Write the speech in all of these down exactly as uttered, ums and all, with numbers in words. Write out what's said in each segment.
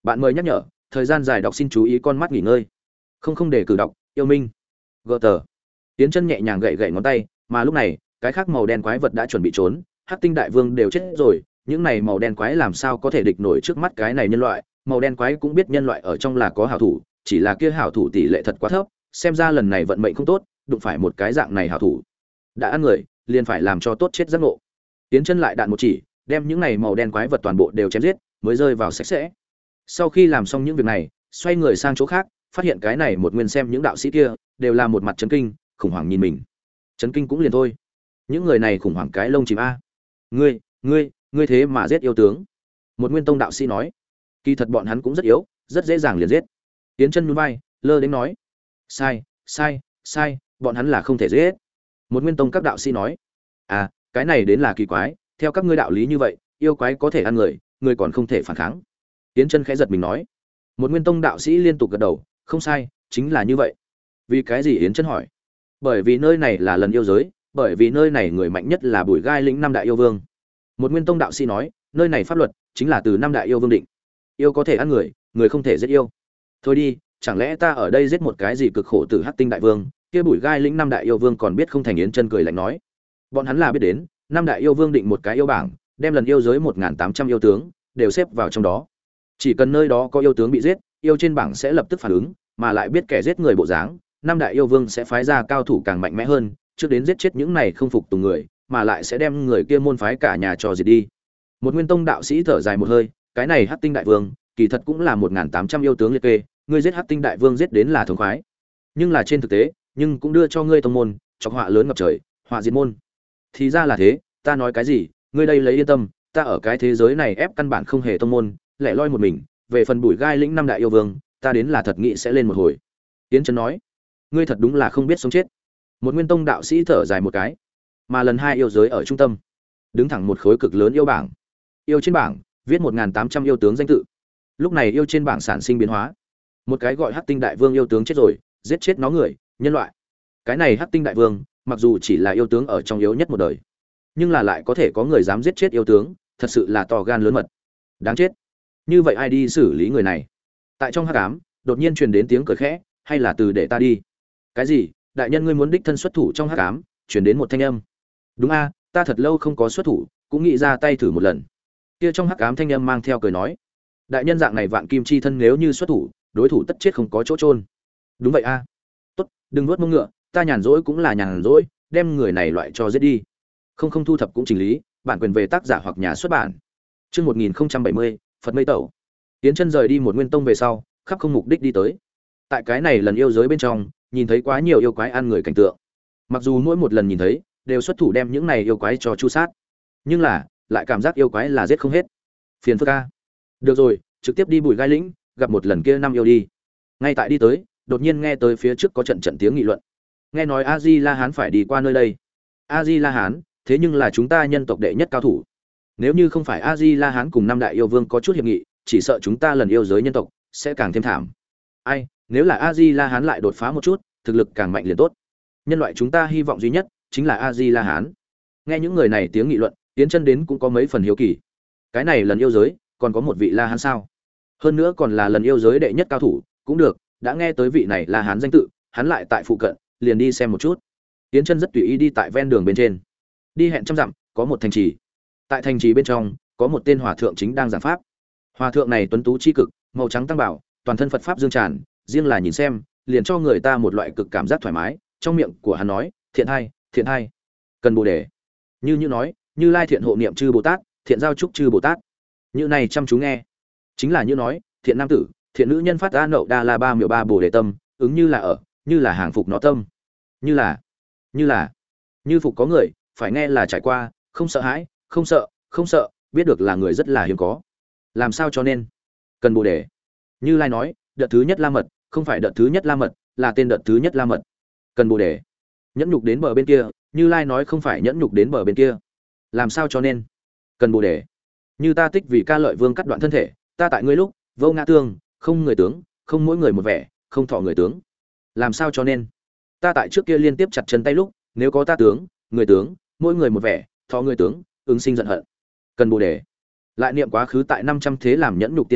Bạn mời nhắc nhở, thời gian dài đọc xin chú ý con mắt nghỉ ngơi. Không không để cử đọc, yêu minh. Gờ tờ. Tiến chân nhẹ nhàng gậy gậy ngón tay, mà lúc này, cái khác màu đen quái vật đã chuẩn bị trốn, Hắc Tinh Đại Vương đều chết rồi, những này màu đen quái làm sao có thể địch nổi trước mắt cái này nhân loại, màu đen quái cũng biết nhân loại ở trong là có hảo thủ, chỉ là kia hảo thủ tỷ lệ thật quá thấp, xem ra lần này vận mệnh không tốt, đụng phải một cái dạng này hảo thủ. Đã ăn người, liền phải làm cho tốt chết giấc ngộ. Tiến chân lại đạn một chỉ, đem những này màu đen quái vật toàn bộ đều chém giết, mới rơi vào sạch sẽ. Sau khi làm xong những việc này, xoay người sang chỗ khác, phát hiện cái này một nguyên xem những đạo sĩ kia đều là một mặt chấn kinh, khủng hoảng nhìn mình. Chấn kinh cũng liền thôi, những người này khủng hoảng cái lông chìm a. Ngươi, ngươi, ngươi thế mà giết yêu tướng? Một nguyên tông đạo sĩ nói. Kỳ thật bọn hắn cũng rất yếu, rất dễ dàng liền giết. Tiến chân nhún vai, lơ đến nói. Sai, sai, sai, bọn hắn là không thể giết. Một nguyên tông các đạo sĩ nói. À, cái này đến là kỳ quái, theo các ngươi đạo lý như vậy, yêu quái có thể ăn người, người còn không thể phản kháng. Tiến chân khẽ giật mình nói. Một nguyên tông đạo sĩ liên tục gật đầu, không sai, chính là như vậy. Vì cái gì? Yến chân hỏi. Bởi vì nơi này là lần yêu giới, bởi vì nơi này người mạnh nhất là Bùi Gai lĩnh năm đại yêu vương. Một nguyên tông đạo sĩ nói, nơi này pháp luật chính là từ năm đại yêu vương định. Yêu có thể ăn người, người không thể giết yêu. Thôi đi, chẳng lẽ ta ở đây giết một cái gì cực khổ từ Hắc Tinh Đại Vương, kia Bùi Gai lĩnh năm đại yêu vương còn biết không thành? Yến chân cười lạnh nói. Bọn hắn là biết đến, năm đại yêu vương định một cái yêu bảng, đem lần yêu giới một nghìn tám trăm yêu tướng đều xếp vào trong đó. Chỉ cần nơi đó có yêu tướng bị giết, yêu trên bảng sẽ lập tức phản ứng, mà lại biết kẻ giết người bộ dáng, năm đại yêu vương sẽ phái ra cao thủ càng mạnh mẽ hơn, trước đến giết chết những này không phục tùng người, mà lại sẽ đem người kia môn phái cả nhà cho diệt đi. Một nguyên tông đạo sĩ thở dài một hơi, cái này Hắc Tinh Đại Vương, kỳ thật cũng là một nghìn tám trăm yêu tướng liệt kê, ngươi giết Hắc Tinh Đại Vương giết đến là thống khoái. Nhưng là trên thực tế, nhưng cũng đưa cho ngươi tông môn, chọc họa lớn ngập trời, họa diệt môn. Thì ra là thế, ta nói cái gì, ngươi đây lấy yên tâm, ta ở cái thế giới này ép căn bản không hề tông môn, lẻ loi một mình, về phần Bùi Gai lĩnh năm đại yêu vương, ta đến là thật nghĩ sẽ lên một hồi. Tiến Trấn nói, ngươi thật đúng là không biết sống chết. Một nguyên tông đạo sĩ thở dài một cái, mà lần hai yêu giới ở trung tâm, đứng thẳng một khối cực lớn yêu bảng. Yêu trên bảng viết một nghìn tám trăm yêu tướng danh tự. Lúc này yêu trên bảng sản sinh biến hóa. Một cái gọi Hắc Tinh Đại Vương yêu tướng chết rồi, giết chết nó người, nhân loại. Cái này Hắc Tinh Đại Vương, mặc dù chỉ là yêu tướng ở trong yếu nhất một đời, nhưng là lại có thể có người dám giết chết yêu tướng, thật sự là to gan lớn mật. Đáng chết. Như vậy ai đi xử lý người này? Tại trong hắc ám, đột nhiên truyền đến tiếng cười khẽ, hay là từ để ta đi? Cái gì? Đại nhân ngươi muốn đích thân xuất thủ trong hắc ám? Truyền đến một thanh âm. Đúng a, ta thật lâu không có xuất thủ, cũng nghĩ ra tay thử một lần. Kia trong hắc ám thanh âm mang theo cười nói, đại nhân dạng này vạn kim chi thân nếu như xuất thủ, đối thủ tất chết không có chỗ trôn. Đúng vậy a. Tốt, đừng nuốt mông ngựa, ta nhàn rỗi cũng là nhàn rỗi, đem người này loại cho giết đi. Không không thu thập cũng chỉnh lý, bản quyền về tác giả hoặc nhà xuất bản. Chương một nghìn không trăm bảy mươi, Phật Mây Tẩu. Tiến chân rời đi một nguyên tông về sau, khắp không mục đích đi tới. Tại cái này lần yêu giới bên trong, nhìn thấy quá nhiều yêu quái ăn người cảnh tượng. Mặc dù mỗi một lần nhìn thấy, đều xuất thủ đem những này yêu quái cho chu sát, nhưng là lại cảm giác yêu quái là giết không hết. Phiền phức a. Được rồi, trực tiếp đi Bùi Gai lĩnh, gặp một lần kia năm yêu đi. Ngay tại đi tới, đột nhiên nghe tới phía trước có trận trận tiếng nghị luận. Nghe nói A Di La Hán phải đi qua nơi đây. A Di La Hán, thế nhưng là chúng ta nhân tộc đệ nhất cao thủ. Nếu như không phải A Di La Hán cùng năm đại yêu vương có chút hiệp nghị, chỉ sợ chúng ta lần yêu giới nhân tộc sẽ càng thêm thảm. Ai, nếu là A Di La Hán lại đột phá một chút, thực lực càng mạnh liền tốt. Nhân loại chúng ta hy vọng duy nhất chính là A Di La Hán. Nghe những người này tiếng nghị luận, Tiến chân đến cũng có mấy phần hiếu kỳ. Cái này lần yêu giới, còn có một vị La Hán sao? Hơn nữa còn là lần yêu giới đệ nhất cao thủ, cũng được, đã nghe tới vị này La Hán danh tự, hắn lại tại phụ cận, liền đi xem một chút. Tiến chân rất tùy ý đi tại ven đường bên trên. Đi hẹn trăm dặm, có một thành trì. Tại thành trì bên trong, có một tên hòa thượng chính đang giảng pháp. Hòa thượng này tuấn tú chi cực, màu trắng tăng bảo, toàn thân Phật pháp dương tràn, riêng là nhìn xem, liền cho người ta một loại cực cảm giác thoải mái. Trong miệng của hắn nói, thiện hai, thiện hai, cần bồ đề. Như như nói, Như Lai thiện hộ niệm chư Bồ Tát, thiện giao trúc chư Bồ Tát. Như này chăm chú nghe, chính là như nói, thiện nam tử, thiện nữ nhân phát a nậu đa la ba miệu ba bồ đề tâm, ứng như là ở, như là hàng phục nó tâm, như là, như là, như phục có người, phải nghe là trải qua, không sợ hãi, không sợ, không sợ, biết được là người rất là hiếm có. Làm sao cho nên cần bồ đề. Như Lai nói, đợt thứ nhất la mật, không phải đợt thứ nhất la mật, là tên đợt thứ nhất la mật. Cần bồ đề. Nhẫn nhục đến bờ bên kia, Như Lai nói không phải nhẫn nhục đến bờ bên kia. Làm sao cho nên cần bồ đề. Như ta tích vì ca lợi vương cắt đoạn thân thể, ta tại ngươi lúc vô ngã tương, không người tướng, không mỗi người một vẻ, không thọ người tướng. Làm sao cho nên ta tại trước kia liên tiếp chặt chân tay lúc, nếu có ta tướng, người tướng, mỗi người một vẻ, thọ người tướng, ứng sinh giận hận. Cần bồ đề. Lại niệm quá khứ tại năm trăm thế làm nhẫn nhục tiên nhân,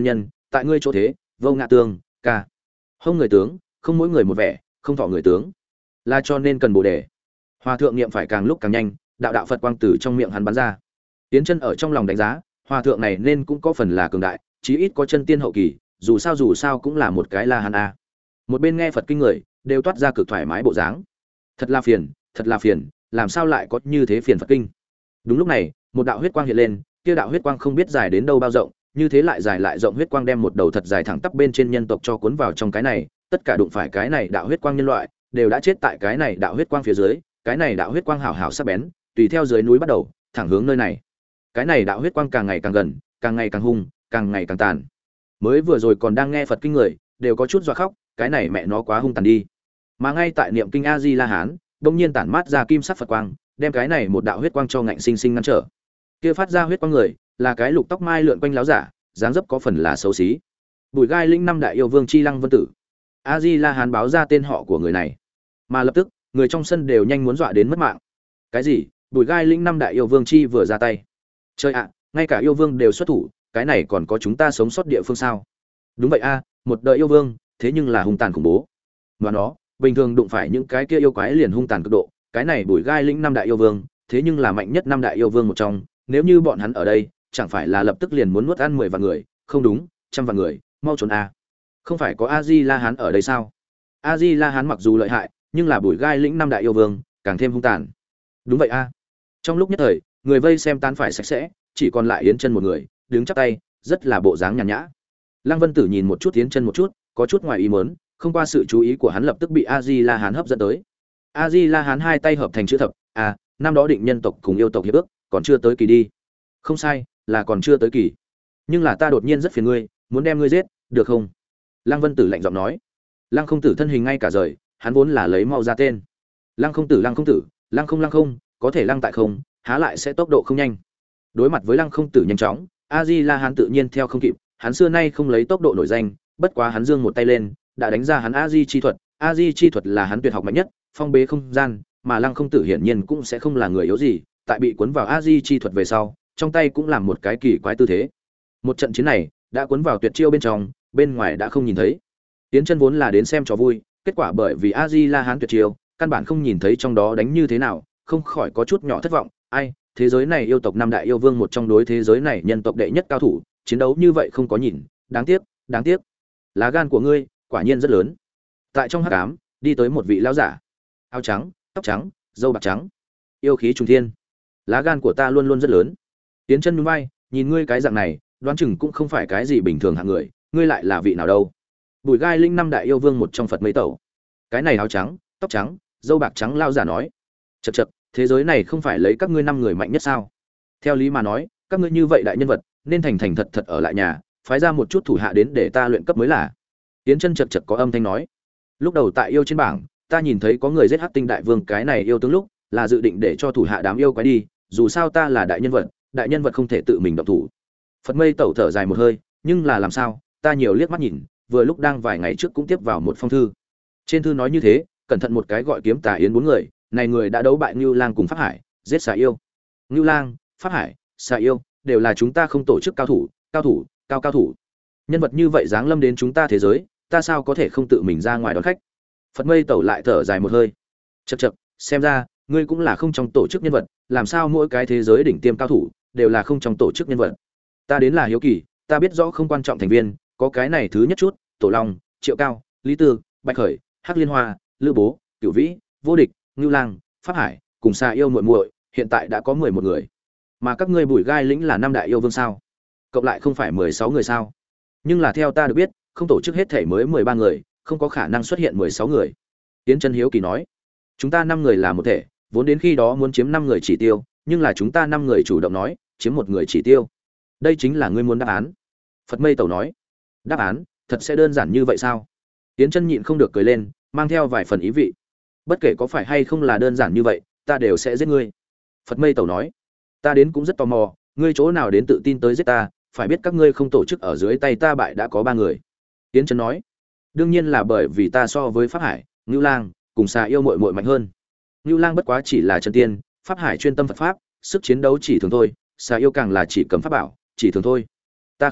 tại ngươi chỗ thế vô ngã tương ca hông người tướng không mỗi người một vẻ không thọ người tướng là cho nên cần bồ đề. Hòa thượng niệm phải càng lúc càng nhanh, đạo đạo Phật quang từ trong miệng hắn bắn ra. Tiến Chân ở trong lòng đánh giá, hòa thượng này nên cũng có phần là cường đại, chí ít có chân tiên hậu kỳ, dù sao dù sao cũng là một cái La Hán a. Một bên nghe Phật kinh người, đều toát ra cực thoải mái bộ dáng. Thật là phiền, thật là phiền, làm sao lại có như thế phiền Phật kinh. Đúng lúc này, một đạo huyết quang hiện lên, kia đạo huyết quang không biết dài đến đâu bao rộng, như thế lại dài lại rộng huyết quang đem một đầu thật dài thẳng tắp bên trên nhân tộc cho cuốn vào trong cái này, tất cả đụng phải cái này đạo huyết quang nhân loại, đều đã chết tại cái này đạo huyết quang phía dưới, cái này đạo huyết quang hảo hảo sắc bén, tùy theo dưới núi bắt đầu, thẳng hướng nơi này. Cái này đạo huyết quang càng ngày càng gần, càng ngày càng hung, càng ngày càng tàn. Mới vừa rồi còn đang nghe Phật kinh người, đều có chút dọa khóc, cái này mẹ nó quá hung tàn đi. Mà ngay tại niệm kinh A Di La Hán, đột nhiên tản mát ra kim sắc Phật quang, đem cái này một đạo huyết quang cho ngạnh sinh sinh ngăn trở. Kia phát ra huyết quang người, là cái lục tóc mai lượn quanh láo giả, dáng dấp có phần là xấu xí. Bùi Gai Linh năm đại yêu vương chi Lăng Vân Tử. A Di La Hán báo ra tên họ của người này, mà lập tức người trong sân đều nhanh muốn dọa đến mất mạng. Cái gì? Bùi Gai Linh năm đại yêu vương chi vừa ra tay. Trời ạ, ngay cả yêu vương đều xuất thủ, cái này còn có chúng ta sống sót địa phương sao? Đúng vậy a, một đời yêu vương, thế nhưng là hung tàn khủng bố. Mà nó, bình thường đụng phải những cái kia yêu quái liền hung tàn cực độ, cái này Bùi Gai Linh năm đại yêu vương, thế nhưng là mạnh nhất năm đại yêu vương một trong, nếu như bọn hắn ở đây, chẳng phải là lập tức liền muốn nuốt ăn mười vạn người, không đúng, trăm vạn người, mau trốn a. Không phải có A Di La Hán ở đây sao? A Di La Hán mặc dù lợi hại, nhưng là Bùi Gai Lĩnh năm đại yêu vương, càng thêm hung tàn. Đúng vậy a. Trong lúc nhất thời, người vây xem tan phải sạch sẽ, chỉ còn lại Yến Chân một người, đứng chắp tay, rất là bộ dáng nhàn nhã. Lăng Vân Tử nhìn một chút Yến Chân một chút, có chút ngoài ý muốn, không qua sự chú ý của hắn lập tức bị A Di La Hán hấp dẫn tới. A Di La Hán hai tay hợp thành chữ thập, à, năm đó định nhân tộc cùng yêu tộc hiệp ước, còn chưa tới kỳ đi. Không sai, là còn chưa tới kỳ. Nhưng là ta đột nhiên rất phiền ngươi, muốn đem ngươi giết, được không? Lăng Vân Tử lạnh giọng nói. Lăng Không Tử thân hình ngay cả rời, hắn vốn là lấy mau ra tên. Lăng Không Tử, Lăng Không Tử, Lăng Không Lăng Không, có thể lăng tại không, há lại sẽ tốc độ không nhanh. Đối mặt với Lăng Không Tử nhanh chóng, A Di La Hán tự nhiên theo không kịp, hắn xưa nay không lấy tốc độ nổi danh, bất quá hắn giương một tay lên, đã đánh ra hắn A Di chi thuật, A Di chi thuật là hắn tuyệt học mạnh nhất, phong bế không gian, mà Lăng Không Tử hiển nhiên cũng sẽ không là người yếu gì, tại bị cuốn vào A Di chi thuật về sau, trong tay cũng làm một cái kỳ quái tư thế. Một trận chiến này đã cuốn vào tuyệt chiêu bên trong, bên ngoài đã không nhìn thấy. Tiến Chân vốn là đến xem trò vui, kết quả bởi vì A Di La Hán tuyệt chiêu, căn bản không nhìn thấy trong đó đánh như thế nào, không khỏi có chút nhỏ thất vọng. Ai, thế giới này yêu tộc năm đại yêu vương một trong đối thế giới này nhân tộc đệ nhất cao thủ, chiến đấu như vậy không có nhìn, đáng tiếc, đáng tiếc. Lá gan của ngươi, quả nhiên rất lớn. Tại trong hắc ám, đi tới một vị lão giả, áo trắng, tóc trắng, râu bạc trắng, yêu khí trùng thiên. Lá gan của ta luôn luôn rất lớn. Tiến Chân nhún vai, nhìn ngươi cái dạng này, đoán chừng cũng không phải cái gì bình thường hạng người, ngươi lại là vị nào đâu? Bùi Gai Linh năm đại yêu vương một trong Phật Mây Tẩu. Cái này áo trắng, tóc trắng, râu bạc trắng lao giả nói. Chậc chậc, thế giới này không phải lấy các ngươi năm người mạnh nhất sao? Theo lý mà nói, các ngươi như vậy đại nhân vật, nên thành thành thật thật ở lại nhà, phái ra một chút thủ hạ đến để ta luyện cấp mới là. Tiến Chân chậc chậc có âm thanh nói. Lúc đầu tại yêu trên bảng, ta nhìn thấy có người giết Hắc Tinh đại vương cái này yêu tướng lúc, là dự định để cho thủ hạ đám yêu quái đi, dù sao ta là đại nhân vật, đại nhân vật không thể tự mình động thủ. Phật Mây Tẩu thở dài một hơi, nhưng là làm sao, ta nhiều liếc mắt nhìn, vừa lúc đang vài ngày trước cũng tiếp vào một phong thư. Trên thư nói như thế, cẩn thận một cái gọi Kiếm Tà Yến bốn người, này người đã đấu bại Ngưu Lang cùng Pháp Hải, giết Xà Yêu. Ngưu Lang, Pháp Hải, Xà Yêu đều là chúng ta không tổ chức cao thủ, cao thủ, cao cao thủ. Nhân vật như vậy giáng lâm đến chúng ta thế giới, ta sao có thể không tự mình ra ngoài đón khách. Phật Mây Tẩu lại thở dài một hơi. Chậc chậc, xem ra ngươi cũng là không trong tổ chức nhân vật, làm sao mỗi cái thế giới đỉnh tiêm cao thủ đều là không trong tổ chức nhân vật. Ta đến là hiếu kỳ, ta biết rõ không quan trọng thành viên, có cái này thứ nhất chút, Tổ Long, Triệu Cao, Lý Tư, Bạch Khởi, Hắc Liên Hoa, Lữ Bố, Cửu Vĩ, Vô Địch, Ngưu Lang, Pháp Hải, cùng Xà Yêu muội muội, hiện tại đã có mười một người. Mà các ngươi Bùi Gai Lĩnh là năm đại yêu vương sao? Cộng lại không phải mười sáu người sao? Nhưng là theo ta được biết, không tổ chức hết thể mới mười ba người, không có khả năng xuất hiện mười sáu người. Tiến Chân hiếu kỳ nói, chúng ta năm người là một thể, vốn đến khi đó muốn chiếm năm người chỉ tiêu, nhưng là chúng ta năm người chủ động nói, chiếm một người chỉ tiêu. Đây chính là ngươi muốn đáp án. Phật Mây Tẩu nói. Đáp án, thật sẽ đơn giản như vậy sao? Tiến Chân nhịn không được cười lên, mang theo vài phần ý vị. Bất kể có phải hay không là đơn giản như vậy, ta đều sẽ giết ngươi. Phật Mây Tẩu nói. Ta đến cũng rất tò mò, ngươi chỗ nào đến tự tin tới giết ta, phải biết các ngươi không tổ chức ở dưới tay ta bại đã có ba người. Tiến Chân nói. Đương nhiên là bởi vì ta so với Pháp Hải, Ngưu Lang, cùng Xà Yêu muội muội mạnh hơn. Ngưu Lang bất quá chỉ là chân tiên, Pháp Hải chuyên tâm Phật pháp, sức chiến đấu chỉ thường thôi, Xà Yêu càng là chỉ cầm pháp bảo, chỉ thường thôi. Ta khác biệt,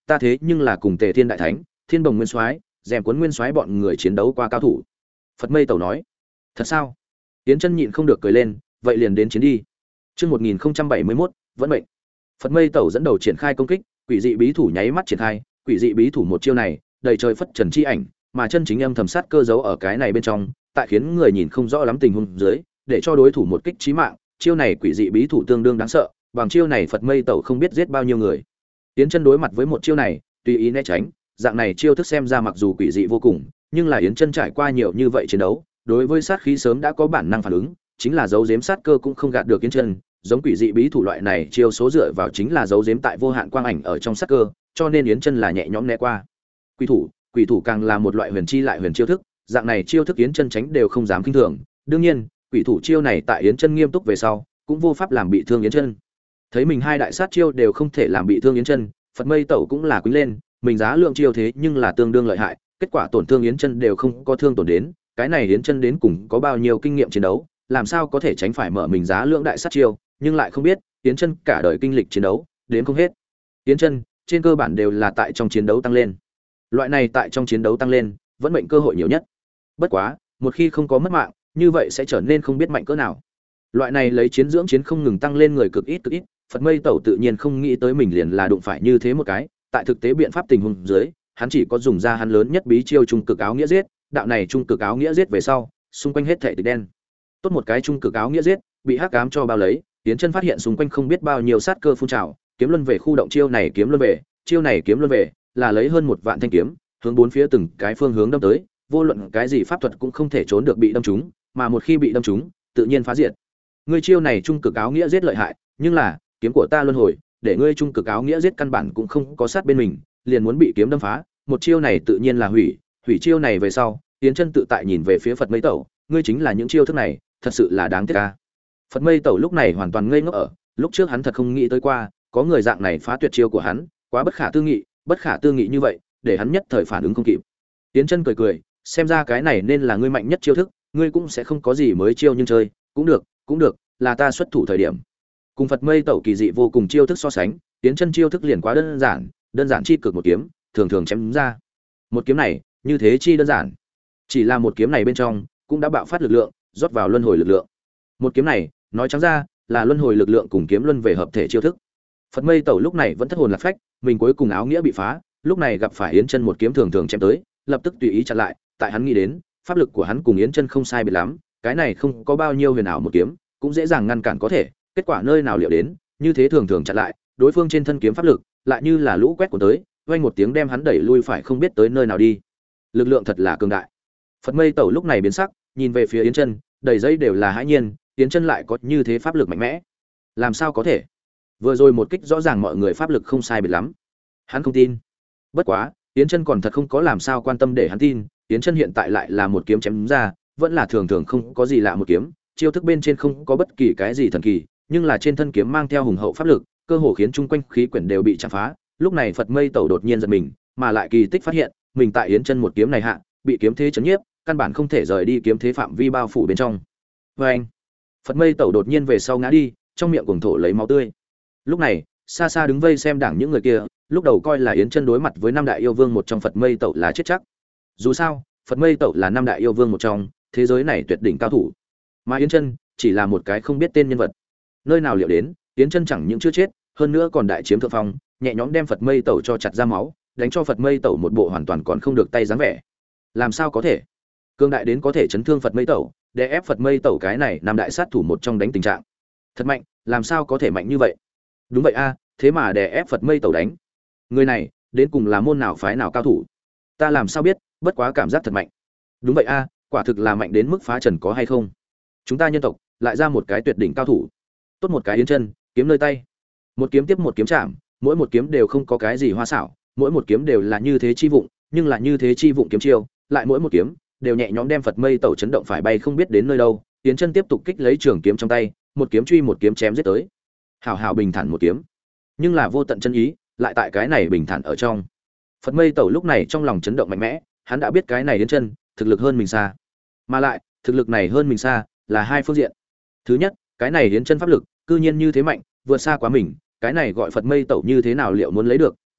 ta thế nhưng là cùng Tề Thiên đại thánh, Thiên Bồng Nguyên Soái, Dèm Cuốn Nguyên Soái bọn người chiến đấu qua cao thủ. Phật Mây Tẩu nói. Thật sao? Yến Chân nhịn không được cười lên, vậy liền đến chiến đi. Chương một nghìn không trăm bảy mươi mốt, vẫn mệnh. Phật Mây Tẩu dẫn đầu triển khai công kích, quỷ dị bí thủ nháy mắt triển khai, quỷ dị bí thủ một chiêu này, đầy trời phất trần chi ảnh, mà chân chính âm thầm sát cơ giấu ở cái này bên trong, tại khiến người nhìn không rõ lắm tình huống dưới, để cho đối thủ một kích chí mạng, chiêu này quỷ dị bí thủ tương đương đáng sợ, bằng chiêu này Phật Mây Tẩu không biết giết bao nhiêu người. Yến Chân đối mặt với một chiêu này, tùy ý né tránh, dạng này chiêu thức xem ra mặc dù quỷ dị vô cùng, nhưng là Yến Chân trải qua nhiều như vậy chiến đấu, đối với sát khí sớm đã có bản năng phản ứng, chính là giấu giếm sát cơ cũng không gạt được Yến Chân, giống quỷ dị bí thủ loại này chiêu số dựa vào chính là giấu giếm tại vô hạn quang ảnh ở trong sát cơ, cho nên Yến Chân là nhẹ nhõm né qua. Quỷ thủ, quỷ thủ càng là một loại huyền chi lại huyền chiêu thức, dạng này chiêu thức Yến Chân tránh đều không dám khinh thường. Đương nhiên, quỷ thủ chiêu này tại Yến Chân nghiêm túc về sau, cũng vô pháp làm bị thương Yến Chân. Thấy mình hai đại sát chiêu đều không thể làm bị thương Yến Chân, Phật Mây Tẩu cũng là quýnh lên, mình giá lượng chiêu thế nhưng là tương đương lợi hại, kết quả tổn thương Yến Chân đều không có thương tổn đến, cái này Yến Chân đến cùng có bao nhiêu kinh nghiệm chiến đấu, làm sao có thể tránh phải mở mình giá lượng đại sát chiêu, nhưng lại không biết, Yến Chân cả đời kinh lịch chiến đấu, đến không hết. Yến Chân, trên cơ bản đều là tại trong chiến đấu tăng lên. Loại này tại trong chiến đấu tăng lên, vẫn mệnh cơ hội nhiều nhất. Bất quá, một khi không có mất mạng, như vậy sẽ trở nên không biết mạnh cỡ nào. Loại này lấy chiến dưỡng chiến không ngừng tăng lên người cực ít cực ít, Phật Mây Tẩu tự nhiên không nghĩ tới mình liền là đụng phải như thế một cái, tại thực tế biện pháp tình huống dưới, hắn chỉ có dùng ra hắn lớn nhất bí chiêu trung cực áo nghĩa giết, đạo này trung cực áo nghĩa giết về sau, xung quanh hết thảy tịch đen. Tốt một cái trung cực áo nghĩa giết, bị hắc ám cho bao lấy, Yến Chân phát hiện xung quanh không biết bao nhiêu sát cơ phun trào, kiếm luân về khu động chiêu này kiếm luân về, chiêu này kiếm luân về, là lấy hơn một vạn thanh kiếm, hướng bốn phía từng cái phương hướng đâm tới, vô luận cái gì pháp thuật cũng không thể trốn được bị đâm trúng, mà một khi bị đâm trúng, tự nhiên phá diệt. Ngươi chiêu này trung cực áo nghĩa giết lợi hại, nhưng là, kiếm của ta luân hồi, để ngươi trung cực áo nghĩa giết căn bản cũng không có sát bên mình, liền muốn bị kiếm đâm phá, một chiêu này tự nhiên là hủy, hủy chiêu này về sau, Yến Chân tự tại nhìn về phía Phật Mây Tẩu, ngươi chính là những chiêu thức này, thật sự là đáng tiếc a. Phật Mây Tẩu lúc này hoàn toàn ngây ngốc ở, lúc trước hắn thật không nghĩ tới qua, có người dạng này phá tuyệt chiêu của hắn, quá bất khả tư nghị, bất khả tư nghị như vậy, để hắn nhất thời phản ứng không kịp. Yến Chân cười cười, xem ra cái này nên là ngươi mạnh nhất chiêu thức, ngươi cũng sẽ không có gì mới chiêu nhưng chơi, cũng được, cũng được, là ta xuất thủ thời điểm. Cùng Phật Mây Tẩu kỳ dị vô cùng chiêu thức so sánh, Yến Chân chiêu thức liền quá đơn giản, đơn giản chi cực một kiếm, thường thường chém đúng ra. Một kiếm này, như thế chi đơn giản. Chỉ là một kiếm này bên trong, cũng đã bạo phát lực lượng, rót vào luân hồi lực lượng. Một kiếm này, nói trắng ra, là luân hồi lực lượng cùng kiếm luân về hợp thể chiêu thức. Phật Mây Tẩu lúc này vẫn thất hồn lạc phách, mình cuối cùng áo nghĩa bị phá, lúc này gặp phải Yến Chân một kiếm thường thường chém tới, lập tức tùy ý chặn lại, tại hắn nghĩ đến, pháp lực của hắn cùng Yến Chân không sai biệt lắm, cái này không có bao nhiêu huyền ảo một kiếm, cũng dễ dàng ngăn cản có thể, kết quả nơi nào liệu đến, như thế thường thường chặn lại, đối phương trên thân kiếm pháp lực, lại như là lũ quét của tới, vang một tiếng đem hắn đẩy lui phải không biết tới nơi nào đi. Lực lượng thật là cường đại. Phật Mây Tẩu lúc này biến sắc, nhìn về phía Yến Chân, đầy giấy đều là hãi nhiên, Yến Chân lại có như thế pháp lực mạnh mẽ. Làm sao có thể? Vừa rồi một kích rõ ràng mọi người pháp lực không sai biệt lắm. Hắn không tin. Bất quá, Yến Chân còn thật không có làm sao quan tâm để hắn tin, Yến Chân hiện tại lại là một kiếm chém ra, vẫn là thường thường không có gì lạ một kiếm, chiêu thức bên trên không có bất kỳ cái gì thần kỳ, nhưng là trên thân kiếm mang theo hùng hậu pháp lực, cơ hồ khiến chung quanh khí quyển đều bị chạm phá. Lúc này Phật Mây Tẩu đột nhiên giật mình, mà lại kỳ tích phát hiện, mình tại Yến Chân một kiếm này hạ, bị kiếm thế chấn nhiếp, căn bản không thể rời đi kiếm thế phạm vi bao phủ bên trong. Oeng! Phật Mây Tẩu đột nhiên về sau ngã đi, trong miệng cuồng thổ lấy máu tươi. Lúc này, xa xa đứng vây xem đảng những người kia, lúc đầu coi là Yến Chân đối mặt với năm đại yêu vương một trong Phật Mây Tẩu là chết chắc. Dù sao, Phật Mây Tẩu là năm đại yêu vương một trong, thế giới này tuyệt đỉnh cao thủ. Mà Yến Chân chỉ là một cái không biết tên nhân vật. Nơi nào liệu đến, Yến Chân chẳng những chưa chết, hơn nữa còn đại chiếm thượng phong, nhẹ nhõm đem Phật Mây Tẩu cho chặt ra máu, đánh cho Phật Mây Tẩu một bộ hoàn toàn còn không được tay dáng vẻ. Làm sao có thể? Cương đại đến có thể chấn thương Phật Mây Tẩu, để ép Phật Mây Tẩu cái này năm đại sát thủ một trong đánh tình trạng. Thật mạnh, làm sao có thể mạnh như vậy? Đúng vậy a, thế mà để ép Phật Mây Tẩu đánh. Người này, đến cùng là môn nào phái nào cao thủ? Ta làm sao biết, bất quá cảm giác thật mạnh. Đúng vậy a, quả thực là mạnh đến mức phá trần có hay không? Chúng ta nhân tộc lại ra một cái tuyệt đỉnh cao thủ. Tốt một cái Yến Chân, kiếm nơi tay. Một kiếm tiếp một kiếm chạm, mỗi một kiếm đều không có cái gì hoa xảo, mỗi một kiếm đều là như thế chi vụng, nhưng là như thế chi vụng kiếm chiêu, lại mỗi một kiếm đều nhẹ nhõm đem Phật Mây Tẩu chấn động phải bay không biết đến nơi đâu. Yến Chân tiếp tục kích lấy trường kiếm trong tay, một kiếm truy một kiếm chém giết tới. Hảo hảo bình thản một kiếm, nhưng là vô tận chân ý, lại tại cái này bình thản ở trong. Phật Mây Tẩu lúc này trong lòng chấn động mạnh mẽ, hắn đã biết cái này Yến Chân thực lực hơn mình xa, mà lại thực lực này hơn mình xa là hai phương diện. Thứ nhất, cái này Yến Chân pháp lực cư nhiên như thế mạnh, vượt xa quá mình, cái này gọi Phật Mây Tẩu như thế nào liệu muốn lấy được,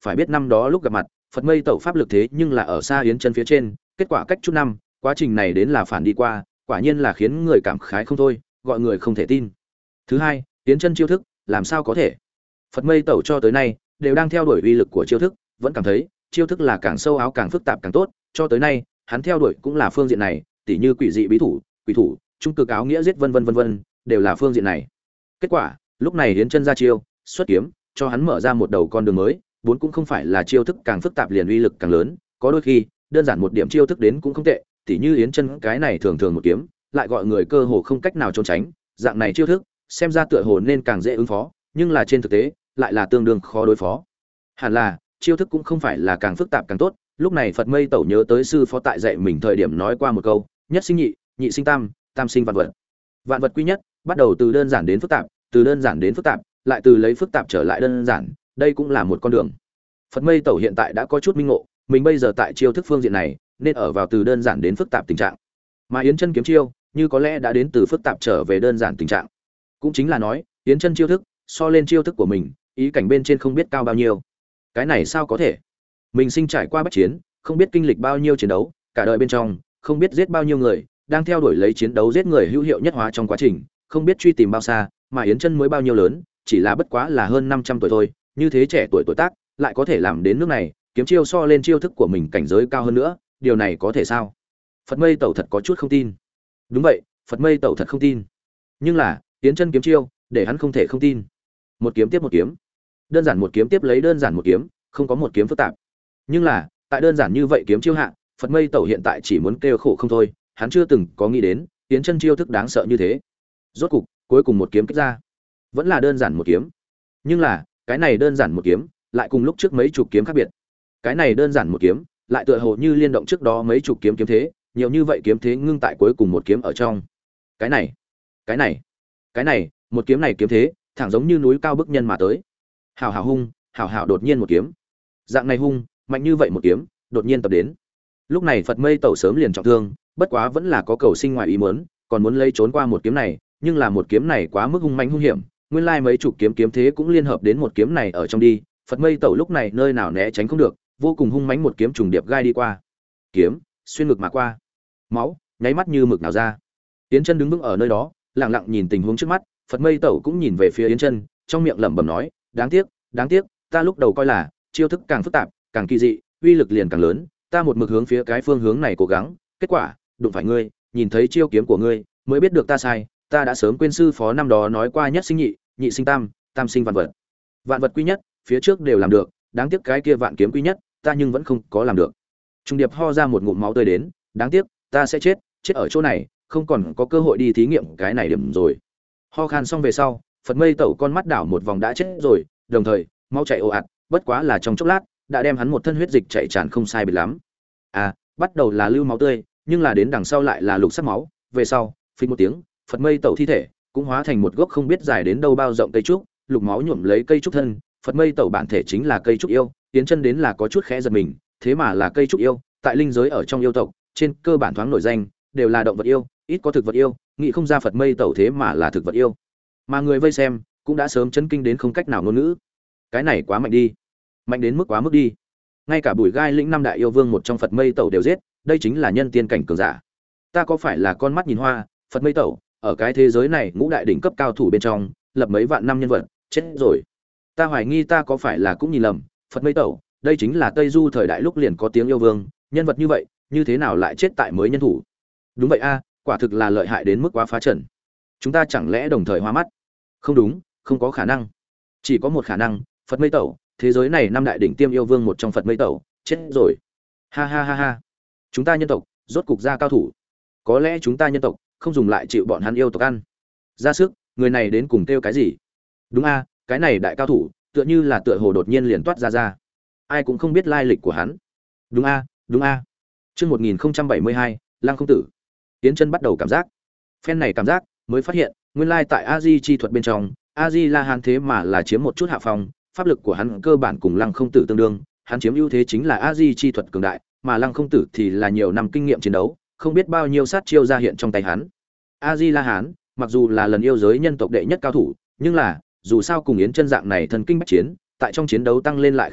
phải biết năm đó lúc gặp mặt Phật Mây Tẩu pháp lực thế nhưng là ở xa Yến Chân phía trên, kết quả cách chút năm, quá trình này đến là phản đi qua, quả nhiên là khiến người cảm khái không thôi, gọi người không thể tin. Thứ hai, Yến Chân chiêu thức, làm sao có thể? Phật Mây Tẩu cho tới nay đều đang theo đuổi uy lực của chiêu thức, vẫn cảm thấy chiêu thức là càng sâu áo càng phức tạp càng tốt, cho tới nay, hắn theo đuổi cũng là phương diện này, tỉ như quỷ dị bí thủ, quỷ thủ, trung cực áo nghĩa giết vân vân vân vân, đều là phương diện này. Kết quả, lúc này Yến Chân ra chiêu, xuất kiếm, cho hắn mở ra một đầu con đường mới, bốn cũng không phải là chiêu thức càng phức tạp liền uy lực càng lớn, có đôi khi, đơn giản một điểm chiêu thức đến cũng không tệ, tỉ như Yến Chân cái này thường thường một kiếm, lại gọi người cơ hồ không cách nào trốn tránh, dạng này chiêu thức, xem ra tựa hồ nên càng dễ ứng phó, nhưng là trên thực tế, lại là tương đương khó đối phó. Hẳn là, chiêu thức cũng không phải là càng phức tạp càng tốt, lúc này Phật Mây Tẩu nhớ tới sư phó tại dạy mình thời điểm nói qua một câu, nhất sinh nhị, nhị sinh tam, tam sinh vạn vật. Vạn vật quy nhất, bắt đầu từ đơn giản đến phức tạp, từ đơn giản đến phức tạp, lại từ lấy phức tạp trở lại đơn giản, đây cũng là một con đường. Phật Mây Tẩu hiện tại đã có chút minh ngộ, mình bây giờ tại chiêu thức phương diện này, nên ở vào từ đơn giản đến phức tạp tình trạng. Mà Yến Chân kiếm chiêu, như có lẽ đã đến từ phức tạp trở về đơn giản tình trạng. Cũng chính là nói, Yến Chân chiêu thức, so lên chiêu thức của mình, ý cảnh bên trên không biết cao bao nhiêu. Cái này sao có thể? Mình sinh trải qua bách chiến, không biết kinh lịch bao nhiêu chiến đấu, cả đời bên trong, không biết giết bao nhiêu người, đang theo đuổi lấy chiến đấu giết người hữu hiệu nhất hóa trong quá trình, không biết truy tìm bao xa, mà Yến Chân mới bao nhiêu lớn, chỉ là bất quá là hơn năm trăm tuổi thôi, như thế trẻ tuổi tuổi tác, lại có thể làm đến nước này, kiếm chiêu so lên chiêu thức của mình cảnh giới cao hơn nữa, điều này có thể sao? Phật Mây Tẩu thật có chút không tin. Đúng vậy, Phật Mây Tẩu thật không tin. Nhưng là, Yến Chân kiếm chiêu, để hắn không thể không tin. Một kiếm tiếp một kiếm, đơn giản một kiếm tiếp lấy đơn giản một kiếm, không có một kiếm phức tạp. Nhưng là, tại đơn giản như vậy kiếm chiêu hạ, Phật Mây Tẩu hiện tại chỉ muốn kêu khổ không thôi, hắn chưa từng có nghĩ đến, Yến Chân chiêu thức đáng sợ như thế. Rốt cục, cuối cùng một kiếm kích ra, vẫn là đơn giản một kiếm. Nhưng là, cái này đơn giản một kiếm, lại cùng lúc trước mấy chục kiếm khác biệt. Cái này đơn giản một kiếm, lại tựa hồ như liên động trước đó mấy chục kiếm kiếm thế, nhiều như vậy kiếm thế ngưng tại cuối cùng một kiếm ở trong. Cái này, cái này, cái này, một kiếm này kiếm thế, thẳng giống như núi cao bức nhân mà tới. Hào hào hung, hào hào đột nhiên một kiếm. Dạng này hung, mạnh như vậy một kiếm, đột nhiên tập đến. Lúc này Phật Mây Tẩu sớm liền trọng thương, bất quá vẫn là có cầu sinh ngoài ý muốn, còn muốn lấy trốn qua một kiếm này, nhưng là một kiếm này quá mức hung manh hung hiểm, nguyên lai mấy chục kiếm kiếm thế cũng liên hợp đến một kiếm này ở trong đi, Phật Mây Tẩu lúc này nơi nào né tránh không được, vô cùng hung mãnh một kiếm trùng điệp gai đi qua. Kiếm xuyên ngực mà qua, máu nháy mắt như mực nào ra. Yến Chân đứng vững ở nơi đó, lặng lặng nhìn tình huống trước mắt, Phật Mây Tẩu cũng nhìn về phía Yến Chân, trong miệng lẩm bẩm nói, đáng tiếc, đáng tiếc, ta lúc đầu coi là chiêu thức càng phức tạp, càng kỳ dị, uy lực liền càng lớn, ta một mực hướng phía cái phương hướng này cố gắng, kết quả, đụng phải ngươi, nhìn thấy chiêu kiếm của ngươi, mới biết được ta sai, ta đã sớm quên sư phó năm đó nói qua nhất sinh nhị, nhị sinh tam, tam sinh vạn vật. Vạn vật quy nhất, phía trước đều làm được, đáng tiếc cái kia vạn kiếm quy nhất, ta nhưng vẫn không có làm được. Trung điệp ho ra một ngụm máu tươi đến, đáng tiếc, ta sẽ chết, chết ở chỗ này, không còn có cơ hội đi thí nghiệm cái này điểm rồi. Ho khan xong về sau, Phật Mây Tẩu con mắt đảo một vòng đã chết rồi, đồng thời, máu chảy ồ ạt, bất quá là trong chốc lát, đã đem hắn một thân huyết dịch chảy tràn không sai biệt lắm. À, bắt đầu là lưu máu tươi, nhưng là đến đằng sau lại là lục sắc máu, về sau, phình một tiếng, Phật Mây Tẩu thi thể cũng hóa thành một gốc không biết dài đến đâu bao rộng cây trúc, lục máu nhuộm lấy cây trúc thân, Phật Mây Tẩu bản thể chính là cây trúc yêu, Yến Chân đến là có chút khẽ giật mình, thế mà là cây trúc yêu, tại linh giới ở trong yêu tộc, trên cơ bản thoáng nổi danh, đều là động vật yêu, ít có thực vật yêu, nghĩ không ra Phật Mây Tẩu thế mà là thực vật yêu. Mà người vây xem cũng đã sớm chấn kinh đến không cách nào ngôn ngữ. Cái này quá mạnh đi, mạnh đến mức quá mức đi. Ngay cả Bùi Gai lĩnh năm đại yêu vương một trong Phật Mây Tẩu đều giết, đây chính là nhân tiên cảnh cường giả. Ta có phải là con mắt nhìn hoa, Phật Mây Tẩu, ở cái thế giới này ngũ đại đỉnh cấp cao thủ bên trong, lập mấy vạn năm nhân vật, chết rồi. Ta hoài nghi ta có phải là cũng nhìn lầm, Phật Mây Tẩu, đây chính là Tây Du thời đại lúc liền có tiếng yêu vương, nhân vật như vậy, như thế nào lại chết tại mới nhân thủ? Đúng vậy a, quả thực là lợi hại đến mức quá phá trần. Chúng ta chẳng lẽ đồng thời hoa mắt? Không đúng, không có khả năng. Chỉ có một khả năng, Phật Mây Tẩu, thế giới này năm đại đỉnh tiêm yêu vương một trong Phật Mây Tẩu, chết rồi. Ha ha ha ha. Chúng ta nhân tộc, rốt cục ra cao thủ. Có lẽ chúng ta nhân tộc không dùng lại chịu bọn hắn yêu tộc ăn. Ra sức, người này đến cùng kêu cái gì? Đúng a, cái này đại cao thủ, tựa như là tựa hồ đột nhiên liền toát ra ra. Ai cũng không biết lai lịch của hắn. Đúng a, đúng a. Chương một nghìn bảy mươi hai, Lăng Không Tử. Yến Chân bắt đầu cảm giác. Phen này cảm giác, mới phát hiện, nguyên lai tại A Di chi thuật bên trong, A Di La Hán thế mà là chiếm một chút hạ phong, pháp lực của hắn cơ bản cùng Lăng Không Tử tương đương, hắn chiếm ưu thế chính là A Di chi thuật cường đại, mà Lăng Không Tử thì là nhiều năm kinh nghiệm chiến đấu, không biết bao nhiêu sát chiêu ra hiện trong tay hắn. A Di La Hán, mặc dù là lần yêu giới nhân tộc đệ nhất cao thủ, nhưng là, dù sao cùng Yến Chân dạng này thần kinh bách chiến, tại trong chiến đấu tăng lên lại khác biệt,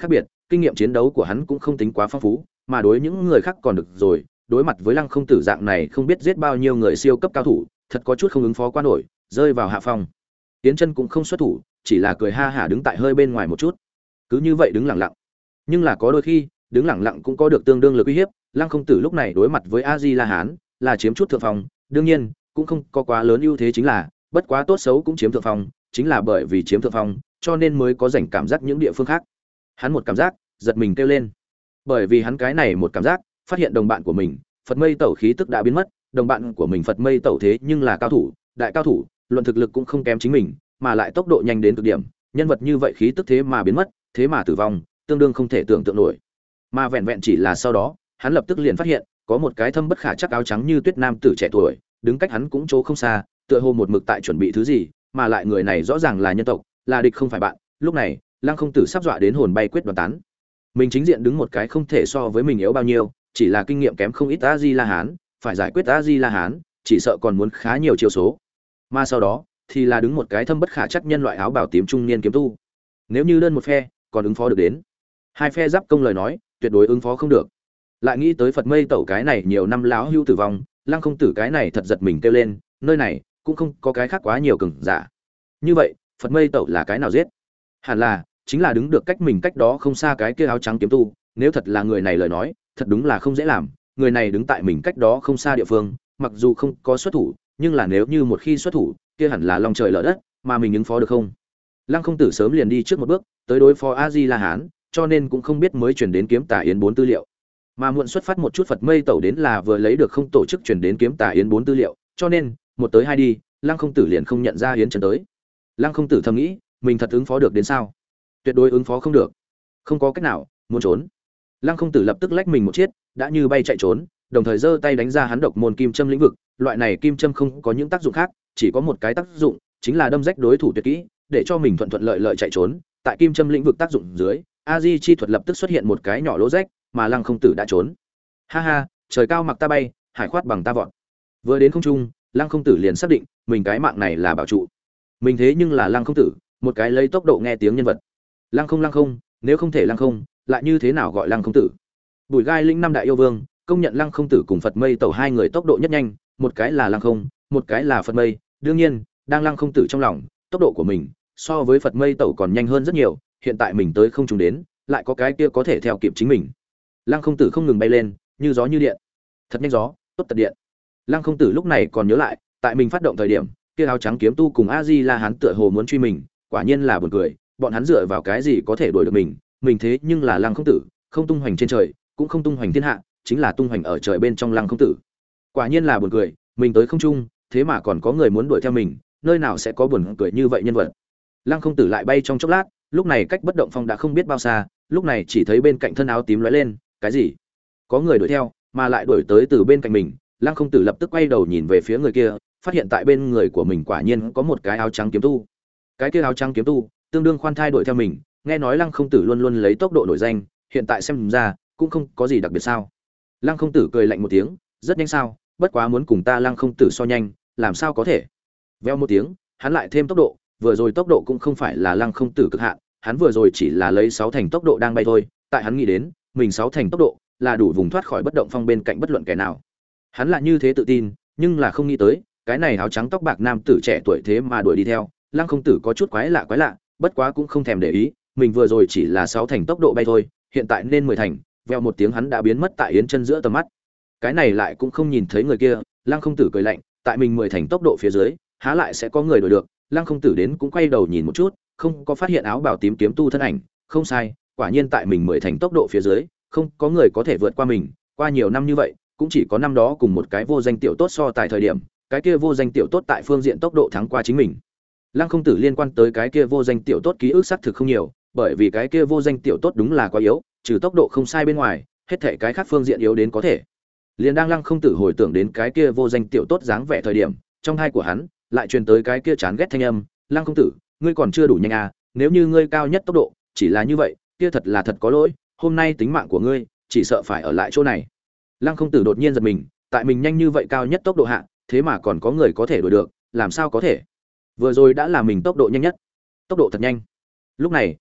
kinh nghiệm chiến đấu của hắn cũng không tính quá phong phú, mà đối những người khác còn được rồi, đối mặt với Lăng Không Tử dạng này không biết giết bao nhiêu người siêu cấp cao thủ, thật có chút không ứng phó qua nổi, rơi vào hạ phong. Tiến Chân cũng không xuất thủ, chỉ là cười ha hả đứng tại hơi bên ngoài một chút. Cứ như vậy đứng lặng lặng. Nhưng là có đôi khi, đứng lặng lặng cũng có được tương đương lực uy hiếp, Lăng Không Tử lúc này đối mặt với A Di La Hán, là chiếm chút thượng phong, đương nhiên, cũng không có quá lớn ưu thế chính là, bất quá tốt xấu cũng chiếm thượng phong, chính là bởi vì chiếm thượng phong, cho nên mới có rảnh cảm giác những địa phương khác. Hắn một cảm giác, giật mình kêu lên. Bởi vì hắn cái này một cảm giác, phát hiện đồng bạn của mình, Phật Mây Tẩu khí tức đã biến mất, đồng bạn của mình Phật Mây Tẩu thế nhưng là cao thủ, đại cao thủ, luận thực lực cũng không kém chính mình, mà lại tốc độ nhanh đến cực điểm, nhân vật như vậy khí tức thế mà biến mất, thế mà tử vong, tương đương không thể tưởng tượng nổi. Mà vẹn vẹn chỉ là sau đó, hắn lập tức liền phát hiện, có một cái thâm bất khả chắc áo trắng như tuyết nam tử trẻ tuổi, đứng cách hắn cũng chỗ không xa, tựa hồ một mực tại chuẩn bị thứ gì, mà lại người này rõ ràng là nhân tộc, là địch không phải bạn. Lúc này, Lăng Không Tử sắp dọa đến hồn bay quyết đoán tán. Mình chính diện đứng một cái không thể so với mình yếu bao nhiêu, chỉ là kinh nghiệm kém không ít A Di La Hán, phải giải quyết A Di La Hán, chỉ sợ còn muốn khá nhiều chiêu số. Mà sau đó, thì là đứng một cái thâm bất khả chắc nhân loại áo bào tím trung niên kiếm tu. Nếu như đơn một phe, còn ứng phó được đến. Hai phe giáp công lời nói, tuyệt đối ứng phó không được. Lại nghĩ tới Phật Mây Tẩu cái này nhiều năm láo hưu tử vong, Lăng Không Tử cái này thật giật mình kêu lên, nơi này cũng không có cái khác quá nhiều cường giả. Như vậy, Phật Mây Tẩu là cái nào giết? Hẳn là chính là đứng được cách mình cách đó không xa cái kia áo trắng kiếm tu, nếu thật là người này lời nói, thật đúng là không dễ làm, người này đứng tại mình cách đó không xa địa phương, mặc dù không có xuất thủ, nhưng là nếu như một khi xuất thủ, kia hẳn là long trời lở đất, mà mình ứng phó được không? Lăng Không Tử sớm liền đi trước một bước, tới đối phó A Di La Hán, cho nên cũng không biết mới truyền đến kiếm tà yến bốn tư liệu. Mà muộn xuất phát một chút Phật Mây Tẩu đến là vừa lấy được không tổ chức truyền đến kiếm tà yến bốn tư liệu, cho nên, một tới hai đi, Lăng Không Tử liền không nhận ra yến chân tới. Lăng Không Tử thầm nghĩ, mình thật ứng phó được đến sao? Tuyệt đối ứng phó không được. Không có cách nào, muốn trốn. Lăng Không Tử lập tức lách mình một chiếc, đã như bay chạy trốn, đồng thời giơ tay đánh ra hắn độc môn kim châm lĩnh vực, loại này kim châm không có những tác dụng khác, chỉ có một cái tác dụng, chính là đâm rách đối thủ tuyệt kỹ, để cho mình thuận thuận lợi lợi chạy trốn. Tại kim châm lĩnh vực tác dụng dưới, A Di chi thuật lập tức xuất hiện một cái nhỏ lỗ rách, mà Lăng Không Tử đã trốn. Ha ha, trời cao mặc ta bay, hải khoát bằng ta vọt. Vừa đến không trung, Lăng Không Tử liền xác định, mình cái mạng này là bảo trụ. Mình thế nhưng là Lăng Không Tử, một cái lấy tốc độ nghe tiếng nhân vật. Lăng không lăng không, nếu không thể lăng không, lại như thế nào gọi Lăng Không Tử? Bùi Gai Linh năm đại yêu vương, công nhận Lăng Không Tử cùng Phật Mây Tẩu hai người tốc độ nhất nhanh, một cái là lăng không, một cái là Phật Mây, đương nhiên, đang Lăng Không Tử trong lòng, tốc độ của mình so với Phật Mây Tẩu còn nhanh hơn rất nhiều, hiện tại mình tới không trùng đến, lại có cái kia có thể theo kịp chính mình. Lăng Không Tử không ngừng bay lên, như gió như điện. Thật nhanh gió, tốt tật điện. Lăng Không Tử lúc này còn nhớ lại, tại mình phát động thời điểm, kia áo trắng kiếm tu cùng A Di La Hán tựa hồ muốn truy mình, quả nhiên là buồn cười, bọn hắn dựa vào cái gì có thể đuổi được mình, mình thế nhưng là Lăng Không Tử, không tung hoành trên trời, cũng không tung hoành thiên hạ, chính là tung hoành ở trời bên trong Lăng Không Tử. Quả nhiên là buồn cười, mình tới không trung, thế mà còn có người muốn đuổi theo mình, nơi nào sẽ có buồn cười như vậy nhân vật. Lăng Không Tử lại bay trong chốc lát, lúc này cách bất động phong đã không biết bao xa, lúc này chỉ thấy bên cạnh thân áo tím lóe lên, cái gì? Có người đuổi theo, mà lại đuổi tới từ bên cạnh mình. Lăng Không Tử lập tức quay đầu nhìn về phía người kia, phát hiện tại bên người của mình quả nhiên có một cái áo trắng kiếm tu. Cái kia áo trắng kiếm tu, tương đương khoan thai đuổi theo mình, nghe nói Lăng Không Tử luôn luôn lấy tốc độ nổi danh, hiện tại xem ra cũng không có gì đặc biệt sao? Lăng Không Tử cười lạnh một tiếng, rất nhanh sao, bất quá muốn cùng ta Lăng Không Tử so nhanh, làm sao có thể? Veo một tiếng, hắn lại thêm tốc độ, vừa rồi tốc độ cũng không phải là Lăng Không Tử cực hạn, hắn vừa rồi chỉ là lấy sáu thành tốc độ đang bay thôi, tại hắn nghĩ đến, mình sáu thành tốc độ là đủ vùng thoát khỏi bất động phong bên cạnh bất luận kẻ nào. Hắn là như thế tự tin, nhưng là không nghĩ tới, cái này áo trắng tóc bạc nam tử trẻ tuổi thế mà đuổi đi theo, Lăng Không Tử có chút quái lạ quái lạ, bất quá cũng không thèm để ý, mình vừa rồi chỉ là sáu thành tốc độ bay thôi, hiện tại nên mười thành, veo một tiếng hắn đã biến mất tại yến chân giữa tầm mắt. Cái này lại cũng không nhìn thấy người kia, Lăng Không Tử cười lạnh, tại mình mười thành tốc độ phía dưới, há lại sẽ có người đuổi được. Lăng Không Tử đến cũng quay đầu nhìn một chút, không có phát hiện áo bào tím kiếm tu thân ảnh, không sai, quả nhiên tại mình mười thành tốc độ phía dưới, không có người có thể vượt qua mình, qua nhiều năm như vậy, cũng chỉ có năm đó cùng một cái vô danh tiểu tốt so tại thời điểm, cái kia vô danh tiểu tốt tại phương diện tốc độ thắng qua chính mình. Lăng Không Tử liên quan tới cái kia vô danh tiểu tốt ký ức xác thực không nhiều, bởi vì cái kia vô danh tiểu tốt đúng là quá yếu, trừ tốc độ không sai bên ngoài, hết thảy cái khác phương diện yếu đến có thể. Liên đang Lăng Không Tử hồi tưởng đến cái kia vô danh tiểu tốt dáng vẻ thời điểm, trong tai của hắn lại truyền tới cái kia chán ghét thanh âm, "Lăng Không Tử, ngươi còn chưa đủ nhanh à, nếu như ngươi cao nhất tốc độ, chỉ là như vậy, kia thật là thật có lỗi, hôm nay tính mạng của ngươi, chỉ sợ phải ở lại chỗ này." Lăng Không Tử đột nhiên giật mình, tại mình nhanh như vậy cao nhất tốc độ hạ, thế mà còn có người có thể đuổi được, làm sao có thể? Vừa rồi đã là mình tốc độ nhanh nhất. Tốc độ thật nhanh. Lúc này,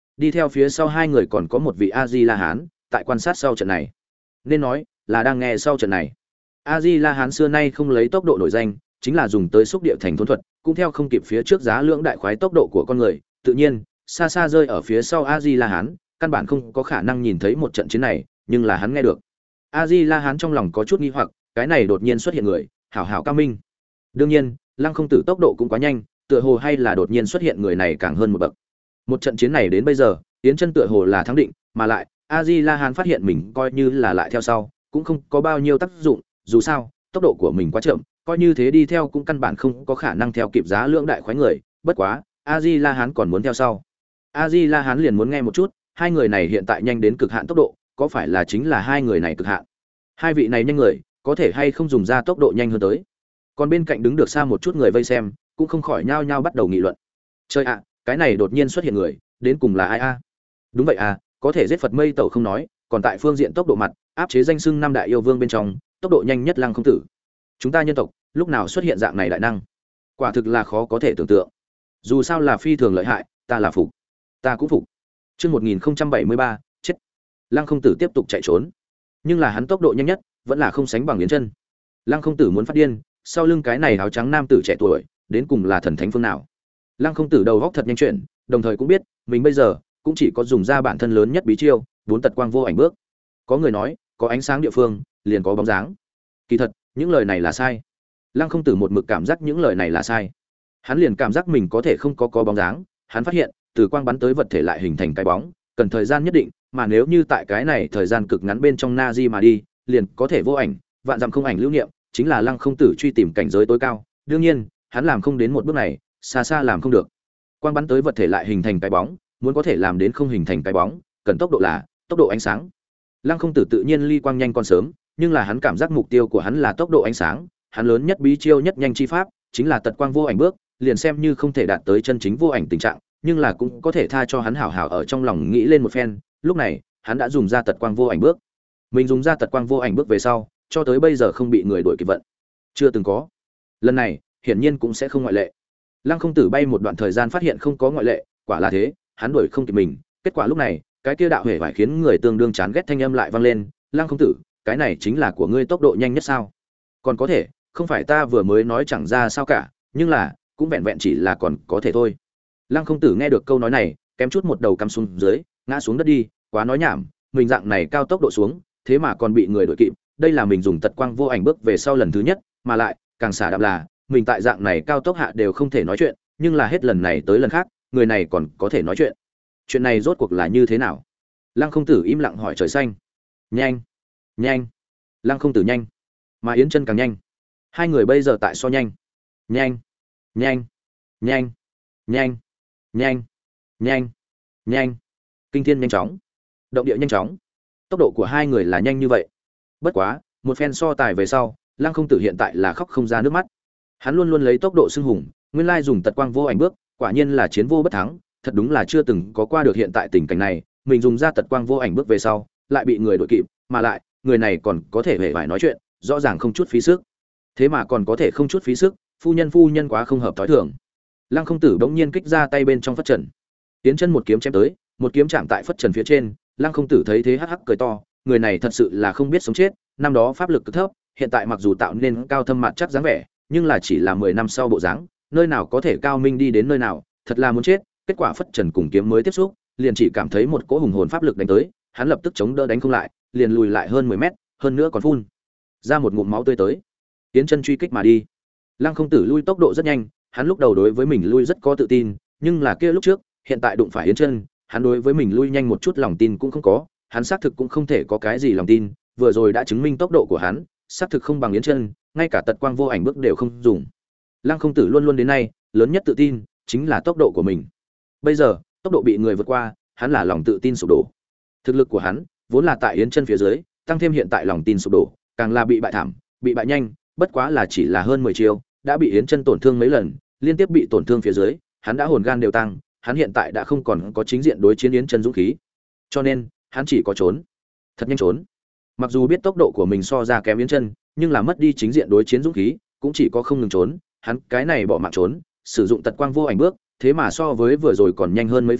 đi theo phía sau hai người còn có một vị a di la hán tại quan sát sau trận này, nên nói là đang nghe sau trận này. a di la hán xưa nay không lấy tốc độ nổi danh, chính là dùng tới xúc địa thành thốn thuật, cũng theo không kịp phía trước giá lưỡng đại khoái tốc độ của con người, tự nhiên xa xa rơi ở phía sau a di la hán, căn bản không có khả năng nhìn thấy một trận chiến này, nhưng là hắn nghe được. a di la hán trong lòng có chút nghi hoặc, cái này đột nhiên xuất hiện người hảo hảo cao minh. Đương nhiên Lăng Không Tử tốc độ cũng quá nhanh, tựa hồ hay là đột nhiên xuất hiện người này càng hơn một bậc. Một trận chiến này đến bây giờ, Yến Chân tựa hồ là thắng định, mà lại a di la hán phát hiện mình coi như là lại theo sau cũng không có bao nhiêu tác dụng, dù sao tốc độ của mình quá chậm, coi như thế đi theo cũng căn bản không có khả năng theo kịp giá lưỡng đại khoái người. Bất quá a di la hán còn muốn theo sau. a di la hán liền muốn nghe một chút, hai người này hiện tại nhanh đến cực hạn tốc độ, có phải là chính là hai người này cực hạn? Hai vị này nhanh người có thể hay không dùng ra tốc độ nhanh hơn tới? Còn bên cạnh đứng được xa một chút người vây xem cũng không khỏi nhao nhao bắt đầu nghị luận. Chơi ạ, cái này đột nhiên xuất hiện người đến cùng là ai a? Đúng vậy à, có thể giết Phật mây tẩu không nói, còn tại phương diện tốc độ mặt áp chế danh xưng năm đại yêu vương bên trong tốc độ nhanh nhất Lăng Không Tử. Chúng ta nhân tộc lúc nào xuất hiện dạng này đại năng, quả thực là khó có thể tưởng tượng. Dù sao là phi thường lợi hại, ta là phục, ta cũng phục. Chương một nghìn bảy mươi ba, chết. Lăng Không Tử tiếp tục chạy trốn, nhưng là hắn tốc độ nhanh nhất vẫn là không sánh bằng Yến Chân. Lăng Không Tử muốn phát điên, sau lưng cái này áo trắng nam tử trẻ tuổi đến cùng là thần thánh phương nào? Lăng Không Tử đầu góc thật nhanh chuyển, đồng thời cũng biết mình bây giờ cũng chỉ có dùng ra bản thân lớn nhất bí chiêu, bốn tật quang vô ảnh bước. Có người nói có ánh sáng địa phương liền có bóng dáng, kỳ thật những lời này là sai. Lăng Không Tử một mực cảm giác những lời này là sai. Hắn liền cảm giác mình có thể không có có bóng dáng, hắn phát hiện từ quang bắn tới vật thể lại hình thành cái bóng cần thời gian nhất định, mà nếu như tại cái này thời gian cực ngắn bên trong na di mà đi liền có thể vô ảnh, vạn dặm không ảnh lưu niệm, chính là Lăng Không Tử truy tìm cảnh giới tối cao. Đương nhiên hắn làm không đến một bước này, xa xa làm không được. Quang bắn tới vật thể lại hình thành cái bóng, muốn có thể làm đến không hình thành cái bóng cần tốc độ là tốc độ ánh sáng. Lăng Không Tử tự nhiên ly quang nhanh còn sớm, nhưng là hắn cảm giác mục tiêu của hắn là tốc độ ánh sáng, hắn lớn nhất bí chiêu nhất nhanh chi pháp chính là tật quang vô ảnh bước, liền xem như không thể đạt tới chân chính vô ảnh tình trạng, nhưng là cũng có thể tha cho hắn hảo hảo ở trong lòng nghĩ lên một phen. Lúc này hắn đã dùng ra tật quang vô ảnh bước. Mình dùng ra tật quang vô ảnh bước về sau, cho tới bây giờ không bị người đuổi kịp vận, chưa từng có. Lần này hiển nhiên cũng sẽ không ngoại lệ. Lăng Không Tử bay một đoạn thời gian phát hiện không có ngoại lệ, quả là thế, hắn đuổi không kịp mình. Kết quả lúc này, cái kia đạo hề phải khiến người tương đương chán ghét thanh âm lại vang lên, "Lăng Không Tử, cái này chính là của ngươi tốc độ nhanh nhất sao?" Còn có thể, không phải ta vừa mới nói chẳng ra sao cả, nhưng là cũng vẹn vẹn chỉ là còn có thể thôi. Lăng Không Tử nghe được câu nói này, kém chút một đầu cắm xuống dưới, ngã xuống đất đi, quá nói nhảm, mình dạng này cao tốc độ xuống, thế mà còn bị người đuổi kịp, đây là mình dùng tật quang vô ảnh bước về sau lần thứ nhất, mà lại, càng xả đạp là, mình tại dạng này cao tốc hạ đều không thể nói chuyện, nhưng là hết lần này tới lần khác, người này còn có thể nói chuyện. Chuyện này rốt cuộc là như thế nào? Lăng Không Tử im lặng hỏi trời xanh. Nhanh, nhanh. Lăng Không Tử nhanh, mà Yến Chân càng nhanh. Hai người bây giờ tại so nhanh. Nhanh, nhanh, nhanh, nhanh, nhanh, nhanh, nhanh. Kinh thiên nhanh chóng, động địa nhanh chóng. Tốc độ của hai người là nhanh như vậy. Bất quá, một phen so tài về sau, Lăng Không Tử hiện tại là khóc không ra nước mắt. Hắn luôn luôn lấy tốc độ xưng hùng, nguyên lai dùng tật quang vô ảnh bước, quả nhiên là chiến vô bất thắng, thật đúng là chưa từng có qua được hiện tại tình cảnh này, mình dùng ra tật quang vô ảnh bước về sau, lại bị người đuổi kịp, mà lại, người này còn có thể hề phải nói chuyện, rõ ràng không chút phí sức. Thế mà còn có thể không chút phí sức, phu nhân phu nhân quá không hợp thói thường. Lăng Không Tử bỗng nhiên kích ra tay bên trong phất trần. Tiến chân một kiếm chém tới, một kiếm chạm tại phất trần phía trên, Lăng Không Tử thấy thế hắc hắc cười to, người này thật sự là không biết sống chết, năm đó pháp lực cực thấp, hiện tại mặc dù tạo nên cao thâm mặt chắc dáng vẻ, nhưng là chỉ là mười năm sau bộ dáng, nơi nào có thể cao minh đi đến nơi nào, thật là muốn chết. Kết quả phất trần cùng kiếm mới tiếp xúc, liền chỉ cảm thấy một cỗ hùng hồn pháp lực đánh tới, hắn lập tức chống đỡ đánh không lại, liền lùi lại hơn mười mét, hơn nữa còn phun ra một ngụm máu tươi tới. Tiến chân truy kích mà đi. Lăng Không Tử lui tốc độ rất nhanh, hắn lúc đầu đối với mình lui rất có tự tin, nhưng là kia lúc trước, hiện tại đụng phải Yến Chân, hắn đối với mình lui nhanh một chút lòng tin cũng không có, hắn xác thực cũng không thể có cái gì lòng tin, vừa rồi đã chứng minh tốc độ của hắn, xác thực không bằng Yến Chân, ngay cả tật quang vô ảnh bước đều không dùng. Lăng Không Tử luôn luôn đến nay, lớn nhất tự tin chính là tốc độ của mình. Bây giờ, tốc độ bị người vượt qua, hắn là lòng tự tin sụp đổ. Thực lực của hắn vốn là tại Yến Chân phía dưới, tăng thêm hiện tại lòng tin sụp đổ, càng là bị bại thảm, bị bại nhanh, bất quá là chỉ là hơn mười chiêu, đã bị Yến Chân tổn thương mấy lần, liên tiếp bị tổn thương phía dưới, hắn đã hồn gan đều tăng, hắn hiện tại đã không còn có chính diện đối chiến Yến Chân dũng khí. Cho nên, hắn chỉ có trốn, thật nhanh trốn. Mặc dù biết tốc độ của mình so ra kém Yến Chân, nhưng là mất đi chính diện đối chiến dũng khí, cũng chỉ có không ngừng trốn, hắn cái này bỏ mạng trốn, sử dụng tật quang vô ảnh bước, thế mà so với vừa rồi còn nhanh hơn mấy phần,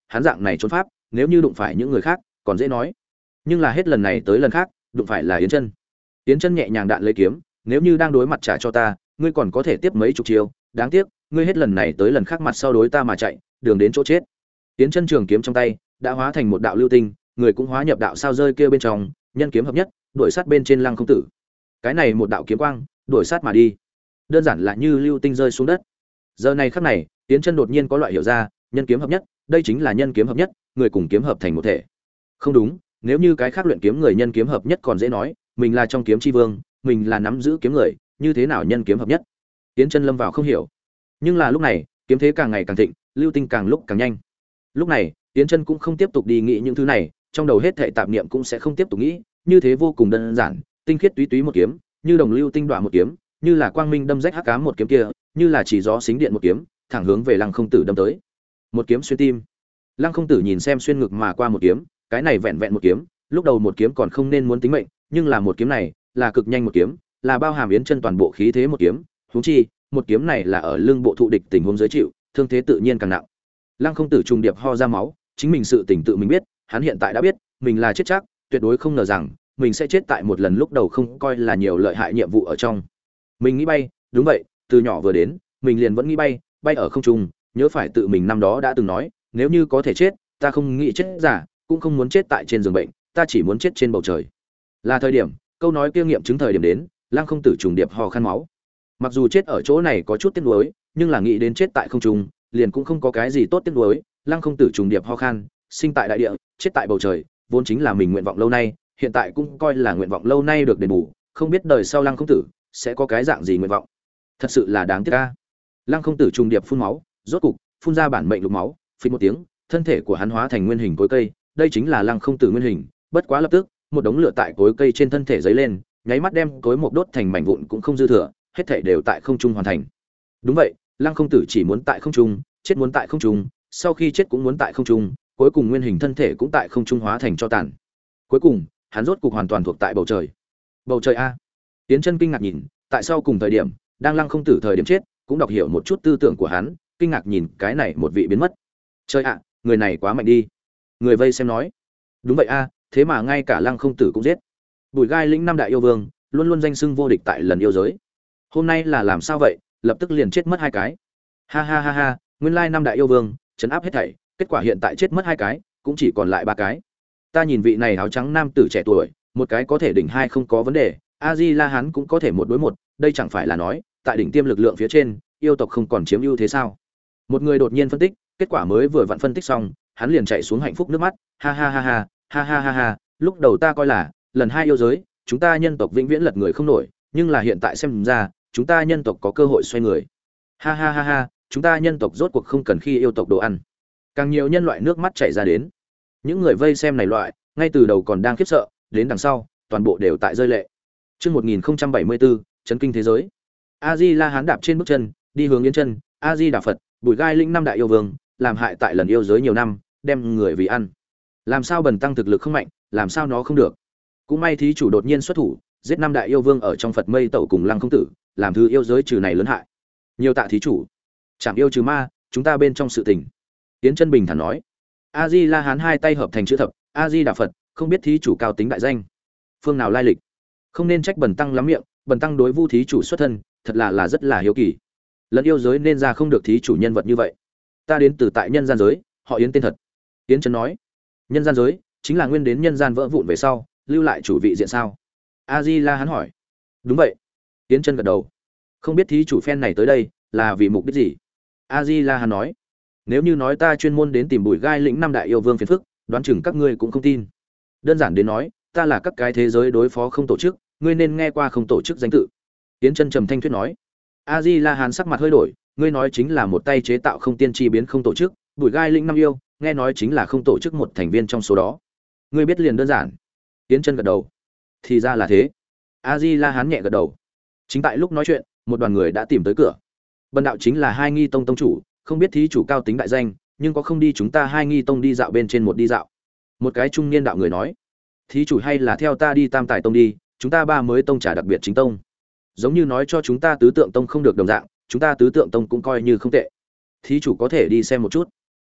hắn dạng này trốn pháp nếu như đụng phải những người khác còn dễ nói, nhưng là hết lần này tới lần khác đụng phải là Yến Chân. Yến Chân nhẹ nhàng đạn lấy kiếm, nếu như đang đối mặt trả cho ta, ngươi còn có thể tiếp mấy chục chiêu, đáng tiếc, ngươi hết lần này tới lần khác mặt sau đối ta mà chạy, đường đến chỗ chết. Yến Chân trường kiếm trong tay đã hóa thành một đạo lưu tinh, người cũng hóa nhập đạo sao rơi kia bên trong, nhân kiếm hợp nhất, đuổi sát bên trên Lăng Không Tử. Cái này một đạo kiếm quang, đuổi sát mà đi, đơn giản là như lưu tinh rơi xuống đất. Giờ này khắc này, Yến Chân đột nhiên có loại hiểu ra, nhân kiếm hợp nhất, đây chính là nhân kiếm hợp nhất, người cùng kiếm hợp thành một thể. Không đúng, nếu như cái khác luyện kiếm người nhân kiếm hợp nhất còn dễ nói, mình là trong kiếm chi vương, mình là nắm giữ kiếm người, như thế nào nhân kiếm hợp nhất? Yến Chân lâm vào không hiểu. Nhưng là lúc này, kiếm thế càng ngày càng thịnh, lưu tinh càng lúc càng nhanh. Lúc này, Yến Chân cũng không tiếp tục đi nghĩ những thứ này, trong đầu hết thảy tạp niệm cũng sẽ không tiếp tục nghĩ, như thế vô cùng đơn giản, tinh khiết túy túy một kiếm, như đồng lưu tinh đoạn một kiếm, như là quang minh đâm rách hắc ám một kiếm kia, như là chỉ gió xính điện một kiếm, thẳng hướng về Lăng Không Tử đâm tới. Một kiếm xuyên tim. Lăng Không Tử nhìn xem xuyên ngực mà qua một kiếm, cái này vẹn vẹn một kiếm, lúc đầu một kiếm còn không nên muốn tính mệnh, nhưng là một kiếm này, là cực nhanh một kiếm, là bao hàm Yến Chân toàn bộ khí thế một kiếm, huống chi, một kiếm này là ở lưng bộ thụ địch tình huống dưới chịu, thương thế tự nhiên càng nặng. Lăng Không Tử trùng điệp ho ra máu, chính mình sự tình tự mình biết, hắn hiện tại đã biết, mình là chết chắc, tuyệt đối không ngờ rằng mình sẽ chết tại một lần lúc đầu không coi là nhiều lợi hại nhiệm vụ ở trong. Mình nghĩ bay, đúng vậy, từ nhỏ vừa đến, mình liền vẫn nghĩ bay, bay ở không trung, nhớ phải tự mình năm đó đã từng nói, nếu như có thể chết, ta không nghĩ chết giả, cũng không muốn chết tại trên giường bệnh, ta chỉ muốn chết trên bầu trời. Là thời điểm, câu nói kia nghiệm chứng thời điểm đến, Lăng Không Tử trùng điệp ho khan máu. Mặc dù chết ở chỗ này có chút tiếc nuối, nhưng là nghĩ đến chết tại không trung, liền cũng không có cái gì tốt tiếc nuối. Lăng Không Tử trùng điệp ho khan, sinh tại đại địa, chết tại bầu trời, vốn chính là mình nguyện vọng lâu nay, hiện tại cũng coi là nguyện vọng lâu nay được đền bù, không biết đời sau Lăng Không Tử sẽ có cái dạng gì nguyện vọng. Thật sự là đáng tiếc a. Lăng Không Tử trùng điệp phun máu, rốt cục phun ra bản mệnh lục máu, phình một tiếng, thân thể của hắn hóa thành nguyên hình cối cây, đây chính là Lăng Không Tử nguyên hình, bất quá lập tức, một đống lửa tại cối cây trên thân thể giấy lên, nháy mắt đem cối mục đốt thành mảnh vụn cũng không dư thừa, hết thảy đều tại không trung hoàn thành. Đúng vậy, Lăng Không Tử chỉ muốn tại không trung, chết muốn tại không trung, sau khi chết cũng muốn tại không trung, cuối cùng nguyên hình thân thể cũng tại không trung hóa thành cho tàn. Cuối cùng, hắn rốt cục hoàn toàn thuộc tại bầu trời. Bầu trời a. Tiến Chân kinh ngạc nhìn, tại sao cùng thời điểm, đang Lăng Không Tử thời điểm chết, cũng đọc hiểu một chút tư tưởng của hắn, kinh ngạc nhìn cái này một vị biến mất. Trời ạ, người này quá mạnh đi. Người vây xem nói. Đúng vậy a, thế mà ngay cả Lăng Không Tử cũng giết. Bùi Gai lĩnh năm đại yêu vương, luôn luôn danh xưng vô địch tại lần yêu giới. Hôm nay là làm sao vậy, lập tức liền chết mất hai cái. Ha ha ha ha, nguyên lai năm đại yêu vương, trấn áp hết thảy, kết quả hiện tại chết mất hai cái, cũng chỉ còn lại ba cái. Ta nhìn vị này áo trắng nam tử trẻ tuổi, một cái có thể đỉnh hai không có vấn đề, A Di La Hán cũng có thể một đối một, đây chẳng phải là nói, tại đỉnh tiêm lực lượng phía trên, yêu tộc không còn chiếm ưu thế sao? Một người đột nhiên phân tích, kết quả mới vừa vặn phân tích xong, hắn liền chạy xuống hạnh phúc nước mắt, ha ha ha ha, ha ha ha ha, lúc đầu ta coi là, lần hai yêu giới, chúng ta nhân tộc vĩnh viễn lật người không nổi, nhưng là hiện tại xem ra, chúng ta nhân tộc có cơ hội xoay người. Ha ha ha ha, chúng ta nhân tộc rốt cuộc không cần khi yêu tộc đồ ăn. Càng nhiều nhân loại nước mắt chảy ra đến. Những người vây xem này loại, ngay từ đầu còn đang khiếp sợ, đến đằng sau, toàn bộ đều tại rơi lệ. Chương một nghìn không trăm bảy mươi tư, chấn kinh thế giới. A Di La Hán đạp trên bước chân, đi hướng Yến Chân, A Di Đà Phật, Bùi Gai linh năm đại yêu vương, làm hại tại lần yêu giới nhiều năm, đem người vì ăn. Làm sao bần tăng thực lực không mạnh, làm sao nó không được? Cũng may thí chủ đột nhiên xuất thủ, giết năm đại yêu vương ở trong Phật Mây Tẩu cùng Lăng Không Tử, làm thứ yêu giới trừ này lớn hại. Nhiều tạ thí chủ. Chảm yêu trừ ma, chúng ta bên trong sự tình. Yến Chân bình thản nói. A Di La Hán hai tay hợp thành chữ thập, A Di Đà Phật, không biết thí chủ cao tính đại danh, phương nào lai lịch? Không nên trách bần tăng lắm miệng, bần tăng đối Vu thí chủ xuất thân, thật là là rất là hiếu kỳ. Lần yêu giới nên ra không được thí chủ nhân vật như vậy. Ta đến từ tại nhân gian giới, họ Yến tên thật. Yến Chân nói. Nhân gian giới chính là nguyên đến nhân gian vỡ vụn về sau, lưu lại chủ vị diện sao? A Di La Hán hỏi. Đúng vậy. Yến Chân gật đầu. Không biết thí chủ phen này tới đây là vì mục đích gì? A Di La Hán nói. Nếu như nói ta chuyên môn đến tìm Bùi Gai lĩnh năm đại yêu vương phiền phức, đoán chừng các ngươi cũng không tin. Đơn giản đến nói, ta là các cái thế giới đối phó không tổ chức, ngươi nên nghe qua không tổ chức danh tự. Yến Chân trầm thanh thuyết nói. A Di La Hán sắc mặt hơi đổi, ngươi nói chính là một tay chế tạo không tiên tri biến không tổ chức, Bùi Gai lĩnh năm yêu, nghe nói chính là không tổ chức một thành viên trong số đó. Ngươi biết liền đơn giản. Yến Chân gật đầu. Thì ra là thế. A Di La Hán nhẹ gật đầu. Chính tại lúc nói chuyện, một đoàn người đã tìm tới cửa. Bần đạo chính là Hai Nghi Tông tông chủ, không biết thí chủ cao tính đại danh, nhưng có không đi chúng ta Hai Nghi Tông đi dạo bên trên một đi dạo. Một cái trung niên đạo người nói. Thí chủ hay là theo ta đi Tam Tài Tông đi, chúng ta ba mới tông trả đặc biệt chính tông. Giống như nói cho chúng ta Tứ Tượng Tông không được đồng dạng, chúng ta Tứ Tượng Tông cũng coi như không tệ. Thí chủ có thể đi xem một chút.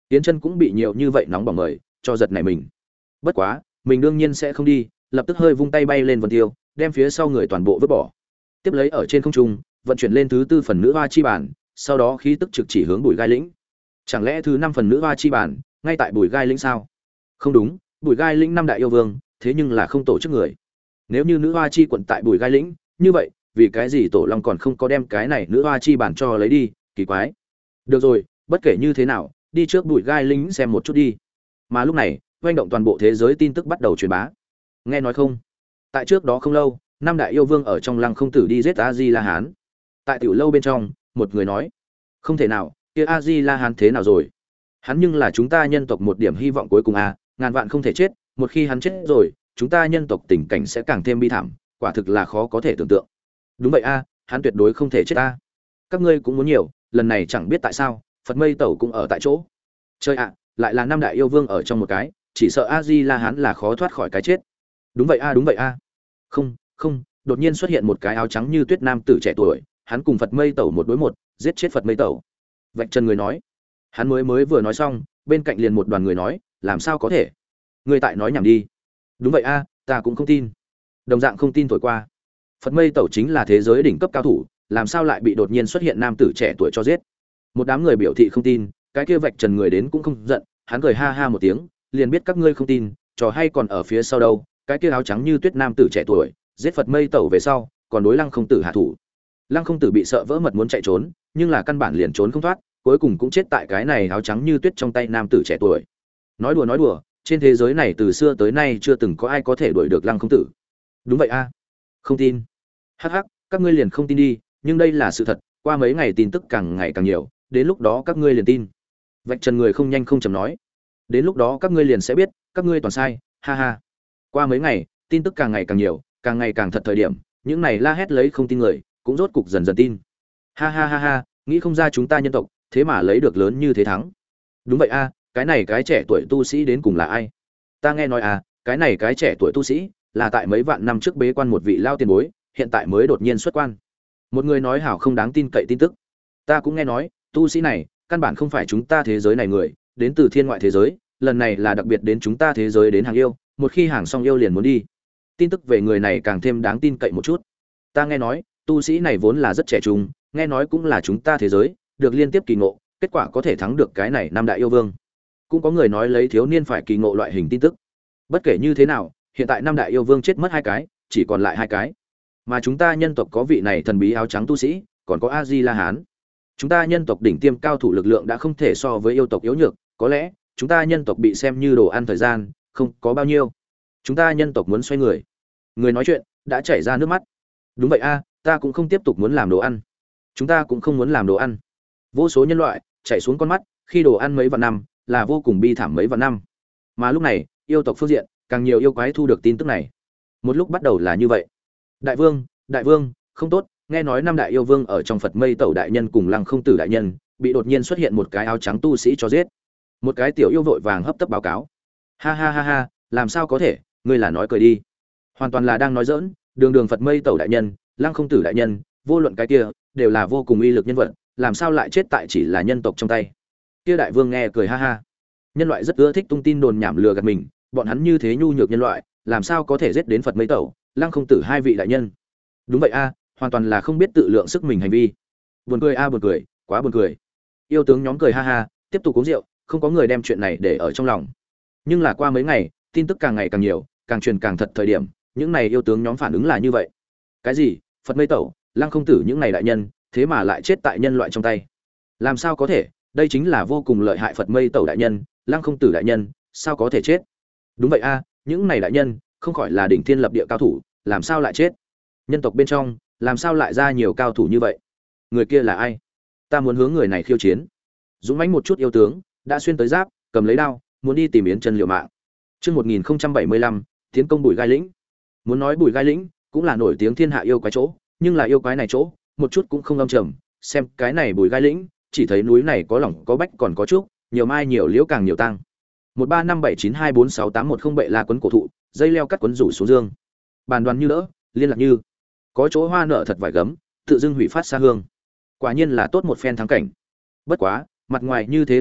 Yến Chân cũng bị nhiều như vậy nóng bỏng mời, cho giật nảy mình. Bất quá, mình đương nhiên sẽ không đi, lập tức hơi vung tay bay lên vân tiêu, đem phía sau người toàn bộ vứt bỏ. Tiếp lấy ở trên không trung, vận chuyển lên thứ tư phần nữ hoa chi bản, sau đó khí tức trực chỉ hướng Bùi Gai Lĩnh. Chẳng lẽ thứ năm phần nữ hoa chi bản ngay tại Bùi Gai Lĩnh sao? Không đúng, Bùi Gai Lĩnh năm đại yêu vương, thế nhưng là không tổ chức người. Nếu như nữ hoa chi quận tại Bùi Gai Lĩnh, như vậy, vì cái gì Tổ Long còn không có đem cái này nữ hoa chi bản cho lấy đi, kỳ quái. Được rồi, bất kể như thế nào, đi trước Bùi Gai Lĩnh xem một chút đi. Mà lúc này, hoành động toàn bộ thế giới tin tức bắt đầu truyền bá. Nghe nói không? Tại trước đó không lâu, năm đại yêu vương ở trong lăng không tử đi giết A Di La Hán. Tại tiểu lâu bên trong, một người nói: "Không thể nào, kia A Di La Hán thế nào rồi? Hắn nhưng là chúng ta nhân tộc một điểm hy vọng cuối cùng à, ngàn vạn không thể chết, một khi hắn chết rồi, chúng ta nhân tộc tình cảnh sẽ càng thêm bi thảm, quả thực là khó có thể tưởng tượng." Đúng vậy a, hắn tuyệt đối không thể chết a. Các ngươi cũng muốn nhiều, lần này chẳng biết tại sao, Phật Mây Tẩu cũng ở tại chỗ. Chơi ạ, lại là năm đại yêu vương ở trong một cái, chỉ sợ A Di La Hán là khó thoát khỏi cái chết. Đúng vậy a, đúng vậy a. Không, không, đột nhiên xuất hiện một cái áo trắng như tuyết nam tử trẻ tuổi, hắn cùng Phật Mây Tẩu một đối một, giết chết Phật Mây Tẩu. Vạch Trần người nói. Hắn mới mới vừa nói xong, bên cạnh liền một đoàn người nói, làm sao có thể? Người tại nói nhảm đi. Đúng vậy a, ta cũng không tin. Đồng dạng không tin thổi qua. Phật Mây Tẩu chính là thế giới đỉnh cấp cao thủ, làm sao lại bị đột nhiên xuất hiện nam tử trẻ tuổi cho giết? Một đám người biểu thị không tin, cái kia Vạch Trần người đến cũng không giận, hắn cười ha ha một tiếng, liền biết các ngươi không tin, trò hay còn ở phía sau đâu, cái kia áo trắng như tuyết nam tử trẻ tuổi, giết Phật Mây Tẩu về sau, còn đối Lăng Không Tử hạ thủ. Lăng Không Tử bị sợ vỡ mật muốn chạy trốn, nhưng là căn bản liền trốn không thoát, cuối cùng cũng chết tại cái này áo trắng như tuyết trong tay nam tử trẻ tuổi. Nói đùa nói đùa, trên thế giới này từ xưa tới nay chưa từng có ai có thể đuổi được Lăng Không Tử. Đúng vậy a. Không tin. Hắc hắc, các ngươi liền không tin đi, nhưng đây là sự thật, qua mấy ngày tin tức càng ngày càng nhiều, đến lúc đó các ngươi liền tin. Vạch Trần người không nhanh không chậm nói. Đến lúc đó các ngươi liền sẽ biết, các ngươi toàn sai, ha ha. Qua mấy ngày, tin tức càng ngày càng nhiều, càng ngày càng thật thời điểm, những này la hét lấy không tin người, cũng rốt cục dần dần tin. Ha ha ha ha, nghĩ không ra chúng ta nhân tộc, thế mà lấy được lớn như thế thắng. Đúng vậy a, cái này cái trẻ tuổi tu sĩ đến cùng là ai? Ta nghe nói à, cái này cái trẻ tuổi tu sĩ là tại mấy vạn năm trước bế quan một vị lao tiền bối, hiện tại mới đột nhiên xuất quan. Một người nói hảo không đáng tin cậy tin tức. Ta cũng nghe nói, tu sĩ này căn bản không phải chúng ta thế giới này người, đến từ thiên ngoại thế giới, lần này là đặc biệt đến chúng ta thế giới đến hàng yêu, một khi hàng xong yêu liền muốn đi. Tin tức về người này càng thêm đáng tin cậy một chút. Ta nghe nói, tu sĩ này vốn là rất trẻ trung, nghe nói cũng là chúng ta thế giới, được liên tiếp kỳ ngộ, kết quả có thể thắng được cái này năm đại yêu vương. Cũng có người nói lấy thiếu niên phải kỳ ngộ loại hình tin tức. Bất kể như thế nào, hiện tại năm đại yêu vương chết mất hai cái, chỉ còn lại hai cái. Mà chúng ta nhân tộc có vị này thần bí áo trắng tu sĩ, còn có A Di La Hán. Chúng ta nhân tộc đỉnh tiêm cao thủ lực lượng đã không thể so với yêu tộc yếu nhược, có lẽ chúng ta nhân tộc bị xem như đồ ăn thời gian, không có bao nhiêu. Chúng ta nhân tộc muốn xoay người. Người nói chuyện đã chảy ra nước mắt. Đúng vậy a, ta cũng không tiếp tục muốn làm đồ ăn. Chúng ta cũng không muốn làm đồ ăn. Vô số nhân loại chảy xuống con mắt, khi đồ ăn mấy vạn năm, là vô cùng bi thảm mấy vạn năm. Mà lúc này, yêu tộc phương diện, càng nhiều yêu quái thu được tin tức này. Một lúc bắt đầu là như vậy. Đại vương, đại vương, không tốt, nghe nói năm đại yêu vương ở trong Phật Mây Tẩu đại nhân cùng Lăng Không Tử đại nhân, bị đột nhiên xuất hiện một cái áo trắng tu sĩ cho giết. Một cái tiểu yêu vội vàng hấp tấp báo cáo. Ha ha ha ha, làm sao có thể, ngươi là nói cười đi. Hoàn toàn là đang nói giỡn, đường đường Phật Mây Tẩu đại nhân, Lăng Không Tử đại nhân, vô luận cái kia, đều là vô cùng uy lực nhân vật, làm sao lại chết tại chỉ là nhân tộc trong tay. Kia đại vương nghe cười ha ha. Nhân loại rất ưa thích tung tin đồn nhảm lừa gạt mình, bọn hắn như thế nhu nhược nhân loại, làm sao có thể giết đến Phật Mây Tẩu, Lăng Không Tử hai vị đại nhân. Đúng vậy a, hoàn toàn là không biết tự lượng sức mình hành vi. Buồn cười a buồn cười, quá buồn cười. Yêu tướng nhóm cười ha ha, tiếp tục uống rượu, không có người đem chuyện này để ở trong lòng. Nhưng là qua mấy ngày, tin tức càng ngày càng nhiều, càng truyền càng thật thời điểm, những này yêu tướng nhóm phản ứng là như vậy. Cái gì? Phật Mây Tẩu, Lăng Không Tử những này đại nhân, thế mà lại chết tại nhân loại trong tay. Làm sao có thể? Đây chính là vô cùng lợi hại Phật Mây Tẩu đại nhân, Lăng Không Tử đại nhân, sao có thể chết? Đúng vậy a, những này đại nhân, không khỏi là đỉnh thiên lập địa cao thủ, làm sao lại chết? Nhân tộc bên trong, làm sao lại ra nhiều cao thủ như vậy? Người kia là ai? Ta muốn hướng người này khiêu chiến. Dũng mãnh một chút yêu tướng, đã xuyên tới giáp, cầm lấy đao, muốn đi tìm Yến Chân liều mạng. Chương một nghìn không trăm bảy mươi lăm, tiến công Bùi Gai Lĩnh. Muốn nói Bùi Gai Lĩnh, cũng là nổi tiếng thiên hạ yêu quái chỗ, nhưng là yêu quái này chỗ, một chút cũng không âm trầm, xem cái này Bùi Gai Lĩnh, chỉ thấy núi này có lỏng có bách còn có trúc, nhiều mai nhiều liễu càng nhiều tăng. một ba năm bảy chín hai bốn sáu tám một không bệ la quấn cổ thụ, dây leo cắt quấn rủ xuống dương. Bàn đoàn như đỡ, liên lạc như. Có chỗ hoa nở thật vải gấm, tự dưng hủy phát xa hương. Quả nhiên là tốt một phen thắng cảnh. Bất quá, mặt ngoài như thế vẻ đẹp,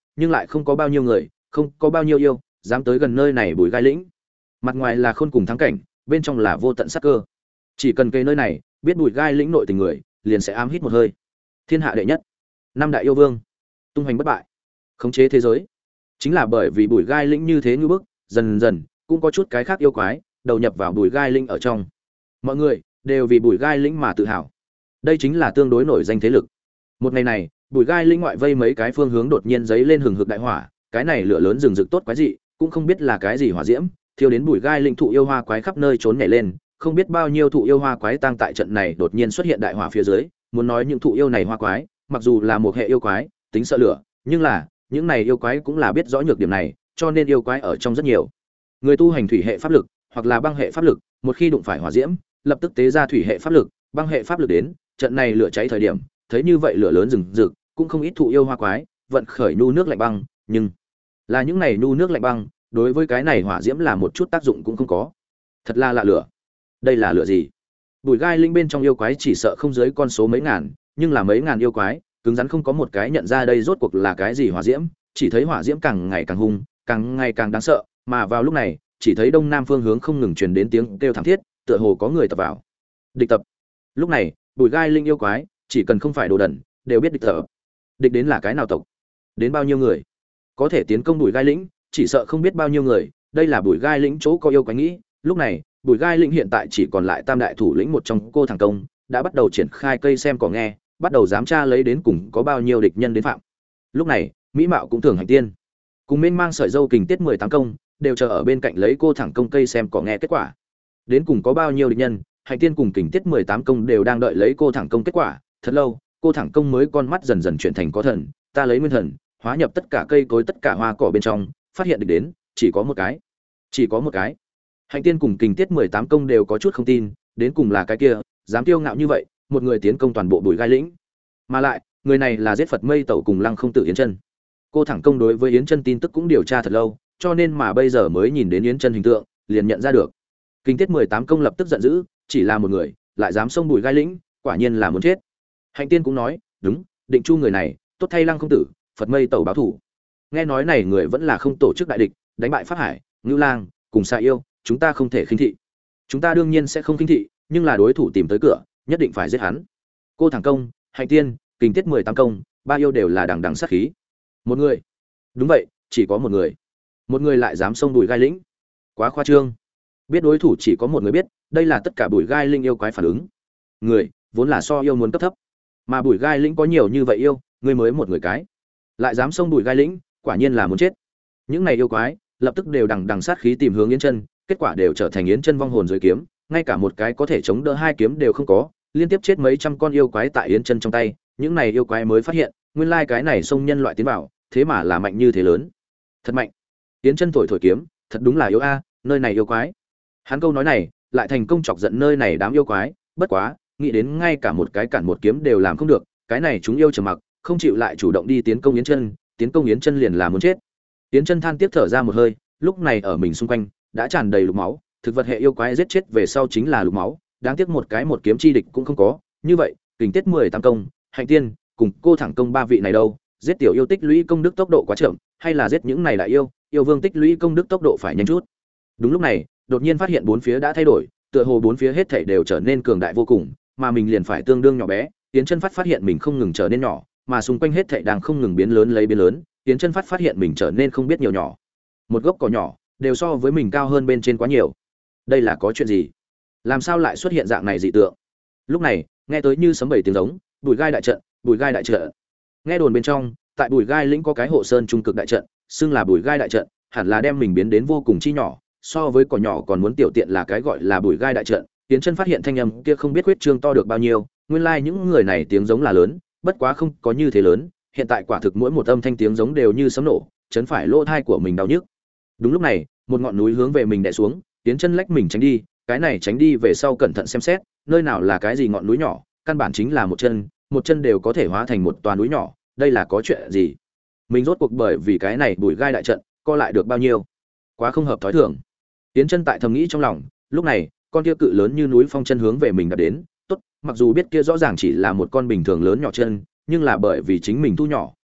nhưng lại không có bao nhiêu người, không có bao nhiêu yêu dám tới gần nơi này Bùi Gai lĩnh. Mặt ngoài là khôn cùng thắng cảnh, bên trong là vô tận sát cơ. Chỉ cần cây nơi này, biết Bùi Gai lĩnh nội tình người, liền sẽ ám hít một hơi. Thiên hạ đệ nhất, năm đại yêu vương, tung hoành bất bại, khống chế thế giới. Chính là bởi vì Bùi Gai lĩnh như thế như bức, dần dần cũng có chút cái khác yêu quái đầu nhập vào Bùi Gai lĩnh ở trong. Mọi người đều vì Bùi Gai lĩnh mà tự hào. Đây chính là tương đối nổi danh thế lực. Một ngày này, Bùi Gai lĩnh ngoại vây mấy cái phương hướng đột nhiên giấy lên hừng hực đại hỏa, cái này lửa lớn rừng rực tốt quái dị, cũng không biết là cái gì hỏa diễm, thiêu đến Bùi Gai lĩnh thụ yêu hoa quái khắp nơi trốn nhảy lên, không biết bao nhiêu thụ yêu hoa quái tăng tại trận này đột nhiên xuất hiện đại hỏa phía dưới, muốn nói những thụ yêu này hoa quái, mặc dù là một hệ yêu quái, tính sợ lửa, nhưng là, những này yêu quái cũng là biết rõ nhược điểm này, cho nên yêu quái ở trong rất nhiều. Người tu hành thủy hệ pháp lực, hoặc là băng hệ pháp lực, một khi đụng phải hỏa diễm, lập tức tế ra thủy hệ pháp lực, băng hệ pháp lực đến, trận này lửa cháy thời điểm, thấy như vậy lửa lớn rừng rực, cũng không ít thụ yêu hoa quái, vận khởi nhu nước lạnh băng, nhưng là những này nhu nước lạnh băng, đối với cái này hỏa diễm là một chút tác dụng cũng không có. Thật là lạ lửa. Đây là lửa gì? Bùi Gai linh bên trong yêu quái chỉ sợ không dưới con số mấy ngàn, nhưng là mấy ngàn yêu quái, cứng rắn không có một cái nhận ra đây rốt cuộc là cái gì hỏa diễm, chỉ thấy hỏa diễm càng ngày càng hung, càng ngày càng đáng sợ, mà vào lúc này, chỉ thấy đông nam phương hướng không ngừng truyền đến tiếng kêu thảm thiết, tựa hồ có người tập vào. Địch tập. Lúc này, Bùi Gai linh yêu quái, chỉ cần không phải đồ đần, đều biết địch tập. Địch đến là cái nào tộc? Đến bao nhiêu người? Có thể tiến công Bùi Gai lĩnh, chỉ sợ không biết bao nhiêu người, đây là Bùi Gai lĩnh chỗ có yêu quái nghĩ. Lúc này, Bùi Gai lĩnh hiện tại chỉ còn lại tam đại thủ lĩnh một trong Cô Thẳng Công, đã bắt đầu triển khai cây xem cỏ nghe, bắt đầu giám tra lấy đến cùng có bao nhiêu địch nhân đến phạm. Lúc này, mỹ mạo cũng thường hành tiên, cùng mênh mang sợi dâu kình tiết mười tám công, đều chờ ở bên cạnh lấy Cô Thẳng Công cây xem cỏ nghe kết quả. Đến cùng có bao nhiêu địch nhân, hành tiên cùng kình tiết mười tám công đều đang đợi lấy Cô Thẳng Công kết quả. Thật lâu, Cô Thẳng Công mới con mắt dần dần chuyển thành có thần, ta lấy nguyên thần, hóa nhập tất cả cây cối tất cả hoa cỏ bên trong, phát hiện địch đến, chỉ có một cái. Chỉ có một cái. Hành tiên cùng kình tiết mười tám công đều có chút không tin, đến cùng là cái kia, dám kiêu ngạo như vậy, một người tiến công toàn bộ Bùi Gai lĩnh. Mà lại, người này là giết Phật Mây Tẩu cùng Lăng Không Tử Yến Chân. Cô Thẳng Công đối với Yến Chân tin tức cũng điều tra thật lâu, cho nên mà bây giờ mới nhìn đến Yến Chân hình tượng, liền nhận ra được. Kình tiết mười tám công lập tức giận dữ, chỉ là một người, lại dám xông Bùi Gai lĩnh, quả nhiên là muốn chết. Hành tiên cũng nói, đúng, định chu người này, tốt thay Lăng Không Tử, Phật Mây Tẩu báo thủ. Nghe nói này người vẫn là không tổ chức đại địch, đánh bại Pháp Hải, Ngưu Lang, cùng Sa Yêu, chúng ta không thể khinh thị. Chúng ta đương nhiên sẽ không khinh thị, nhưng là đối thủ tìm tới cửa, nhất định phải giết hắn. Cô Thẳng Công, Hành tiên, kình tiết mười tám công, ba yêu đều là đằng đằng sát khí. Một người. Đúng vậy, chỉ có một người. Một người lại dám xông Bùi Gai lĩnh. Quá khoa trương. Biết đối thủ chỉ có một người biết, đây là tất cả Bùi Gai linh yêu quái phản ứng. Người, vốn là so yêu muốn cấp thấp. Mà Bùi Gai lĩnh có nhiều như vậy yêu, người mới một người cái. Lại dám xông Bùi Gai lĩnh, quả nhiên là muốn chết. Những này yêu quái, lập tức đều đằng đằng sát khí tìm hướng Yến Chân, kết quả đều trở thành Yến Chân vong hồn dưới kiếm, ngay cả một cái có thể chống đỡ hai kiếm đều không có, liên tiếp chết mấy trăm con yêu quái tại Yến Chân trong tay. Những này yêu quái mới phát hiện, nguyên lai cái này xông nhân loại tiến vào, thế mà là mạnh như thế lớn. Thật mạnh. Yến Chân thổi thổi kiếm, thật đúng là yêu a, nơi này yêu quái. Hắn câu nói này, lại thành công chọc giận nơi này đám yêu quái, bất quá, nghĩ đến ngay cả một cái cản một kiếm đều làm không được, cái này chúng yêu trầm mặc, không chịu lại chủ động đi tiến công Yến Chân, tiến công Yến Chân liền là muốn chết. Yến Chân than tiếc thở ra một hơi, lúc này ở mình xung quanh đã tràn đầy lục máu, thực vật hệ yêu quái giết chết về sau chính là lục máu, đáng tiếc một cái một kiếm chi địch cũng không có, như vậy, kình tiết mười tám công, Hành tiên, cùng Cô Thẳng Công ba vị này đâu, giết tiểu yêu tích lũy công đức tốc độ quá chậm, hay là giết những này đại yêu, yêu vương tích lũy công đức tốc độ phải nhanh chút. Đúng lúc này, đột nhiên phát hiện bốn phía đã thay đổi, tựa hồ bốn phía hết thảy đều trở nên cường đại vô cùng, mà mình liền phải tương đương nhỏ bé. Yến Chân phát phát hiện mình không ngừng trở nên nhỏ, mà xung quanh hết thảy đang không ngừng biến lớn lấy biến lớn, Yến Chân phát phát hiện mình trở nên không biết nhiều nhỏ. Một gốc cỏ nhỏ, đều so với mình cao hơn bên trên quá nhiều. Đây là có chuyện gì? Làm sao lại xuất hiện dạng này dị tượng? Lúc này, nghe tới như sấm bảy tiếng giống, Bùi Gai đại trận, Bùi Gai đại trận. Nghe đồn bên trong, tại Bùi Gai lĩnh có cái hộ sơn trung cực đại trận, xưng là Bùi Gai đại trận, hẳn là đem mình biến đến vô cùng chi nhỏ, so với cỏ nhỏ còn muốn tiểu tiện là cái gọi là Bùi Gai đại trận. Yến Chân phát hiện thanh âm kia không biết huyết trương to được bao nhiêu, nguyên lai like những người này tiếng giống là lớn, bất quá không có như thế lớn, hiện tại quả thực mỗi một âm thanh tiếng giống đều như sấm nổ, chấn phải lỗ tai của mình đau nhức. Đúng lúc này, một ngọn núi hướng về mình đè xuống, Yến Chân lách mình tránh đi, cái này tránh đi về sau cẩn thận xem xét, nơi nào là cái gì ngọn núi nhỏ, căn bản chính là một chân, một chân đều có thể hóa thành một tòa núi nhỏ, đây là có chuyện gì? Mình rốt cuộc bởi vì cái này Bùi Gai đại trận, co lại được bao nhiêu? Quá không hợp thói thường. Yến Chân tại thầm nghĩ trong lòng, lúc này, con kia cự lớn như núi phong chân hướng về mình đã đến, tốt, mặc dù biết kia rõ ràng chỉ là một con bình thường lớn nhỏ chân, nhưng là bởi vì chính mình thu nhỏ,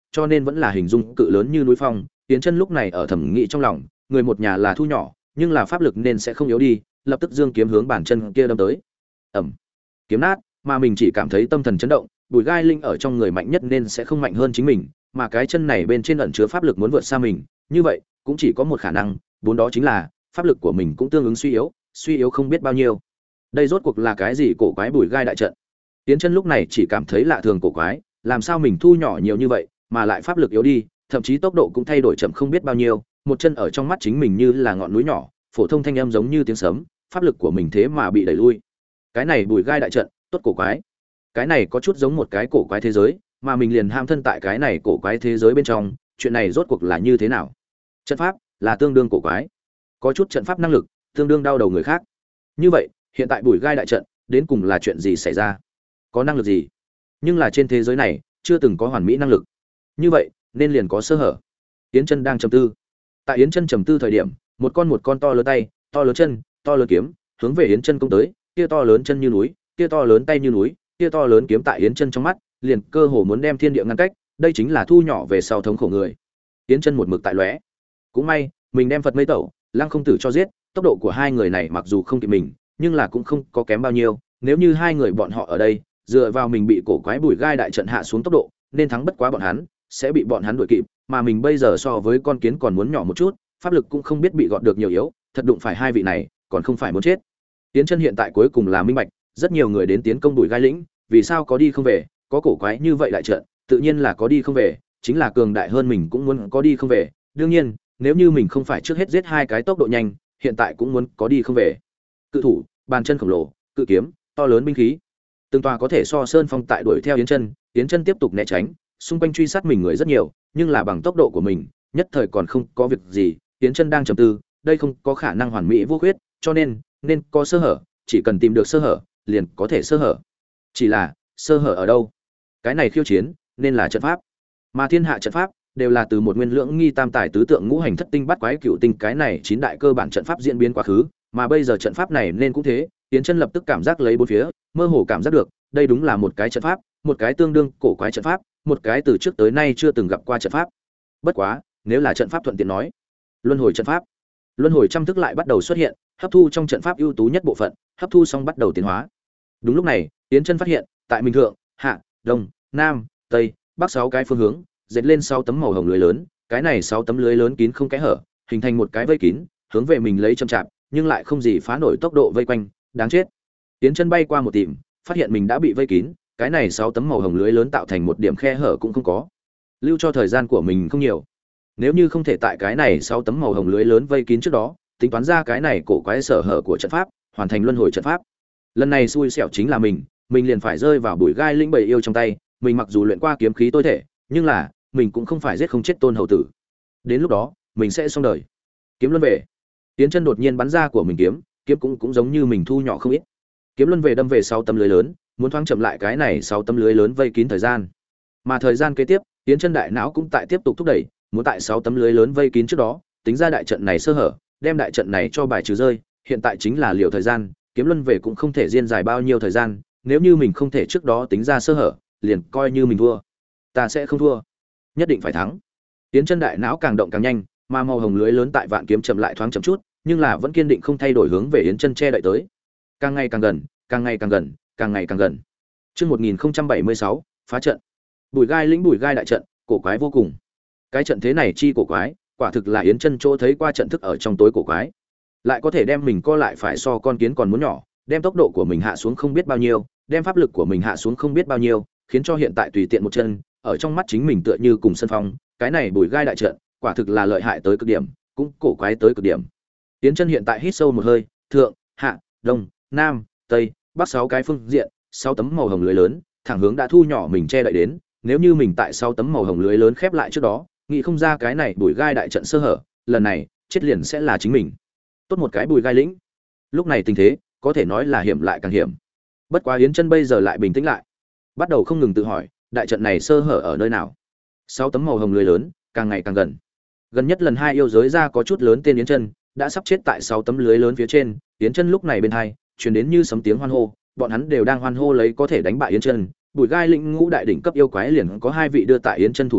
cho nên vẫn là hình dung cự lớn như núi phong. Yến Chân lúc này ở thẩm nghĩ trong lòng, người một nhà là thu nhỏ, nhưng là pháp lực nên sẽ không yếu đi, lập tức dương kiếm hướng bàn chân kia đâm tới. Ầm. Kiếm nát, mà mình chỉ cảm thấy tâm thần chấn động, bùi gai linh ở trong người mạnh nhất nên sẽ không mạnh hơn chính mình, mà cái chân này bên trên ẩn chứa pháp lực muốn vượt xa mình, như vậy, cũng chỉ có một khả năng, bốn đó chính là pháp lực của mình cũng tương ứng suy yếu, suy yếu không biết bao nhiêu. Đây rốt cuộc là cái gì cổ quái bùi gai đại trận? Yến Chân lúc này chỉ cảm thấy lạ thường cổ quái, làm sao mình thu nhỏ nhiều như vậy, mà lại pháp lực yếu đi, thậm chí tốc độ cũng thay đổi chậm không biết bao nhiêu, một chân ở trong mắt chính mình như là ngọn núi nhỏ, phổ thông thanh âm giống như tiếng sấm, pháp lực của mình thế mà bị đẩy lui. Cái này bùi gai đại trận, tốt cổ quái. Cái này có chút giống một cái cổ quái thế giới, mà mình liền ham thân tại cái này cổ quái thế giới bên trong, chuyện này rốt cuộc là như thế nào? Trận pháp là tương đương cổ quái, có chút trận pháp năng lực tương đương đau đầu người khác. Như vậy, hiện tại bùi gai đại trận đến cùng là chuyện gì xảy ra? Có năng lực gì? Nhưng là trên thế giới này chưa từng có hoàn mỹ năng lực. Như vậy, nên liền có sơ hở. Yến Chân đang trầm tư. Tại Yến Chân trầm tư thời điểm, một con một con to lớn tay, to lớn chân, to lớn kiếm, hướng về Yến Chân công tới, kia to lớn chân như núi, kia to lớn tay như núi, kia to lớn kiếm tại Yến Chân trong mắt, liền cơ hồ muốn đem thiên địa ngăn cách, đây chính là thu nhỏ về sau thống khổ người. Yến Chân một mực tại lóe. Cũng may, mình đem Phật Mây Tẩu, Lăng Không Tử cho giết, tốc độ của hai người này mặc dù không kịp mình, nhưng là cũng không có kém bao nhiêu, nếu như hai người bọn họ ở đây, dựa vào mình bị cổ quái bùi gai đại trận hạ xuống tốc độ, nên thắng bất quá bọn hắn, sẽ bị bọn hắn đuổi kịp, mà mình bây giờ so với con kiến còn muốn nhỏ một chút, pháp lực cũng không biết bị gọt được nhiều yếu, thật đụng phải hai vị này, còn không phải muốn chết. Yến Chân hiện tại cuối cùng là minh bạch, rất nhiều người đến tiến công bùi gai lĩnh, vì sao có đi không về, có cổ quái như vậy đại trận, tự nhiên là có đi không về, chính là cường đại hơn mình cũng muốn có đi không về, đương nhiên, nếu như mình không phải trước hết giết hai cái tốc độ nhanh, hiện tại cũng muốn có đi không về. Cự thủ, bàn chân khổng lồ, cự kiếm, to lớn binh khí, từng tòa có thể so sơn phong tại đuổi theo Yến Chân, Yến Chân tiếp tục né tránh, xung quanh truy sát mình người rất nhiều, nhưng là bằng tốc độ của mình, nhất thời còn không có việc gì. Yến Chân đang trầm tư, đây không có khả năng hoàn mỹ vô khuyết, cho nên nên có sơ hở, chỉ cần tìm được sơ hở, liền có thể sơ hở. Chỉ là, sơ hở ở đâu? Cái này khiêu chiến, nên là trận pháp. Mà thiên hạ trận pháp đều là từ một nguyên lưỡng nghi tam tài tứ tượng ngũ hành thất tinh bắt quái cửu tinh cái này chín đại cơ bản trận pháp diễn biến quá khứ, mà bây giờ trận pháp này nên cũng thế. Yến Chân lập tức cảm giác lấy bốn phía, mơ hồ cảm giác được, đây đúng là một cái trận pháp, một cái tương đương cổ quái trận pháp, một cái từ trước tới nay chưa từng gặp qua trận pháp. Bất quá, nếu là trận pháp thuận tiện nói, luân hồi trận pháp. Luân hồi trăm thức lại bắt đầu xuất hiện, hấp thu trong trận pháp ưu tú nhất bộ phận, hấp thu xong bắt đầu tiến hóa. Đúng lúc này, Yến Chân phát hiện, tại Minh Thượng, Hạ, Đông, Nam, Tây, Bắc sáu cái phương hướng, dệt lên sáu tấm màu hồng lưới lớn, cái này sáu tấm lưới lớn kín không kẽ hở, hình thành một cái vây kín, hướng về mình lấy chậm chạp, nhưng lại không gì phá nổi tốc độ vây quanh, đáng chết. Yến Chân bay qua một tìm, phát hiện mình đã bị vây kín, cái này sáu tấm màu hồng lưới lớn tạo thành một điểm khe hở cũng không có. Lưu cho thời gian của mình không nhiều. Nếu như không thể tại cái này sáu tấm màu hồng lưới lớn vây kín trước đó, tính toán ra cái này cổ quái sở hở của trận pháp, hoàn thành luân hồi trận pháp. Lần này xui xẻo chính là mình, mình liền phải rơi vào bụi gai linh bầy yêu trong tay, mình mặc dù luyện qua kiếm khí tối thể, nhưng là mình cũng không phải giết không chết Tôn hầu tử. Đến lúc đó, mình sẽ xong đời. Kiếm luân về. Yến Chân đột nhiên bắn ra của mình kiếm, kiếm cũng cũng giống như mình thu nhỏ không ít. Kiếm luân về đâm về sáu tấm lưới lớn, muốn thoáng chậm lại cái này sáu tấm lưới lớn vây kín thời gian. Mà thời gian kế tiếp, Yến Chân đại não cũng tại tiếp tục thúc đẩy, muốn tại sáu tấm lưới lớn vây kín trước đó, tính ra đại trận này sơ hở, đem đại trận này cho bài trừ rơi, hiện tại chính là liều thời gian, kiếm luân về cũng không thể diên dài bao nhiêu thời gian, nếu như mình không thể trước đó tính ra sơ hở, liền coi như mình thua. Ta sẽ không thua, nhất định phải thắng. Yến Chân đại não càng động càng nhanh, mà màu hồng lưới lớn tại vạn kiếm chậm lại thoáng chậm chút, nhưng là vẫn kiên định không thay đổi hướng về Yến Chân che đậy tới. Càng ngày càng gần, càng ngày càng gần, càng ngày càng gần. Chương một nghìn không trăm bảy mươi sáu, phá trận. Bùi gai lĩnh bùi gai đại trận, cổ quái vô cùng. Cái trận thế này chi cổ quái, quả thực là Yến Chân chỗ thấy qua trận thức ở trong tối cổ quái. Lại có thể đem mình co lại phải so con kiến còn muốn nhỏ, đem tốc độ của mình hạ xuống không biết bao nhiêu, đem pháp lực của mình hạ xuống không biết bao nhiêu, khiến cho hiện tại tùy tiện một chân, ở trong mắt chính mình tựa như cùng sân phong, cái này bùi gai đại trận, quả thực là lợi hại tới cực điểm, cũng cổ quái tới cực điểm. Yến Chân hiện tại hít sâu một hơi, thượng, hạ, đông, nam, tây, bắc sáu cái phương diện, sáu tấm màu hồng lưới lớn, thẳng hướng đã thu nhỏ mình che đậy đến, nếu như mình tại sáu tấm màu hồng lưới lớn khép lại trước đó, nghĩ không ra cái này bùi gai đại trận sơ hở, lần này, chết liền sẽ là chính mình. Tốt một cái bùi gai lĩnh. Lúc này tình thế, có thể nói là hiểm lại càng hiểm. Bất quá Yến Chân bây giờ lại bình tĩnh lại, bắt đầu không ngừng tự hỏi, đại trận này sơ hở ở nơi nào? Sáu tấm màu hồng lưới lớn, càng ngày càng gần. Gần nhất lần hai yêu giới ra có chút lớn tên Yến Chân, đã sắp chết tại sáu tấm lưới lớn phía trên, Yến Chân lúc này bên hai, truyền đến như sấm tiếng hoan hô, bọn hắn đều đang hoan hô lấy có thể đánh bại Yến Chân. Bùi gai lĩnh ngũ đại đỉnh cấp yêu quái liền có hai vị đưa tại Yến Chân thủ hạ,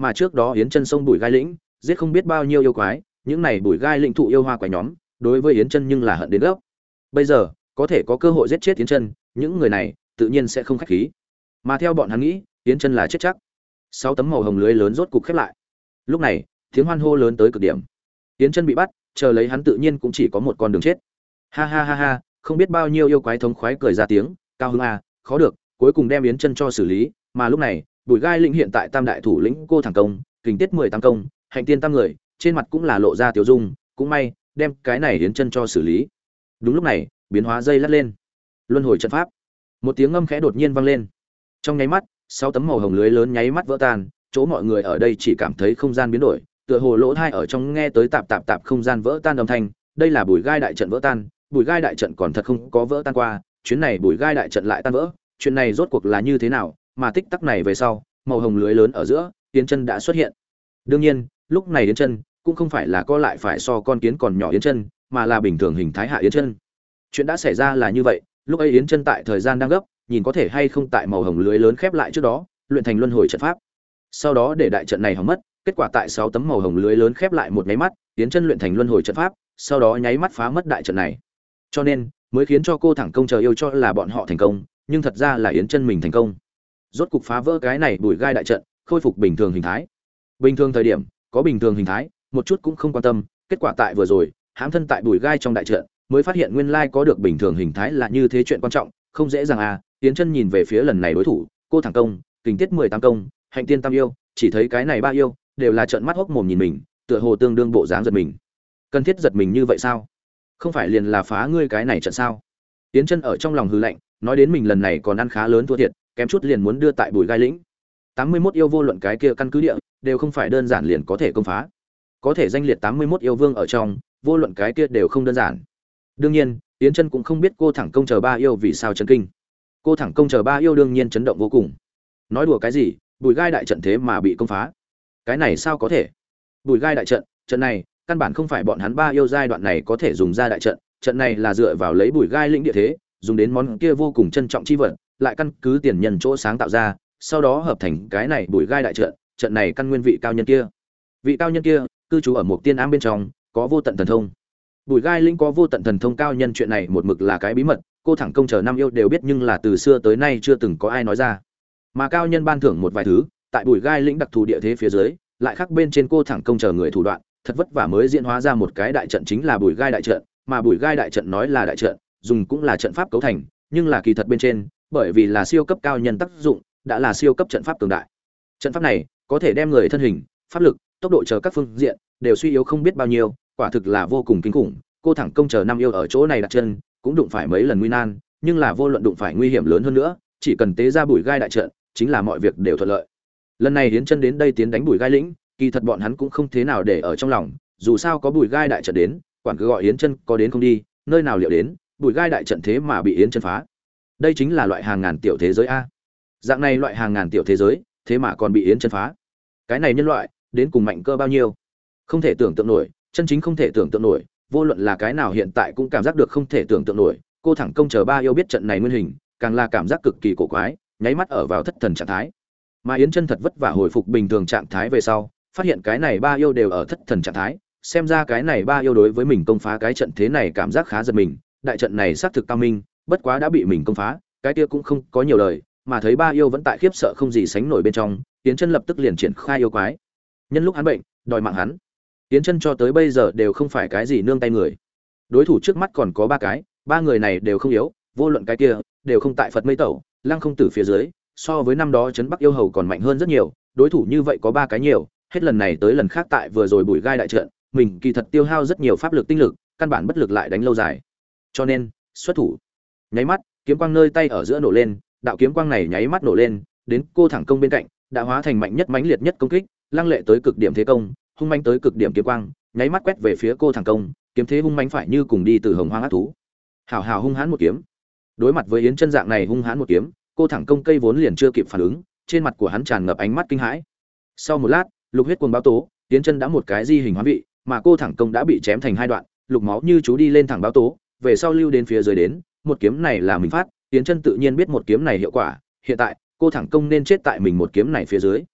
mà trước đó Yến Chân sông Bùi Gai lĩnh, giết không biết bao nhiêu yêu quái, những này Bùi Gai lĩnh thụ yêu hoa quái nhóm, đối với Yến Chân nhưng là hận đến gốc. Bây giờ, có thể có cơ hội giết chết Yến Chân, những người này tự nhiên sẽ không khách khí. Mà theo bọn hắn nghĩ, Yến Chân là chết chắc. Sáu tấm màu hồng lưới lớn rốt cục khép lại. Lúc này, tiếng hoan hô lớn tới cực điểm. Yến Chân bị bắt, chờ lấy hắn tự nhiên cũng chỉ có một con đường chết. Ha ha ha ha, không biết bao nhiêu yêu quái thống khoái cười ra tiếng, cao hứng à, khó được, cuối cùng đem Yến Chân cho xử lý, mà lúc này, Bùi Gai lĩnh hiện tại tam đại thủ lĩnh Cô Thẳng Công, Kình Tiết mười tám công, Hạnh Tiên tam người, trên mặt cũng là lộ ra tiểu dung, cũng may, đem cái này Yến Chân cho xử lý. Đúng lúc này, biến hóa dây lắc lên. Luân hồi trận pháp. Một tiếng ngâm khẽ đột nhiên vang lên. Trong nháy mắt, sáu tấm màu hồng lưới lớn nháy mắt vỡ tan, chỗ mọi người ở đây chỉ cảm thấy không gian biến đổi, tựa hồ lỗ tai ở trong nghe tới tạp tạp tạp không gian vỡ tan âm thanh, đây là Bùi Gai đại trận vỡ tan, Bùi Gai đại trận còn thật không có vỡ tan qua, chuyến này Bùi Gai đại trận lại tan vỡ, chuyện này rốt cuộc là như thế nào, mà tích tắc này về sau, màu hồng lưới lớn ở giữa, Yến Chân đã xuất hiện. Đương nhiên, lúc này Yến Chân cũng không phải là co lại phải so con kiến còn nhỏ Yến Chân, mà là bình thường hình thái hạ Yến Chân. Chuyện đã xảy ra là như vậy, lúc ấy Yến Chân tại thời gian đang gấp, nhìn có thể hay không tại màu hồng lưới lớn khép lại trước đó, luyện thành luân hồi trận pháp. Sau đó để đại trận này hỏng mất, kết quả tại sáu tấm màu hồng lưới lớn khép lại một nháy mắt, Yến Chân luyện thành luân hồi trận pháp, sau đó nháy mắt phá mất đại trận này. Cho nên, mới khiến cho Cô Thẳng Công chờ yêu cho là bọn họ thành công, nhưng thật ra là Yến Chân mình thành công. Rốt cục phá vỡ cái này Bùi Gai đại trận, khôi phục bình thường hình thái. Bình thường thời điểm, có bình thường hình thái, một chút cũng không quan tâm, kết quả tại vừa rồi, hãm thân tại Bùi Gai trong đại trận, mới phát hiện nguyên lai có được bình thường hình thái là như thế chuyện quan trọng, không dễ dàng à. Yến Chân nhìn về phía lần này đối thủ, Cô Thẳng Công, Kình Tiết mười tám công, Hạnh Tiên tam yêu, chỉ thấy cái này ba yêu đều là trợn mắt hốc mồm nhìn mình, tựa hồ tương đương bộ dáng giật mình. Cần thiết giật mình như vậy sao? Không phải liền là phá ngươi cái này trận sao? Yến Chân ở trong lòng hừ lạnh, nói đến mình lần này còn ăn khá lớn thua thiệt, kém chút liền muốn đưa tại Bùi Gai lĩnh. tám mươi mốt yêu vô luận cái kia căn cứ địa, đều không phải đơn giản liền có thể công phá. Có thể danh liệt tám mươi mốt yêu vương ở trong, vô luận cái kia đều không đơn giản. Đương nhiên, Yến Chân cũng không biết Cô Thẳng Công chờ ba yêu vì sao chấn kinh. Cô Thẳng Công chờ ba yêu đương nhiên chấn động vô cùng. Nói đùa cái gì, Bùi Gai đại trận thế mà bị công phá? Cái này sao có thể? Bùi Gai đại trận, trận này, căn bản không phải bọn hắn ba yêu giai đoạn này có thể dùng ra đại trận, trận này là dựa vào lấy Bùi Gai lĩnh địa thế, dùng đến món kia vô cùng trân trọng chi vật, lại căn cứ tiền nhân chỗ sáng tạo ra, sau đó hợp thành cái này Bùi Gai đại trận, trận này căn nguyên vị cao nhân kia. Vị cao nhân kia, cư trú ở một tiên ám bên trong, có vô tận thần thông. Bùi Gai lĩnh có vô tận thần thông cao nhân chuyện này một mực là cái bí mật, Cô Thẳng Công chờ năm yêu đều biết nhưng là từ xưa tới nay chưa từng có ai nói ra. Mà cao nhân ban thưởng một vài thứ, tại Bùi Gai lĩnh đặc thù địa thế phía dưới, lại khác bên trên Cô Thẳng Công chờ người thủ đoạn, thật vất vả mới diễn hóa ra một cái đại trận chính là Bùi Gai đại trận, mà Bùi Gai đại trận nói là đại trận, dùng cũng là trận pháp cấu thành, nhưng là kỳ thật bên trên, bởi vì là siêu cấp cao nhân tác dụng, đã là siêu cấp trận pháp cường đại. Trận pháp này có thể đem người thân hình, pháp lực, tốc độ chờ các phương diện đều suy yếu không biết bao nhiêu, quả thực là vô cùng kinh khủng. Cô Thẳng Công chờ năm yêu ở chỗ này đặt chân, cũng đụng phải mấy lần nguy nan, nhưng là vô luận đụng phải nguy hiểm lớn hơn nữa, chỉ cần tế ra Bùi Gai đại trận, chính là mọi việc đều thuận lợi. Lần này Yến Chân đến đây tiến đánh Bùi Gai lĩnh, kỳ thật bọn hắn cũng không thế nào để ở trong lòng, dù sao có Bùi Gai đại trận đến, quản cứ gọi Yến Chân có đến không đi, nơi nào liệu đến, Bùi Gai đại trận thế mà bị Yến Chân phá. Đây chính là loại hàng ngàn tiểu thế giới a. Dạng này loại hàng ngàn tiểu thế giới, thế mà còn bị Yến Chân phá. Cái này nhân loại, đến cùng mạnh cơ bao nhiêu? Không thể tưởng tượng nổi, chân chính không thể tưởng tượng nổi, vô luận là cái nào hiện tại cũng cảm giác được không thể tưởng tượng nổi. Cô Thẳng Công chờ ba yêu biết trận này nguyên hình, càng là cảm giác cực kỳ cổ quái, nháy mắt ở vào thất thần trạng thái. Mà Yến Chân thật vất vả hồi phục bình thường trạng thái về sau, phát hiện cái này ba yêu đều ở thất thần trạng thái, xem ra cái này ba yêu đối với mình công phá cái trận thế này cảm giác khá giật mình, đại trận này xác thực cao minh, bất quá đã bị mình công phá, cái kia cũng không có nhiều lời, mà thấy ba yêu vẫn tại khiếp sợ không gì sánh nổi bên trong, Yến Chân lập tức liền triển khai yêu quái. Nhân lúc hắn bệnh, đòi mạng hắn. Yến Chân cho tới bây giờ đều không phải cái gì nương tay người. Đối thủ trước mắt còn có ba cái, ba người này đều không yếu, vô luận cái kia, đều không tại Phật Mây Tẩu, Lăng Không Tử phía dưới, so với năm đó trấn Bắc yêu hầu còn mạnh hơn rất nhiều, đối thủ như vậy có ba cái nhiều, hết lần này tới lần khác tại vừa rồi Bùi Gai đại trận, mình kỳ thật tiêu hao rất nhiều pháp lực tinh lực, căn bản bất lực lại đánh lâu dài. Cho nên, xuất thủ. Nháy mắt, kiếm quang nơi tay ở giữa nổ lên, đạo kiếm quang này nháy mắt nổ lên, đến Cô Thẳng Công bên cạnh, đã hóa thành mạnh nhất mãnh liệt nhất công kích, lăng lệ tới cực điểm thế công, hung mãnh tới cực điểm kiếm quang, nháy mắt quét về phía Cô Thẳng Công, kiếm thế hung mãnh phải như cùng đi từ hồng hoang ác thú. Hào hào hung hãn một kiếm. Đối mặt với Yến Chân dạng này hung hãn một kiếm, Cô Thẳng Công cây vốn liền chưa kịp phản ứng, trên mặt của hắn tràn ngập ánh mắt kinh hãi. Sau một lát, lục huyết cuồng báo tố, Yến Chân đã một cái di hình hóa vị, mà Cô Thẳng Công đã bị chém thành hai đoạn, lục máu như chú đi lên thẳng báo tố, về sau lưu đến phía dưới đến, một kiếm này là mình phát, Yến Chân tự nhiên biết một kiếm này hiệu quả, hiện tại, Cô Thẳng Công nên chết tại mình một kiếm này phía dưới.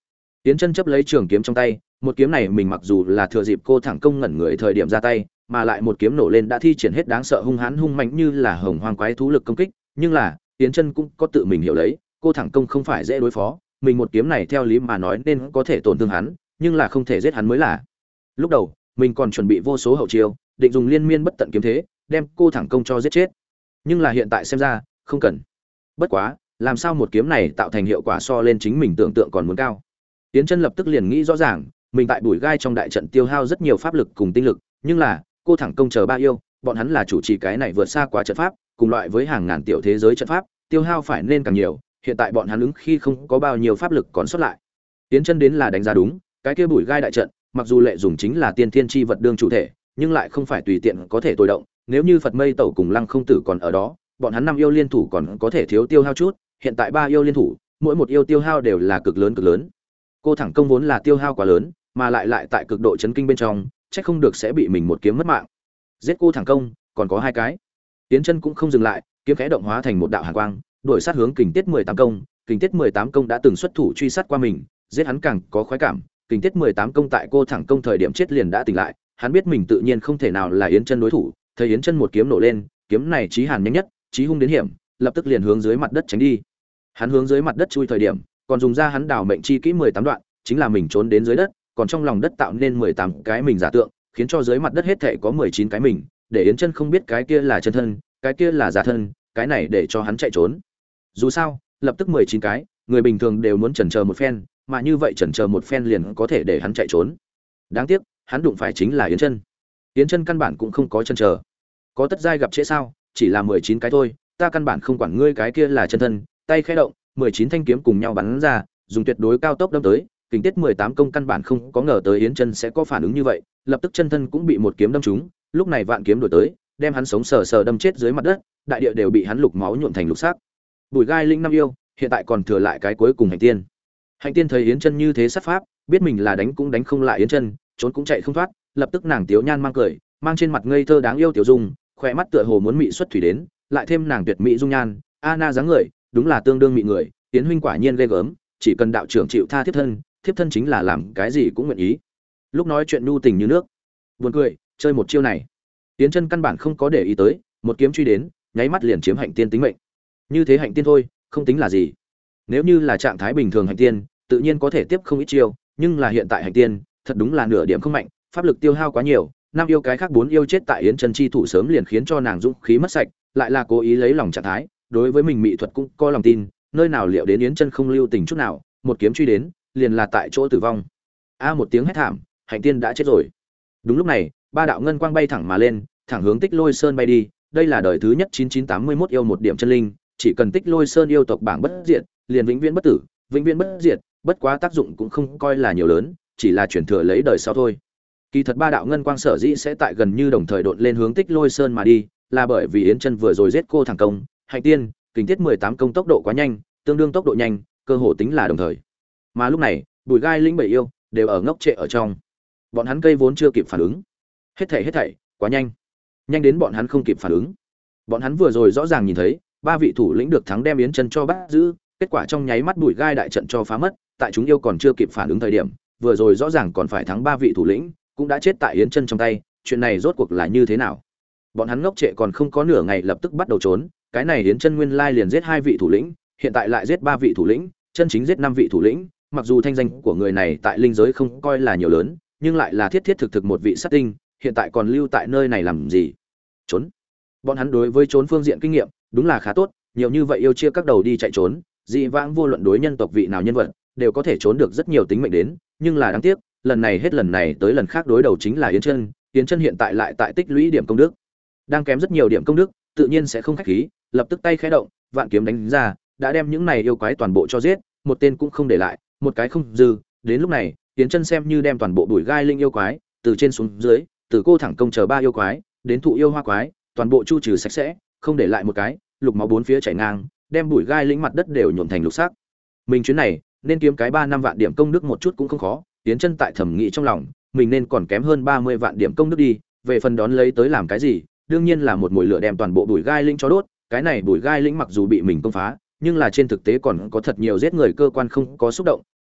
Tiến Chân chấp lấy trường kiếm trong tay, một kiếm này mình mặc dù là thừa dịp cô thẳng công ngẩn người thời điểm ra tay, mà lại một kiếm nổ lên đã thi triển hết đáng sợ hung hãn hung mạnh như là hồng hoang quái thú lực công kích, nhưng là, Tiến Chân cũng có tự mình hiểu lấy, cô thẳng công không phải dễ đối phó, mình một kiếm này theo lý mà nói nên có thể tổn thương hắn, nhưng là không thể giết hắn mới là. Lúc đầu, mình còn chuẩn bị vô số hậu chiêu, định dùng liên miên bất tận kiếm thế, đem cô thẳng công cho giết chết. Nhưng là hiện tại xem ra, không cần. Bất quá, làm sao một kiếm này tạo thành hiệu quả so lên chính mình tưởng tượng còn muốn cao. Tiến Chân lập tức liền nghĩ rõ ràng, mình tại bụi gai trong đại trận tiêu hao rất nhiều pháp lực cùng tinh lực, nhưng là, cô thẳng công chờ ba yêu, bọn hắn là chủ trì cái này vượt xa quá trận pháp, cùng loại với hàng ngàn tiểu thế giới trận pháp, tiêu hao phải nên càng nhiều, hiện tại bọn hắn ứng khi không có bao nhiêu pháp lực còn sót lại. Tiến Chân đến là đánh giá đúng, cái kia bụi gai đại trận, mặc dù lệ dùng chính là tiên thiên chi vật đương chủ thể, nhưng lại không phải tùy tiện có thể tồi động, nếu như Phật Mây Tẩu cùng Lăng Không Tử còn ở đó, bọn hắn năm yêu liên thủ còn có thể thiếu tiêu hao chút, hiện tại ba yêu liên thủ, mỗi một yêu tiêu hao đều là cực lớn cực lớn. Cô thẳng công vốn là tiêu hao quá lớn, mà lại lại tại cực độ chấn kinh bên trong, chắc không được sẽ bị mình một kiếm mất mạng. Giết cô thẳng công, còn có hai cái. Tiến Chân cũng không dừng lại, kiếm khẽ động hóa thành một đạo hàn quang, đuổi sát hướng Kình Tiết mười tám công, Kình Tiết mười tám công đã từng xuất thủ truy sát qua mình, giết hắn càng có khoái cảm, Kình Tiết mười tám công tại cô thẳng công thời điểm chết liền đã tỉnh lại, hắn biết mình tự nhiên không thể nào là Yến Chân đối thủ, thấy Yến Chân một kiếm nổ lên, kiếm này chí hàn nhanh nhất, chí hung đến hiểm, lập tức liền hướng dưới mặt đất tránh đi. Hắn hướng dưới mặt đất chui thời điểm, còn dùng ra hắn đào mệnh chi kỹ mười tám đoạn, chính là mình trốn đến dưới đất, còn trong lòng đất tạo nên mười tám cái mình giả tượng, khiến cho dưới mặt đất hết thảy có mười chín cái mình, để Yến Chân không biết cái kia là chân thân, cái kia là giả thân, cái này để cho hắn chạy trốn. Dù sao, lập tức mười chín cái, người bình thường đều muốn chần chờ một phen, mà như vậy chần chờ một phen liền có thể để hắn chạy trốn. Đáng tiếc, hắn đụng phải chính là Yến Chân. Yến Chân căn bản cũng không có chần chờ. Có tất giai gặp trễ sao, chỉ là mười chín cái thôi, ta căn bản không quản ngươi cái kia là chân thân, tay khẽ động, mười chín thanh kiếm cùng nhau bắn ra, dùng tuyệt đối cao tốc đâm tới, Kình Tiết mười tám công căn bản không có ngờ tới Yến Chân sẽ có phản ứng như vậy, lập tức chân thân cũng bị một kiếm đâm trúng, lúc này vạn kiếm đuổi tới, đem hắn sống sờ sờ đâm chết dưới mặt đất, đại địa đều bị hắn lục máu nhuộm thành lục sắc. Bùi gai linh năm yêu, hiện tại còn thừa lại cái cuối cùng Hành Tiên. Hành Tiên thấy Yến Chân như thế sát pháp, biết mình là đánh cũng đánh không lại Yến Chân, trốn cũng chạy không thoát, lập tức nàng tiếu nhan mang cười, mang trên mặt ngây thơ đáng yêu tiểu dung, khỏe mắt tựa hồ muốn mị xuất thủy đến, lại thêm nàng tuyệt mỹ dung nhan, Anna dáng người, đúng là tương đương mị người, Tiến huynh quả nhiên ghê gớm, chỉ cần đạo trưởng chịu tha thiếp thân, thiếp thân chính là làm cái gì cũng nguyện ý. Lúc nói chuyện nhu tình như nước. Buồn cười, chơi một chiêu này. Tiến Chân căn bản không có để ý tới, một kiếm truy đến, nháy mắt liền chiếm Hạnh Tiên tính mệnh. Như thế Hạnh Tiên thôi, không tính là gì. Nếu như là trạng thái bình thường Hạnh Tiên, tự nhiên có thể tiếp không ít chiêu, nhưng là hiện tại Hạnh Tiên, thật đúng là nửa điểm không mạnh, pháp lực tiêu hao quá nhiều, năm yêu cái khác bốn yêu chết tại Yến Chân chi thủ sớm liền khiến cho nàng dũng khí mất sạch, lại là cố ý lấy lòng trạng thái, đối với mình mỹ thuật cũng có lòng tin, nơi nào liệu đến Yến Chân không lưu tình chút nào, một kiếm truy đến, liền là tại chỗ tử vong. A một tiếng hét thảm, Hạnh Tiên đã chết rồi. Đúng lúc này, ba đạo ngân quang bay thẳng mà lên, thẳng hướng Tích Lôi Sơn bay đi, đây là đời thứ nhất chín chín tám mươi mốt yêu một điểm chân linh, chỉ cần Tích Lôi Sơn yêu tộc bảng bất diệt, liền vĩnh viễn bất tử, vĩnh viễn bất diệt, bất quá tác dụng cũng không coi là nhiều lớn, chỉ là chuyển thừa lấy đời sau thôi. Kỳ thật ba đạo ngân quang sở dĩ sẽ tại gần như đồng thời độn lên hướng Tích Lôi Sơn mà đi, là bởi vì Yến Chân vừa rồi giết cô thẳng công, Hạnh Tiên, Kình Tiết mười tám công tốc độ quá nhanh, tương đương tốc độ nhanh, cơ hồ tính là đồng thời. Mà lúc này, Bùi Gai linh bảy yêu đều ở ngốc trệ ở trong. Bọn hắn cây vốn chưa kịp phản ứng. Hết thảy hết thảy, quá nhanh. Nhanh đến bọn hắn không kịp phản ứng. Bọn hắn vừa rồi rõ ràng nhìn thấy, ba vị thủ lĩnh được thắng đem Yến Chân cho bắt giữ, kết quả trong nháy mắt Bùi Gai đại trận cho phá mất, tại chúng yêu còn chưa kịp phản ứng thời điểm, vừa rồi rõ ràng còn phải thắng ba vị thủ lĩnh, cũng đã chết tại Yến Chân trong tay, chuyện này rốt cuộc là như thế nào? Bọn hắn ngốc trệ còn không có nửa ngày lập tức bắt đầu trốn, cái này Yến Chân nguyên lai liền giết hai vị thủ lĩnh, hiện tại lại giết ba vị thủ lĩnh, chân chính giết năm vị thủ lĩnh, mặc dù thanh danh của người này tại linh giới không coi là nhiều lớn, nhưng lại là thiết thiết thực thực một vị sát tinh, hiện tại còn lưu tại nơi này làm gì? Trốn. Bọn hắn đối với trốn phương diện kinh nghiệm, đúng là khá tốt, nhiều như vậy yêu chia các đầu đi chạy trốn, dị vãng vô luận đối nhân tộc vị nào nhân vật, đều có thể trốn được rất nhiều tính mệnh đến, nhưng là đáng tiếc, lần này hết lần này tới lần khác đối đầu chính là Yến Chân, Yến Chân hiện tại lại tại tích lũy điểm công đức, đang kém rất nhiều điểm công đức, tự nhiên sẽ không khách khí, lập tức tay khẽ động, vạn kiếm đánh ra, đã đem những này yêu quái toàn bộ cho giết, một tên cũng không để lại, một cái không dư. Đến lúc này, Yến Chân xem như đem toàn bộ Bùi Gai linh yêu quái, từ trên xuống dưới, từ cô thẳng công chờ ba yêu quái, đến thụ yêu hoa quái, toàn bộ chu trừ sạch sẽ, không để lại một cái, lục máu bốn phía chảy ngang, đem Bùi Gai lĩnh mặt đất đều nhuộm thành lục sắc. Mình chuyến này, nên kiếm cái ba năm vạn điểm công đức một chút cũng không khó, Yến Chân tại thẩm nghĩ trong lòng, mình nên còn kém hơn ba mươi vạn điểm công đức đi, về phần đón lấy tới làm cái gì, đương nhiên là một mùi lửa đem toàn bộ Bùi Gai lĩnh cho đốt, cái này Bùi Gai lĩnh mặc dù bị mình công phá, nhưng là trên thực tế còn có thật nhiều giết người cơ quan không có xúc động,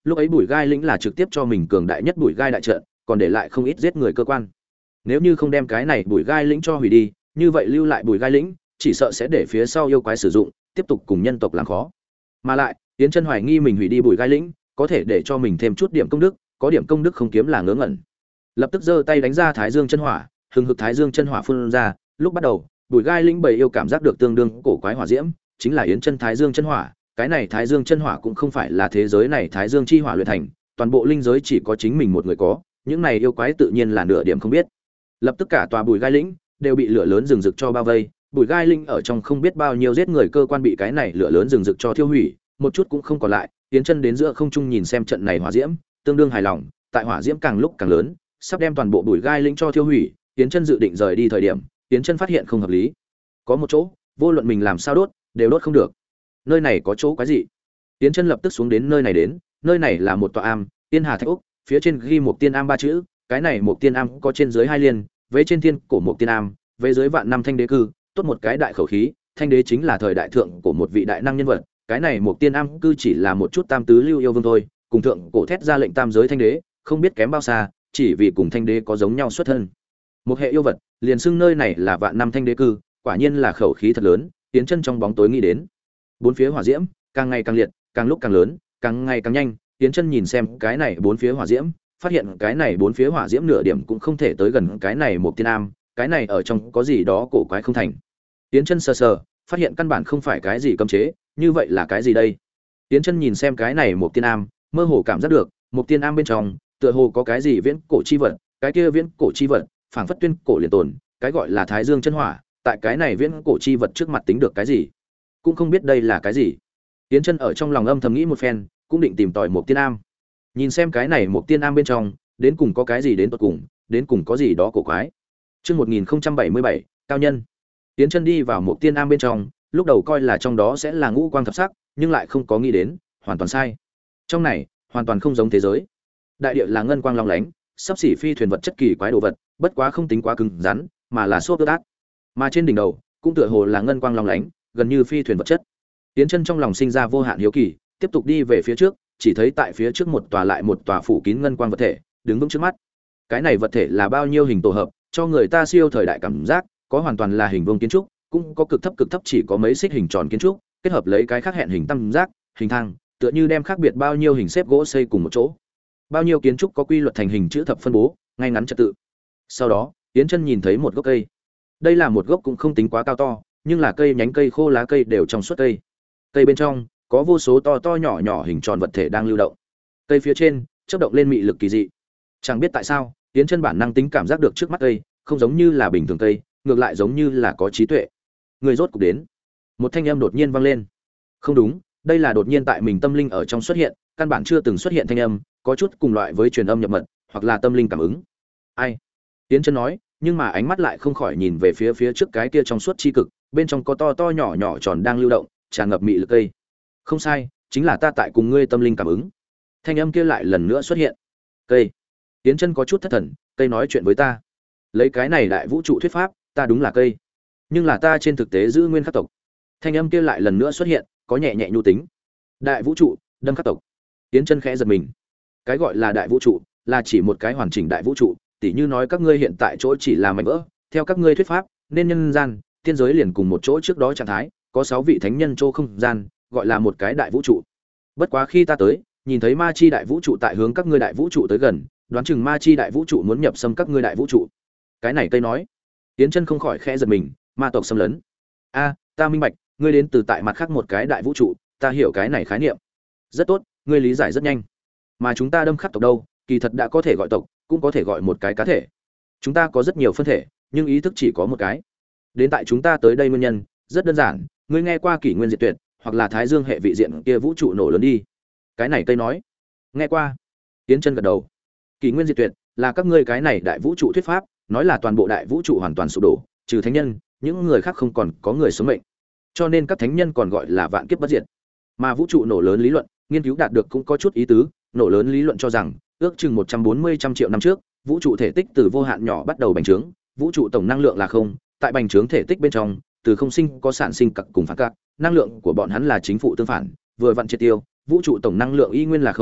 Lúc ấy Bùi Gai lĩnh là trực tiếp cho mình cường đại nhất Bùi Gai đại trận, còn để lại không ít giết người cơ quan. Nếu như không đem cái này Bùi Gai lĩnh cho hủy đi, như vậy lưu lại Bùi Gai lĩnh, chỉ sợ sẽ để phía sau yêu quái sử dụng, tiếp tục cùng nhân tộc làm khó. Mà lại, Yến Chân hoài nghi mình hủy đi Bùi Gai lĩnh, có thể để cho mình thêm chút điểm công đức, có điểm công đức không kiếm là ngớ ngẩn. Lập tức giơ tay đánh ra Thái Dương chân hỏa, hừng hực Thái Dương chân hỏa phun ra, lúc bắt đầu, Bùi Gai lĩnh bầy yêu cảm giác được tương đương cổ quái hỏa diễm, chính là Yến Chân Thái Dương chân hỏa, cái này Thái Dương chân hỏa cũng không phải là thế giới này Thái Dương chi hỏa luyện thành, toàn bộ linh giới chỉ có chính mình một người có, những này yêu quái tự nhiên là nửa điểm không biết. Lập tức cả tòa Bùi Gai lĩnh đều bị lửa lớn rừng rực cho bao vây, Bùi Gai lĩnh ở trong không biết bao nhiêu giết người cơ quan bị cái này lửa lớn rừng rực cho thiêu hủy, một chút cũng không còn lại. Yến Chân đến giữa không trung nhìn xem trận này hỏa diễm, tương đương hài lòng, tại hỏa diễm càng lúc càng lớn, sắp đem toàn bộ Bùi Gai lĩnh cho thiêu hủy. Yến Chân dự định rời đi thời điểm, Yến Chân phát hiện không hợp lý. Có một chỗ, vô luận mình làm sao đốt, đều đốt không được. Nơi này có chỗ quái gì? Yến Chân lập tức xuống đến nơi này đến, nơi này là một tòa am, Tiên Hà Thạch Úc, phía trên ghi một tiên am ba chữ, cái này một tiên am có trên dưới hai liên, vế trên thiên cổ một tiên am, vế dưới vạn năm thanh đế cư, tốt một cái đại khẩu khí, thanh đế chính là thời đại thượng của một vị đại năng nhân vật, cái này một tiên am cư chỉ là một chút tam tứ lưu yêu vương thôi, cùng thượng cổ thét ra lệnh tam giới thanh đế, không biết kém bao xa, chỉ vì cùng thanh đế có giống nhau xuất thân. Một hệ yêu vật, liền xưng nơi này là vạn năm thanh đế cư, quả nhiên là khẩu khí thật lớn, Yến Chân trong bóng tối nghĩ đến. Bốn phía hỏa diễm càng ngày càng liệt, càng lúc càng lớn, càng ngày càng nhanh, Yến Chân nhìn xem cái này bốn phía hỏa diễm, phát hiện cái này bốn phía hỏa diễm nửa điểm cũng không thể tới gần cái này một tiên am, cái này ở trong có gì đó cổ quái không thành. Yến Chân sờ sờ, phát hiện căn bản không phải cái gì cấm chế, như vậy là cái gì đây? Yến Chân nhìn xem cái này một tiên am, mơ hồ cảm giác được, một tiên am bên trong, tựa hồ có cái gì viễn cổ chi vật, cái kia viễn cổ chi vật, phảng phất tuyên cổ liền tồn, cái gọi là Thái Dương chân hỏa, tại cái này viễn cổ chi vật trước mặt tính được cái gì? Cũng không biết đây là cái gì. Yến Chân ở trong lòng âm thầm nghĩ một phen, cũng định tìm tòi một tiên am. Nhìn xem cái này một tiên am bên trong, đến cùng có cái gì đến tận cùng, đến cùng có gì đó cổ quái. Chương một nghìn không trăm bảy mươi bảy, cao nhân. Yến Chân đi vào một tiên am bên trong, lúc đầu coi là trong đó sẽ là ngũ quang thập sắc, nhưng lại không có nghĩ đến, hoàn toàn sai. Trong này, hoàn toàn không giống thế giới. Đại địa là ngân quang long lánh, sắp xỉ phi thuyền vật chất kỳ quái đồ vật, bất quá không tính quá cứng rắn, mà là xốp ác. Mà trên đỉnh đầu, cũng tựa hồ là ngân quang long lánh, gần như phi thuyền vật chất. Yến Chân trong lòng sinh ra vô hạn hiếu kỳ, tiếp tục đi về phía trước, chỉ thấy tại phía trước một tòa lại một tòa phủ kín ngân quang vật thể, đứng vững trước mắt. Cái này vật thể là bao nhiêu hình tổ hợp, cho người ta siêu thời đại cảm giác, có hoàn toàn là hình vuông kiến trúc, cũng có cực thấp cực thấp chỉ có mấy xích hình tròn kiến trúc, kết hợp lấy cái khác hẹn hình tam giác, hình thang, tựa như đem khác biệt bao nhiêu hình xếp gỗ xây cùng một chỗ. Bao nhiêu kiến trúc có quy luật thành hình chữ thập phân bố, ngay ngắn trật tự. Sau đó, Yến Chân nhìn thấy một gốc cây. Đây là một gốc cũng không tính quá cao to, nhưng là cây nhánh cây khô lá cây đều trong suốt cây. Cây bên trong có vô số to to nhỏ nhỏ hình tròn vật thể đang lưu động. Cây phía trên chớp động lên mị lực kỳ dị. Chẳng biết tại sao, Yến Chân bản năng tính cảm giác được trước mắt cây, không giống như là bình thường cây, ngược lại giống như là có trí tuệ. Người rốt cục đến. Một thanh âm đột nhiên vang lên. Không đúng, đây là đột nhiên tại mình tâm linh ở trong xuất hiện, căn bản chưa từng xuất hiện thanh âm, có chút cùng loại với truyền âm nhập mật, hoặc là tâm linh cảm ứng. Ai? Yến Chân nói, nhưng mà ánh mắt lại không khỏi nhìn về phía phía trước cái kia trong suốt chi cực, bên trong có to to nhỏ nhỏ tròn đang lưu động, tràn ngập mị lực cây. Không sai, chính là ta tại cùng ngươi tâm linh cảm ứng. Thanh âm kia lại lần nữa xuất hiện. Cây. Yến Chân có chút thất thần, cây nói chuyện với ta. Lấy cái này đại vũ trụ thuyết pháp, ta đúng là cây. Nhưng là ta trên thực tế giữ nguyên khắc tộc. Thanh âm kia lại lần nữa xuất hiện, có nhẹ nhẹ nhu tính. Đại vũ trụ, đâm khắc tộc. Yến Chân khẽ giật mình. Cái gọi là đại vũ trụ, là chỉ một cái hoàn chỉnh đại vũ trụ, tỉ như nói các ngươi hiện tại chỗ chỉ là mảnh vỡ, theo các ngươi thuyết pháp, nên nhân gian, tiên giới liền cùng một chỗ trước đó trạng thái, có sáu vị thánh nhân chỗ không gian, gọi là một cái đại vũ trụ. Bất quá khi ta tới, nhìn thấy ma chi đại vũ trụ tại hướng các ngươi đại vũ trụ tới gần, đoán chừng ma chi đại vũ trụ muốn nhập xâm các ngươi đại vũ trụ. Cái này cây nói. Yến Chân không khỏi khẽ giật mình, ma tộc xâm lấn. A, ta minh bạch, ngươi đến từ tại mặt khác một cái đại vũ trụ, ta hiểu cái này khái niệm. Rất tốt, ngươi lý giải rất nhanh. Mà chúng ta đâm khắc tộc đâu, kỳ thật đã có thể gọi tộc, cũng có thể gọi một cái cá thể. Chúng ta có rất nhiều phân thể, nhưng ý thức chỉ có một cái. Đến tại chúng ta tới đây nguyên nhân, rất đơn giản, ngươi nghe qua kỷ nguyên diệt tuyệt, hoặc là Thái Dương hệ vị diện kia vũ trụ nổ lớn đi. Cái này cây nói. Nghe qua. Yến Chân gật đầu. Kỷ nguyên diệt tuyệt là các ngươi cái này đại vũ trụ thuyết pháp, nói là toàn bộ đại vũ trụ hoàn toàn sụp đổ, trừ thánh nhân, những người khác không còn có người sống mệnh. Cho nên các thánh nhân còn gọi là vạn kiếp bất diệt. Mà vũ trụ nổ lớn lý luận, nghiên cứu đạt được cũng có chút ý tứ, nổ lớn lý luận cho rằng, ước chừng một trăm bốn mươi trăm triệu năm trước, vũ trụ thể tích từ vô hạn nhỏ bắt đầu bành trướng, vũ trụ tổng năng lượng là không, tại bành trướng thể tích bên trong, từ không sinh có sản sinh cặc cùng phản cặc, năng lượng của bọn hắn là chính phụ tương phản, vừa vặn triệt tiêu, vũ trụ tổng năng lượng y nguyên là không,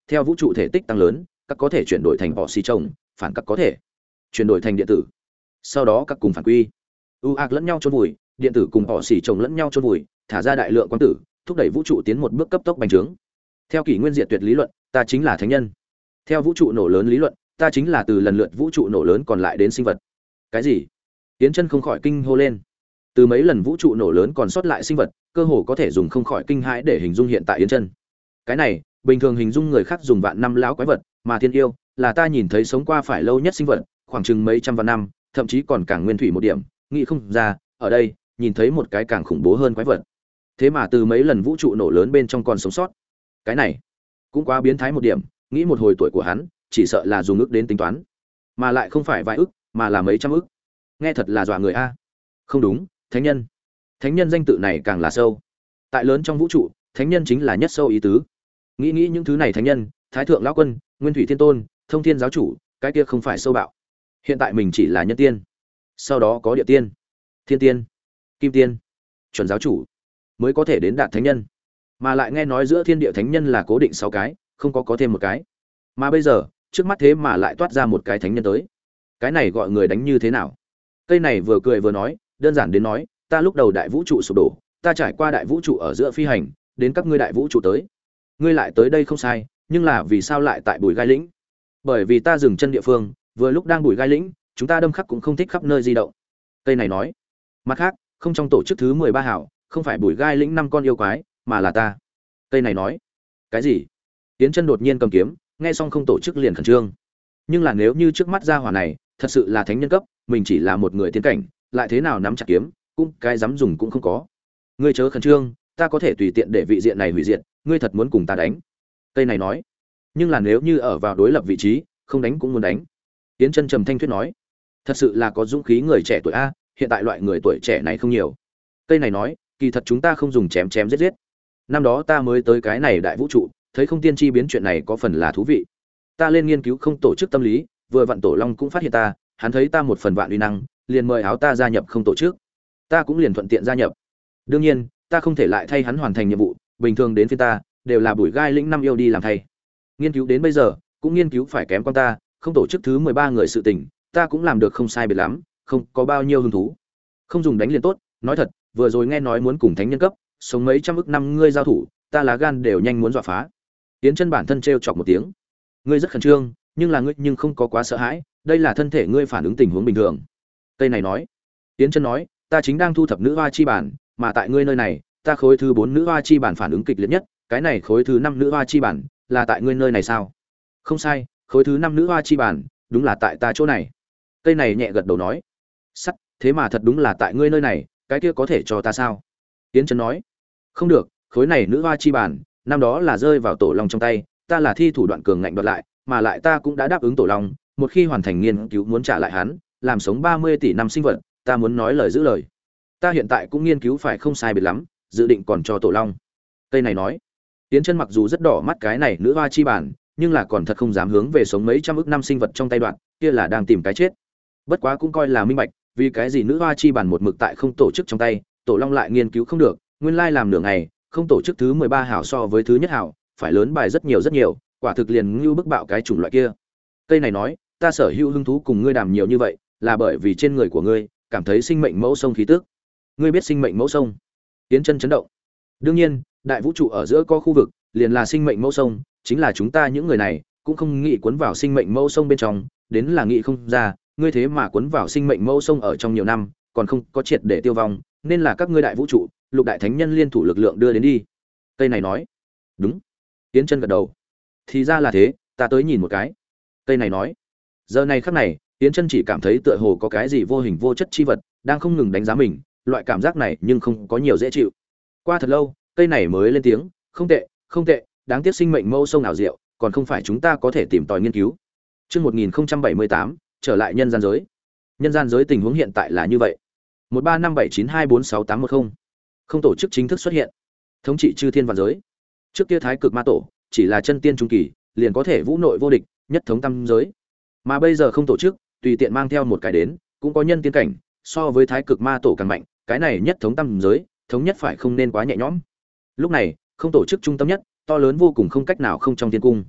Theo vũ trụ thể tích tăng lớn, các có thể chuyển đổi thành họ xì chồng, phản các có thể chuyển đổi thành điện tử. Sau đó các cùng phản quy. U ác lẫn nhau chôn vùi, điện tử cùng họ xì chồng lẫn nhau chôn vùi, thả ra đại lượng quang tử, thúc đẩy vũ trụ tiến một bước cấp tốc bành trướng. Theo kỷ nguyên diệt tuyệt lý luận, ta chính là thánh nhân. Theo vũ trụ nổ lớn lý luận, ta chính là từ lần lượt vũ trụ nổ lớn còn lại đến sinh vật. Cái gì? Tiến chân không khỏi kinh hô lên. Từ mấy lần vũ trụ nổ lớn còn sót lại sinh vật, cơ hồ có thể dùng không khỏi kinh hãi để hình dung hiện tại Yến Chân. Cái này, bình thường hình dung người khác dùng vạn năm lão quái vật, mà thiên yêu là ta nhìn thấy sống qua phải lâu nhất sinh vật, khoảng chừng mấy trăm vạn năm, thậm chí còn càng nguyên thủy một điểm, nghĩ không ra, ở đây, nhìn thấy một cái càng khủng bố hơn quái vật. Thế mà từ mấy lần vũ trụ nổ lớn bên trong còn sống sót. Cái này, cũng quá biến thái một điểm, nghĩ một hồi tuổi của hắn, chỉ sợ là dùng ức đến tính toán, mà lại không phải vài ức, mà là mấy trăm ức. Nghe thật là dọa người a. Không đúng, thánh nhân. Thánh nhân danh tự này càng là sâu. Tại lớn trong vũ trụ, thánh nhân chính là nhất sâu ý tứ. Nghĩ nghĩ những thứ này thánh nhân, Thái thượng lão quân, Nguyên thủy thiên tôn, Thông thiên giáo chủ, cái kia không phải sâu bạo. Hiện tại mình chỉ là nhân tiên. Sau đó có địa tiên, thiên tiên, kim tiên, chuẩn giáo chủ mới có thể đến đạt thánh nhân. Mà lại nghe nói giữa thiên địa thánh nhân là cố định sáu cái, không có có thêm một cái. Mà bây giờ, trước mắt thế mà lại toát ra một cái thánh nhân tới. Cái này gọi người đánh như thế nào? Cây này vừa cười vừa nói, đơn giản đến nói, ta lúc đầu đại vũ trụ sụp đổ, ta trải qua đại vũ trụ ở giữa phi hành, đến các ngươi đại vũ trụ tới. Ngươi lại tới đây không sai, nhưng là vì sao lại tại Bùi Gai Lĩnh? Bởi vì ta dừng chân địa phương, vừa lúc đang Bùi Gai Lĩnh, chúng ta đâm khắc cũng không thích khắp nơi di động. Cây này nói. Mặt khác, không trong tổ chức thứ mười ba hảo, không phải Bùi Gai Lĩnh năm con yêu quái, mà là ta. Cây này nói. Cái gì? Tiến Chân đột nhiên cầm kiếm, nghe xong không tổ chức liền khẩn trương. Nhưng là nếu như trước mắt gia hỏa này, thật sự là thánh nhân cấp, mình chỉ là một người tiến cảnh, lại thế nào nắm chặt kiếm, cũng cái dám dùng cũng không có. Ngươi chớ khẩn trương, ta có thể tùy tiện để vị diện này hủy diệt, ngươi thật muốn cùng ta đánh? Cây này nói. Nhưng là nếu như ở vào đối lập vị trí, không đánh cũng muốn đánh. Tiến Chân trầm thanh thuyết nói. Thật sự là có dũng khí người trẻ tuổi a, hiện tại loại người tuổi trẻ này không nhiều. Cây này nói, kỳ thật chúng ta không dùng chém chém giết giết. Năm đó ta mới tới cái này đại vũ trụ, thấy không tiên tri biến chuyện này có phần là thú vị. Ta lên nghiên cứu không tổ chức tâm lý, vừa vặn Tổ Long cũng phát hiện ta, hắn thấy ta một phần vạn uy năng, liền mời áo ta gia nhập không tổ chức. Ta cũng liền thuận tiện gia nhập. Đương nhiên, ta không thể lại thay hắn hoàn thành nhiệm vụ, bình thường đến phiên ta, đều là Bùi Gai Lĩnh năm yêu đi làm thay. Nghiên cứu đến bây giờ, cũng nghiên cứu phải kém con ta, không tổ chức thứ mười ba người sự tình, ta cũng làm được không sai biệt lắm, không có bao nhiêu hứng thú. Không dùng đánh liền tốt, nói thật, vừa rồi nghe nói muốn cùng thánh nhân cấp, sống mấy trăm ức năm ngươi giao thủ, ta lá gan đều nhanh muốn dọa phá. Tiến Chân bản thân trêu chọc một tiếng. Ngươi rất khẩn trương, nhưng là ngươi nhưng không có quá sợ hãi, đây là thân thể ngươi phản ứng tình huống bình thường. Cây này nói. Tiến Chân nói, ta chính đang thu thập nữ hoa chi bản, mà tại ngươi nơi này, ta khối thứ bốn nữ hoa chi bản phản ứng kịch liệt nhất, cái này khối thứ năm nữ hoa chi bản, là tại ngươi nơi này sao? Không sai, khối thứ năm nữ hoa chi bản, đúng là tại ta chỗ này. Cây này nhẹ gật đầu nói. Sắt, thế mà thật đúng là tại ngươi nơi này, cái kia có thể cho ta sao? Tiến Chân nói. Không được, khối này nữ hoa chi bản, năm đó là rơi vào Tổ Long trong tay, ta là thi thủ đoạn cường ngạnh đoạt lại, mà lại ta cũng đã đáp ứng Tổ Long, một khi hoàn thành nghiên cứu muốn trả lại hắn, làm sống ba mươi tỷ năm sinh vật, ta muốn nói lời giữ lời. Ta hiện tại cũng nghiên cứu phải không sai biệt lắm, dự định còn cho Tổ Long. Cây này nói. Tiến Chân mặc dù rất đỏ mắt cái này nữ hoa chi bản, nhưng là còn thật không dám hướng về sống mấy trăm ức năm sinh vật trong tay đoạn, kia là đang tìm cái chết. Bất quá cũng coi là minh bạch, vì cái gì nữ hoa chi bản một mực tại không tổ chức trong tay, Tổ Long lại nghiên cứu không được, nguyên lai làm nửa ngày, không tổ chức thứ mười ba hảo so với thứ nhất hảo, phải lớn bài rất nhiều rất nhiều, quả thực liền như bức bạo cái chủng loại kia. Cây này nói, ta sở hữu hứng thú cùng ngươi đàm nhiều như vậy, là bởi vì trên người của ngươi cảm thấy sinh mệnh mẫu sông khí tức. Ngươi biết sinh mệnh mẫu sông? Tiến Chân chấn động. Đương nhiên, đại vũ trụ ở giữa có khu vực, liền là sinh mệnh mẫu sông, chính là chúng ta những người này cũng không nghĩ cuốn vào sinh mệnh mẫu sông bên trong, đến là nghĩ không ra, ngươi thế mà cuốn vào sinh mệnh mẫu sông ở trong nhiều năm, còn không có triệt để tiêu vong, nên là các ngươi đại vũ trụ, lục đại thánh nhân liên thủ lực lượng đưa đến đi. Cây này nói. Đúng. Tiến Chân gật đầu. Thì ra là thế, ta tới nhìn một cái. Cây này nói. Giờ này khắc này, Tiến Chân chỉ cảm thấy tựa hồ có cái gì vô hình vô chất chi vật đang không ngừng đánh giá mình, loại cảm giác này nhưng không có nhiều dễ chịu. Qua thật lâu, cây này mới lên tiếng, không tệ, không tệ, đáng tiếc sinh mệnh mẫu sông nào diệu, còn không phải chúng ta có thể tìm tòi nghiên cứu. Chương một nghìn bảy mươi tám, trở lại nhân gian giới. Nhân gian giới tình huống hiện tại là như vậy. một ba năm bảy chín hai bốn sáu tám một không. Không tổ chức chính thức xuất hiện. Thống trị chư thiên vạn giới. Trước kia Thái Cực Ma Tổ chỉ là chân tiên trung kỳ, liền có thể vũ nội vô địch, nhất thống tam giới. Mà bây giờ không tổ chức, tùy tiện mang theo một cái đến, cũng có nhân tiên cảnh, so với Thái Cực Ma Tổ càng mạnh, cái này nhất thống tam giới, thống nhất phải không nên quá nhẹ nhõm. Lúc này, không tổ chức trung tâm nhất, to lớn vô cùng không cách nào không trong tiên cung.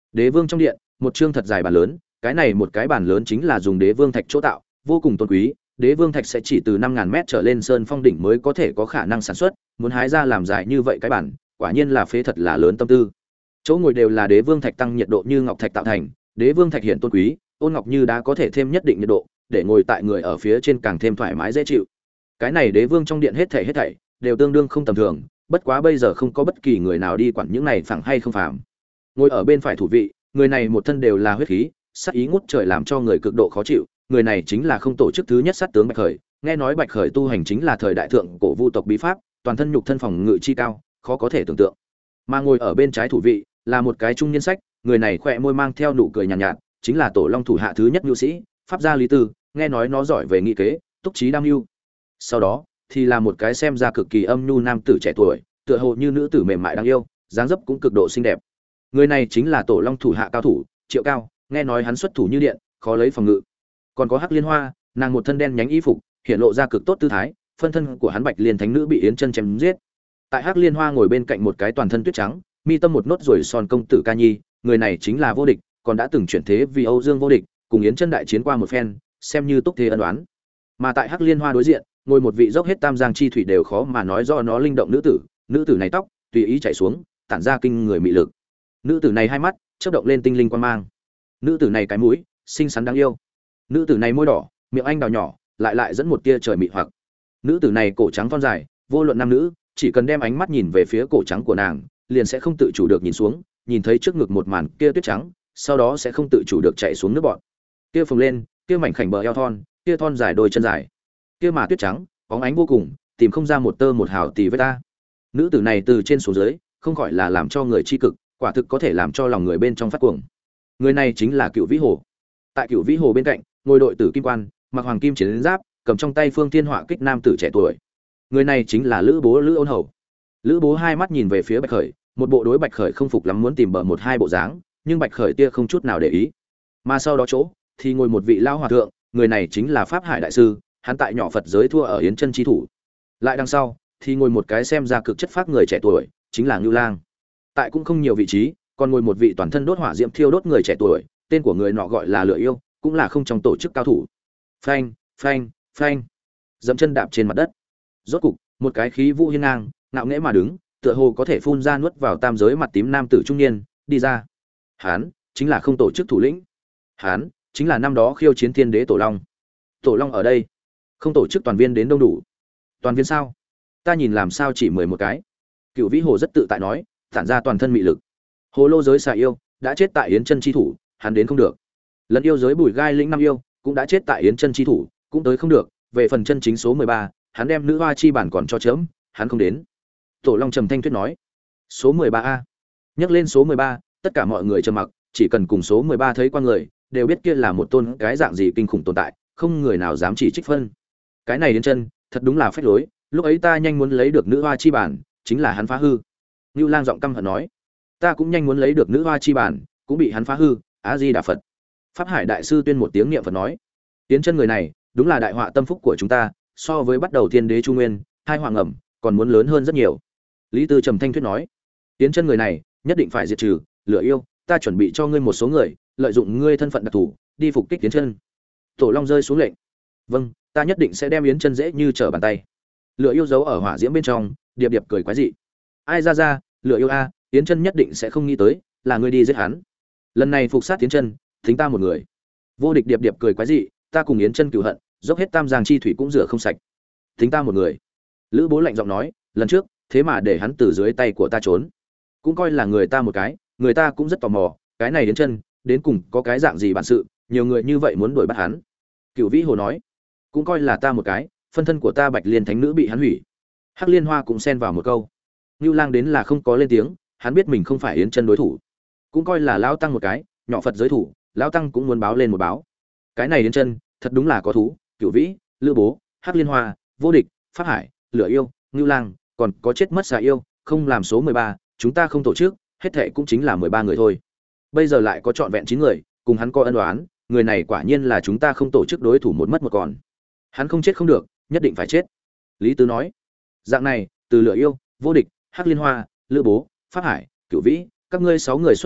Đế vương trong điện, một chương thật dài bàn lớn, cái này một cái bàn lớn chính là dùng đế vương thạch chỗ tạo, vô cùng tôn quý. Đế vương thạch sẽ chỉ từ năm ngàn mét trở lên sơn phong đỉnh mới có thể có khả năng sản xuất, muốn hái ra làm dài như vậy cái bản, quả nhiên là phế thật là lớn tâm tư. Chỗ ngồi đều là đế vương thạch tăng nhiệt độ như ngọc thạch tạo thành, đế vương thạch hiện tôn quý, ôn ngọc như đá có thể thêm nhất định nhiệt độ, để ngồi tại người ở phía trên càng thêm thoải mái dễ chịu. Cái này đế vương trong điện hết thảy hết thảy đều tương đương không tầm thường, bất quá bây giờ không có bất kỳ người nào đi quản những này phẳng hay không phàm. Ngồi ở bên phải thủ vị, người này một thân đều là huyết khí, sát ý ngút trời làm cho người cực độ khó chịu, người này chính là không tổ chức thứ nhất sát tướng Bạch Khởi, nghe nói Bạch Khởi tu hành chính là thời đại thượng cổ vu tộc bí pháp, toàn thân nhục thân phòng ngự chi cao, khó có thể tưởng tượng. Mà ngồi ở bên trái thủ vị là một cái trung niên sách, người này khỏe môi mang theo nụ cười nhàn nhạt, nhạt, chính là Tổ Long thủ hạ thứ nhất nhu sĩ, pháp gia Lý Tư, nghe nói nó giỏi về nghị kế, túc trí đam mưu. Sau đó thì là một cái xem ra cực kỳ âm nhu nam tử trẻ tuổi, tựa hồ như nữ tử mềm mại đáng yêu, dáng dấp cũng cực độ xinh đẹp. Người này chính là Tổ Long thủ hạ cao thủ, Triệu Cao, nghe nói hắn xuất thủ như điện, khó lấy phòng ngự. Còn có Hắc Liên Hoa, nàng một thân đen nhánh y phục, hiện lộ ra cực tốt tư thái, phân thân của hắn Bạch Liên Thánh nữ bị Yến Chân chém giết. Tại Hắc Liên Hoa ngồi bên cạnh một cái toàn thân tuyết trắng, mi tâm một nốt ruồi son công tử Ca Nhi, người này chính là Vô Địch, còn đã từng chuyển thế vì Âu Dương Vô Địch, cùng Yến Chân đại chiến qua một phen, xem như túc thế ân oán. Mà tại Hắc Liên Hoa đối diện, ngồi một vị dốc hết tam giang chi thủy đều khó mà nói do nó linh động nữ tử, nữ tử này tóc tùy ý chảy xuống, tản ra kinh người mị lực. Nữ tử này hai mắt chớp động lên tinh linh quang mang. Nữ tử này cái mũi xinh xắn đáng yêu. Nữ tử này môi đỏ, miệng anh đào nhỏ, lại lại dẫn một tia trời mị hoặc. Nữ tử này cổ trắng thon dài, vô luận nam nữ, chỉ cần đem ánh mắt nhìn về phía cổ trắng của nàng, liền sẽ không tự chủ được nhìn xuống, nhìn thấy trước ngực một màn kia tuyết trắng, sau đó sẽ không tự chủ được chạy xuống nước bọt. Kia phồng lên, kia mảnh khảnh bờ eo thon, kia thon dài đôi chân dài, kia mà tuyết trắng, bóng ánh vô cùng, tìm không ra một tơ một hào tì với ta. Nữ tử này từ trên xuống dưới, không khỏi là làm cho người chi cực, quả thực có thể làm cho lòng người bên trong phát cuồng. Người này chính là Cựu Vĩ Hồ. Tại Cựu Vĩ Hồ bên cạnh, ngồi đội tử kim quan, mặc hoàng kim chiến giáp, cầm trong tay phương thiên họa kích nam tử trẻ tuổi. Người này chính là Lữ Bố Lữ Ôn Hầu. Lữ Bố hai mắt nhìn về phía Bạch Khởi, một bộ đối Bạch Khởi không phục lắm muốn tìm bờ một hai bộ dáng, nhưng Bạch Khởi tia không chút nào để ý. Mà sau đó chỗ thì ngồi một vị lão hòa thượng, người này chính là Pháp Hải đại sư, hắn tại nhỏ Phật giới thua ở Yến Chân chi thủ. Lại đằng sau thì ngồi một cái xem ra cực chất phác người trẻ tuổi, chính là Ngưu Lang. Tại cũng không nhiều vị trí, còn ngồi một vị toàn thân đốt hỏa diễm thiêu đốt người trẻ tuổi, tên của người nọ gọi là Lựa Yêu, cũng là không trong tổ chức cao thủ. Phanh, phanh, phanh. Dẫm chân đạp trên mặt đất. Rốt cục, một cái khí vũ hiên ngang, ngạo nghễ mà đứng, tựa hồ có thể phun ra nuốt vào tam giới mặt tím nam tử trung niên, đi ra. Hán, chính là không tổ chức thủ lĩnh. Hán, chính là năm đó khiêu chiến Thiên Đế Tổ Long. Tổ Long ở đây. Không tổ chức toàn viên đến đông đủ. Toàn viên sao? Ta nhìn làm sao chỉ mười một cái. Cựu Vĩ Hồ rất tự tại nói, tản ra toàn thân mị lực. Hồ lô giới xà yêu đã chết tại Yến Chân chi thủ, hắn đến không được. Lần yêu giới Bùi Gai lĩnh năm yêu cũng đã chết tại Yến Chân chi thủ, cũng tới không được. Về phần chân chính số mười ba, hắn đem nữ hoa chi bản còn cho chớm, hắn không đến. Tổ Long trầm thanh thuyết nói, số mười ba a. Nhắc lên số mười ba, tất cả mọi người trầm mặc, chỉ cần cùng số mười ba thấy qua người, đều biết kia là một tôn cái dạng gì kinh khủng tồn tại, không người nào dám chỉ trích phân. Cái này Yến Chân, thật đúng là phách lối, lúc ấy ta nhanh muốn lấy được nữ hoa chi bản, chính là hắn phá hư. Nưu Lang giọng căm hận nói, ta cũng nhanh muốn lấy được nữ hoa chi bản, cũng bị hắn phá hư. A Di Đà Phật. Pháp Hải đại sư tuyên một tiếng niệm Phật nói, Yến Chân người này, đúng là đại họa tâm phúc của chúng ta, so với bắt đầu Thiên Đế Chu Nguyên, hai hoàng ẩm, còn muốn lớn hơn rất nhiều. Lý Tư trầm thanh thuyết nói, Yến Chân người này, nhất định phải diệt trừ. Lựa Yêu, ta chuẩn bị cho ngươi một số người, lợi dụng ngươi thân phận đặc thù, đi phục kích Yến Chân. Tổ Long rơi xuống lệnh, vâng, ta nhất định sẽ đem Yến Chân dễ như trở bàn tay. Lựa Yêu giấu ở hỏa diễm bên trong, điệp điệp cười quái dị. Ai ra ra, Lựa Yêu a, Yến Chân nhất định sẽ không nghĩ tới, là ngươi đi giết hắn. Lần này phục sát Yến Chân, thính ta một người. Vô Địch điệp điệp cười quái dị, ta cùng Yến Chân cừu hận, dốc hết tam giang chi thủy cũng rửa không sạch. Thính ta một người. Lữ Bố lạnh giọng nói, lần trước, thế mà để hắn từ dưới tay của ta trốn, cũng coi là người ta một cái, người ta cũng rất tò mò, cái này Yến Chân, đến cùng có cái dạng gì bản sự, nhiều người như vậy muốn đuổi bắt hắn. Cửu Vĩ Hồ nói, cũng coi là ta một cái, phân thân của ta Bạch Liên Thánh nữ bị hắn hủy. Hắc Liên Hoa cũng xen vào một câu. Nưu Lang đến là không có lên tiếng, hắn biết mình không phải Yến Chân đối thủ, cũng coi là lão tăng một cái, nhỏ Phật giới thủ, lão tăng cũng muốn báo lên một báo. Cái này Yến Chân, thật đúng là có thú, Cửu Vĩ, Lữ Bố, Hắc Liên Hoa, Vô Địch, Pháp Hải, Lửa Yêu, Nưu Lang, còn có chết mất xà yêu, không làm số mười ba, chúng ta không tổ chức, hết thệ cũng chính là mười ba người thôi. Bây giờ lại có trọn vẹn chín người, cùng hắn có ân oán, người này quả nhiên là chúng ta không tổ chức đối thủ một mất một còn. Hắn không chết không được, nhất định phải chết. Lý Tứ nói, dạng này, từ Lửa Yêu, Vô Địch, Hắc Liên Hoa, Lữ Bố, Pháp Hải, Cửu Vĩ, các ngươi sáu người xuất thủ,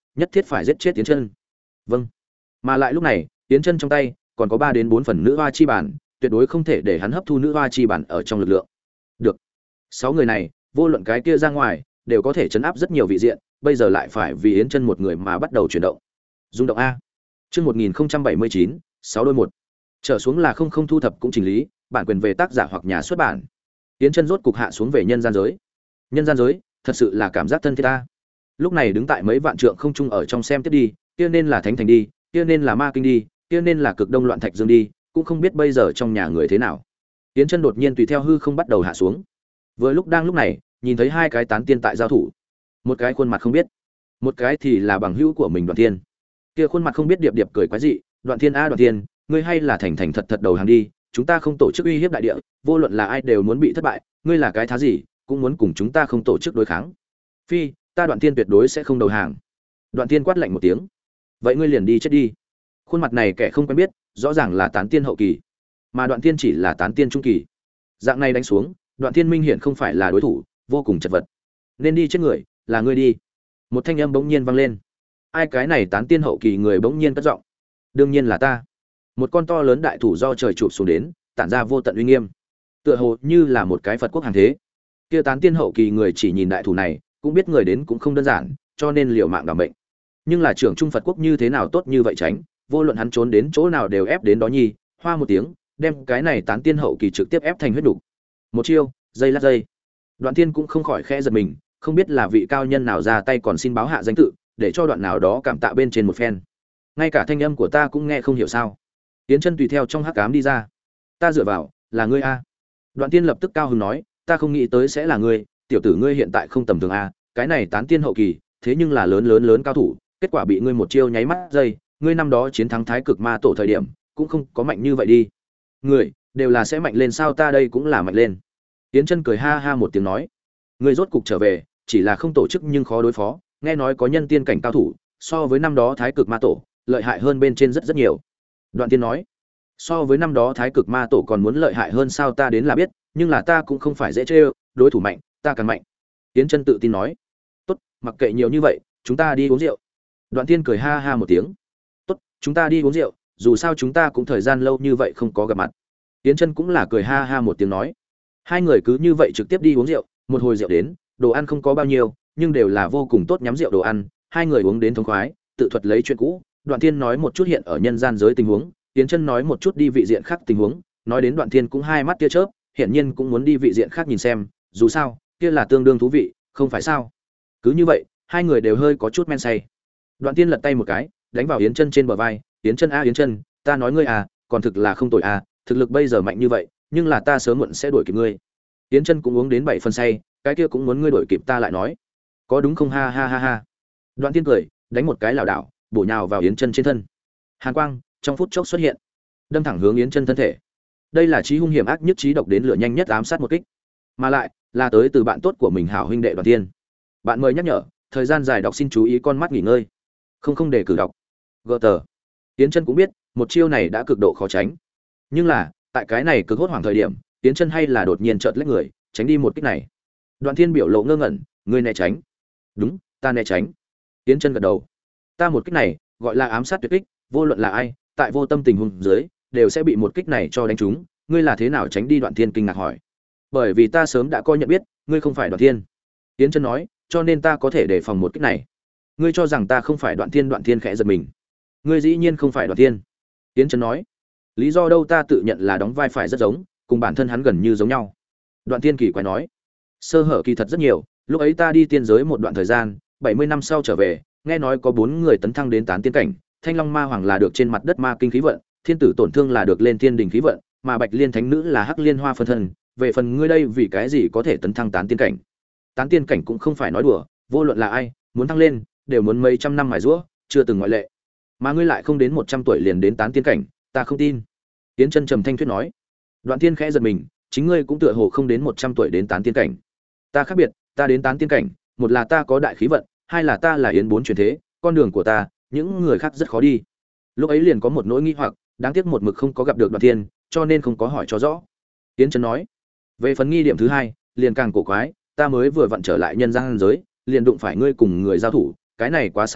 nhất thiết phải giết chết Yến Chân. Vâng. Mà lại lúc này, Yến Chân trong tay còn có ba đến bốn phần nữ hoa chi bản, tuyệt đối không thể để hắn hấp thu nữ hoa chi bản ở trong lực lượng. Được. Sáu người này, vô luận cái kia ra ngoài, đều có thể chấn áp rất nhiều vị diện, bây giờ lại phải vì Yến Chân một người mà bắt đầu chuyển động. Rung động a. Chương một nghìn bảy mươi chín, sáu đôi một. Trở xuống là không không thu thập cũng chỉnh lý, bản quyền về tác giả hoặc nhà xuất bản. Yến Chân rốt cục hạ xuống về nhân gian giới. Nhân gian giới, thật sự là cảm giác thân thiết ta. Lúc này đứng tại mấy vạn trượng không trung ở trong xem tiếp đi, kia nên là thánh thành đi, kia nên là ma kinh đi, kia nên là cực đông loạn thạch dương đi, cũng không biết bây giờ trong nhà người thế nào. Yến Chân đột nhiên tùy theo hư không bắt đầu hạ xuống. Vừa lúc đang lúc này, nhìn thấy hai cái tán tiên tại giao thủ. Một cái khuôn mặt không biết, một cái thì là bằng hữu của mình Đoạn Thiên. Kia khuôn mặt không biết điệp điệp cười quái dị, "Đoạn Thiên a Đoạn Thiên, ngươi hay là thành thành thật thật đầu hàng đi, chúng ta không tổ chức uy hiếp đại địa, vô luận là ai đều muốn bị thất bại, ngươi là cái thá gì, cũng muốn cùng chúng ta không tổ chức đối kháng." "Phi, ta Đoạn Thiên tuyệt đối sẽ không đầu hàng." Đoạn Thiên quát lạnh một tiếng. "Vậy ngươi liền đi chết đi." Khuôn mặt này kẻ không quen biết, rõ ràng là tán tiên hậu kỳ, mà Đoạn Thiên chỉ là tán tiên trung kỳ. Dạng này đánh xuống, Đoạn Thiên minh hiển không phải là đối thủ, vô cùng chật vật. "Nên đi chết người, là ngươi đi." Một thanh âm bỗng nhiên vang lên. Ai cái này tán tiên hậu kỳ người bỗng nhiên cất giọng. "Đương nhiên là ta." Một con to lớn đại thủ do trời chụp xuống đến, tản ra vô tận uy nghiêm, tựa hồ như là một cái Phật quốc hàng thế. Kia tán tiên hậu kỳ người chỉ nhìn đại thủ này, cũng biết người đến cũng không đơn giản, cho nên liều mạng đảm mệnh. Nhưng là trưởng trung Phật quốc như thế nào tốt như vậy tránh, vô luận hắn trốn đến chỗ nào đều ép đến đó nhi, hoa một tiếng, đem cái này tán tiên hậu kỳ trực tiếp ép thành huyết đủ. Một chiêu, dây lát dây. Đoạn Thiên cũng không khỏi khẽ giật mình, không biết là vị cao nhân nào ra tay còn xin báo hạ danh tự, để cho đoạn nào đó cảm tạ bên trên một phen. Ngay cả thanh âm của ta cũng nghe không hiểu sao. Yến Chân tùy theo trong hắc ám đi ra. "Ta dựa vào, là ngươi a." Đoạn Tiên lập tức cao hứng nói, "Ta không nghĩ tới sẽ là ngươi, tiểu tử ngươi hiện tại không tầm thường a, cái này tán tiên hậu kỳ, thế nhưng là lớn lớn lớn cao thủ, kết quả bị ngươi một chiêu nháy mắt giây, ngươi năm đó chiến thắng Thái Cực Ma tổ thời điểm, cũng không có mạnh như vậy đi. Người đều là sẽ mạnh lên sao, ta đây cũng là mạnh lên." Yến Chân cười ha ha một tiếng nói, "Ngươi rốt cục trở về, chỉ là không tổ chức nhưng khó đối phó, nghe nói có nhân tiên cảnh cao thủ, so với năm đó Thái Cực Ma tổ, lợi hại hơn bên trên rất rất nhiều." Đoạn Tiên nói, "So với năm đó Thái Cực Ma tổ còn muốn lợi hại hơn sao, ta đến là biết, nhưng là ta cũng không phải dễ chơi, đối thủ mạnh, ta càng mạnh." Yến Chân tự tin nói, "Tốt, mặc kệ nhiều như vậy, chúng ta đi uống rượu." Đoạn Tiên cười ha ha một tiếng, "Tốt, chúng ta đi uống rượu, dù sao chúng ta cũng thời gian lâu như vậy không có gặp mặt." Yến Chân cũng là cười ha ha một tiếng nói. Hai người cứ như vậy trực tiếp đi uống rượu, một hồi rượu đến, đồ ăn không có bao nhiêu, nhưng đều là vô cùng tốt nhắm rượu đồ ăn, hai người uống đến thống khoái, tự thuật lấy chuyện cũ, Đoạn Thiên nói một chút hiện ở nhân gian giới tình huống, Yến Chân nói một chút đi vị diện khác tình huống, nói đến Đoạn Thiên cũng hai mắt tia chớp, hiển nhiên cũng muốn đi vị diện khác nhìn xem, dù sao, kia là tương đương thú vị, không phải sao? Cứ như vậy, hai người đều hơi có chút men say. Đoạn Thiên lật tay một cái, đánh vào Yến Chân trên bờ vai, "Yến Chân a Yến Chân, ta nói ngươi à, còn thực là không tồi à, thực lực bây giờ mạnh như vậy, nhưng là ta sớm muộn sẽ đuổi kịp ngươi." Yến Chân cũng uống đến bảy phần say, cái kia cũng muốn ngươi đuổi kịp ta lại nói. "Có đúng không ha ha ha ha." Đoạn Thiên cười, đánh một cái lảo đảo, bổ nhào vào Yến Chân trên thân. Hàn quang trong phút chốc xuất hiện, đâm thẳng hướng Yến Chân thân thể. Đây là chí hung hiểm ác nhất, chí độc đến lửa nhanh nhất ám sát một kích, mà lại là tới từ bạn tốt của mình hảo huynh đệ Đoạn Thiên. Bạn mời nhắc nhở, thời gian dài đọc xin chú ý con mắt nghỉ ngơi. Không không để cử đọc. Gờ tờ. Yến Chân cũng biết, một chiêu này đã cực độ khó tránh. Nhưng là, tại cái này cực hốt hoảng thời điểm, Yến Chân hay là đột nhiên chợt lách người, tránh đi một kích này. Đoạn Thiên biểu lộ ngơ ngẩn, "Ngươi né tránh?" "Đúng, ta né tránh." Yến Chân gật đầu. "Ta một kích này, gọi là ám sát tuyệt kích, vô luận là ai, tại vô tâm tình huống dưới, đều sẽ bị một kích này cho đánh trúng, ngươi là thế nào tránh đi?" Đoạn Thiên kinh ngạc hỏi. "Bởi vì ta sớm đã coi nhận biết, ngươi không phải Đoạn Thiên." Yến Chân nói, "Cho nên ta có thể đề phòng một kích này." "Ngươi cho rằng ta không phải Đoạn Thiên?" Đoạn Thiên khẽ giật mình. "Ngươi dĩ nhiên không phải Đoạn Thiên." Yến Chân nói. "Lý do đâu, ta tự nhận là đóng vai phải rất giống, cùng bản thân hắn gần như giống nhau." Đoạn Thiên kỳ quái nói. "Sơ hở kỳ thật rất nhiều, lúc ấy ta đi tiên giới một đoạn thời gian, bảy mươi năm sau trở về, nghe nói có bốn người tấn thăng đến tán tiên cảnh, Thanh Long Ma Hoàng là được trên mặt đất ma kinh khí vận, Thiên Tử Tổn Thương là được lên thiên đình khí vận, mà Bạch Liên Thánh Nữ là Hắc Liên Hoa phân thân, về phần ngươi đây vì cái gì có thể tấn thăng tán tiên cảnh?" Tán tiên cảnh cũng không phải nói đùa, vô luận là ai, muốn thăng lên, đều muốn mấy trăm năm mài giũa, chưa từng ngoại lệ. Mà ngươi lại không đến một trăm tuổi liền đến tán tiên cảnh, ta không tin." Yến Chân trầm thanh thuyết nói. Đoạn Thiên khẽ giật mình, "Chính ngươi cũng tựa hồ không đến một trăm tuổi đến tán tiên cảnh." "Ta khác biệt, ta đến tán tiên cảnh, một là ta có đại khí vận, hai là ta là Yến bốn truyền thế, con đường của ta, những người khác rất khó đi." Lúc ấy liền có một nỗi nghi hoặc, đáng tiếc một mực không có gặp được Đoạn Thiên, cho nên không có hỏi cho rõ. Yến Chân nói. "Về phần nghi điểm thứ hai, liền càng cổ quái, ta mới vừa vặn trở lại nhân gian giới, liền đụng phải ngươi cùng người giao thủ, cái này quá xảo hợp,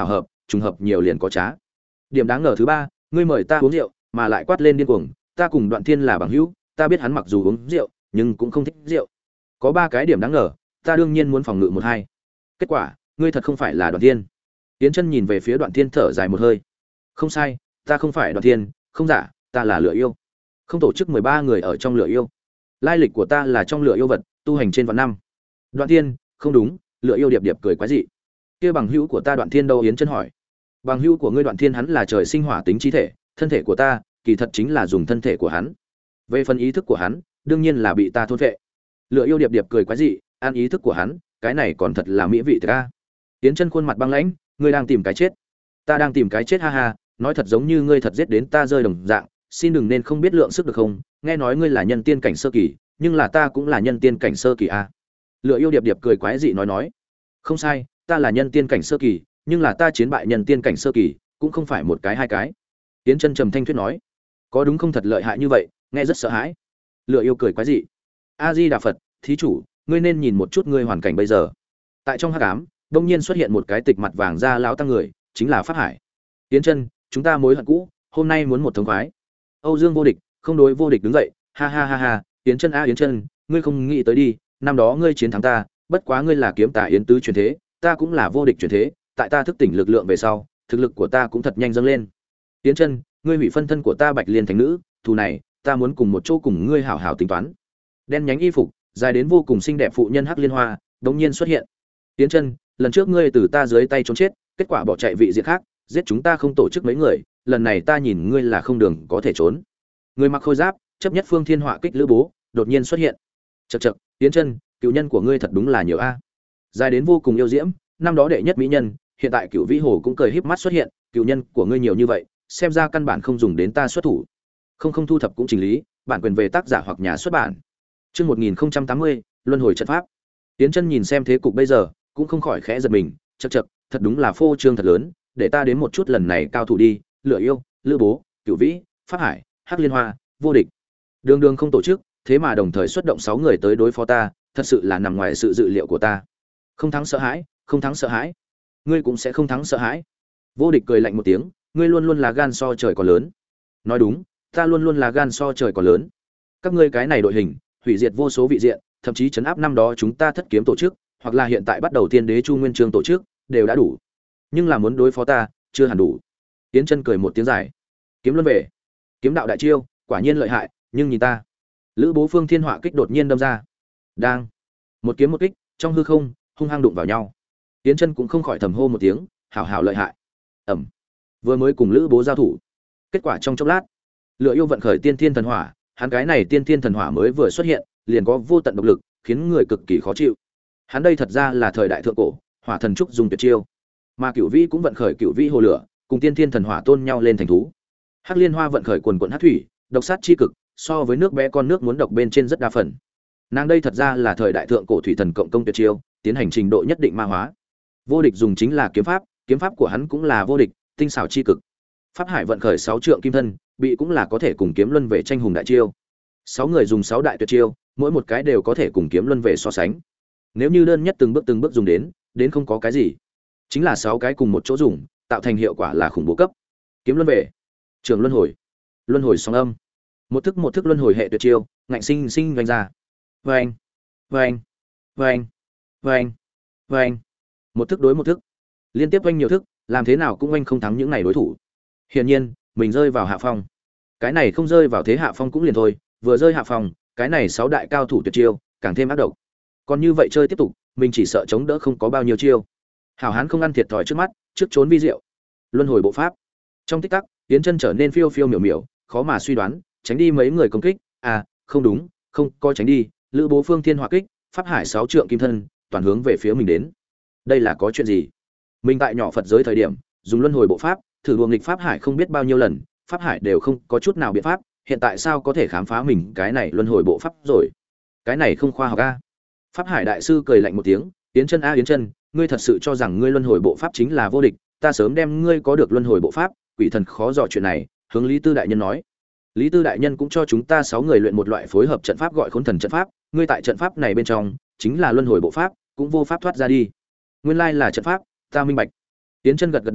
trùng hợp nhiều liền có trá. Điểm đáng ngờ thứ ba, ngươi mời ta uống rượu, mà lại quát lên điên cuồng, ta cùng Đoạn Thiên là bằng hữu, ta biết hắn mặc dù uống rượu, nhưng cũng không thích rượu. Có ba cái điểm đáng ngờ, ta đương nhiên muốn phòng ngự một hai. Kết quả, ngươi thật không phải là Đoạn Thiên. Tiến Chân nhìn về phía Đoạn Thiên thở dài một hơi. Không sai, ta không phải Đoạn Thiên, không giả, ta là Lửa Yêu. Không tổ chức mười ba người ở trong Lửa Yêu. Lai lịch của ta là trong Lửa Yêu vật, tu hành trên vạn năm. Đoạn Thiên, không đúng, Lửa Yêu điệp điệp cười quái dị. Kia bằng hữu của ta Đoạn Thiên đâu? Yến Chân hỏi. Bằng hữu của ngươi Đoạn Thiên hắn là trời sinh hỏa tính chí thể, thân thể của ta, kỳ thật chính là dùng thân thể của hắn. Về phần ý thức của hắn, đương nhiên là bị ta thôn phệ. Lửa Yêu điệp điệp cười quái dị, ăn ý thức của hắn, cái này còn thật là mỹ vị ta. Yến Chân khuôn mặt băng lãnh, ngươi đang tìm cái chết. Ta đang tìm cái chết, ha ha, nói thật giống như ngươi thật giết đến ta rơi đồng dạng, xin đừng nên không biết lượng sức được không? Nghe nói ngươi là nhân tiên cảnh sơ kỳ, nhưng là ta cũng là nhân tiên cảnh sơ kỳ a. Lửa Yêu điệp điệp cười quái dị nói nói, không sai, ta là nhân tiên cảnh sơ kỳ, nhưng là ta chiến bại nhân tiên cảnh sơ kỳ, cũng không phải một cái hai cái. Tiến Chân trầm thanh thuyết nói, có đúng không? Thật lợi hại như vậy, nghe rất sợ hãi. Lửa Yêu cười quái dị, a di đà Phật, thí chủ, ngươi nên nhìn một chút ngươi hoàn cảnh bây giờ. Tại trong hắc ám, đông nhiên xuất hiện một cái tịch mặt vàng da lão tăng người, chính là Pháp Hải. Tiến Chân, chúng ta mối hận cũ, hôm nay muốn một thống khoái. Âu Dương Vô Địch, không đối Vô Địch đứng dậy, ha ha ha ha, Tiến Chân a Yến Chân, ngươi không nghĩ tới đi, năm đó ngươi chiến thắng ta, bất quá ngươi là kiếm tà Yến tứ truyền thế, ta cũng là Vô Địch truyền thế, tại ta thức tỉnh lực lượng về sau, thực lực của ta cũng thật nhanh dâng lên. Tiến Chân, ngươi hủy phân thân của ta Bạch Liên Thánh Nữ, thù này, ta muốn cùng một chỗ cùng ngươi hảo hảo tính toán. Đen nhánh y phục, dài đến vô cùng xinh đẹp phụ nhân Hắc Liên Hoa, đột nhiên xuất hiện. Tiến Chân, lần trước ngươi từ ta dưới tay trốn chết, kết quả bỏ chạy vị diện khác, giết chúng ta không tổ chức mấy người, lần này ta nhìn ngươi là không đường có thể trốn. Người mặc khôi giáp, chấp nhất phương thiên họa kích Lữ Bố, đột nhiên xuất hiện. Chậc chậc, Tiến Chân, cựu nhân của ngươi thật đúng là nhiều a. Dài đến vô cùng yêu diễm, năm đó đệ nhất mỹ nhân, hiện tại Cựu Vĩ Hồ cũng cười híp mắt xuất hiện, cựu nhân của ngươi nhiều như vậy, xem ra căn bản không dùng đến ta xuất thủ. Không không thu thập cũng chỉnh lý, bản quyền về tác giả hoặc nhà xuất bản. Chương một nghìn tám mươi, luân hồi trận pháp. Tiến Chân nhìn xem thế cục bây giờ, cũng không khỏi khẽ giật mình, chậc chậc, thật đúng là phô trương thật lớn, để ta đến một chút lần này cao thủ đi, Lửa Yêu, Lữ Bố, Cửu Vĩ, Pháp Hải, Hắc Liên Hoa, Vô Địch. Đường đường không tổ chức, thế mà đồng thời xuất động sáu người tới đối phó ta, thật sự là nằm ngoài sự dự liệu của ta. Không thắng sợ hãi, không thắng sợ hãi. Ngươi cũng sẽ không thắng sợ hãi. Vô Địch cười lạnh một tiếng, ngươi luôn luôn là gan so trời còn lớn. Nói đúng, ta luôn luôn là gan so trời còn lớn. Các ngươi cái này đội hình, hủy diệt vô số vị diện, thậm chí chấn áp năm đó chúng ta Thất Kiếm tổ chức, hoặc là hiện tại bắt đầu Tiên Đế Chu Nguyên Chương tổ chức, đều đã đủ. Nhưng là muốn đối phó ta, chưa hẳn đủ. Tiến Chân cười một tiếng dài. Kiếm luân về. Kiếm đạo đại chiêu, quả nhiên lợi hại, nhưng nhìn ta. Lữ Bố Phương Thiên Họa kích đột nhiên đâm ra. Đang. Một kiếm một kích, trong hư không, hung hăng đụng vào nhau. Tiến Chân cũng không khỏi thầm hô một tiếng, hảo hảo lợi hại. Ầm. Vừa mới cùng Lữ Bố giao thủ, kết quả trong chốc lát, Lửa Yêu vận khởi Tiên Thiên Thần Hỏa, hắn cái này Tiên Thiên Thần Hỏa mới vừa xuất hiện, liền có vô tận độc lực, khiến người cực kỳ khó chịu. Hắn đây thật ra là thời đại thượng cổ, Hỏa Thần Trúc dùng tuyệt chiêu. Mà Cửu Vĩ cũng vận khởi Cửu Vĩ Hồ Lửa, cùng Tiên Thiên Thần Hỏa tôn nhau lên thành thú. Hắc Liên Hoa vận khởi quần quần hắc thủy, độc sát chi cực, so với nước bé con nước muốn độc bên trên rất đa phần. Nàng đây thật ra là thời đại thượng cổ thủy thần cộng công tuyệt chiêu, tiến hành trình độ nhất định ma hóa. Vô Địch dùng chính là kiếm pháp, kiếm pháp của hắn cũng là vô địch, tinh xảo chi cực. Pháp Hải vận khởi sáu trượng kim thân, bị cũng là có thể cùng kiếm luân về tranh hùng đại chiêu. Sáu người dùng sáu đại tuyệt chiêu, mỗi một cái đều có thể cùng kiếm luân về so sánh. Nếu như đơn nhất từng bước từng bước dùng đến, đến không có cái gì. Chính là sáu cái cùng một chỗ dùng, tạo thành hiệu quả là khủng bố cấp. Kiếm luân về, trường luân hồi, luân hồi song âm. Một thức một thức luân hồi hệ tuyệt chiêu, ngạnh sinh sinh vành ra. Vành, vành, vành, vành, vành. Một thức đối một thức, liên tiếp vành nhiều thức, làm thế nào cũng vành không thắng những này đối thủ. Hiển nhiên, mình rơi vào hạ phong. Cái này không rơi vào thế hạ phong cũng liền thôi, vừa rơi hạ phong, cái này sáu đại cao thủ tuyệt chiêu, càng thêm ác độc. Còn như vậy chơi tiếp tục, mình chỉ sợ chống đỡ không có bao nhiêu chiêu. Hảo hán không ăn thiệt thòi trước mắt, trước trốn vi diệu. Luân hồi bộ pháp. Trong tích tắc, Tiến Chân trở nên phiêu phiêu miểu miểu, khó mà suy đoán, tránh đi mấy người công kích, à, không đúng, không, coi tránh đi, Lữ Bố Phương Thiên Hỏa kích, Pháp Hải sáu trượng kim thân, toàn hướng về phía mình đến. Đây là có chuyện gì? Mình tại nhỏ Phật giới thời điểm, dùng luân hồi bộ pháp, thử đùa nghịch Pháp Hải không biết bao nhiêu lần, Pháp Hải đều không có chút nào biện pháp, hiện tại sao có thể khám phá mình cái này luân hồi bộ pháp rồi? Cái này không khoa học a. Pháp Hải đại sư cười lạnh một tiếng, Tiến Chân a Tiến Chân, ngươi thật sự cho rằng ngươi luân hồi bộ pháp chính là vô địch, ta sớm đem ngươi có được luân hồi bộ pháp, quỷ thần khó dò chuyện này, hướng Lý Tư đại nhân nói. Lý Tư đại nhân cũng cho chúng ta sáu người luyện một loại phối hợp trận pháp gọi Khốn Thần trận pháp, ngươi tại trận pháp này bên trong, chính là luân hồi bộ pháp, cũng vô pháp thoát ra đi. Nguyên lai là trận pháp, ta minh bạch. Tiến Chân gật gật đầu,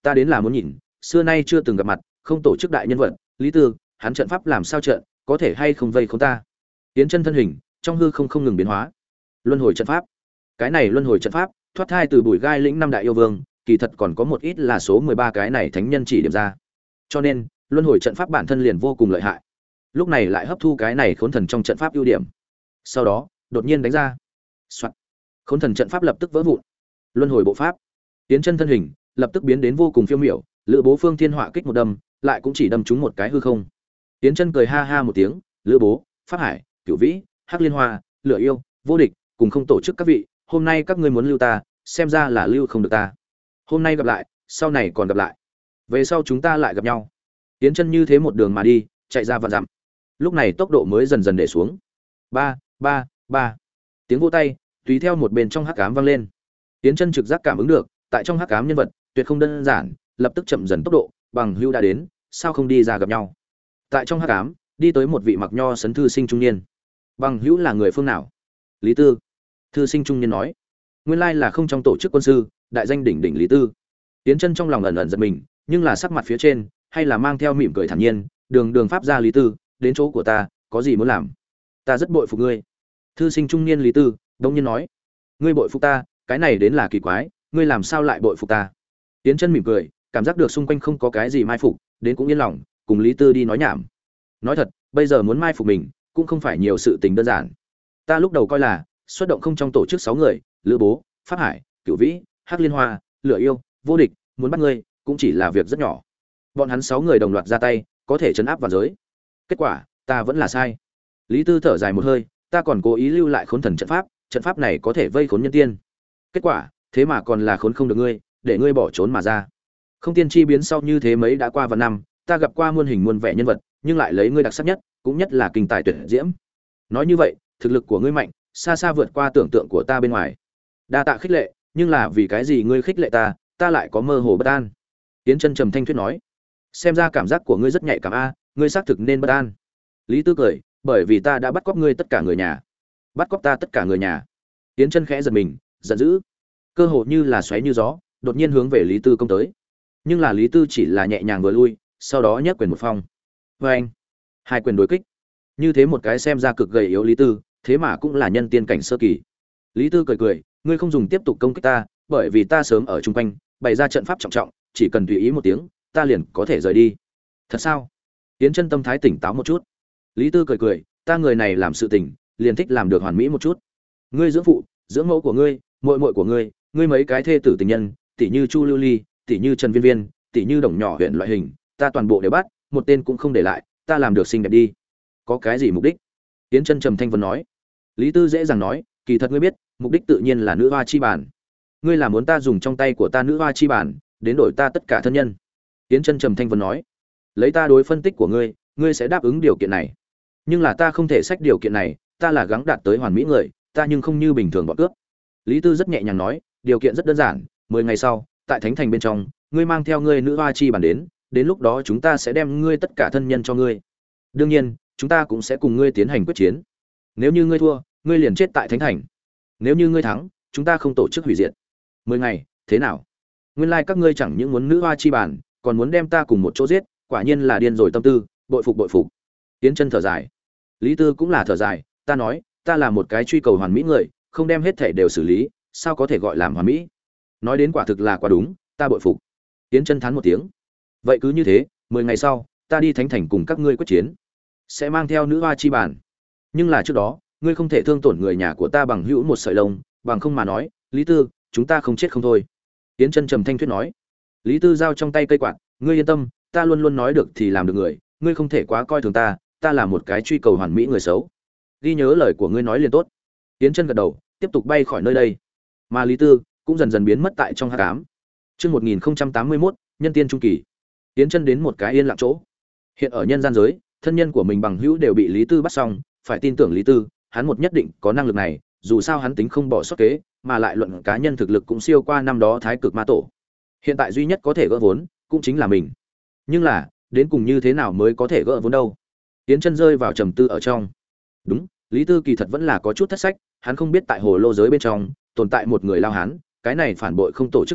ta đến là muốn nhìn, xưa nay chưa từng gặp mặt, không tổ chức đại nhân vật, Lý Tư, hắn trận pháp làm sao trận, có thể hay không vây không ta. Tiến chân thân hình trong hư không không ngừng biến hóa. Luân hồi trận pháp, cái này luân hồi trận pháp thoát thai từ bùi gai lĩnh năm đại yêu vương, kỳ thật còn có một ít là số mười ba cái này thánh nhân chỉ điểm ra, cho nên luân hồi trận pháp bản thân liền vô cùng lợi hại. Lúc này lại hấp thu cái này khốn thần trong trận pháp ưu điểm, sau đó đột nhiên đánh ra. Soạn. Khốn thần trận pháp lập tức vỡ vụn. Luân hồi bộ pháp, tiến chân thân hình lập tức biến đến vô cùng phiêu miểu, lữ bố phương thiên họa kích một đâm, lại cũng chỉ đâm trúng một cái hư không. Tiến chân cười ha ha một tiếng, lữ bố, pháp hải, cửu vĩ, hắc liên hoa, lửa yêu, vô địch, cùng không tổ chức các vị, hôm nay các ngươi muốn lưu ta, xem ra là lưu không được ta. Hôm nay gặp lại, sau này còn gặp lại, về sau chúng ta lại gặp nhau. Tiến chân như thế một đường mà đi, chạy ra vạn dặm. Lúc này tốc độ mới dần dần để xuống. Ba, ba, ba. Tiếng vỗ tay tùy theo một bên trong hắc ám vang lên. Tiến chân trực giác cảm ứng được, tại trong hắc ám nhân vật tuyệt không đơn giản, lập tức chậm dần tốc độ, bằng hưu đã đến, sao không đi ra gặp nhau. Tại trong hắc ám đi tới một vị mặc nho sấn thư sinh trung niên. Bằng hữu là người phương nào? Lý Tư. Thư sinh trung niên nói. Nguyên lai là không trong tổ chức quân sư, đại danh đỉnh đỉnh Lý Tư. Tiến chân trong lòng ẩn ẩn giật mình, nhưng là sắc mặt phía trên hay là mang theo mỉm cười thản nhiên, đường đường pháp gia Lý Tư, đến chỗ của ta, có gì muốn làm? Ta rất bội phục ngươi. Thư sinh trung niên Lý Tư đông nhiên nói. Ngươi bội phục ta, cái này đến là kỳ quái, ngươi làm sao lại bội phục ta? Tiến chân mỉm cười, cảm giác được xung quanh không có cái gì mai phục, đến cũng yên lòng, cùng Lý Tư đi nói nhảm. Nói thật, bây giờ muốn mai phục mình, cũng không phải nhiều sự tình đơn giản. Ta lúc đầu coi là xuất động không trong tổ chức sáu người, lữ bố, pháp hải, cửu vĩ, hắc liên hoa, lửa yêu, vô địch, muốn bắt ngươi cũng chỉ là việc rất nhỏ. Bọn hắn sáu người đồng loạt ra tay, có thể chấn áp vào giới. Kết quả, ta vẫn là sai. Lý Tư thở dài một hơi, ta còn cố ý lưu lại khốn thần trận pháp, trận pháp này có thể vây khốn nhân tiên. Kết quả, thế mà còn là khốn không được ngươi, để ngươi bỏ trốn mà ra. Không tiên chi biến sau như thế mấy đã qua vạn năm, ta gặp qua muôn hình muôn vẻ nhân vật, nhưng lại lấy ngươi đặc sắc nhất, cũng nhất là kinh tài tuyệt diễm. Nói như vậy, thực lực của ngươi mạnh, xa xa vượt qua tưởng tượng của ta bên ngoài. Đa tạ khích lệ, nhưng là vì cái gì ngươi khích lệ ta, ta lại có mơ hồ bất an. Tiến chân trầm thanh thuyết nói, xem ra cảm giác của ngươi rất nhạy cảm a, ngươi xác thực nên bất an. Lý Tư cười, bởi vì ta đã bắt cóc ngươi tất cả người nhà. Bắt cóc ta tất cả người nhà? Tiến chân khẽ giật mình, giận dữ, cơ hồ như là xoáy như gió, đột nhiên hướng về Lý Tư công tới. Nhưng là Lý Tư chỉ là nhẹ nhàng vừa lui, sau đó nhấc quyền một phong. Và anh, hai quyền đối kích. Như thế một cái xem ra cực gầy yếu Lý Tư, thế mà cũng là nhân tiên cảnh sơ kỳ. Lý Tư cười cười, ngươi không dùng tiếp tục công kích ta, bởi vì ta sớm ở chung quanh, bày ra trận pháp trọng trọng, chỉ cần tùy ý một tiếng, ta liền có thể rời đi. Thật sao? Tiến chân tâm thái tỉnh táo một chút. Lý Tư cười cười, ta người này làm sự tình, liền thích làm được hoàn mỹ một chút. Ngươi dưỡng phụ, dưỡng mẫu của ngươi, muội muội của ngươi, ngươi mấy cái thê tử tình nhân, tỷ như Chu Lưu Ly, tỷ như Trần Viên Viên, tỷ như Đồng Nhỏ huyện loại hình, ta toàn bộ đều bắt, một tên cũng không để lại, ta làm được xinh đẹp đi. Có cái gì mục đích? Tiến chân trầm thanh vân nói. Lý Tư dễ dàng nói, kỳ thật ngươi biết, mục đích tự nhiên là nữ hoa chi bản. Ngươi là muốn ta dùng trong tay của ta nữ hoa chi bản, đến đổi ta tất cả thân nhân. Tiến chân trầm thanh vân nói, lấy ta đối phân tích của ngươi, ngươi sẽ đáp ứng điều kiện này. Nhưng là ta không thể xách điều kiện này, ta là gắng đạt tới hoàn mỹ người, ta nhưng không như bình thường bọn cướp. Lý Tư rất nhẹ nhàng nói, điều kiện rất đơn giản, mười ngày sau, tại thánh thành bên trong, ngươi mang theo ngươi nữ hoa chi bản đến, đến lúc đó chúng ta sẽ đem ngươi tất cả thân nhân cho ngươi. Đương nhiên, chúng ta cũng sẽ cùng ngươi tiến hành quyết chiến. Nếu như ngươi thua, ngươi liền chết tại thánh thành. Nếu như ngươi thắng, chúng ta không tổ chức hủy diệt. Mười ngày, thế nào? Nguyên lai like các ngươi chẳng những muốn nữ hoa chi bản, còn muốn đem ta cùng một chỗ giết, quả nhiên là điên rồi tâm tư, bội phục bội phục. Tiến chân thở dài. Lý Tư cũng là thở dài, ta nói, ta là một cái truy cầu hoàn mỹ người, không đem hết thể đều xử lý, sao có thể gọi làm hoàn mỹ? Nói đến quả thực là quá đúng, ta bội phục. Tiến chân thán một tiếng. Vậy cứ như thế, mười ngày sau, ta đi thánh thành cùng các ngươi quyết chiến, sẽ mang theo nữ hoa chi bản. Nhưng là trước đó, ngươi không thể thương tổn người nhà của ta bằng hữu một sợi lông, bằng không mà nói, Lý Tư, chúng ta không chết không thôi. Tiến chân trầm thanh thuyết nói. Lý Tư giao trong tay cây quạt, ngươi yên tâm, ta luôn luôn nói được thì làm được người, ngươi không thể quá coi thường ta, ta là một cái truy cầu hoàn mỹ người xấu. Ghi nhớ lời của ngươi nói liền tốt. Tiến chân gật đầu, tiếp tục bay khỏi nơi đây. Mà Lý Tư cũng dần dần biến mất tại trong hắc ám. Chương một nghìn tám mươi mốt, nhân tiên trung kỳ. Tiến chân đến một cái yên lặng chỗ. Hiện ở nhân gian giới, thân nhân của mình bằng hữu đều bị Lý Tư bắt xong, phải tin tưởng Lý Tư, hắn một nhất định có năng lực này, dù sao hắn tính không bỏ sót kế, mà lại luận cá nhân thực lực cũng siêu qua năm đó Thái Cực Ma Tổ. Hiện tại duy nhất có thể gỡ vốn, cũng chính là mình. Nhưng là, đến cùng như thế nào mới có thể gỡ vốn đâu? Tiến chân rơi vào trầm tư ở trong. Đúng, Lý Tư kỳ thật vẫn là có chút thất sách, hắn không biết tại hồ lô giới bên trong tồn tại một người lao hán, cái này phản bội không tổ chức người,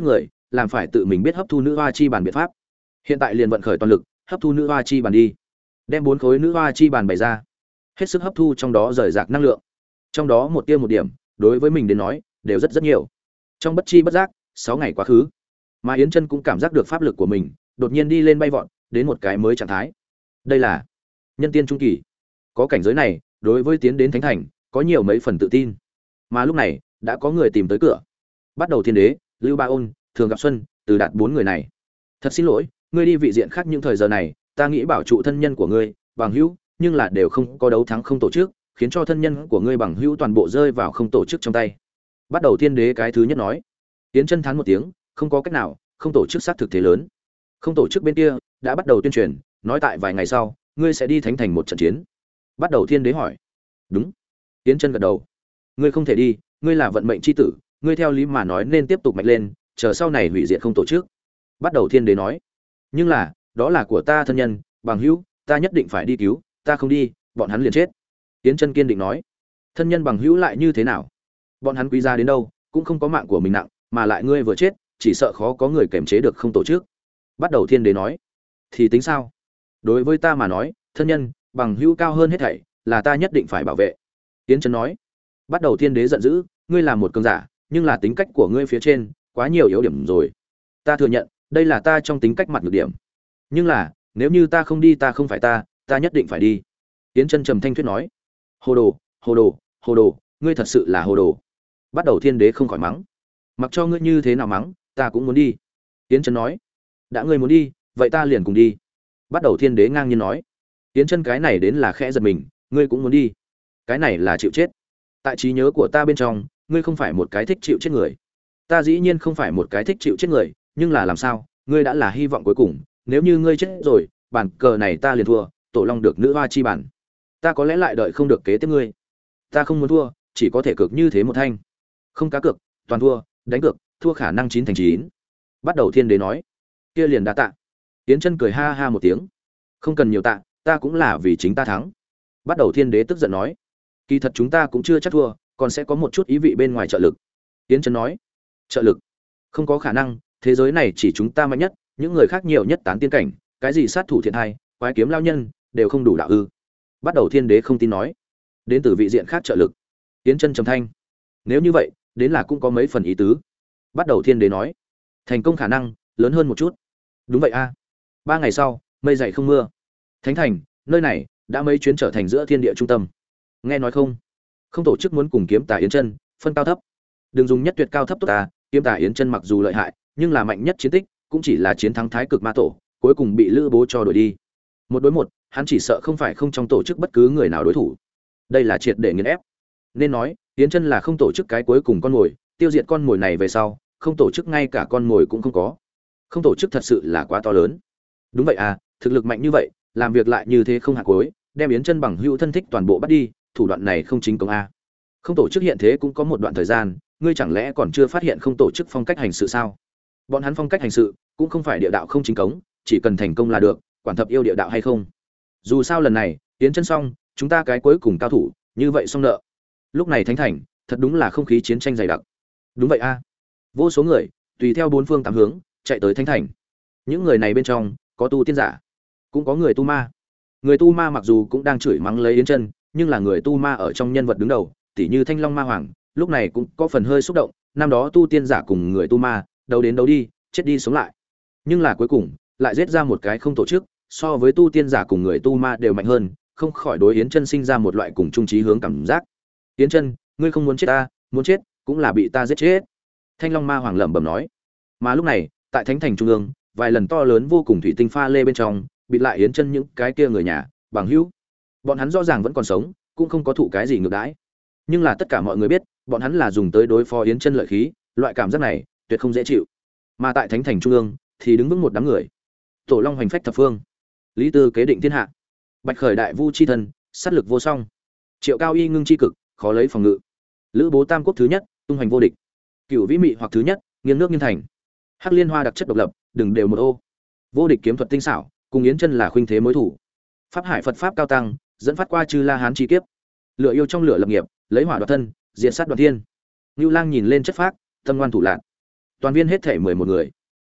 làm phải tự mình biết hấp thu nữ hoa chi bàn biện pháp. Hiện tại liền vận khởi toàn lực hấp thu nữ hoa chi bàn đi, đem bốn khối nữ hoa chi bàn bày ra, hết sức hấp thu trong đó rời rạc năng lượng, trong đó một tia một điểm đối với mình đến nói đều rất rất nhiều. Trong bất chi bất giác sáu ngày quá khứ, mà Yến Chân cũng cảm giác được pháp lực của mình đột nhiên đi lên bay vọt đến một cái mới trạng thái. Đây là nhân tiên trung kỳ. Có cảnh giới này, đối với tiến đến thánh thành có nhiều mấy phần tự tin. Mà lúc này đã có người tìm tới cửa. Bắt đầu Thiên Đế, Lưu Ba Ôn, Thường Gặp Xuân, Từ Đạt bốn người này. Thật xin lỗi, ngươi đi vị diện khác những thời giờ này, ta nghĩ bảo trụ thân nhân của ngươi, bằng hữu, nhưng là đều không có đấu thắng không tổ chức, khiến cho thân nhân của ngươi bằng hữu toàn bộ rơi vào không tổ chức trong tay. Bắt đầu Thiên Đế cái thứ nhất nói. Tiến Chân thán một tiếng, không có cách nào, không tổ chức xác thực thế lớn. Không tổ chức bên kia đã bắt đầu tuyên truyền, nói tại vài ngày sau, ngươi sẽ đi thánh thành một trận chiến. Bắt đầu Thiên Đế hỏi. Đúng. Tiến Chân gật đầu. Ngươi không thể đi, ngươi là vận mệnh chi tử, ngươi theo lý mà nói nên tiếp tục mạnh lên, chờ sau này hủy diệt không tổ chức. Bắt đầu Thiên Đế nói. Nhưng là, đó là của ta thân nhân, bằng hữu, ta nhất định phải đi cứu, ta không đi, bọn hắn liền chết. Tiến Chân kiên định nói. Thân nhân bằng hữu lại như thế nào? Bọn hắn quý giá đến đâu, cũng không có mạng của mình nặng, mà lại ngươi vừa chết, chỉ sợ khó có người kiềm chế được không tổ chức. Bắt đầu Thiên Đế nói. Thì tính sao? Đối với ta mà nói, thân nhân, bằng hữu cao hơn hết thảy, là ta nhất định phải bảo vệ. Tiến Chân nói. Bắt đầu Thiên Đế giận dữ, ngươi là một cường giả, nhưng là tính cách của ngươi phía trên quá nhiều yếu điểm rồi. Ta thừa nhận, đây là ta trong tính cách mặt nhược điểm. Nhưng là, nếu như ta không đi ta không phải ta, ta nhất định phải đi. Tiến Chân trầm thanh thuyết nói. Hồ đồ, hồ đồ, hồ đồ, ngươi thật sự là hồ đồ. Bắt đầu Thiên Đế không khỏi mắng. Mặc cho ngươi như thế nào mắng, ta cũng muốn đi. Tiến Chân nói. Đã ngươi muốn đi, vậy ta liền cùng đi. Bắt đầu Thiên Đế ngang nhiên nói. Tiến Chân cái này đến là khẽ giật mình, ngươi cũng muốn đi? Cái này là chịu chết. Tại trí nhớ của ta bên trong, ngươi không phải một cái thích chịu chết người. Ta dĩ nhiên không phải một cái thích chịu chết người, nhưng là làm sao, ngươi đã là hy vọng cuối cùng, nếu như ngươi chết rồi, bản cờ này ta liền thua, tổ long được nữ hoa chi bản. Ta có lẽ lại đợi không được kế tiếp ngươi. Ta không muốn thua, chỉ có thể cược như thế một thanh. Không cá cược, toàn thua, đánh cược, thua khả năng chín thành chín. Bắt đầu Thiên Đế nói. Kia liền đã tạ. Tiến Chân cười ha ha một tiếng. Không cần nhiều tạ, ta cũng là vì chính ta thắng. Bắt đầu Thiên Đế tức giận nói. Kỳ thật chúng ta cũng chưa chắc thua, còn sẽ có một chút ý vị bên ngoài trợ lực. Tiến Chân nói. Trợ lực? Không có khả năng, thế giới này chỉ chúng ta mạnh nhất, những người khác nhiều nhất tán tiên cảnh, cái gì sát thủ thiện hai, quái kiếm lao nhân, đều không đủ đạo ư? Bắt đầu Thiên Đế không tin nói. Đến từ vị diện khác trợ lực. Tiến Chân trầm thanh. Nếu như vậy, đến là cũng có mấy phần ý tứ. Bắt đầu Thiên Đế nói. Thành công khả năng lớn hơn một chút. Đúng vậy a. Ba ngày sau, mây dày không mưa. Thánh thành, nơi này đã mấy chuyến trở thành giữa thiên địa trung tâm. Nghe nói không? Không tổ chức muốn cùng kiếm tà Yến Chân phân cao thấp. Đừng dùng nhất tuyệt cao thấp tốt ta, kiếm tà Yến Chân mặc dù lợi hại, nhưng là mạnh nhất chiến tích cũng chỉ là chiến thắng Thái Cực Ma Tổ, cuối cùng bị Lữ Bố cho đuổi đi. Một đối một, hắn chỉ sợ không phải không trong tổ chức bất cứ người nào đối thủ. Đây là triệt để nghiền ép. Nên nói, Yến Chân là không tổ chức cái cuối cùng con mồi, tiêu diệt con mồi này về sau, không tổ chức ngay cả con mồi cũng không có. Không tổ chức thật sự là quá to lớn. Đúng vậy à, thực lực mạnh như vậy, làm việc lại như thế không hạ cuối, đem Yến Chân bằng hữu thân thích toàn bộ bắt đi, thủ đoạn này không chính công a. Không tổ chức hiện thế cũng có một đoạn thời gian, ngươi chẳng lẽ còn chưa phát hiện không tổ chức phong cách hành sự sao? Bọn hắn phong cách hành sự cũng không phải địa đạo không chính cống, chỉ cần thành công là được, quản thập yêu địa đạo hay không. Dù sao lần này, Yến Chân xong, chúng ta cái cuối cùng cao thủ, như vậy xong nợ. Lúc này thánh thành, thật đúng là không khí chiến tranh dày đặc. Đúng vậy a. Vô số người tùy theo bốn phương tám hướng chạy tới thánh thành. Những người này bên trong có tu tiên giả, cũng có người tu ma. Người tu ma mặc dù cũng đang chửi mắng lấy Yến Chân, nhưng là người tu ma ở trong nhân vật đứng đầu, tỉ như Thanh Long Ma Hoàng, lúc này cũng có phần hơi xúc động, năm đó tu tiên giả cùng người tu ma, đấu đến đấu đi, chết đi sống lại. Nhưng là cuối cùng, lại giết ra một cái không tổ chức, so với tu tiên giả cùng người tu ma đều mạnh hơn, không khỏi đối Yến Chân sinh ra một loại cùng chung chí hướng cảm giác. Yến Chân, ngươi không muốn chết ta, muốn chết cũng là bị ta giết chết. Thanh Long Ma Hoàng lẩm bẩm nói. Mà lúc này, tại thánh thành trung ương, vài lần to lớn vô cùng thủy tinh pha lê bên trong, bịt lại Yến Chân những cái kia người nhà, bằng hữu. Bọn hắn rõ ràng vẫn còn sống, cũng không có thụ cái gì ngược đãi. Nhưng là tất cả mọi người biết, bọn hắn là dùng tới đối phó Yến Chân lợi khí, loại cảm giác này tuyệt không dễ chịu. Mà tại thánh thành trung ương thì đứng vững một đám người. Tổ Long hoành phách thập phương, Lý Tư kế định thiên hạ, Bạch Khởi đại vu chi thân, sát lực vô song, Triệu Cao y ngưng chi cực, khó lấy phòng ngự. Lữ Bố tam quốc thứ nhất, tung hoành vô địch. Cửu Vĩ Mị hoặc thứ nhất, nghiêng nước nghiêng thành. Hắc Liên Hoa đặc chất độc lập, đừng đều một ô. Vô địch kiếm thuật tinh xảo, cùng Yến Chân là khuynh thế mối thủ. Pháp hải Phật pháp cao tăng, dẫn phát qua chư La Hán chi kiếp. Lửa yêu trong lửa lập nghiệp, lấy hỏa đoạt thân, diệt sát đoạt thiên. Nưu Lang nhìn lên chất phác, tâm ngoan thủ lạn. Toàn viên hết thể mười một người.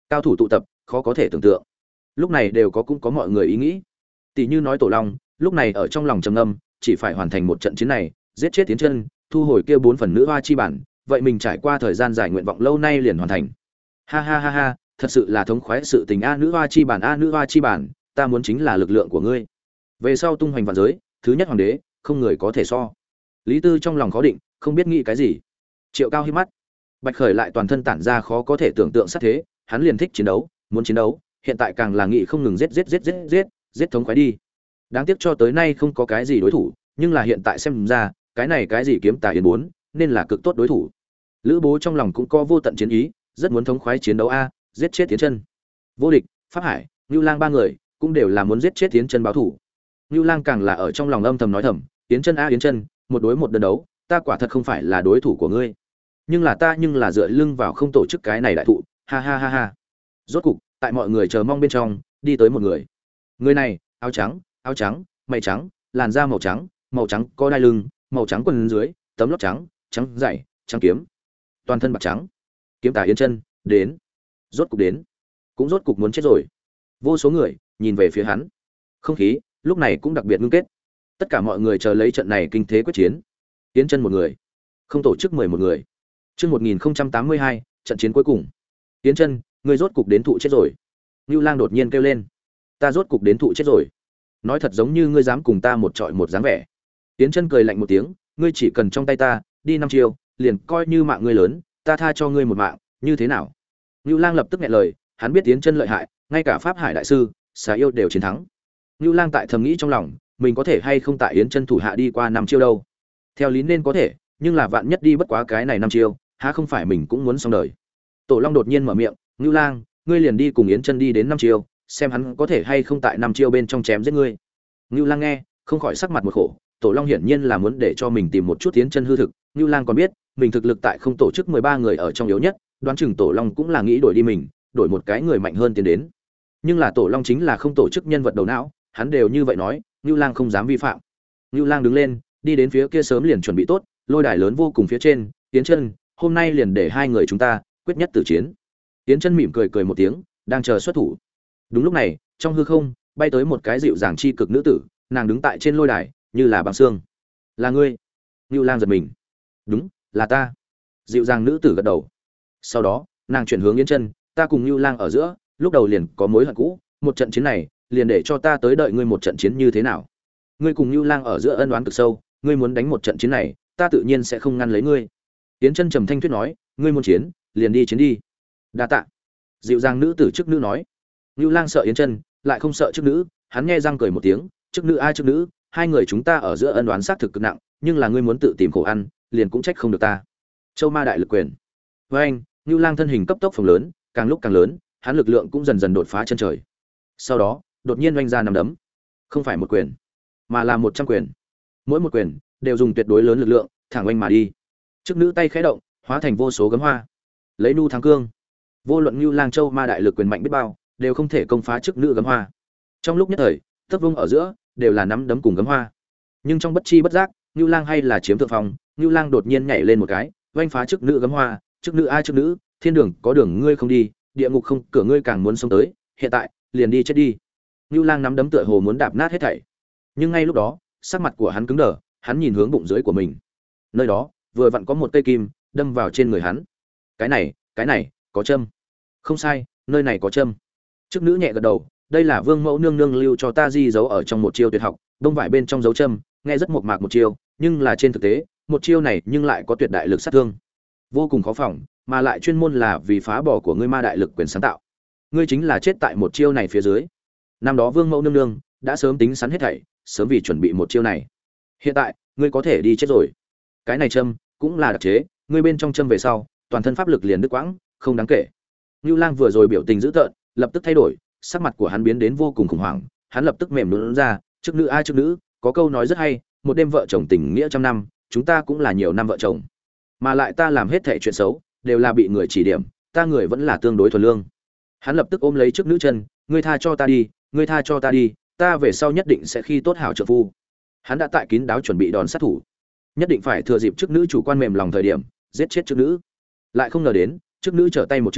Cao thủ tụ tập, khó có thể tưởng tượng. Lúc này đều có cũng có mọi người ý nghĩ. Tỷ như nói Tổ Long, lúc này ở trong lòng trầm ngâm, chỉ phải hoàn thành một trận chiến này, giết chết Tiến Chân, thu hồi kia bốn phần nữ hoa chi bản, vậy mình trải qua thời gian dài nguyện vọng lâu nay liền hoàn thành. Ha ha ha ha, thật sự là thống khoái sự tình a, nữ hoa chi bản a, nữ hoa chi bản, ta muốn chính là lực lượng của ngươi. Về sau tung hoành vạn giới, thứ nhất hoàng đế, không người có thể so. Lý Tư trong lòng khó định, không biết nghĩ cái gì. Triệu Cao hí mắt, Bạch Khởi lại toàn thân tản ra khó có thể tưởng tượng sát thế, hắn liền thích chiến đấu, muốn chiến đấu, hiện tại càng là nghị không ngừng giết giết giết giết giết, giết thống khoái đi. Đáng tiếc cho tới nay không có cái gì đối thủ, nhưng là hiện tại xem ra, cái này cái gì kiếm tà yến bốn, nên là cực tốt đối thủ. Lữ Bố trong lòng cũng có vô tận chiến ý, rất muốn thống khoái chiến đấu a, giết chết Tiến Chân. Vô Địch, Pháp Hải, Nưu Lang ba người cũng đều là muốn giết chết Tiến Chân báo thủ. Nưu Lang càng là ở trong lòng âm thầm nói thầm, Tiến Chân a Tiến Chân, một đối một đơn đấu, ta quả thật không phải là đối thủ của ngươi. Nhưng là ta nhưng là dựa lưng vào không tổ chức cái này đại thụ, ha ha ha ha. Rốt cục, tại mọi người chờ mong bên trong, đi tới một người. Người này, áo trắng, áo trắng, mày trắng, làn da màu trắng, màu trắng có đai lưng, màu trắng quần dưới, tấm lót trắng, trắng dày, trắng kiếm, toàn thân bạc trắng. Kiếm tà Yến Chân đến, rốt cục đến, cũng rốt cục muốn chết rồi. Vô số người nhìn về phía hắn, không khí lúc này cũng đặc biệt ngưng kết. Tất cả mọi người chờ lấy trận này kinh thế quyết chiến. Yến Chân một người, không tổ chức mười một người. Chương một nghìn không trăm tám mươi hai, trận chiến cuối cùng. Yến Chân, ngươi rốt cục đến thụ chết rồi. Nưu Lang đột nhiên kêu lên, ta rốt cục đến thụ chết rồi. Nói thật giống như ngươi dám cùng ta một trọi một dáng vẻ. Yến Chân cười lạnh một tiếng, ngươi chỉ cần trong tay ta, đi năm chiêu, liền coi như mạng ngươi lớn, ta tha cho ngươi một mạng, như thế nào? Nưu Lang lập tức nghẹn lời, hắn biết Yến Chân lợi hại, ngay cả Pháp Hải đại sư, Xà yêu đều chiến thắng. Nưu Lang tại thầm nghĩ trong lòng, mình có thể hay không tại Yến Chân thủ hạ đi qua năm chiêu đâu? Theo lý nên có thể, nhưng là vạn nhất đi bất quá cái này năm chiêu, há không phải mình cũng muốn xong đời. Tổ Long đột nhiên mở miệng, "Nưu Lang, ngươi liền đi cùng Yến Chân đi đến năm chiêu, xem hắn có thể hay không tại năm chiêu bên trong chém giết ngươi." Nưu Lang nghe, không khỏi sắc mặt một khổ, Tổ Long hiển nhiên là muốn để cho mình tìm một chút Yến Chân hư thực, Nưu Lang còn biết, mình thực lực tại không tổ chức mười ba người ở trong yếu nhất, đoán chừng Tổ Long cũng là nghĩ đổi đi mình, đổi một cái người mạnh hơn tiến đến. Nhưng là Tổ Long chính là không tổ chức nhân vật đầu não, hắn đều như vậy nói, Nưu Lang không dám vi phạm. Nưu Lang đứng lên, đi đến phía kia sớm liền chuẩn bị tốt, lôi đài lớn vô cùng phía trên, Yến Chân, hôm nay liền để hai người chúng ta quyết nhất tử chiến. Yến Chân mỉm cười cười một tiếng, đang chờ xuất thủ. Đúng lúc này, trong hư không bay tới một cái dịu dàng chi cực nữ tử, nàng đứng tại trên lôi đài, như là bằng xương. Là ngươi? Nưu Lang giật mình. Đúng, là ta. Dịu dàng nữ tử gật đầu. Sau đó, nàng chuyển hướng Yến Chân, ta cùng Nưu Lang ở giữa, lúc đầu liền có mối hận cũ, một trận chiến này, liền để cho ta tới đợi ngươi một trận chiến như thế nào? Ngươi cùng Nưu Lang ở giữa ân oán cực sâu, ngươi muốn đánh một trận chiến này, ta tự nhiên sẽ không ngăn lấy ngươi. Yến Chân trầm thanh thuyết nói, ngươi muốn chiến, liền đi chiến đi. Đa tạ. Dịu dàng nữ tử chức nữ nói. Nưu Lang sợ Yến Chân, lại không sợ chức nữ, hắn nghe răng cười một tiếng, chức nữ ai chức nữ, hai người chúng ta ở giữa ân oán xác thực cực nặng, nhưng là ngươi muốn tự tìm khổ ăn, liền cũng trách không được ta. Châu Ma đại lực quyền. Với anh, Nưu Lang thân hình cấp tốc phồng lớn, càng lúc càng lớn, hắn lực lượng cũng dần dần đột phá chân trời. Sau đó, đột nhiên oanh ra năm đấm. Không phải một quyền, mà là một trăm quyền. Mỗi một quyền đều dùng tuyệt đối lớn lực lượng, thẳng oanh mà đi. Chức nữ tay khẽ động, hóa thành vô số gấm hoa. Lấy nu thắng cương. Vô luận Nưu Lang Châu Ma đại lực quyền mạnh biết bao, đều không thể công phá chức nữ gấm hoa. Trong lúc nhất thời, tấc vung ở giữa đều là nắm đấm cùng gấm hoa. Nhưng trong bất chi bất giác, Nưu Lang hay là chiếm thượng phong, Nưu Lang đột nhiên nhảy lên một cái, oanh phá chức nữ gấm hoa, chức nữ ai chức nữ, thiên đường có đường ngươi không đi, địa ngục không cửa ngươi càng muốn sống tới, hiện tại, liền đi chết đi. Nưu Lang nắm đấm tựa hồ muốn đạp nát hết thảy. Nhưng ngay lúc đó, sắc mặt của hắn cứng đờ, hắn nhìn hướng bụng dưới của mình. Nơi đó, vừa vặn có một cây kim đâm vào trên người hắn. Cái này, cái này, có châm. Không sai, nơi này có châm. Chức nữ nhẹ gật đầu, đây là Vương mẫu nương nương lưu cho ta di dấu ở trong một chiêu tuyệt học, đông vải bên trong dấu châm, nghe rất mộc mạc một chiêu, nhưng là trên thực tế, một chiêu này nhưng lại có tuyệt đại lực sát thương. Vô cùng khó phòng, mà lại chuyên môn là vì phá bỏ của ngươi ma đại lực quyền sáng tạo. Ngươi chính là chết tại một chiêu này phía dưới. Năm đó Vương mẫu nương nương đã sớm tính sẵn hết thảy, sớm vì chuẩn bị một chiêu này. Hiện tại, ngươi có thể đi chết rồi. Cái này châm cũng là đặc chế, ngươi bên trong châm về sau, toàn thân pháp lực liền đứt quãng, không đáng kể. Nưu Lang vừa rồi biểu tình dữ tợn, lập tức thay đổi, sắc mặt của hắn biến đến vô cùng khủng hoảng, hắn lập tức mềm nhũn ra, "Chức nữ ai chức nữ, có câu nói rất hay, một đêm vợ chồng tình nghĩa trăm năm, chúng ta cũng là nhiều năm vợ chồng. Mà lại ta làm hết thảy chuyện xấu, đều là bị người chỉ điểm, ta người vẫn là tương đối thuần lương." Hắn lập tức ôm lấy chức nữ chân, "Ngươi tha cho ta đi, ngươi tha cho ta đi, ta về sau nhất định sẽ khi tốt hảo trợ phu." Hắn đã tại kín đáo chuẩn bị đòn sát thủ, nhất định phải thừa dịp chức nữ chủ quan mềm lòng thời điểm, giết chết chức nữ. Lại không ngờ đến, chức nữ trở tay một trường,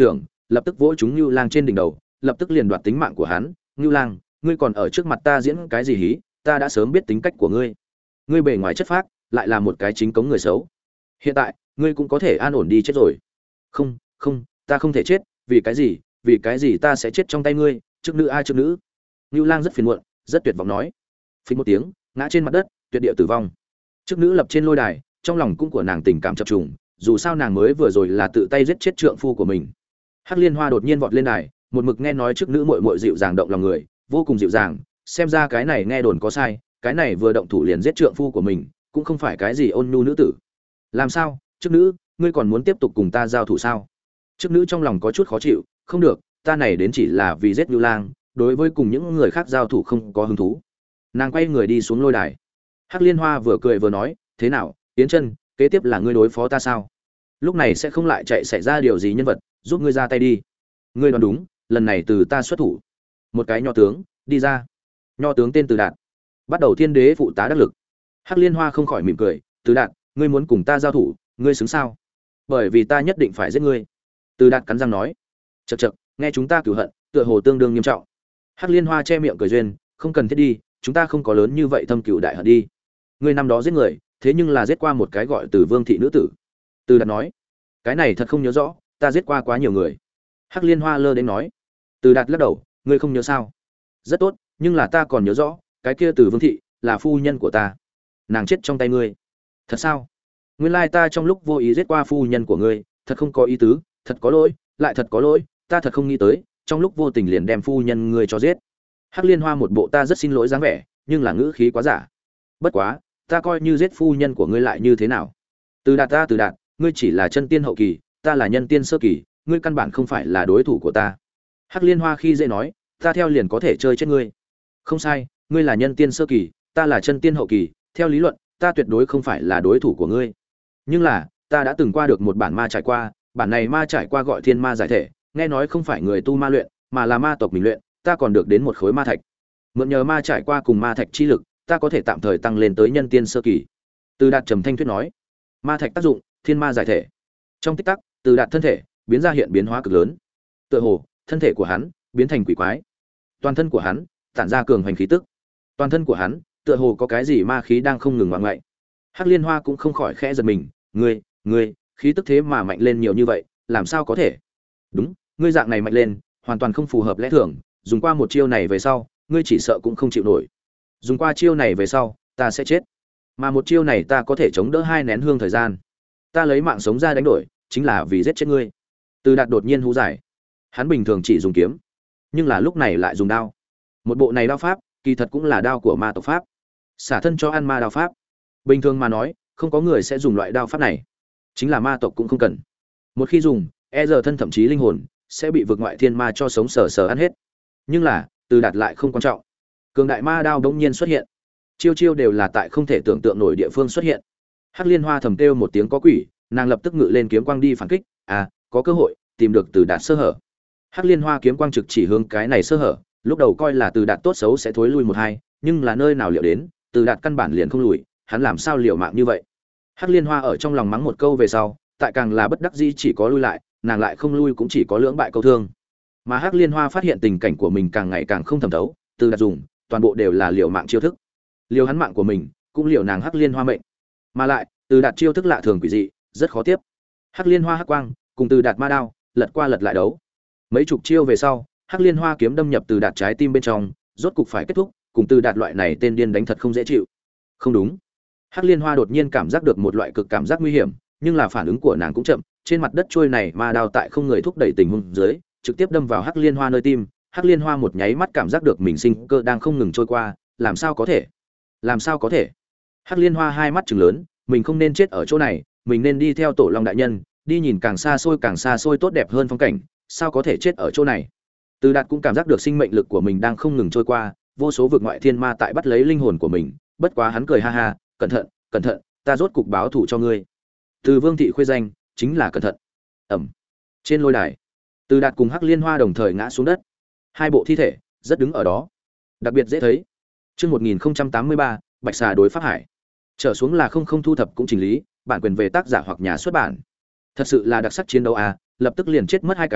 lập tức vỗ chúng Nưu Lang trên đỉnh đầu, lập tức liền đoạt tính mạng của hắn. Nưu Lang, ngươi còn ở trước mặt ta diễn cái gì hí, ta đã sớm biết tính cách của ngươi. Ngươi bề ngoài chất phác, lại là một cái chính cống người xấu. Hiện tại, ngươi cũng có thể an ổn đi chết rồi. Không, không, ta không thể chết, vì cái gì? Vì cái gì ta sẽ chết trong tay ngươi? Trước nữ a trước nữ. Nưu Lang rất phiền muộn, rất tuyệt vọng nói. Phình một tiếng, ngã trên mặt đất, tuyệt địa tử vong. Trước nữ lập trên lôi đài, trong lòng cũng của nàng tình cảm chập trùng, dù sao nàng mới vừa rồi là tự tay giết chết trượng phu của mình. Hắc Liên Hoa đột nhiên vọt lên đài, một mực nghe nói trước nữ muội muội dịu dàng động lòng người, vô cùng dịu dàng, xem ra cái này nghe đồn có sai, cái này vừa động thủ liền giết trượng phu của mình, cũng không phải cái gì ôn nhu nữ tử. Làm sao, trước nữ, ngươi còn muốn tiếp tục cùng ta giao thủ sao? Trước nữ trong lòng có chút khó chịu, không được, ta này đến chỉ là vì giết Nưu Lang, đối với cùng những người khác giao thủ không có hứng thú. Nàng quay người đi xuống lôi đài. Hắc Liên Hoa vừa cười vừa nói, thế nào, Tiến Chân, kế tiếp là ngươi đối phó ta sao? Lúc này sẽ không lại chạy xảy ra điều gì nhân vật, giúp ngươi ra tay đi. Ngươi đoán đúng, lần này từ ta xuất thủ. Một cái nho tướng, đi ra. Nho tướng tên Từ Đạt, bắt đầu Thiên Đế phụ tá đắc lực. Hắc Liên Hoa không khỏi mỉm cười, Từ Đạt, ngươi muốn cùng ta giao thủ, ngươi xứng sao? Bởi vì ta nhất định phải giết ngươi. Từ Đạt cắn răng nói. Chậc chậc, nghe chúng ta cửu hận, tựa hồ tương đương nghiêm trọng. Hắc Liên Hoa che miệng cười duyên, không cần thiết đi, chúng ta không có lớn như vậy thâm cửu đại hận đi. Ngươi năm đó giết người, thế nhưng là giết qua một cái gọi Từ Vương thị nữ tử. Từ Đạt nói. Cái này thật không nhớ rõ, ta giết qua quá nhiều người. Hắc Liên Hoa lơ đến nói. Từ Đạt lắc đầu, ngươi không nhớ sao? Rất tốt, nhưng là ta còn nhớ rõ, cái kia Từ Vương thị là phu nhân của ta. Nàng chết trong tay ngươi. Thật sao? Nguyên lai ta trong lúc vô ý giết qua phu nhân của ngươi, thật không có ý tứ, thật có lỗi, lại thật có lỗi, ta thật không nghĩ tới, trong lúc vô tình liền đem phu nhân ngươi cho giết. Hắc Liên Hoa một bộ ta rất xin lỗi dáng vẻ, nhưng là ngữ khí quá giả. Bất quá, ta coi như giết phu nhân của ngươi lại như thế nào? Từ Đạt ta Từ Đạt, ngươi chỉ là chân tiên hậu kỳ, ta là nhân tiên sơ kỳ, ngươi căn bản không phải là đối thủ của ta. Hắc Liên Hoa khi dễ nói, ta theo liền có thể chơi chết ngươi. Không sai, ngươi là nhân tiên sơ kỳ, ta là chân tiên hậu kỳ, theo lý luận, ta tuyệt đối không phải là đối thủ của ngươi. Nhưng là, ta đã từng qua được một bản ma trải qua, bản này ma trải qua gọi Thiên Ma giải thể, nghe nói không phải người tu ma luyện, mà là ma tộc mình luyện, ta còn được đến một khối ma thạch. Mượn nhờ ma trải qua cùng ma thạch chi lực, ta có thể tạm thời tăng lên tới nhân tiên sơ kỳ. Từ Đạt trầm thanh thuyết nói, ma thạch tác dụng, thiên ma giải thể. Trong tích tắc, Từ Đạt thân thể biến ra hiện biến hóa cực lớn. Tựa hồ, thân thể của hắn biến thành quỷ quái. Toàn thân của hắn tản ra cường hành khí tức. Toàn thân của hắn tựa hồ có cái gì ma khí đang không ngừng ngoạn ngậy. Hắc Liên Hoa cũng không khỏi khẽ giật mình, ngươi, ngươi, khí tức thế mà mạnh lên nhiều như vậy, làm sao có thể? Đúng, ngươi dạng này mạnh lên, hoàn toàn không phù hợp lẽ thường, dùng qua một chiêu này về sau, ngươi chỉ sợ cũng không chịu nổi. Dùng qua chiêu này về sau, ta sẽ chết. Mà một chiêu này ta có thể chống đỡ hai nén hương thời gian. Ta lấy mạng sống ra đánh đổi, chính là vì giết chết ngươi. Từ Đạt đột nhiên hú giải. Hắn bình thường chỉ dùng kiếm, nhưng là lúc này lại dùng đao. Một bộ này đao pháp, kỳ thật cũng là đao của ma tộc pháp. Xả thân cho ăn ma đao pháp. Bình thường mà nói, không có người sẽ dùng loại đao pháp này. Chính là ma tộc cũng không cần. Một khi dùng, e giờ thân thậm chí linh hồn sẽ bị vực ngoại thiên ma cho sống sờ sờ ăn hết. Nhưng là, Từ Đạt lại không quan trọng. Cường đại ma đao đống nhiên xuất hiện. Chiêu chiêu đều là tại không thể tưởng tượng nổi địa phương xuất hiện. Hắc Liên Hoa thầm kêu một tiếng có quỷ, nàng lập tức ngự lên kiếm quang đi phản kích, à, có cơ hội tìm được Từ Đạt sơ hở. Hắc Liên Hoa kiếm quang trực chỉ hướng cái này sơ hở, lúc đầu coi là Từ Đạt tốt xấu sẽ thối lui một hai, nhưng là nơi nào liệu đến, Từ Đạt căn bản liền không lùi, hắn làm sao liều mạng như vậy? Hắc Liên Hoa ở trong lòng mắng một câu về sau, tại càng là bất đắc dĩ chỉ có lui lại, nàng lại không lui cũng chỉ có lưỡng bại câu thương. Mà Hắc Liên Hoa phát hiện tình cảnh của mình càng ngày càng không thẩm thấu, Từ Đạt dùng, toàn bộ đều là liều mạng chiêu thức. Liều hắn mạng của mình, cũng liều nàng Hắc Liên Hoa mệnh. Mà lại, Từ Đạt chiêu thức lạ thường quỷ dị, rất khó tiếp. Hắc Liên Hoa hắc quang, cùng Từ Đạt ma đao, lật qua lật lại đấu. Mấy chục chiêu về sau, Hắc Liên Hoa kiếm đâm nhập Từ Đạt trái tim bên trong, rốt cục phải kết thúc, cùng Từ Đạt loại này tên điên đánh thật không dễ chịu. Không đúng. Hắc Liên Hoa đột nhiên cảm giác được một loại cực cảm giác nguy hiểm, nhưng là phản ứng của nàng cũng chậm, trên mặt đất trôi này ma đao tại không người thúc đẩy tình huống dưới, trực tiếp đâm vào Hắc Liên Hoa nơi tim. Hắc Liên Hoa một nháy mắt cảm giác được mình sinh cơ đang không ngừng trôi qua, làm sao có thể? Làm sao có thể? Hắc Liên Hoa hai mắt trừng lớn, mình không nên chết ở chỗ này, mình nên đi theo Tổ Long đại nhân, đi nhìn càng xa xôi càng xa xôi tốt đẹp hơn phong cảnh, sao có thể chết ở chỗ này? Từ Đạt cũng cảm giác được sinh mệnh lực của mình đang không ngừng trôi qua, vô số vực ngoại thiên ma tại bắt lấy linh hồn của mình, bất quá hắn cười ha ha, cẩn thận, cẩn thận, ta rốt cục báo thù cho ngươi. Từ Vương thị khuê danh, chính là cẩn thận. Ẩm. Trên lôi đài, Từ Đạt cùng Hắc Liên Hoa đồng thời ngã xuống đất. Hai bộ thi thể rất đứng ở đó, đặc biệt dễ thấy. Chương một nghìn tám mươi ba, Bạch Xà đối Pháp Hải. Trở xuống là không không thu thập cũng chỉnh lý, bản quyền về tác giả hoặc nhà xuất bản. Thật sự là đặc sắc chiến đấu à, lập tức liền chết mất hai cái,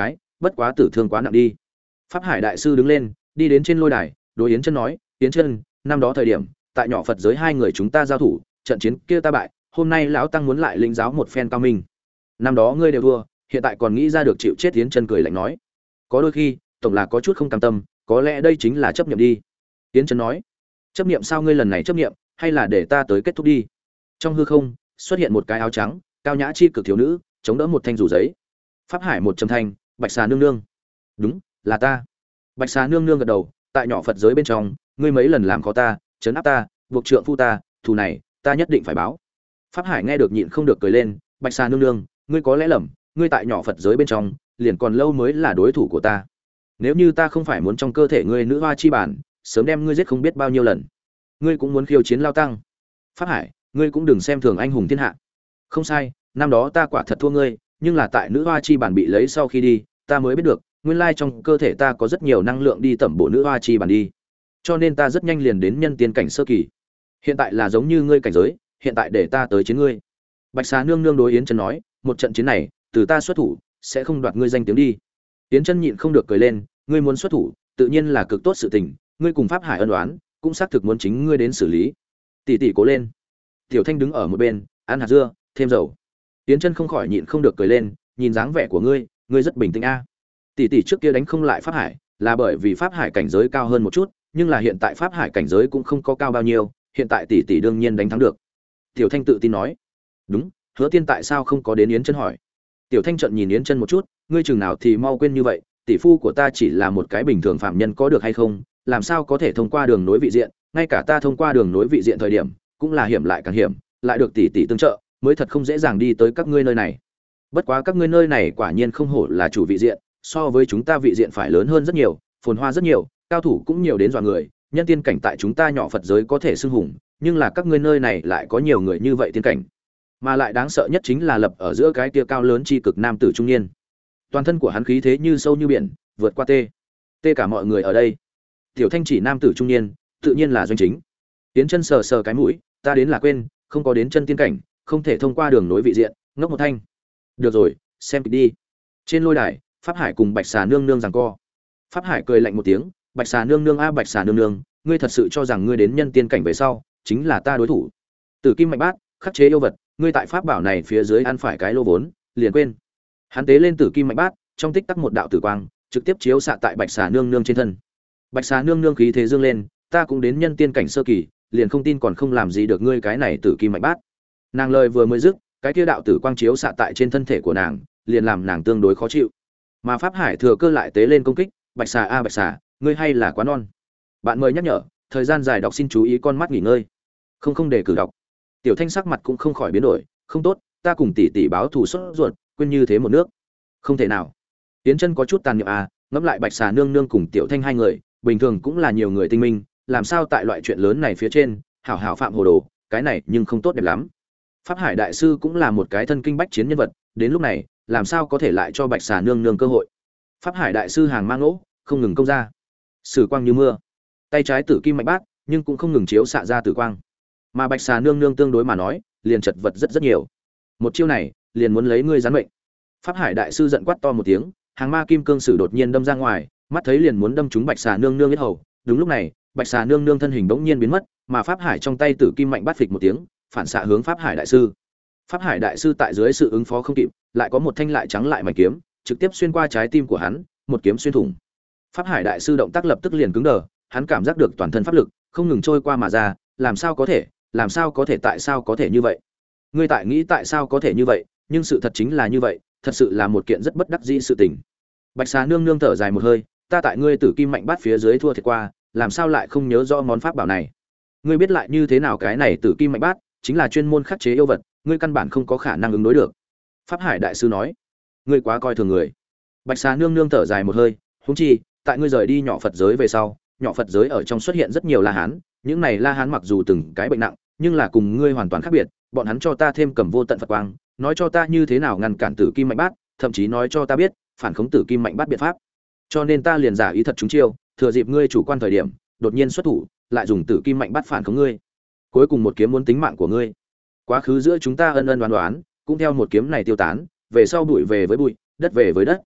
bất quá tử thương quá nặng đi. Pháp Hải đại sư đứng lên, đi đến trên lôi đài, đối Yến Chân nói, "Yến Chân, năm đó thời điểm, tại nhỏ Phật giới hai người chúng ta giao thủ, trận chiến kia ta bại, hôm nay lão tăng muốn lại lĩnh giáo một phen cao minh. Năm đó ngươi đều thua, hiện tại còn nghĩ ra được chịu chết?" Yến Chân cười lạnh nói, "Có đôi khi, tổng là có chút không cam tâm, có lẽ đây chính là chấp niệm đi." Yến Chân nói, "Chấp niệm sao? Ngươi lần này chấp niệm, hay là để ta tới kết thúc đi?" Trong hư không, xuất hiện một cái áo trắng, cao nhã chi cực thiếu nữ, chống đỡ một thanh rủ giấy. Pháp Hải một trầm thanh, "Bạch Xà nương nương." "Đúng, là ta." Bạch Xà nương nương gật đầu, "Tại nhỏ Phật giới bên trong, ngươi mấy lần làm khó ta, trấn áp ta, buộc trượng phu ta, thù này, ta nhất định phải báo." Pháp Hải nghe được nhịn không được cười lên, "Bạch Xà nương nương, ngươi có lẽ lầm, ngươi tại nhỏ Phật giới bên trong, liền còn lâu mới là đối thủ của ta. Nếu như ta không phải muốn trong cơ thể ngươi nữ hoa chi bản, sớm đem ngươi giết không biết bao nhiêu lần. Ngươi cũng muốn khiêu chiến lao tăng." "Pháp Hải, ngươi cũng đừng xem thường anh hùng thiên hạ." "Không sai, năm đó ta quả thật thua ngươi, nhưng là tại nữ hoa chi bản bị lấy sau khi đi, ta mới biết được, nguyên lai trong cơ thể ta có rất nhiều năng lượng đi tẩm bổ nữ hoa chi bản đi. Cho nên ta rất nhanh liền đến nhân tiên cảnh sơ kỳ. Hiện tại là giống như ngươi cảnh giới, hiện tại để ta tới chiến ngươi." Bạch Xà nương nương đối Yến Chân nói, "Một trận chiến này, từ ta xuất thủ, sẽ không đoạt ngươi danh tiếng đi." Yến Chân nhịn không được cười lên, "Ngươi muốn xuất thủ, tự nhiên là cực tốt sự tình, ngươi cùng Pháp Hải ân oán, cũng xác thực muốn chính ngươi đến xử lý. Tỷ tỷ cố lên." Tiểu Thanh đứng ở một bên, ăn hạt dưa, thêm dầu. Yến Chân không khỏi nhịn không được cười lên, "Nhìn dáng vẻ của ngươi, ngươi rất bình tĩnh a. Tỷ tỷ trước kia đánh không lại Pháp Hải, là bởi vì Pháp Hải cảnh giới cao hơn một chút, nhưng là hiện tại Pháp Hải cảnh giới cũng không có cao bao nhiêu, hiện tại tỷ tỷ đương nhiên đánh thắng được." Tiểu Thanh tự tin nói. "Đúng, Hứa Tiên tại sao không có đến?" Yến Chân hỏi. Tiểu Thanh trợn nhìn Yến Chân một chút, "Ngươi chừng nào thì mau quên như vậy, tỷ phu của ta chỉ là một cái bình thường phạm nhân có được hay không, làm sao có thể thông qua đường nối vị diện, ngay cả ta thông qua đường nối vị diện thời điểm, cũng là hiểm lại càng hiểm, lại được tỷ tỷ tương trợ, mới thật không dễ dàng đi tới các ngươi nơi này. Bất quá các ngươi nơi này quả nhiên không hổ là chủ vị diện, so với chúng ta vị diện phải lớn hơn rất nhiều, phồn hoa rất nhiều, cao thủ cũng nhiều đến dọa người, nhân tiên cảnh tại chúng ta nhỏ Phật giới có thể xưng hùng, nhưng là các ngươi nơi này lại có nhiều người như vậy tiên cảnh. Mà lại đáng sợ nhất chính là lập ở giữa cái kia cao lớn chi cực nam tử trung niên. Toàn thân của hắn khí thế như sâu như biển, vượt qua tê. Tê cả mọi người ở đây." Tiểu Thanh chỉ nam tử trung niên, tự nhiên là Doanh Chính. Tiến Chân sờ sờ cái mũi, "Ta đến là quên, không có đến chân tiên cảnh, không thể thông qua đường nối vị diện." Ngốc một thanh. "Được rồi, xem kịch đi." Trên lôi đài, Pháp Hải cùng Bạch Xà nương nương giằng co. Pháp Hải cười lạnh một tiếng, "Bạch Xà nương nương a Bạch Xà nương nương, ngươi thật sự cho rằng ngươi đến nhân tiên cảnh về sau, chính là ta đối thủ? Tử Kim Mạnh Bát, khắc chế yêu vật, ngươi tại pháp bảo này phía dưới ăn phải cái lô vốn, liền quên." Hắn tế lên Tử Kim Mạnh Bát, trong tích tắc một đạo tử quang, trực tiếp chiếu xạ tại Bạch Xà nương nương trên thân. Bạch Xà nương nương khí thế dương lên, "Ta cũng đến nhân tiên cảnh sơ kỳ, liền không tin còn không làm gì được ngươi cái này Tử Kim Mạnh Bát." Nàng lời vừa mới dứt, cái kia đạo tử quang chiếu xạ tại trên thân thể của nàng, liền làm nàng tương đối khó chịu. Mà Pháp Hải thừa cơ lại tế lên công kích, "Bạch Xà a Bạch Xà, ngươi hay là quá non." Bạn mời nhắc nhở, thời gian dài đọc xin chú ý con mắt nghỉ ngơi. Không không để cử đọc. Tiểu Thanh sắc mặt cũng không khỏi biến đổi, "Không tốt, ta cùng tỷ tỷ báo thù sốt ruột, quên như thế một nước. Không thể nào." Tiến Chân có chút tàn niệm à, ngẫm lại Bạch Xà nương nương cùng Tiểu Thanh hai người, bình thường cũng là nhiều người tinh minh, làm sao tại loại chuyện lớn này phía trên, hảo hảo phạm hồ đồ, cái này nhưng không tốt đẹp lắm. Pháp Hải đại sư cũng là một cái thân kinh bách chiến nhân vật, đến lúc này, làm sao có thể lại cho Bạch Xà nương nương cơ hội. Pháp Hải đại sư hàng mang lỗ, không ngừng công ra. Sử quang như mưa. Tay trái Tử Kim Mạnh Bát, nhưng cũng không ngừng chiếu xạ ra tử quang. Mà Bạch Xà nương nương tương đối mà nói, liền chật vật rất rất nhiều. Một chiêu này, liền muốn lấy ngươi gián mệnh. Pháp Hải đại sư giận quát to một tiếng, hàng ma kim cương sử đột nhiên đâm ra ngoài, mắt thấy liền muốn đâm trúng Bạch Xà nương nương yết hầu. Đúng lúc này, Bạch Xà nương nương thân hình bỗng nhiên biến mất, mà Pháp Hải trong tay Tử Kim Mạnh Bát phịch một tiếng, phản xạ hướng Pháp Hải đại sư. Pháp Hải đại sư tại dưới sự ứng phó không kịp, lại có một thanh lại trắng lại mảnh kiếm, trực tiếp xuyên qua trái tim của hắn, một kiếm xuyên thủng. Pháp Hải đại sư động tác lập tức liền cứng đờ, hắn cảm giác được toàn thân pháp lực không ngừng trôi qua mà ra, làm sao có thể, làm sao có thể, tại sao có thể như vậy? Ngươi tại nghĩ tại sao có thể như vậy, nhưng sự thật chính là như vậy, thật sự là một kiện rất bất đắc dĩ sự tình. Bạch Xà nương nương thở dài một hơi, "Ta tại ngươi Tử Kim Mạnh Bát phía dưới thua thiệt qua, làm sao lại không nhớ rõ món pháp bảo này? Ngươi biết lại như thế nào, cái này Tử Kim Mạnh Bát chính là chuyên môn khắc chế yêu vật, ngươi căn bản không có khả năng ứng đối được." Pháp Hải đại sư nói, "Ngươi quá coi thường người." Bạch Xà nương nương thở dài một hơi, "Huống chi, tại ngươi rời đi nhỏ Phật giới về sau, nhỏ Phật giới ở trong xuất hiện rất nhiều La Hán, những này La Hán mặc dù từng cái bệnh nặng, nhưng là cùng ngươi hoàn toàn khác biệt, bọn hắn cho ta thêm cầm vô tận Phật quang, nói cho ta như thế nào ngăn cản Tử Kim Mạnh Bát, thậm chí nói cho ta biết phản khống Tử Kim Mạnh Bát biện pháp. Cho nên ta liền giả ý thật chúng chiêu, thừa dịp ngươi chủ quan thời điểm, đột nhiên xuất thủ, lại dùng Tử Kim Mạnh Bát phản khống ngươi. Cuối cùng một kiếm muốn tính mạng của ngươi. Quá khứ giữa chúng ta ân ân đoán đoán, cũng theo một kiếm này tiêu tán, về sau bụi về với bụi, đất về với đất.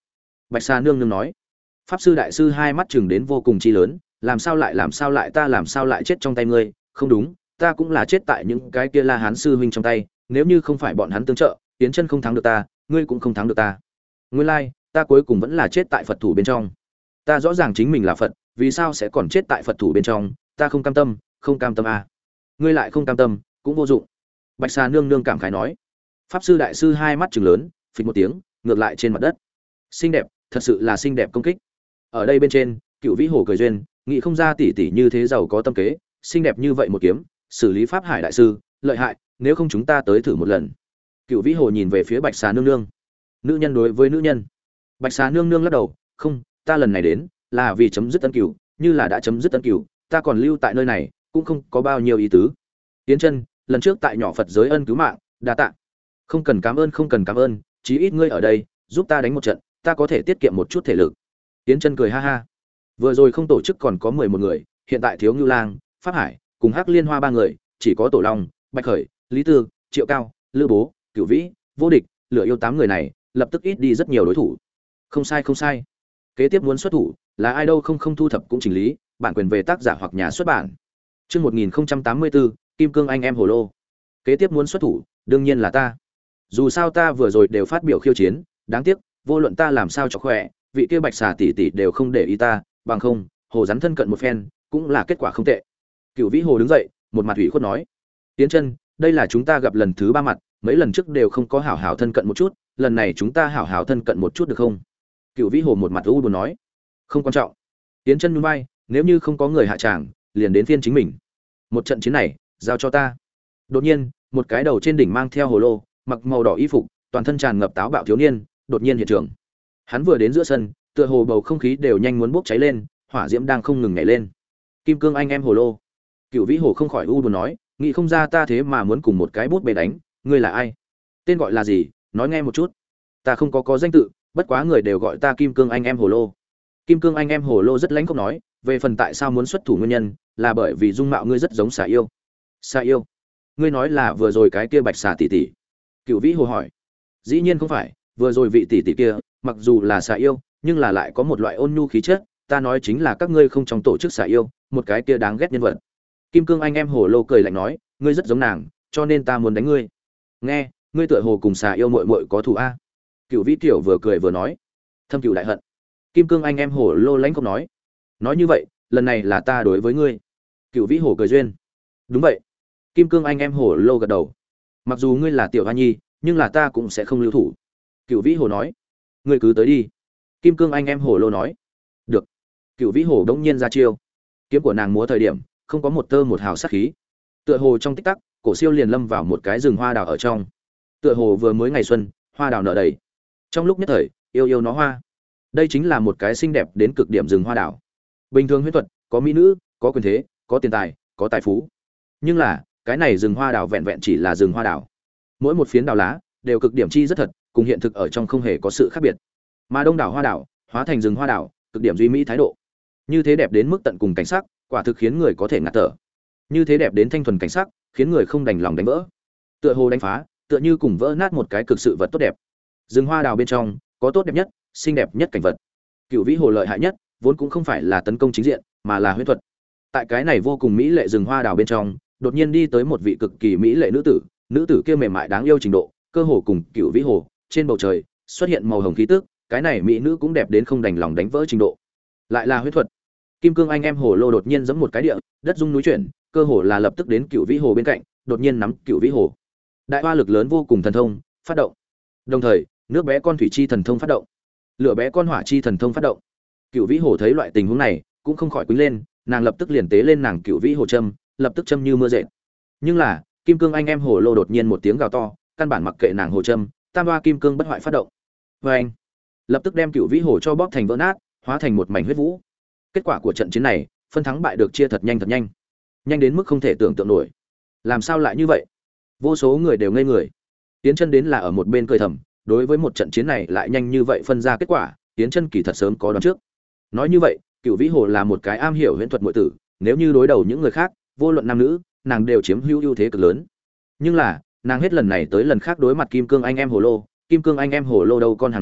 Bạch Sa nương nương nói. Pháp sư đại sư hai mắt chừng đến vô cùng chi lớn, làm sao lại làm sao lại ta làm sao lại chết trong tay ngươi, không đúng, ta cũng là chết tại những cái kia La Hán sư huynh trong tay, nếu như không phải bọn hắn tương trợ, Tiến Chân không thắng được ta, ngươi cũng không thắng được ta. Nguyên lai, ta cuối cùng vẫn là chết tại Phật thủ bên trong. Ta rõ ràng chính mình là Phật, vì sao sẽ còn chết tại Phật thủ bên trong, ta không cam tâm, không cam tâm à. Ngươi lại không cam tâm, cũng vô dụng. Bạch Sa nương nương cảm khái nói. Pháp sư đại sư hai mắt trừng lớn, phịch một tiếng, ngược lại trên mặt đất. Xinh đẹp, thật sự là xinh đẹp công kích. Ở đây bên trên, Cựu Vĩ Hồ cười duyên, nghĩ không ra tỷ tỷ như thế giàu có tâm kế, xinh đẹp như vậy một kiếm, xử lý pháp hải đại sư, lợi hại, nếu không chúng ta tới thử một lần. Cựu Vĩ Hồ nhìn về phía Bạch Sa nương nương. Nữ nhân đối với nữ nhân. Bạch Sa nương nương lắc đầu, không, ta lần này đến là vì chấm dứt ân cửu, như là đã chấm dứt ân cửu, ta còn lưu tại nơi này, cũng không có bao nhiêu ý tứ. Tiến Chân, lần trước tại nhỏ Phật giới ân cứu mạng, đa tạ. Không cần cảm ơn, không cần cảm ơn, chí ít ngươi ở đây, giúp ta đánh một trận, ta có thể tiết kiệm một chút thể lực. Tiến Chân cười ha ha. Vừa rồi không tổ chức còn có mười một người, hiện tại thiếu Ngưu Lang, Pháp Hải, cùng Hắc Liên Hoa ba người, chỉ có Tổ Long, Bạch Khởi, Lý Tư, Triệu Cao, Lữ Bố, Cửu Vĩ, Vô Địch, Lửa Yêu tám người này, lập tức ít đi rất nhiều đối thủ. Không sai không sai. Kế tiếp muốn xuất thủ, là ai đâu không không thu thập cũng chỉnh lý, bản quyền về tác giả hoặc nhà xuất bản. Chương một nghìn tám mươi tư, Kim Cương anh em hồ lô. Kế tiếp muốn xuất thủ, đương nhiên là ta. Dù sao ta vừa rồi đều phát biểu khiêu chiến, đáng tiếc, vô luận ta làm sao cho khỏe, vị kia Bạch Xà tỷ tỷ đều không để ý ta, bằng không, hồ rắn thân cận một phen, cũng là kết quả không tệ. Cửu Vĩ Hồ đứng dậy, một mặt ủy khuất nói: "Tiến Chân, đây là chúng ta gặp lần thứ ba mặt, mấy lần trước đều không có hảo hảo thân cận một chút, lần này chúng ta hảo hảo thân cận một chút được không?" Cửu Vĩ Hồ một mặt u buồn nói: "Không quan trọng." Tiến Chân nhún vai, nếu như không có người hạ tràng, liền đến phiên chính mình. Một trận chiến này, giao cho ta. Đột nhiên, một cái đầu trên đỉnh mang theo hồ lô, mặc màu đỏ y phục, toàn thân tràn ngập táo bạo thiếu niên, đột nhiên hiện trường. Hắn vừa đến giữa sân, tựa hồ bầu không khí đều nhanh muốn bốc cháy lên, hỏa diễm đang không ngừng nhảy lên. Kim Cương anh em hồ lô. Cửu Vĩ Hồ không khỏi u buồn nói, nghĩ không ra ta thế mà muốn cùng một cái bút bê đánh, ngươi là ai? Tên gọi là gì? Nói nghe một chút. Ta không có có danh tự, bất quá người đều gọi ta Kim Cương anh em hồ lô. Kim Cương anh em hồ lô rất lãnh không nói, về phần tại sao muốn xuất thủ nguyên nhân, là bởi vì dung mạo ngươi rất giống xà yêu. Xà yêu? Ngươi nói là vừa rồi cái kia Bạch Xà tỷ tỷ? Cửu Vĩ Hồ hỏi. Dĩ nhiên không phải, vừa rồi vị tỷ tỷ kia, mặc dù là xà yêu, nhưng là lại có một loại ôn nhu khí chất, ta nói chính là các ngươi không trong tổ chức xà yêu, một cái kia đáng ghét nhân vật. Kim Cương anh em hồ lô cười lạnh nói, ngươi rất giống nàng, cho nên ta muốn đánh ngươi. Nghe, ngươi tựa hồ cùng xà yêu muội muội có thù a? Cửu Vĩ Tiểu vừa cười vừa nói, thâm cửu đại hận. Kim Cương anh em hồ lô lãnh không nói, nói như vậy, lần này là ta đối với ngươi. Cửu Vĩ Hồ cười duyên, đúng vậy. Kim Cương anh em hồ lô gật đầu, mặc dù ngươi là tiểu hoa nhi, nhưng là ta cũng sẽ không lưu thủ. Cửu Vĩ Hồ nói, ngươi cứ tới đi. Kim Cương anh em hồ lô nói, được. Cửu Vĩ Hồ đống nhiên ra chiêu, kiếm của nàng múa thời điểm, không có một tơ một hào sát khí, tựa hồ trong tích tắc, cổ siêu liền lâm vào một cái rừng hoa đào ở trong. Tựa hồ vừa mới ngày xuân, hoa đào nở đầy. Trong lúc nhất thời, yêu yêu nó hoa. Đây chính là một cái xinh đẹp đến cực điểm rừng hoa đào. Bình thường huyễn thuật, có mỹ nữ, có quyền thế, có tiền tài, có tài phú. Nhưng là, cái này rừng hoa đào vẹn vẹn chỉ là rừng hoa đào. Mỗi một phiến đào lá đều cực điểm chi rất thật, cùng hiện thực ở trong không hề có sự khác biệt. Mà đông đảo hoa đào hóa thành rừng hoa đào, cực điểm duy mỹ thái độ. Như thế đẹp đến mức tận cùng cảnh sắc, quả thực khiến người có thể ngạt thở. Như thế đẹp đến thanh thuần cảnh sắc, khiến người không đành lòng đánh vỡ. Tựa hồ đánh phá, tựa như cùng vỡ nát một cái cực sự vật tốt đẹp. Rừng hoa đào bên trong, có tốt đẹp nhất, xinh đẹp nhất cảnh vật. Cửu Vĩ Hồ lợi hại nhất, vốn cũng không phải là tấn công chính diện, mà là huyễn thuật. Tại cái này vô cùng mỹ lệ rừng hoa đào bên trong, đột nhiên đi tới một vị cực kỳ mỹ lệ nữ tử, nữ tử kia mềm mại đáng yêu trình độ, cơ hồ cùng Cửu Vĩ Hồ, trên bầu trời xuất hiện màu hồng khí tức, cái này mỹ nữ cũng đẹp đến không đành lòng đánh vỡ trình độ. Lại là huyễn thuật. Kim Cương anh em hồ lô đột nhiên giẫm một cái địa, đất rung núi chuyển, cơ hồ là lập tức đến Cửu Vĩ Hồ bên cạnh, đột nhiên nắm Cửu Vĩ Hồ. Đại hoa lực lớn vô cùng thần thông, phát động. Đồng thời, nước bé con thủy chi thần thông phát động, lửa bé con hỏa chi thần thông phát động. Cửu Vĩ Hồ thấy loại tình huống này, cũng không khỏi quýnh lên, nàng lập tức liền tế lên nàng Cửu Vĩ Hồ châm, lập tức châm như mưa rền. Nhưng là, Kim Cương anh em hồ lô đột nhiên một tiếng gào to, căn bản mặc kệ nàng hồ châm, tam hoa kim cương bất hoại phát động. Và anh, lập tức đem Cửu Vĩ Hồ cho bóp thành vỡ nát, hóa thành một mảnh huyết vũ. Kết quả của trận chiến này, phân thắng bại được chia thật nhanh thật nhanh, nhanh đến mức không thể tưởng tượng nổi. Làm sao lại như vậy? Vô số người đều ngây người. Tiến Chân đến là ở một bên cười thầm, đối với một trận chiến này lại nhanh như vậy phân ra kết quả, Tiến Chân kỳ thật sớm có đoán trước. Nói như vậy, Cửu Vĩ Hồ là một cái am hiểu huyễn thuật muội tử, nếu như đối đầu những người khác, vô luận nam nữ, nàng đều chiếm hữu ưu thế cực lớn. Nhưng là, nàng hết lần này tới lần khác đối mặt Kim Cương anh em hồ lô, Kim Cương anh em hồ lô đâu con hàng này,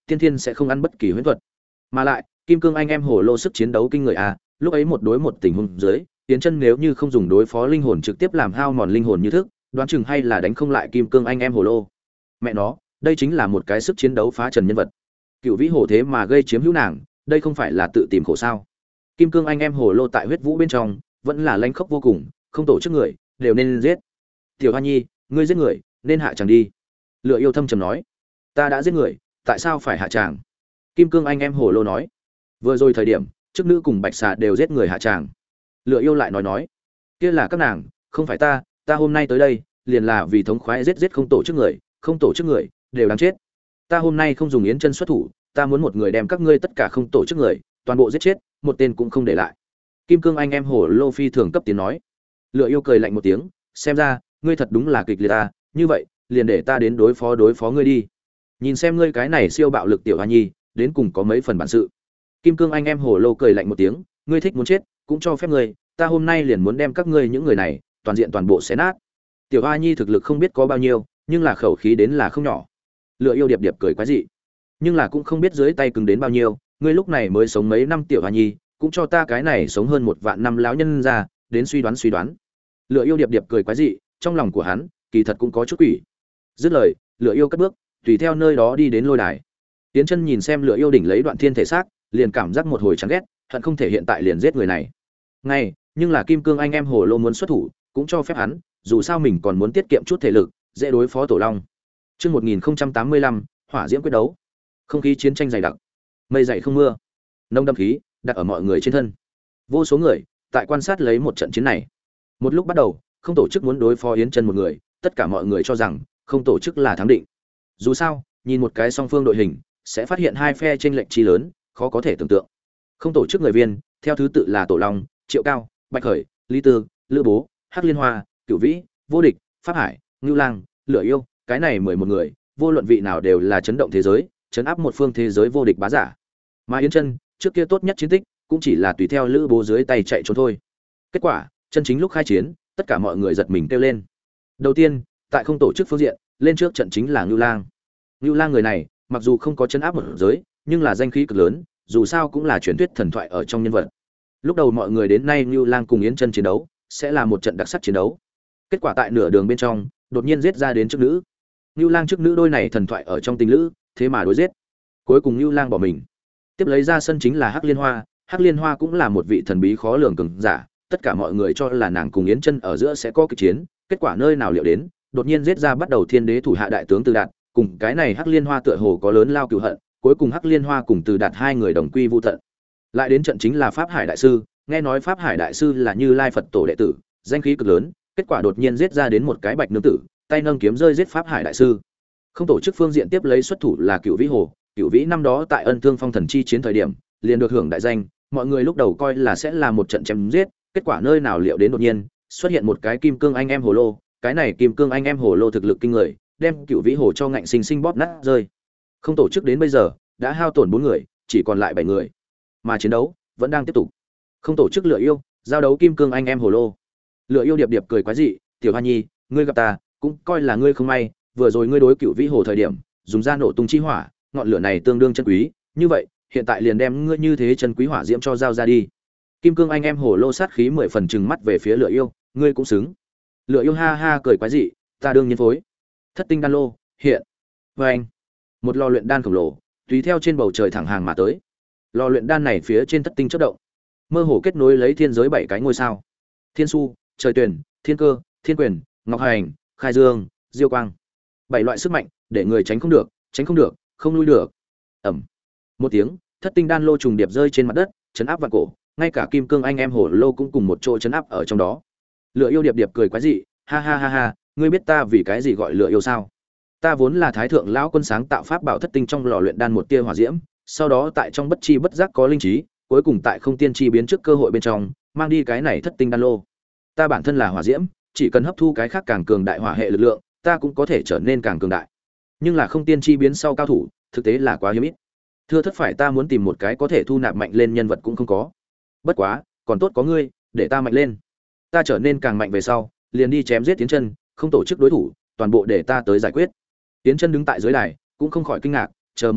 tiên thiên sẽ không ăn bất kỳ huyễn thuật. Mà lại, kim cương anh em hồ lô sức chiến đấu kinh người à, lúc ấy một đối một tình huống dưới, Tiến Chân nếu như không dùng đối phó linh hồn trực tiếp làm hao mòn linh hồn như thức, đoán chừng hay là đánh không lại kim cương anh em hồ lô. Mẹ nó, đây chính là một cái sức chiến đấu phá trần nhân vật. Cựu vĩ hồ thế mà gây chiếm hữu nàng, đây không phải là tự tìm khổ sao? Kim cương anh em hồ lô tại huyết vũ bên trong, vẫn là lãnh khốc vô cùng, không tổ chức người, đều nên giết. Tiểu Hoa Nhi, ngươi giết người, nên hạ chàng đi. Lựa Yêu thâm trầm nói, ta đã giết người, tại sao phải hạ chàng? Kim cương anh em hồ lô nói, vừa rồi thời điểm, chức nữ cùng bạch xà đều giết người hạ chàng. Lựa Yêu lại nói nói, kia là các nàng, không phải ta, ta hôm nay tới đây, liền là vì thống khoái giết giết không tổ chức người, không tổ chức người, đều đáng chết. Ta hôm nay không dùng Yến Chân xuất thủ, ta muốn một người đem các ngươi tất cả không tổ chức người, toàn bộ giết chết, một tên cũng không để lại. Kim cương anh em hồ lô phi thường cấp tiến nói. Lựa Yêu cười lạnh một tiếng, xem ra ngươi thật đúng là kịch liệt ta, như vậy liền để ta đến đối phó đối phó ngươi đi, nhìn xem ngươi cái này siêu bạo lực tiểu Hoa Nhi đến cùng có mấy phần bản sự. Kim cương anh em hồ lô cười lạnh một tiếng, ngươi thích muốn chết cũng cho phép ngươi, ta hôm nay liền muốn đem các ngươi những người này toàn diện toàn bộ xé nát. Tiểu Hoa Nhi thực lực không biết có bao nhiêu, nhưng là khẩu khí đến là không nhỏ. Lựa Yêu điệp điệp cười quái dị, nhưng là cũng không biết dưới tay cứng đến bao nhiêu, ngươi lúc này mới sống mấy năm tiểu Hoa Nhi, cũng cho ta cái này sống hơn một vạn năm lão nhân ra đến suy đoán suy đoán. Lựa Yêu điệp điệp cười quái dị, trong lòng của hắn kỳ thật cũng có chút quỷ. Dứt lời, Lựa Yêu cất bước tùy theo nơi đó đi đến lôi đài. Tiến Chân nhìn xem Lựa Yêu đỉnh lấy đoạn thiên thể xác, liền cảm giác một hồi chán ghét, hận không thể hiện tại liền giết người này ngay. Nhưng là kim cương anh em hồ lô muốn xuất thủ cũng cho phép hắn, dù sao mình còn muốn tiết kiệm chút thể lực, dễ đối phó tổ long. Chương một nghìn tám mươi lăm, hỏa diễm quyết đấu. Không khí chiến tranh dày đặc, mây dày không mưa, nông đậm khí đặt ở mọi người trên thân. Vô số người tại quan sát lấy một trận chiến này. Một lúc bắt đầu, không tổ chức muốn đối phó Yến Chân một người, tất cả mọi người cho rằng không tổ chức là thắng định. Dù sao, nhìn một cái song phương đội hình, sẽ phát hiện hai phe chênh lệch chi lớn, khó có thể tưởng tượng. Không tổ chức người viên, theo thứ tự là Tổ Long, Triệu Cao, Bạch Khởi, Lý Tư, Lữ Bố, Hắc Liên Hoa, Cửu Vĩ, Vô Địch, Pháp Hải, Ngưu Lang, Lửa Yêu, cái này mười một người, vô luận vị nào đều là chấn động thế giới, chấn áp một phương thế giới vô địch bá giả. Mà Yến Chân, trước kia tốt nhất chiến tích, cũng chỉ là tùy theo Lữ Bố dưới tay chạy trốn thôi. Kết quả, chân chính lúc khai chiến, tất cả mọi người giật mình kêu lên. Đầu tiên, tại không tổ chức phương diện, lên trước trận chính là Ngưu Lang. Ngưu Lang người này, mặc dù không có chấn áp một giới, nhưng là danh khí cực lớn, dù sao cũng là truyền thuyết thần thoại ở trong nhân vật. Lúc đầu mọi người đến nay Ngưu Lang cùng Yến Chân chiến đấu, sẽ là một trận đặc sắc chiến đấu. Kết quả tại nửa đường bên trong, đột nhiên giết ra đến trước nữ. Ngưu Lang trước nữ đôi này thần thoại ở trong tình lữ, thế mà đối giết. Cuối cùng Ngưu Lang bỏ mình. Tiếp lấy ra sân chính là Hắc Liên Hoa, Hắc Liên Hoa cũng là một vị thần bí khó lường cường giả, tất cả mọi người cho là nàng cùng Yến Chân ở giữa sẽ có kịch chiến, kết quả nơi nào liệu đến, đột nhiên giết ra bắt đầu Thiên Đế thủ hạ đại tướng Từ Đạt, cùng cái này Hắc Liên Hoa tựa hồ có lớn lao cừu hận, cuối cùng Hắc Liên Hoa cùng Từ Đạt hai người đồng quy vu tận. Lại đến trận chính là Pháp Hải đại sư, nghe nói Pháp Hải đại sư là Như Lai Phật tổ đệ tử, danh khí cực lớn, kết quả đột nhiên giết ra đến một cái bạch nương tử, tay nâng kiếm rơi giết Pháp Hải đại sư. Không tổ chức phương diện tiếp lấy xuất thủ là Cửu Vĩ Hồ, Cửu Vĩ năm đó tại Ân Thương Phong Thần chi chiến thời điểm, liền được hưởng đại danh, mọi người lúc đầu coi là sẽ là một trận chém giết, kết quả nơi nào liệu đến đột nhiên xuất hiện một cái kim cương anh em hồ lô, cái này kim cương anh em hồ lô thực lực kinh người, đem Cửu Vĩ Hồ cho ngạnh sinh sinh bóp nát rơi. Không tổ chức đến bây giờ đã hao tổn bốn người, chỉ còn lại bảy người, mà chiến đấu vẫn đang tiếp tục. Không tổ chức Lựa Yêu giao đấu kim cương anh em hồ lô. Lựa Yêu điệp điệp cười quái dị, tiểu Hoa Nhi, ngươi gặp ta cũng coi là ngươi không may, vừa rồi ngươi đối Cửu Vĩ Hồ thời điểm dùng ra nổ tung chi hỏa, ngọn lửa này tương đương chân quý, như vậy hiện tại liền đem ngươi như thế chân quý hỏa diễm cho giao ra đi. Kim cương anh em hồ lô sát khí mười phần trừng mắt về phía Lựa Yêu, ngươi cũng xứng. Lựa Yêu ha ha cười quái dị, ta đương nhiên phối. Thất tinh đan lô hiện. Và anh, một lò luyện đan khổng lồ tùy theo trên bầu trời thẳng hàng mà tới. Lò luyện đan này phía trên thất tinh chớp động, mơ hồ kết nối lấy thiên giới bảy cái ngôi sao: Thiên Su, Trời Tuyển, Thiên Cơ, Thiên Quyền, Ngọc Hành, Khai Dương, Diêu Quang. Bảy loại sức mạnh, để người tránh không được, tránh không được, không lui được. Ầm. Một tiếng, thất tinh đan lô trùng điệp rơi trên mặt đất, chấn áp vạn cổ, ngay cả kim cương anh em hồ lô cũng cùng một chỗ chấn áp ở trong đó. Lựa Yêu điệp điệp cười quái dị, ha ha ha ha, ngươi biết ta vì cái gì gọi Lựa Yêu sao? Ta vốn là Thái thượng lão quân sáng tạo pháp bảo thất tinh trong lò luyện đan một tia hỏa diễm, sau đó tại trong bất chi bất giác có linh trí, cuối cùng tại không tiên chi biến trước cơ hội bên trong, mang đi cái này thất tinh đan lô. Ta bản thân là hỏa diễm, chỉ cần hấp thu cái khác càng cường đại hỏa hệ lực lượng, ta cũng có thể trở nên càng cường đại. Nhưng là không tiên chi biến sau cao thủ, thực tế là quá hiếm ít. Thưa thất phải ta muốn tìm một cái có thể thu nạp mạnh lên nhân vật cũng không có. Bất quá, còn tốt có ngươi, để ta mạnh lên. Ta trở nên càng mạnh về sau, liền đi chém giết Tiến Chân, không tổ chức đối thủ, toàn bộ để ta tới giải quyết. Tiến Chân đứng tại dưới đài, cũng không khỏi kinh ngạc, chờ một chút,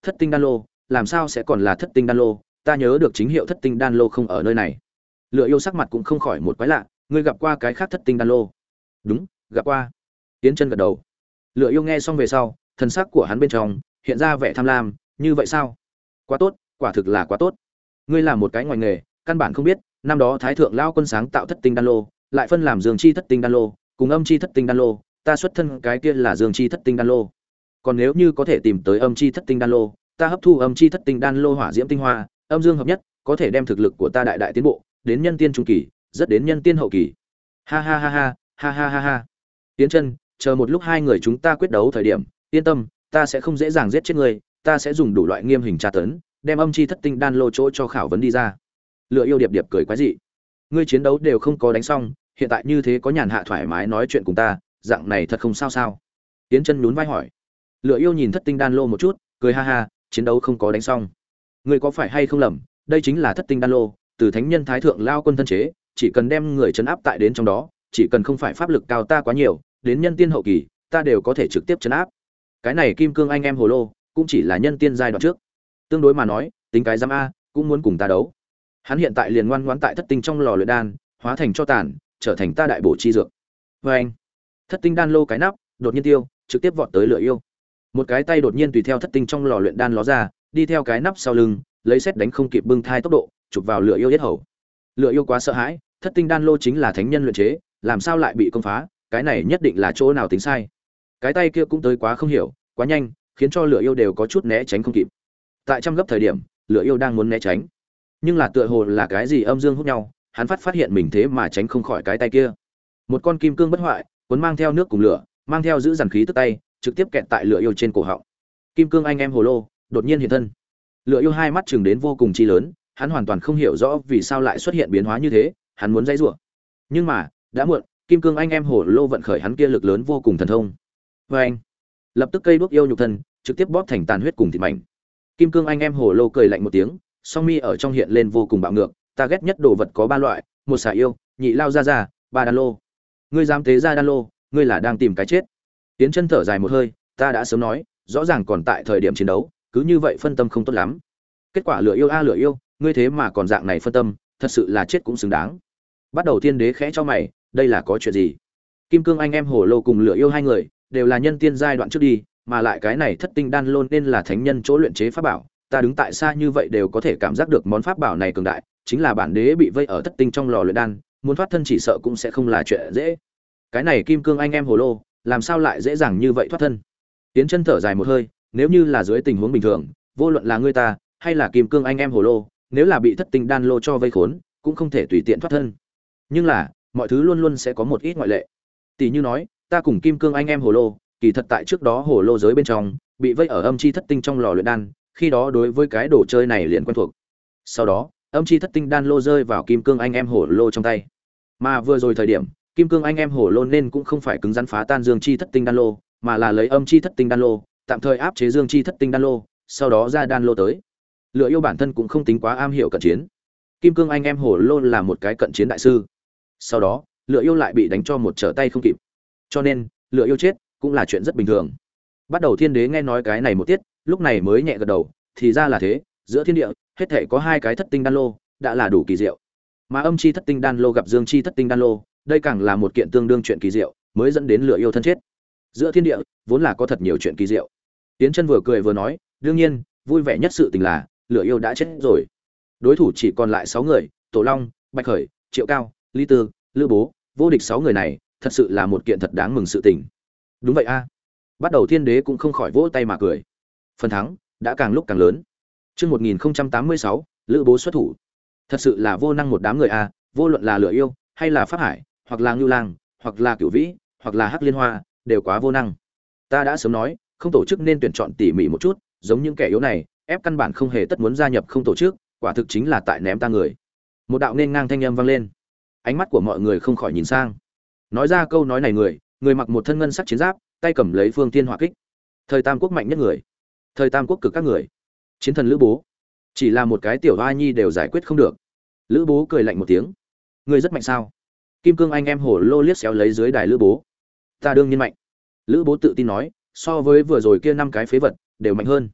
thất tinh đan lô làm sao sẽ còn là thất tinh đan lô, ta nhớ được chính hiệu thất tinh đan lô không ở nơi này. Lựa yêu sắc mặt cũng không khỏi một quái lạ, ngươi gặp qua cái khác thất tinh đan lô? Đúng, gặp qua. Tiến chân gật đầu. Lựa yêu nghe xong về sau, thần sắc của hắn bên trong hiện ra vẻ tham lam, như vậy sao? Quá tốt, quả thực là quá tốt. Ngươi làm một cái ngoài nghề, căn bản không biết, năm đó Thái thượng lao quân sáng tạo thất tinh đan lô, lại phân làm dương chi thất tinh đan lô, cùng âm chi thất tinh đan lô, ta xuất thân cái kia là dương chi thất tinh đan lô. Còn nếu như có thể tìm tới âm chi thất tinh đan lô, ta hấp thu âm chi thất tinh đan lô hỏa diễm tinh hoa, âm dương hợp nhất, có thể đem thực lực của ta đại đại tiến bộ, đến nhân tiên trung kỳ, rất đến nhân tiên hậu kỳ. Ha ha ha ha, ha ha ha ha. Tiến chân, chờ một lúc hai người chúng ta quyết đấu thời điểm, yên tâm, ta sẽ không dễ dàng giết chết ngươi, ta sẽ dùng đủ loại nghiêm hình tra tấn, đem âm chi thất tinh đan lô chỗ cho khảo vấn đi ra. Lựa yêu điệp điệp cười quái dị. Ngươi chiến đấu đều không có đánh xong, hiện tại như thế có nhàn hạ thoải mái nói chuyện cùng ta, dạng này thật không sao sao? Tiến chân nhún vai hỏi. Lựa yêu nhìn thất tinh đan lô một chút, cười ha ha, chiến đấu không có đánh xong. Ngươi có phải hay không lầm, đây chính là thất tinh đan lô, từ thánh nhân thái thượng lao quân thân chế, chỉ cần đem người trấn áp tại đến trong đó, chỉ cần không phải pháp lực cao ta quá nhiều, đến nhân tiên hậu kỳ, ta đều có thể trực tiếp trấn áp. Cái này kim cương anh em hồ lô, cũng chỉ là nhân tiên giai đoạn trước. Tương đối mà nói, tính cái giám a, cũng muốn cùng ta đấu. Hắn hiện tại liền ngoan ngoãn tại thất tinh trong lò luyện đan, hóa thành cho tàn, trở thành ta đại bổ chi dược. Và anh, thất tinh đan lô cái nắp đột nhiên tiêu, trực tiếp vọt tới Lựa yêu. Một cái tay đột nhiên tùy theo thất tinh trong lò luyện đan ló ra, đi theo cái nắp sau lưng, lấy xét đánh không kịp bưng thai tốc độ, chụp vào Lựa yêu yết hầu. Lựa yêu quá sợ hãi, thất tinh đan lô chính là thánh nhân luyện chế, làm sao lại bị công phá, cái này nhất định là chỗ nào tính sai. Cái tay kia cũng tới quá không hiểu, quá nhanh, khiến cho Lựa yêu đều có chút né tránh không kịp. Tại trăm gấp thời điểm, Lựa yêu đang muốn né tránh, nhưng là tựa hồ là cái gì âm dương hút nhau, hắn phát phát hiện mình thế mà tránh không khỏi cái tay kia. Một con kim cương bất hoại, cuốn mang theo nước cùng lửa, mang theo giữ dàn khí tức tay, trực tiếp kẹt tại Lựa yêu trên cổ họng. Kim cương anh em hồ lô đột nhiên hiện thân. Lựa yêu hai mắt chừng đến vô cùng chi lớn, hắn hoàn toàn không hiểu rõ vì sao lại xuất hiện biến hóa như thế, hắn muốn dãy rủa. Nhưng mà, đã muộn, kim cương anh em hồ lô vận khởi hắn kia lực lớn vô cùng thần thông. Và anh, lập tức cây đuốc yêu nhục thân, trực tiếp bóp thành tàn huyết cùng thịt mảnh. Kim cương anh em hồ lô cười lạnh một tiếng, song mi ở trong hiện lên vô cùng bạo ngược, ta ghét nhất đồ vật có ba loại, một xà yêu, nhị lao ra ra, ba đan lô. Ngươi dám tế ra đan lô, ngươi là đang tìm cái chết. Tiến chân thở dài một hơi, ta đã sớm nói, rõ ràng còn tại thời điểm chiến đấu, cứ như vậy phân tâm không tốt lắm. Kết quả Lựa yêu a Lựa yêu, ngươi thế mà còn dạng này phân tâm, thật sự là chết cũng xứng đáng. Bắt đầu Thiên Đế khẽ cho mày, đây là có chuyện gì? Kim cương anh em hồ lô cùng Lựa yêu hai người đều là nhân tiên giai đoạn trước đi, mà lại cái này thất tinh đan lô nên là thánh nhân chỗ luyện chế pháp bảo, ta đứng tại xa như vậy đều có thể cảm giác được món pháp bảo này cường đại, chính là bản đế bị vây ở thất tinh trong lò luyện đan, muốn thoát thân chỉ sợ cũng sẽ không là chuyện dễ. Cái này kim cương anh em hồ lô, làm sao lại dễ dàng như vậy thoát thân? Tiến chân thở dài một hơi, nếu như là dưới tình huống bình thường, vô luận là ngươi ta hay là kim cương anh em hồ lô, nếu là bị thất tinh đan lô cho vây khốn, cũng không thể tùy tiện thoát thân. Nhưng là, mọi thứ luôn luôn sẽ có một ít ngoại lệ. Tỷ như nói, ta cùng kim cương anh em hồ lô, kỳ thật tại trước đó hồ lô giới bên trong, bị vây ở âm chi thất tinh trong lò luyện đan, khi đó đối với cái đồ chơi này liền quen thuộc. Sau đó, âm chi thất tinh đan lô rơi vào kim cương anh em hồ lô trong tay. Mà vừa rồi thời điểm, kim cương anh em hồ lô nên cũng không phải cứng rắn phá tan dương chi thất tinh đan lô, mà là lấy âm chi thất tinh đan lô, tạm thời áp chế dương chi thất tinh đan lô, sau đó ra đan lô tới. Lựa yêu bản thân cũng không tính quá am hiểu cận chiến. Kim cương anh em hồ lô là một cái cận chiến đại sư. Sau đó, Lựa yêu lại bị đánh cho một trở tay không kịp. Cho nên, Lựa yêu chết cũng là chuyện rất bình thường. Bắt đầu Thiên Đế nghe nói cái này một tiết, lúc này mới nhẹ gật đầu, thì ra là thế, giữa thiên địa, hết thể có hai cái thất tinh đan lô, đã là đủ kỳ diệu. Mà âm chi thất tinh đan lô gặp dương chi thất tinh đan lô, đây càng là một kiện tương đương chuyện kỳ diệu, mới dẫn đến Lựa yêu thân chết. Giữa thiên địa, vốn là có thật nhiều chuyện kỳ diệu. Tiến chân vừa cười vừa nói, đương nhiên, vui vẻ nhất sự tình là, Lựa yêu đã chết rồi. Đối thủ chỉ còn lại sáu người, Tổ Long, Bạch Khởi, Triệu Cao, Lý Tư, Lữ Bố, vô địch sáu người này, thật sự là một kiện thật đáng mừng sự tình. Đúng vậy a. Bắt đầu Thiên Đế cũng không khỏi vỗ tay mà cười. Phần thắng đã càng lúc càng lớn. Chương một nghìn tám mươi sáu, Lữ Bố xuất thủ. Thật sự là vô năng một đám người a, vô luận là Lựa yêu, hay là Pháp Hải, hoặc là Ngưu Lang, hoặc là Cửu Vĩ, hoặc là Hắc Liên Hoa, đều quá vô năng. Ta đã sớm nói, không tổ chức nên tuyển chọn tỉ mỉ một chút, giống những kẻ yếu này, ép căn bản không hề tất muốn gia nhập không tổ chức, quả thực chính là tại ném ta người. Một đạo nên ngang thanh âm vang lên. Ánh mắt của mọi người không khỏi nhìn sang. Nói ra câu nói này người, người mặc một thân ngân sắc chiến giáp, tay cầm lấy phương thiên hỏa kích. Thời Tam Quốc mạnh nhất người, thời Tam Quốc cực các người. Chiến thần Lữ Bố, chỉ là một cái tiểu oa nhi đều giải quyết không được. Lữ Bố cười lạnh một tiếng, ngươi rất mạnh sao? Kim cương anh em hổ lô liếc xéo lấy dưới đài Lữ Bố. Ta đương nhiên mạnh. Lữ Bố tự tin nói, so với vừa rồi kia năm cái phế vật đều mạnh hơn.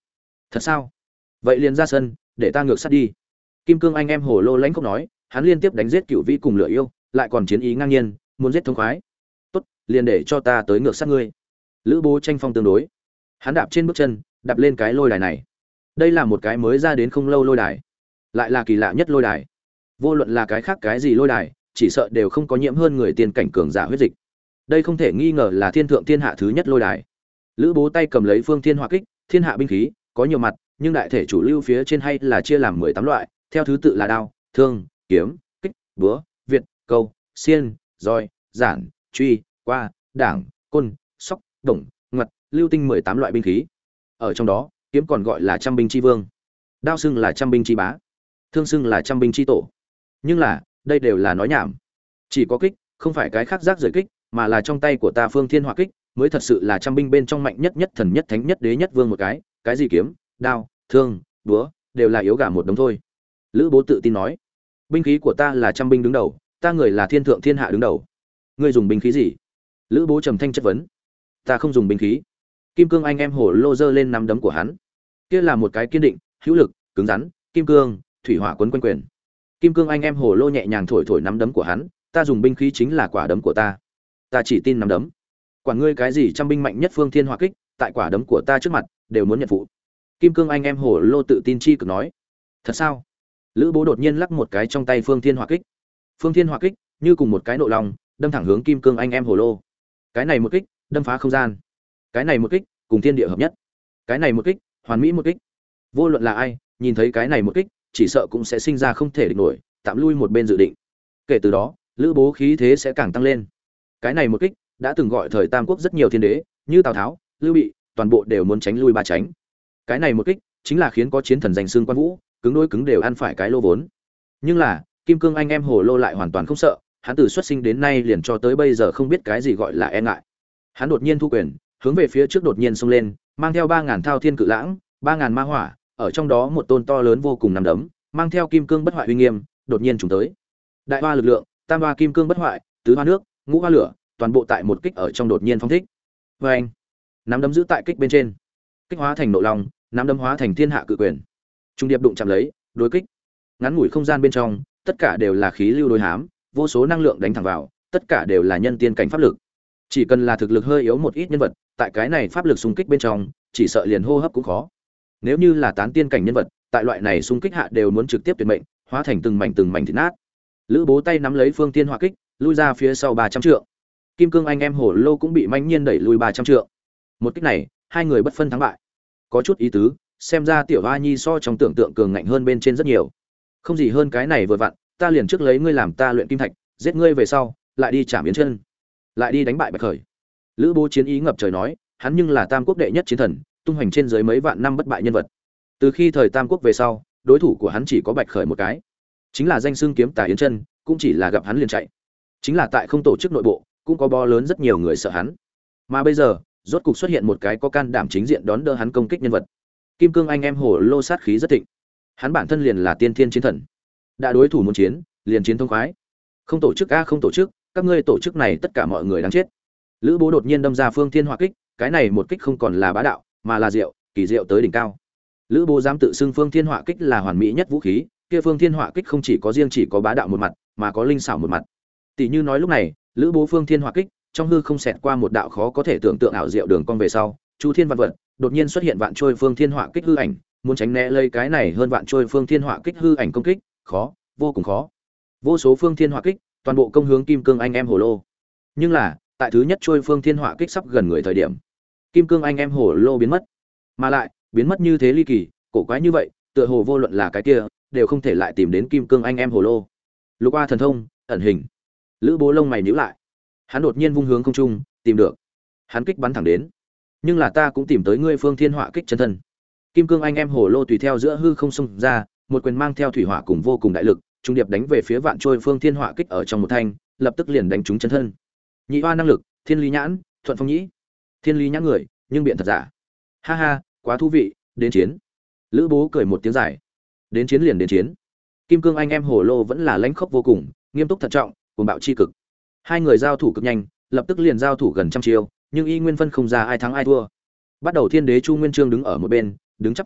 Thật sao? Vậy liền ra sân, để ta ngược sát đi. Kim Cương anh em hồ lô lãnh không nói, hắn liên tiếp đánh giết cựu vĩ cùng lửa yêu, lại còn chiến ý ngang nhiên, muốn giết thống khoái. Tốt, liền để cho ta tới ngược sát ngươi. Lữ Bố tranh phong tương đối, hắn đạp trên bước chân, đạp lên cái lôi đài này. Đây là một cái mới ra đến không lâu lôi đài, lại là kỳ lạ nhất lôi đài. Vô luận là cái khác cái gì lôi đài, chỉ sợ đều không có nhiễm hơn người tiên cảnh cường giả huyết dịch. Đây không thể nghi ngờ là thiên thượng thiên hạ thứ nhất lôi đài. Lữ Bố tay cầm lấy phương thiên hỏa kích, thiên hạ binh khí, có nhiều mặt, nhưng đại thể chủ lưu phía trên hay là chia làm mười tám loại, theo thứ tự là đao, thương, kiếm, kích, búa, việt, câu, xiên, roi, giản, truy, qua, đảng, côn, sóc, đồng, ngật, lưu tinh mười tám loại binh khí. Ở trong đó, kiếm còn gọi là trăm binh chi vương, đao xưng là trăm binh chi bá, thương xưng là trăm binh chi tổ. Nhưng là, đây đều là nói nhảm. Chỉ có kích, không phải cái khác rác rời kích, mà là trong tay của ta phương thiên hỏa kích, mới thật sự là trăm binh bên trong mạnh nhất nhất thần nhất thánh nhất đế nhất vương một cái, cái gì kiếm, đao, thương, búa, đều là yếu gà một đống thôi. Lữ Bố tự tin nói, binh khí của ta là trăm binh đứng đầu, ta người là thiên thượng thiên hạ đứng đầu. Ngươi dùng binh khí gì? Lữ Bố trầm thanh chất vấn. Ta không dùng binh khí. Kim Cương anh em hổ lô giơ lên nắm đấm của hắn. Kia là một cái kiên định, hữu lực, cứng rắn, kim cương, thủy hỏa quấn quanh quyền. Kim Cương anh em hổ lô nhẹ nhàng thổi thổi nắm đấm của hắn, ta dùng binh khí chính là quả đấm của ta. Ta chỉ tin nắm đấm. Quả ngươi cái gì trăm binh mạnh nhất phương thiên hỏa kích, tại quả đấm của ta trước mặt, đều muốn nhận phụ. Kim Cương anh em hổ lô tự tin chi cực nói. Thật sao? Lữ Bố đột nhiên lắc một cái trong tay phương thiên hỏa kích. Phương thiên hỏa kích như cùng một cái nộ lòng, đâm thẳng hướng Kim Cương anh em hổ lô. Cái này một kích, đâm phá không gian. Cái này một kích, cùng thiên địa hợp nhất. Cái này một kích, hoàn mỹ một kích. Vô luận là ai, nhìn thấy cái này một kích, chỉ sợ cũng sẽ sinh ra không thể địch nổi, tạm lui một bên dự định. Kể từ đó, Lữ Bố khí thế sẽ càng tăng lên. Cái này một kích, đã từng gọi thời Tam Quốc rất nhiều thiên đế, như Tào Tháo, Lưu Bị, toàn bộ đều muốn tránh lui ba tránh. Cái này một kích, chính là khiến có chiến thần danh xưng Quan Vũ, cứng đối cứng đều ăn phải cái lô vốn. Nhưng là, Kim Cương anh em hồ lô lại hoàn toàn không sợ, hắn từ xuất sinh đến nay liền cho tới bây giờ không biết cái gì gọi là e ngại. Hắn đột nhiên thu quyền, hướng về phía trước đột nhiên xông lên, mang theo ba ngàn thao thiên cự lãng, ba ngàn ma hỏa, ở trong đó một tôn to lớn vô cùng nằm đấm, mang theo kim cương bất hoại uy nghiêm, đột nhiên trùng tới. Đại hoa lực lượng, tam hoa kim cương bất hoại, tứ hoa nước, ngũ hoa lửa, toàn bộ tại một kích ở trong đột nhiên phóng thích. Và anh, nắm đấm giữ tại kích bên trên, kích hóa thành nộ long, nắm đấm hóa thành thiên hạ cự quyền. Trung điệp đụng chạm lấy, đối kích. Ngắn ngủi không gian bên trong, tất cả đều là khí lưu đối hám, vô số năng lượng đánh thẳng vào, tất cả đều là nhân tiên cảnh pháp lực. Chỉ cần là thực lực hơi yếu một ít nhân vật, tại cái này pháp lực xung kích bên trong, chỉ sợ liền hô hấp cũng khó. Nếu như là tán tiên cảnh nhân vật, tại loại này xung kích hạ đều muốn trực tiếp tuyệt mệnh, hóa thành từng mảnh từng mảnh thịt nát. Lữ Bố tay nắm lấy phương tiên hỏa kích, lui ra phía sau ba trăm trượng. Kim Cương anh em hổ lô cũng bị mãnh nhiên đẩy lui ba trăm trượng. Một kích này, hai người bất phân thắng bại. Có chút ý tứ, xem ra tiểu A Nhi so trong tưởng tượng cường ngạnh hơn bên trên rất nhiều. Không gì hơn cái này vừa vặn, ta liền trước lấy ngươi làm ta luyện kim thạch, giết ngươi về sau, lại đi chạm yến chân, lại đi đánh bại Bạch Khởi. Lữ Bố chiến ý ngập trời nói, hắn nhưng là Tam Quốc đệ nhất chiến thần, tung hoành trên dưới mấy vạn năm bất bại nhân vật. Từ khi thời Tam Quốc về sau, đối thủ của hắn chỉ có Bạch Khởi một cái, chính là danh xưng kiếm tà yến chân, cũng chỉ là gặp hắn liền chạy. Chính là tại không tổ chức nội bộ, cũng có bo lớn rất nhiều người sợ hắn. Mà bây giờ, rốt cục xuất hiện một cái có can đảm chính diện đón đỡ hắn công kích nhân vật. Kim Cương anh em hổ lô sát khí rất thịnh. Hắn bản thân liền là tiên thiên chiến thần. Đã đối thủ muốn chiến, liền chiến thông khoái. Không tổ chức a không tổ chức, các ngươi tổ chức này tất cả mọi người đáng chết. Lữ Bố đột nhiên đâm ra phương thiên hỏa kích, cái này một kích không còn là bá đạo, mà là diệu, kỳ diệu tới đỉnh cao. Lữ Bố dám tự xưng phương thiên hỏa kích là hoàn mỹ nhất vũ khí, kia phương thiên hỏa kích không chỉ có riêng chỉ có bá đạo một mặt, mà có linh xảo một mặt. Tỷ như nói lúc này, Lữ Bố phương thiên hỏa kích, trong hư không xẹt qua một đạo khó có thể tưởng tượng ảo diệu đường cong về sau, Chu Thiên Vạn Vật, đột nhiên xuất hiện vạn trôi phương thiên hỏa kích hư ảnh, muốn tránh né lấy cái này hơn vạn trôi phương thiên hỏa kích hư ảnh công kích, khó, vô cùng khó. Vô số phương thiên hỏa kích, toàn bộ công hướng Kim Cương anh em hồ lô. Nhưng là, tại thứ nhất trôi phương thiên hỏa kích sắp gần người thời điểm, Kim Cương anh em hồ lô biến mất. Mà lại, biến mất như thế ly kỳ, cổ quái như vậy, tựa hồ vô luận là cái kia, đều không thể lại tìm đến Kim Cương anh em hồ lô. Lục A thần thông, ẩn hình. Lữ Bố lông mày nhíu lại. Hắn đột nhiên vung hướng không trung, tìm được. Hắn kích bắn thẳng đến. Nhưng là ta cũng tìm tới ngươi phương thiên hỏa kích chân thân. Kim Cương anh em hồ lô tùy theo giữa hư không xông ra, một quyền mang theo thủy hỏa cùng vô cùng đại lực, trung điệp đánh về phía vạn trôi phương thiên hỏa kích ở trong một thanh, lập tức liền đánh trúng chân thân. Nhị oa năng lực, Thiên Lý nhãn, Thuận Phong nhĩ. Thiên Lý nhãn người, nhưng biện thật giả. Ha ha, quá thú vị, đến chiến. Lữ Bố cười một tiếng dài. Đến chiến liền đến chiến. Kim Cương anh em hồ lô vẫn là lãnh khốc vô cùng, nghiêm túc thận trọng, cuồng bạo chi cực. Hai người giao thủ cực nhanh, lập tức liền giao thủ gần trăm chiêu, nhưng y nguyên phân không ra ai thắng ai thua. Bắt đầu Thiên Đế Chu Nguyên Chương đứng ở một bên, đứng chắp tay,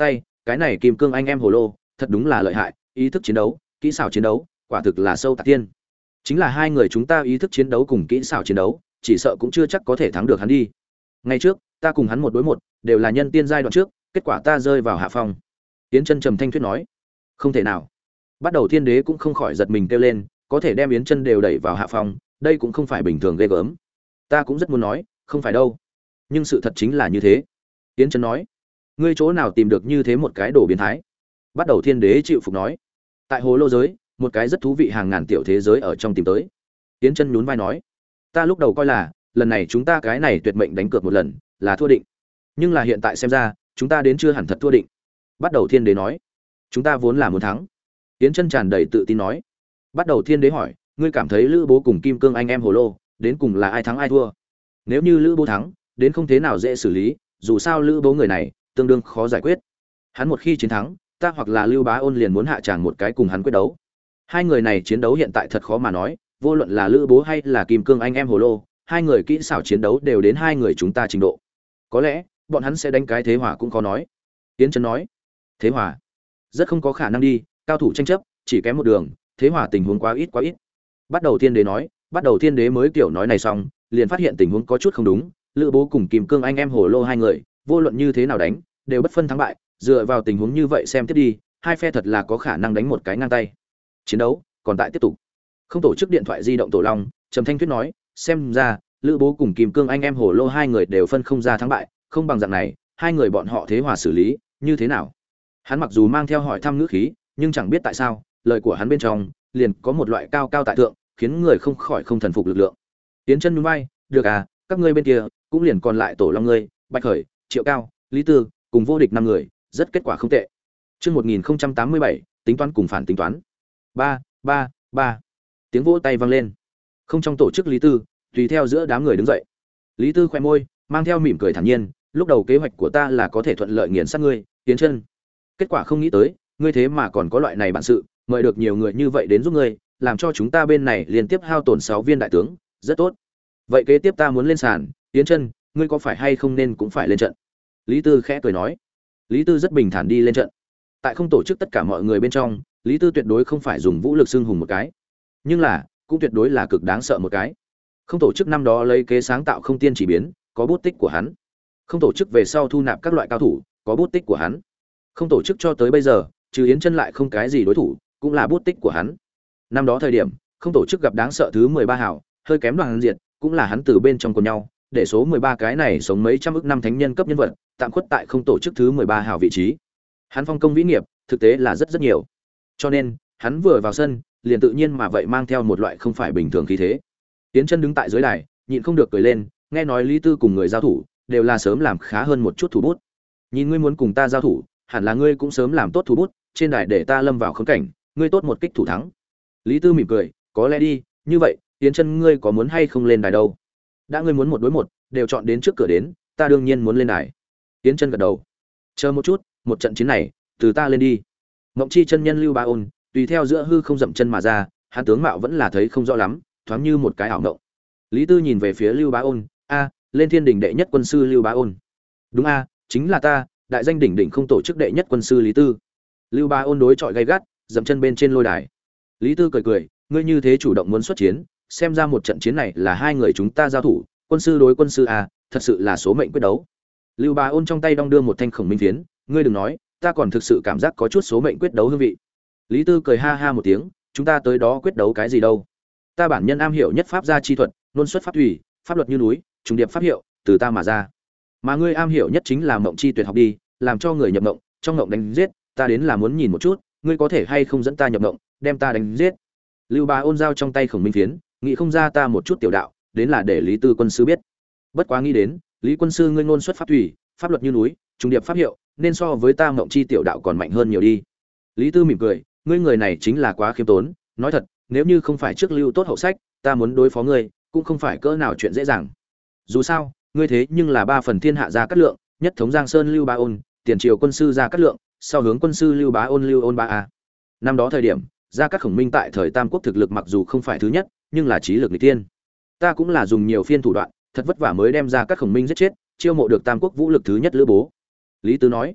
cái này kim cương anh em hồ lô thật đúng là lợi hại, ý thức chiến đấu, kỹ xảo chiến đấu, quả thực là sâu tạc tiên. Chính là hai người chúng ta ý thức chiến đấu cùng kỹ xảo chiến đấu, chỉ sợ cũng chưa chắc có thể thắng được hắn đi. Ngày trước, ta cùng hắn một đối một, đều là nhân tiên giai đoạn trước, kết quả ta rơi vào hạ phong. Yến Chân trầm thanh thuyết nói, không thể nào. Bắt đầu Thiên Đế cũng không khỏi giật mình kêu lên, có thể đem Yến Chân đều đẩy vào hạ phong, đây cũng không phải bình thường ghê gớm. Ta cũng rất muốn nói, không phải đâu. Nhưng sự thật chính là như thế. Yến Chân nói, ngươi chỗ nào tìm được như thế một cái đồ biến thái? Bắt đầu Thiên Đế chịu phục nói, tại hồ lô giới, một cái rất thú vị hàng ngàn tiểu thế giới ở trong tìm tới. Yến Chân nhún vai nói, ta lúc đầu coi là lần này chúng ta cái này tuyệt mệnh đánh cược một lần là thua định, nhưng là hiện tại xem ra chúng ta đến chưa hẳn thật thua định. Bắt đầu Thiên Đế nói, chúng ta vốn là muốn thắng. Yến Chân tràn đầy tự tin nói. Bắt đầu Thiên Đế hỏi, ngươi cảm thấy Lữ Bố cùng Kim Cương anh em hồ lô đến cùng là ai thắng ai thua? Nếu như Lữ Bố thắng, đến không thế nào dễ xử lý, dù sao Lữ Bố người này tương đương khó giải quyết. Hắn một khi chiến thắng, ta hoặc là Lưu Bá Ôn liền muốn hạ tràng một cái cùng hắn quyết đấu. Hai người này chiến đấu hiện tại thật khó mà nói, vô luận là Lữ Bố hay là Kim Cương anh em hồ lô, hai người kỹ xảo chiến đấu đều đến hai người chúng ta trình độ. Có lẽ bọn hắn sẽ đánh cái thế hòa cũng khó nói. Yến Chân nói, thế hòa rất không có khả năng đi, cao thủ tranh chấp chỉ kém một đường, thế hòa tình huống quá ít quá ít. Bắt đầu Thiên Đế nói, bắt đầu Thiên Đế mới kiểu nói này xong, liền phát hiện tình huống có chút không đúng. Lữ Bố cùng Kim Cương anh em hồ lô hai người, vô luận như thế nào đánh, đều bất phân thắng bại, dựa vào tình huống như vậy xem tiếp đi, hai phe thật là có khả năng đánh một cái ngang tay. Chiến đấu còn tại tiếp tục. Không tổ chức điện thoại di động Tổ Long, trầm thanh thuyết nói, xem ra Lữ Bố cùng Kim Cương anh em hồ lô hai người đều phân không ra thắng bại, không bằng dạng này, hai người bọn họ thế hòa xử lý, như thế nào? Hắn mặc dù mang theo hỏi thăm ngữ khí, nhưng chẳng biết tại sao, lời của hắn bên trong liền có một loại cao cao tại thượng, khiến người không khỏi không thần phục lực lượng. Tiến Chân nhún vai, được à, các ngươi bên kia cũng liền còn lại Tổ Long ngươi, Bạch Khởi, Triệu Cao, Lý Tư, cùng vô địch năm người, rất kết quả không tệ. Chương một nghìn không trăm tám mươi bảy, tính toán cùng phản tính toán. ba, ba, ba. Tiếng vỗ tay vang lên. Không trong tổ chức Lý Tư, tùy theo giữa đám người đứng dậy. Lý Tư khoe môi, mang theo mỉm cười thản nhiên, lúc đầu kế hoạch của ta là có thể thuận lợi nghiền sát ngươi, Tiến Chân. Kết quả không nghĩ tới, ngươi thế mà còn có loại này bản sự, mời được nhiều người như vậy đến giúp ngươi, làm cho chúng ta bên này liên tiếp hao tổn sáu viên đại tướng, rất tốt. Vậy kế tiếp ta muốn lên sàn, Tiến Chân, ngươi có phải hay không nên cũng phải lên trận? Lý Tư khẽ cười nói. Lý Tư rất bình thản đi lên trận. Tại không tổ chức tất cả mọi người bên trong, Lý Tư tuyệt đối không phải dùng vũ lực xưng hùng một cái, nhưng là cũng tuyệt đối là cực đáng sợ một cái. Không tổ chức năm đó lấy kế sáng tạo không tiên chỉ biến, có bút tích của hắn. Không tổ chức về sau thu nạp các loại cao thủ, có bút tích của hắn. Không tổ chức cho tới bây giờ, trừ Yến Chân lại không cái gì đối thủ, cũng là bút tích của hắn. Năm đó thời điểm, không tổ chức gặp đáng sợ thứ mười ba hảo, hơi kém đoàn diệt, cũng là hắn từ bên trong cùng nhau, để số mười ba cái này sống mấy trăm ức năm thánh nhân cấp nhân vật, tạm khuất tại không tổ chức thứ mười ba hảo vị trí. Hắn phong công vĩ nghiệp, thực tế là rất rất nhiều. Cho nên, hắn vừa vào sân, liền tự nhiên mà vậy mang theo một loại không phải bình thường khí thế. Yến Chân đứng tại dưới đài, nhịn không được cười lên, nghe nói Lý Tư cùng người giao thủ, đều là sớm làm khá hơn một chút thủ bút. Nhìn ngươi muốn cùng ta giao thủ, hẳn là ngươi cũng sớm làm tốt thủ bút, trên đài để ta lâm vào khốn cảnh, ngươi tốt một kích thủ thắng. Lý Tư mỉm cười, có lẽ đi, như vậy, Yến Chân ngươi có muốn hay không lên đài đâu? Đã ngươi muốn một đối một, đều chọn đến trước cửa đến, ta đương nhiên muốn lên đài. Yến Chân gật đầu. Chờ một chút, một trận chiến này, từ ta lên đi. Ngộng Chi chân nhân Lưu Bá Ôn, tùy theo giữa hư không dậm chân mà ra, hắn tướng mạo vẫn là thấy không rõ lắm, thoáng như một cái ảo ngộng. Lý Tư nhìn về phía Lưu Bá Ôn, a, lên thiên đỉnh đệ nhất quân sư Lưu Bá Ôn. Đúng a, chính là ta, đại danh đỉnh đỉnh không tổ chức đệ nhất quân sư Lý Tư. Lưu Bá Ôn đối chọi gay gắt, dậm chân bên trên lôi đài. Lý Tư cười cười, ngươi như thế chủ động muốn xuất chiến, xem ra một trận chiến này là hai người chúng ta giao thủ, quân sư đối quân sư a, thật sự là số mệnh quyết đấu. Lưu Bá Ôn trong tay đong đưa một thanh khổng minh phiến, ngươi đừng nói, ta còn thực sự cảm giác có chút số mệnh quyết đấu hương vị. Lý Tư cười ha ha một tiếng, chúng ta tới đó quyết đấu cái gì đâu? Ta bản nhân am hiểu nhất pháp gia chi thuật, luân xuất pháp thủy, pháp luật như núi, trùng điệp pháp hiệu, từ ta mà ra. Mà ngươi am hiểu nhất chính là mộng chi tuyệt học đi, làm cho người nhập mộng, trong mộng đánh giết, ta đến là muốn nhìn một chút, ngươi có thể hay không dẫn ta nhập mộng, đem ta đánh giết. Lưu Bá Ôn giao trong tay khổng minh phiến, nghĩ không ra ta một chút tiểu đạo, đến là để Lý Tư quân sư biết. Bất quá nghĩ đến, Lý quân sư ngươi ngôn xuất pháp thủy, pháp luật như núi, trùng điệp pháp hiệu, nên so với ta mộng chi tiểu đạo còn mạnh hơn nhiều đi. Lý Tư mỉm cười, ngươi người này chính là quá khiêm tốn, nói thật, nếu như không phải trước lưu tốt hậu sách, ta muốn đối phó ngươi, cũng không phải cỡ nào chuyện dễ dàng. Dù sao, ngươi thế nhưng là ba phần thiên hạ gia cát lượng, nhất thống Giang Sơn Lưu Bá Ôn, tiền triều quân sư gia cát lượng, sau hướng quân sư Lưu Bá Ôn Lưu Ôn Bá a. Năm đó thời điểm, gia cát Khổng Minh tại thời Tam Quốc thực lực mặc dù không phải thứ nhất, nhưng là trí lực nghịch tiên. Ta cũng là dùng nhiều phiên thủ đoạn, thật vất vả mới đem gia cát Khổng Minh giết chết, chiêu mộ được Tam Quốc vũ lực thứ nhất Lữ Bố. Lý Tư nói,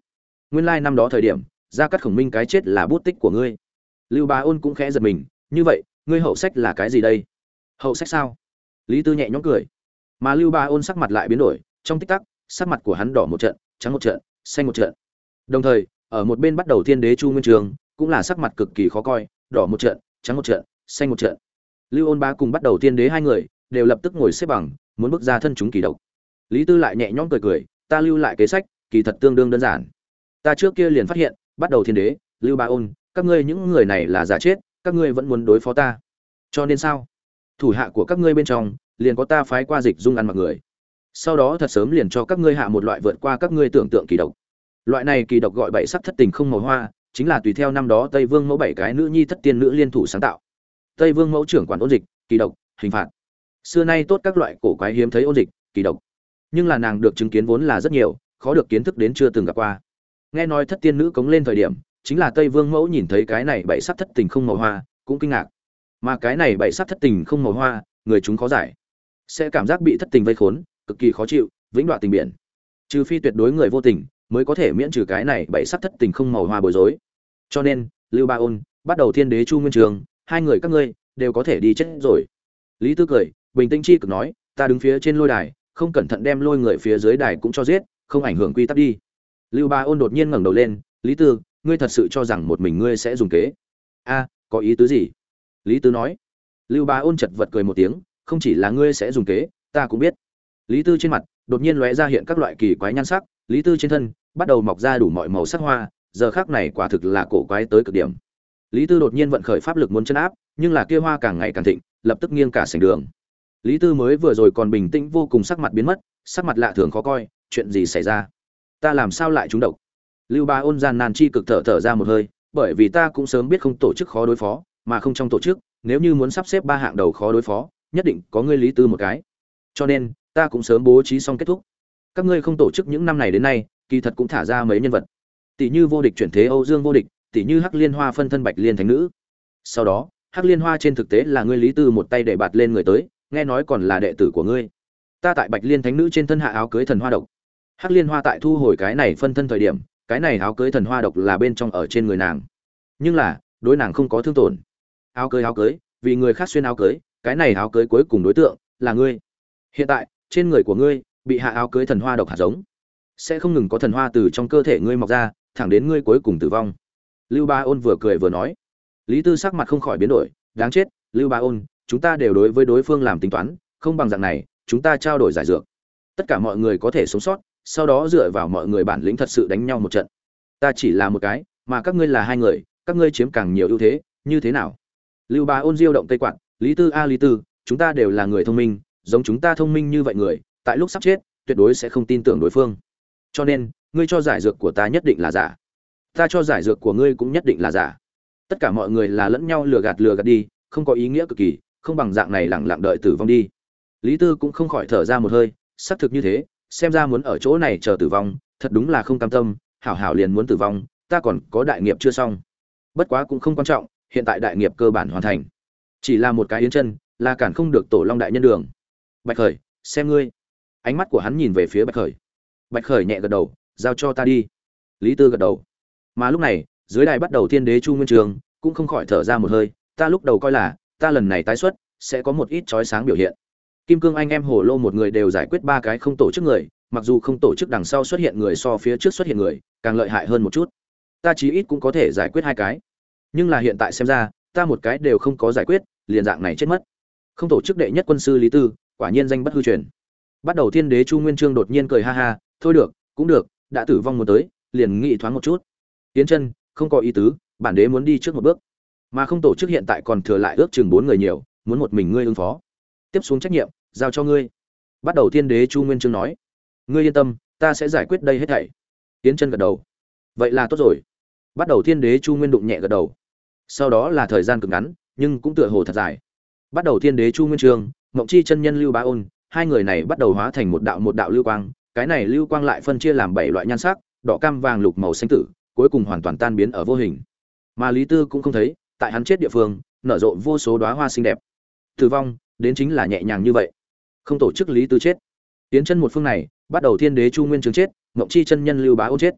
nguyên lai năm đó thời điểm Gia Cát Khổng Minh cái chết là bút tích của ngươi. Lưu Bá Ôn cũng khẽ giật mình, như vậy ngươi hậu sách là cái gì đây? Hậu sách sao? Lý Tư nhẹ nhõm cười. Mà Lưu Bá Ôn sắc mặt lại biến đổi, trong tích tắc sắc mặt của hắn đỏ một trận, trắng một trận, xanh một trận. Đồng thời ở một bên bắt đầu Thiên Đế Chu Nguyên Trường cũng là sắc mặt cực kỳ khó coi, đỏ một trận, trắng một trận, xanh một trận. Lưu Ôn Bá cùng bắt đầu Thiên Đế hai người đều lập tức ngồi xếp bằng, muốn bước ra thân chúng kỳ độc. Lý Tư lại nhẹ nhõm cười cười, ta lưu lại kế sách, kỳ thật tương đương đơn giản. Ta trước kia liền phát hiện, bắt đầu Thiên Đế, Lưu Bá Ôn, các ngươi những người này là giả chết, các ngươi vẫn muốn đối phó ta. Cho nên sao? Thủ hạ của các ngươi bên trong, liền có ta phái qua Dịch Dung ăn mặc người. Sau đó thật sớm liền cho các ngươi hạ một loại vượt qua các ngươi tưởng tượng kỳ độc. Loại này kỳ độc gọi bảy sắc thất tình không màu hoa, chính là tùy theo năm đó Tây Vương mẫu bảy cái nữ nhi thất tiên nữ liên thủ sáng tạo. Tây Vương mẫu trưởng quản ôn dịch, kỳ độc, hình phạt. Xưa nay tốt các loại cổ quái hiếm thấy ôn dịch, kỳ độc. Nhưng là nàng được chứng kiến vốn là rất nhiều, khó được kiến thức đến chưa từng gặp qua. Nghe nói thất tiên nữ cống lên thời điểm, chính là Tây Vương mẫu nhìn thấy cái này bảy sắc thất tình không màu hoa, cũng kinh ngạc. Mà cái này bảy sắc thất tình không màu hoa, người chúng khó giải, sẽ cảm giác bị thất tình vây khốn, cực kỳ khó chịu, vĩnh đoạn tình biển. Trừ phi tuyệt đối người vô tình, mới có thể miễn trừ cái này bảy sắc thất tình không màu hoa bối rối. Cho nên, Lưu Bá Ôn, bắt đầu Thiên Đế Chu Nguyên Trường, hai người các ngươi đều có thể đi chết rồi. Lý Tư cười, bình tĩnh chi cực nói, ta đứng phía trên lôi đài, không cẩn thận đem lôi người phía dưới đài cũng cho giết, không ảnh hưởng quy tắc đi. Lưu Bá Ôn đột nhiên ngẩng đầu lên, Lý Tư, ngươi thật sự cho rằng một mình ngươi sẽ dùng kế? A, có ý tứ gì? Lý Tư nói. Lưu Bá Ôn chật vật cười một tiếng, không chỉ là ngươi sẽ dùng kế, ta cũng biết. Lý Tư trên mặt đột nhiên lóe ra hiện các loại kỳ quái nhan sắc, Lý Tư trên thân bắt đầu mọc ra đủ mọi màu sắc hoa, giờ khắc này quả thực là cổ quái tới cực điểm. Lý Tư đột nhiên vận khởi pháp lực muốn chân áp, nhưng là kia hoa càng ngày càng thịnh, lập tức nghiêng cả sảnh đường. Lý Tư mới vừa rồi còn bình tĩnh vô cùng, sắc mặt biến mất, sắc mặt lạ thường khó coi, chuyện gì xảy ra? Ta làm sao lại trúng độc? Lưu Bá Ôn gian nan chi cực thở thở ra một hơi, bởi vì ta cũng sớm biết không tổ chức khó đối phó, mà không trong tổ chức, nếu như muốn sắp xếp ba hạng đầu khó đối phó, nhất định có ngươi Lý Tư một cái. Cho nên, ta cũng sớm bố trí xong kết thúc. Các ngươi không tổ chức những năm này đến nay, kỳ thật cũng thả ra mấy nhân vật. Tỷ như vô địch chuyển thế Âu Dương vô địch, tỷ như Hắc Liên Hoa phân thân Bạch Liên Thánh Nữ. Sau đó, Hắc Liên Hoa trên thực tế là ngươi Lý Tư một tay để bạt lên người tới, nghe nói còn là đệ tử của ngươi. Ta tại Bạch Liên Thánh Nữ trên thân hạ áo cưới thần hoa độc. Hắc Liên Hoa tại thu hồi cái này phân thân thời điểm, cái này áo cưới thần hoa độc là bên trong ở trên người nàng. Nhưng là, đối nàng không có thương tổn. Áo cưới áo cưới, vì người khác xuyên áo cưới, cái này áo cưới cuối cùng đối tượng là ngươi. Hiện tại, trên người của ngươi bị hạ áo cưới thần hoa độc hạt giống, sẽ không ngừng có thần hoa từ trong cơ thể ngươi mọc ra, thẳng đến ngươi cuối cùng tử vong. Lưu Bá Ôn vừa cười vừa nói. Lý Tư sắc mặt không khỏi biến đổi, đáng chết, Lưu Bá Ôn, chúng ta đều đối với đối phương làm tính toán, không bằng dạng này, chúng ta trao đổi giải dược. Tất cả mọi người có thể sống sót, sau đó dựa vào mọi người bản lĩnh thật sự đánh nhau một trận. Ta chỉ là một cái, mà các ngươi là hai người, các ngươi chiếm càng nhiều ưu thế, như thế nào? Lưu Bá Ôn diêu động cây quạt, Lý Tư a Lý Tư, chúng ta đều là người thông minh, giống chúng ta thông minh như vậy người, tại lúc sắp chết, tuyệt đối sẽ không tin tưởng đối phương. Cho nên, ngươi cho giải dược của ta nhất định là giả. Ta cho giải dược của ngươi cũng nhất định là giả. Tất cả mọi người là lẫn nhau lừa gạt lừa gạt đi, không có ý nghĩa cực kỳ, không bằng dạng này lẳng lặng đợi tử vong đi. Lý Tư cũng không khỏi thở ra một hơi, xác thực như thế, xem ra muốn ở chỗ này chờ tử vong, thật đúng là không cam tâm, hảo hảo liền muốn tử vong, ta còn có đại nghiệp chưa xong. Bất quá cũng không quan trọng, hiện tại đại nghiệp cơ bản hoàn thành. Chỉ là một cái yến chân, là cản không được Tổ Long đại nhân đường. Bạch Khởi, xem ngươi. Ánh mắt của hắn nhìn về phía Bạch Khởi. Bạch Khởi nhẹ gật đầu, giao cho ta đi. Lý Tư gật đầu. Mà lúc này, dưới đài bắt đầu Thiên Đế Chu Nguyên Trường cũng không khỏi thở ra một hơi, ta lúc đầu coi là ta lần này tái xuất sẽ có một ít chói sáng biểu hiện. Kim Cương anh em Hồ Lô một người đều giải quyết ba cái không tổ chức người, mặc dù không tổ chức đằng sau xuất hiện người so phía trước xuất hiện người càng lợi hại hơn một chút, ta chí ít cũng có thể giải quyết hai cái. Nhưng là hiện tại xem ra, ta một cái đều không có giải quyết, liền dạng này chết mất. Không tổ chức đệ nhất quân sư Lý Tư, quả nhiên danh bất hư truyền. Bắt đầu Thiên Đế Chu Nguyên Chương đột nhiên cười ha ha, thôi được, cũng được, đã tử vong muốn tới, liền nghĩ thoáng một chút. Tiến chân, không có ý tứ, bản đế muốn đi trước một bước. Mà không tổ chức hiện tại còn thừa lại ước chừng bốn người nhiều, muốn một mình ngươi ứng phó. Tiếp xuống trách nhiệm, giao cho ngươi. Bắt đầu Thiên Đế Chu Nguyên Chương nói, ngươi yên tâm, ta sẽ giải quyết đây hết thảy. Tiến chân gật đầu. Vậy là tốt rồi. Bắt đầu Thiên Đế Chu Nguyên đụng nhẹ gật đầu. Sau đó là thời gian cực ngắn, nhưng cũng tựa hồ thật dài. Bắt đầu Thiên Đế Chu Nguyên Chương, Ngộng Chi chân nhân Lưu Bá Ôn, hai người này bắt đầu hóa thành một đạo một đạo lưu quang, cái này lưu quang lại phân chia làm bảy loại nhan sắc, đỏ cam vàng lục màu xanh tử, cuối cùng hoàn toàn tan biến ở vô hình. Mà Lý Tư cũng không thấy, tại hắn chết địa phương, nở rộ vô số đóa hoa xinh đẹp. Tử vong, đến chính là nhẹ nhàng như vậy. Không tổ chức Lý Tư chết. Tiến chân một phương này, bắt đầu Thiên Đế Chu Nguyên Chương chết, Ngộng Chi chân nhân Lưu Bá Ôn chết.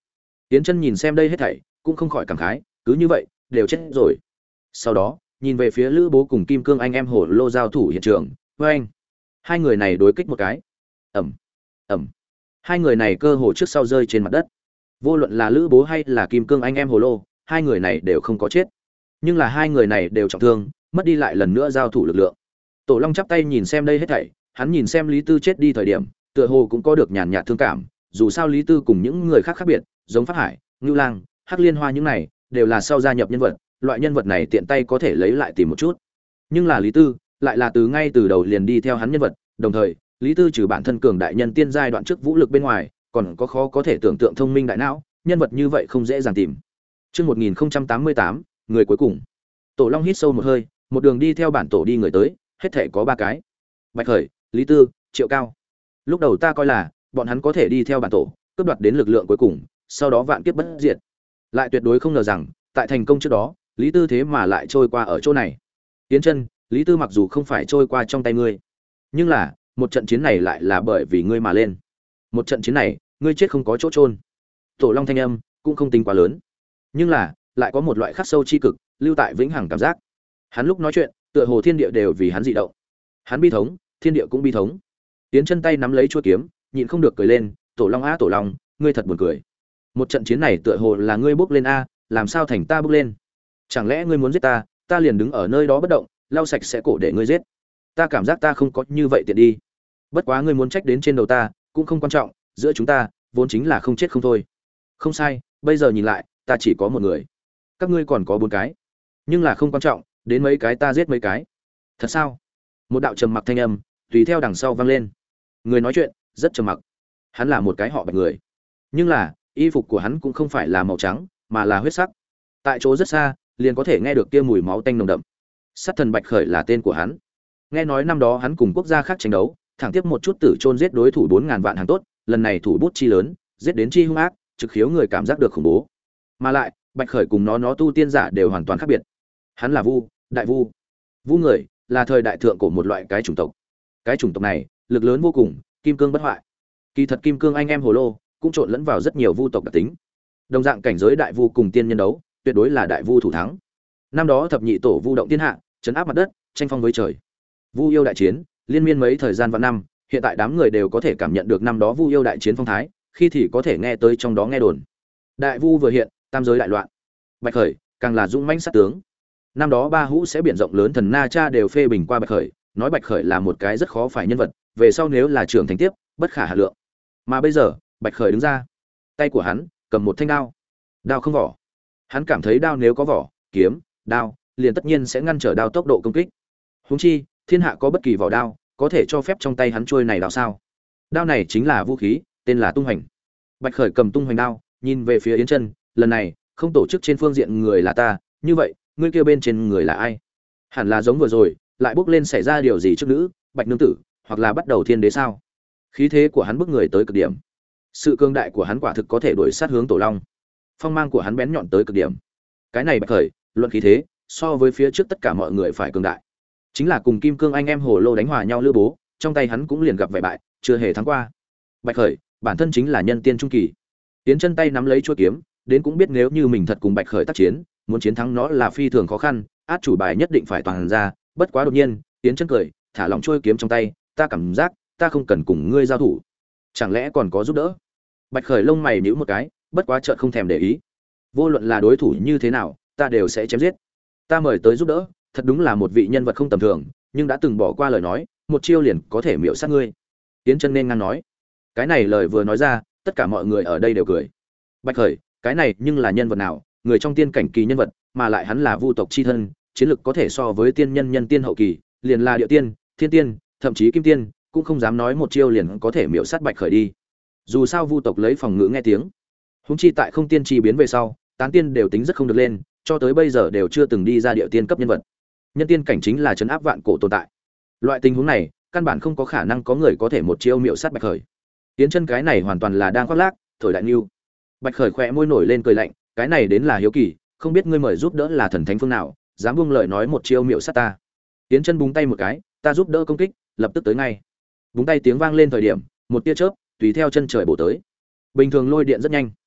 Tiến Chân nhìn xem đây hết thảy, cũng không khỏi cảm khái, cứ như vậy, đều chết rồi. Sau đó, nhìn về phía Lữ Bố cùng Kim Cương anh em hổ lô giao thủ hiện trường, với anh, hai người này đối kích một cái. Ầm, ầm. Hai người này cơ hồ trước sau rơi trên mặt đất. Vô luận là Lữ Bố hay là Kim Cương anh em hồ lô, hai người này đều không có chết. Nhưng là hai người này đều trọng thương, mất đi lại lần nữa giao thủ lực lượng. Tổ Long chắp tay nhìn xem đây hết thảy, hắn nhìn xem Lý Tư chết đi thời điểm, tựa hồ cũng có được nhàn nhạt thương cảm, dù sao Lý Tư cùng những người khác khác biệt, giống Pháp Hải, Ngưu Lang, Hắc Liên Hoa những này, đều là sau gia nhập nhân vật, loại nhân vật này tiện tay có thể lấy lại tìm một chút. Nhưng là Lý Tư, lại là từ ngay từ đầu liền đi theo hắn nhân vật, đồng thời, Lý Tư trừ bản thân cường đại nhân tiên giai đoạn trước vũ lực bên ngoài, còn có khó có thể tưởng tượng thông minh đại não, nhân vật như vậy không dễ dàng tìm. Chương một nghìn tám mươi tám, người cuối cùng. Tổ Long hít sâu một hơi, một đường đi theo bản tổ đi người tới, hết thảy có ba cái. Bạch Khởi, Lý Tư, Triệu Cao. Lúc đầu ta coi là bọn hắn có thể đi theo bản tổ, cướp đoạt đến lực lượng cuối cùng, sau đó vạn kiếp bất diệt. Lại tuyệt đối không ngờ rằng, tại thành công trước đó, Lý Tư thế mà lại trôi qua ở chỗ này. Tiến Chân, Lý Tư mặc dù không phải trôi qua trong tay ngươi, nhưng là, một trận chiến này lại là bởi vì ngươi mà lên. Một trận chiến này, ngươi chết không có chỗ chôn. Tổ Long thanh âm cũng không tính quá lớn, nhưng là, lại có một loại khắc sâu chi cực, lưu tại vĩnh hằng cảm giác. Hắn lúc nói chuyện, tựa hồ thiên địa đều vì hắn dị động. Hắn bi thống, thiên địa cũng bi thống. Tiến Chân tay nắm lấy chuôi kiếm, nhịn không được cười lên, "Tổ Long á Tổ Long, ngươi thật buồn cười. Một trận chiến này tựa hồ là ngươi bước lên a, làm sao thành ta bước lên? Chẳng lẽ ngươi muốn giết ta, ta liền đứng ở nơi đó bất động, lau sạch sẽ cổ để ngươi giết? Ta cảm giác ta không có như vậy tiện đi. Bất quá ngươi muốn trách đến trên đầu ta, cũng không quan trọng, giữa chúng ta vốn chính là không chết không thôi." Không sai, bây giờ nhìn lại, ta chỉ có một người. Các ngươi còn có bốn cái. Nhưng là không quan trọng, đến mấy cái ta giết mấy cái. Thật sao? Một đạo trầm mặc thanh âm tùy theo đằng sau vang lên. Người nói chuyện rất trầm mặc. Hắn là một cái họ Bạch người. Nhưng là, y phục của hắn cũng không phải là màu trắng, mà là huyết sắc. Tại chỗ rất xa, liền có thể nghe được kia mùi máu tanh nồng đậm. Sát thần Bạch Khởi là tên của hắn. Nghe nói năm đó hắn cùng quốc gia khác tranh đấu, thẳng tiếp một chút tử chôn giết đối thủ bốn ngàn vạn hàng tốt, lần này thủ bút chi lớn, giết đến chi hung ác, trực khiếu người cảm giác được khủng bố. Mà lại, Bạch Khởi cùng nó nó tu tiên giả đều hoàn toàn khác biệt. Hắn là Vu, đại Vu. Vu người là thời đại thượng của một loại cái chủng tộc. Cái chủng tộc này, lực lớn vô cùng, kim cương bất hoại. Kỳ thật kim cương anh em hồ lô cũng trộn lẫn vào rất nhiều vu tộc đặc tính. Đồng dạng cảnh giới đại vu cùng tiên nhân đấu, tuyệt đối là đại vu thủ thắng. Năm đó thập nhị tổ vu động thiên hạ, trấn áp mặt đất, tranh phong với trời. Vu yêu đại chiến, liên miên mấy thời gian vạn năm, hiện tại đám người đều có thể cảm nhận được năm đó vu yêu đại chiến phong thái, khi thì có thể nghe tới trong đó nghe đồn. Đại vu vừa hiện, tam giới đại loạn. Bạch Khởi càng là dũng mãnh sát tướng. Năm đó ba hũ sẽ biển rộng lớn thần Na Cha đều phê bình qua Bạch Khởi, nói Bạch Khởi là một cái rất khó phải nhân vật, về sau nếu là trưởng thành tiếp, bất khả hạ lượng. Mà bây giờ, Bạch Khởi đứng ra, tay của hắn cầm một thanh đao. Đao không vỏ. Hắn cảm thấy đao nếu có vỏ, kiếm, đao, liền tất nhiên sẽ ngăn trở đao tốc độ công kích. Huống chi, thiên hạ có bất kỳ vỏ đao, có thể cho phép trong tay hắn trôi này đao sao? Đao này chính là vũ khí, tên là tung hoành. Bạch Khởi cầm tung hoành đao, nhìn về phía Yến Chân, lần này, không tổ chức trên phương diện người là ta, như vậy, ngươi kêu bên trên người là ai? Hẳn là giống vừa rồi, lại bước lên xảy ra điều gì trước nữ, Bạch nương tử, hoặc là bắt đầu thiên đế sao? Khí thế của hắn bức người tới cực điểm. Sự cương đại của hắn quả thực có thể đuổi sát hướng Tổ Long. Phong mang của hắn bén nhọn tới cực điểm. Cái này Bạch Khởi, luận khí thế, so với phía trước tất cả mọi người phải cường đại. Chính là cùng Kim Cương anh em hồ lô đánh hòa nhau Lữ Bố, trong tay hắn cũng liền gặp vẻ bại, chưa hề thắng qua. Bạch Khởi, bản thân chính là nhân tiên trung kỳ. Tiến Chân tay nắm lấy chuôi kiếm, đến cũng biết nếu như mình thật cùng Bạch Khởi tác chiến, muốn chiến thắng nó là phi thường khó khăn, át chủ bài nhất định phải toàn ra, bất quá đột nhiên, Tiến Chân cười, thả lỏng chuôi kiếm trong tay, ta cảm giác, ta không cần cùng ngươi giao thủ. Chẳng lẽ còn có giúp đỡ? Bạch Khởi lông mày nhíu một cái, bất quá chợt không thèm để ý. Vô luận là đối thủ như thế nào, ta đều sẽ chém giết. Ta mời tới giúp đỡ, thật đúng là một vị nhân vật không tầm thường, nhưng đã từng bỏ qua lời nói, một chiêu liền có thể miểu sát ngươi. Tiến Chân nên ngang nói. Cái này lời vừa nói ra, tất cả mọi người ở đây đều cười. Bạch Khởi, cái này nhưng là nhân vật nào, người trong tiên cảnh kỳ nhân vật, mà lại hắn là vu tộc chi thân, chiến lực có thể so với tiên nhân nhân tiên hậu kỳ, liền là địa tiên, thiên tiên, thậm chí kim tiên, cũng không dám nói một chiêu liền có thể miểu sát Bạch Khởi đi. Dù sao vu tộc lấy phòng ngự nghe tiếng. Huống chi tại không tiên chi biến về sau, tán tiên đều tính rất không được lên, cho tới bây giờ đều chưa từng đi ra địa tiên cấp nhân vật. Nhân tiên cảnh chính là trấn áp vạn cổ tồn tại. Loại tình huống này, căn bản không có khả năng có người có thể một chiêu miểu sát Bạch Khởi. Tiến Chân cái này hoàn toàn là đang khoác lác, thổi đại nưu. Bạch Khởi khẽ môi nổi lên cười lạnh, cái này đến là hiếu kỳ, không biết ngươi mời giúp đỡ là thần thánh phương nào, dám buông lời nói một chiêu miểu sát ta. Tiến Chân búng tay một cái, ta giúp đỡ công kích, lập tức tới ngay. Búng tay tiếng vang lên thời điểm, một tia chớp tùy theo chân trời bổ tới. Bình thường lôi điện rất nhanh,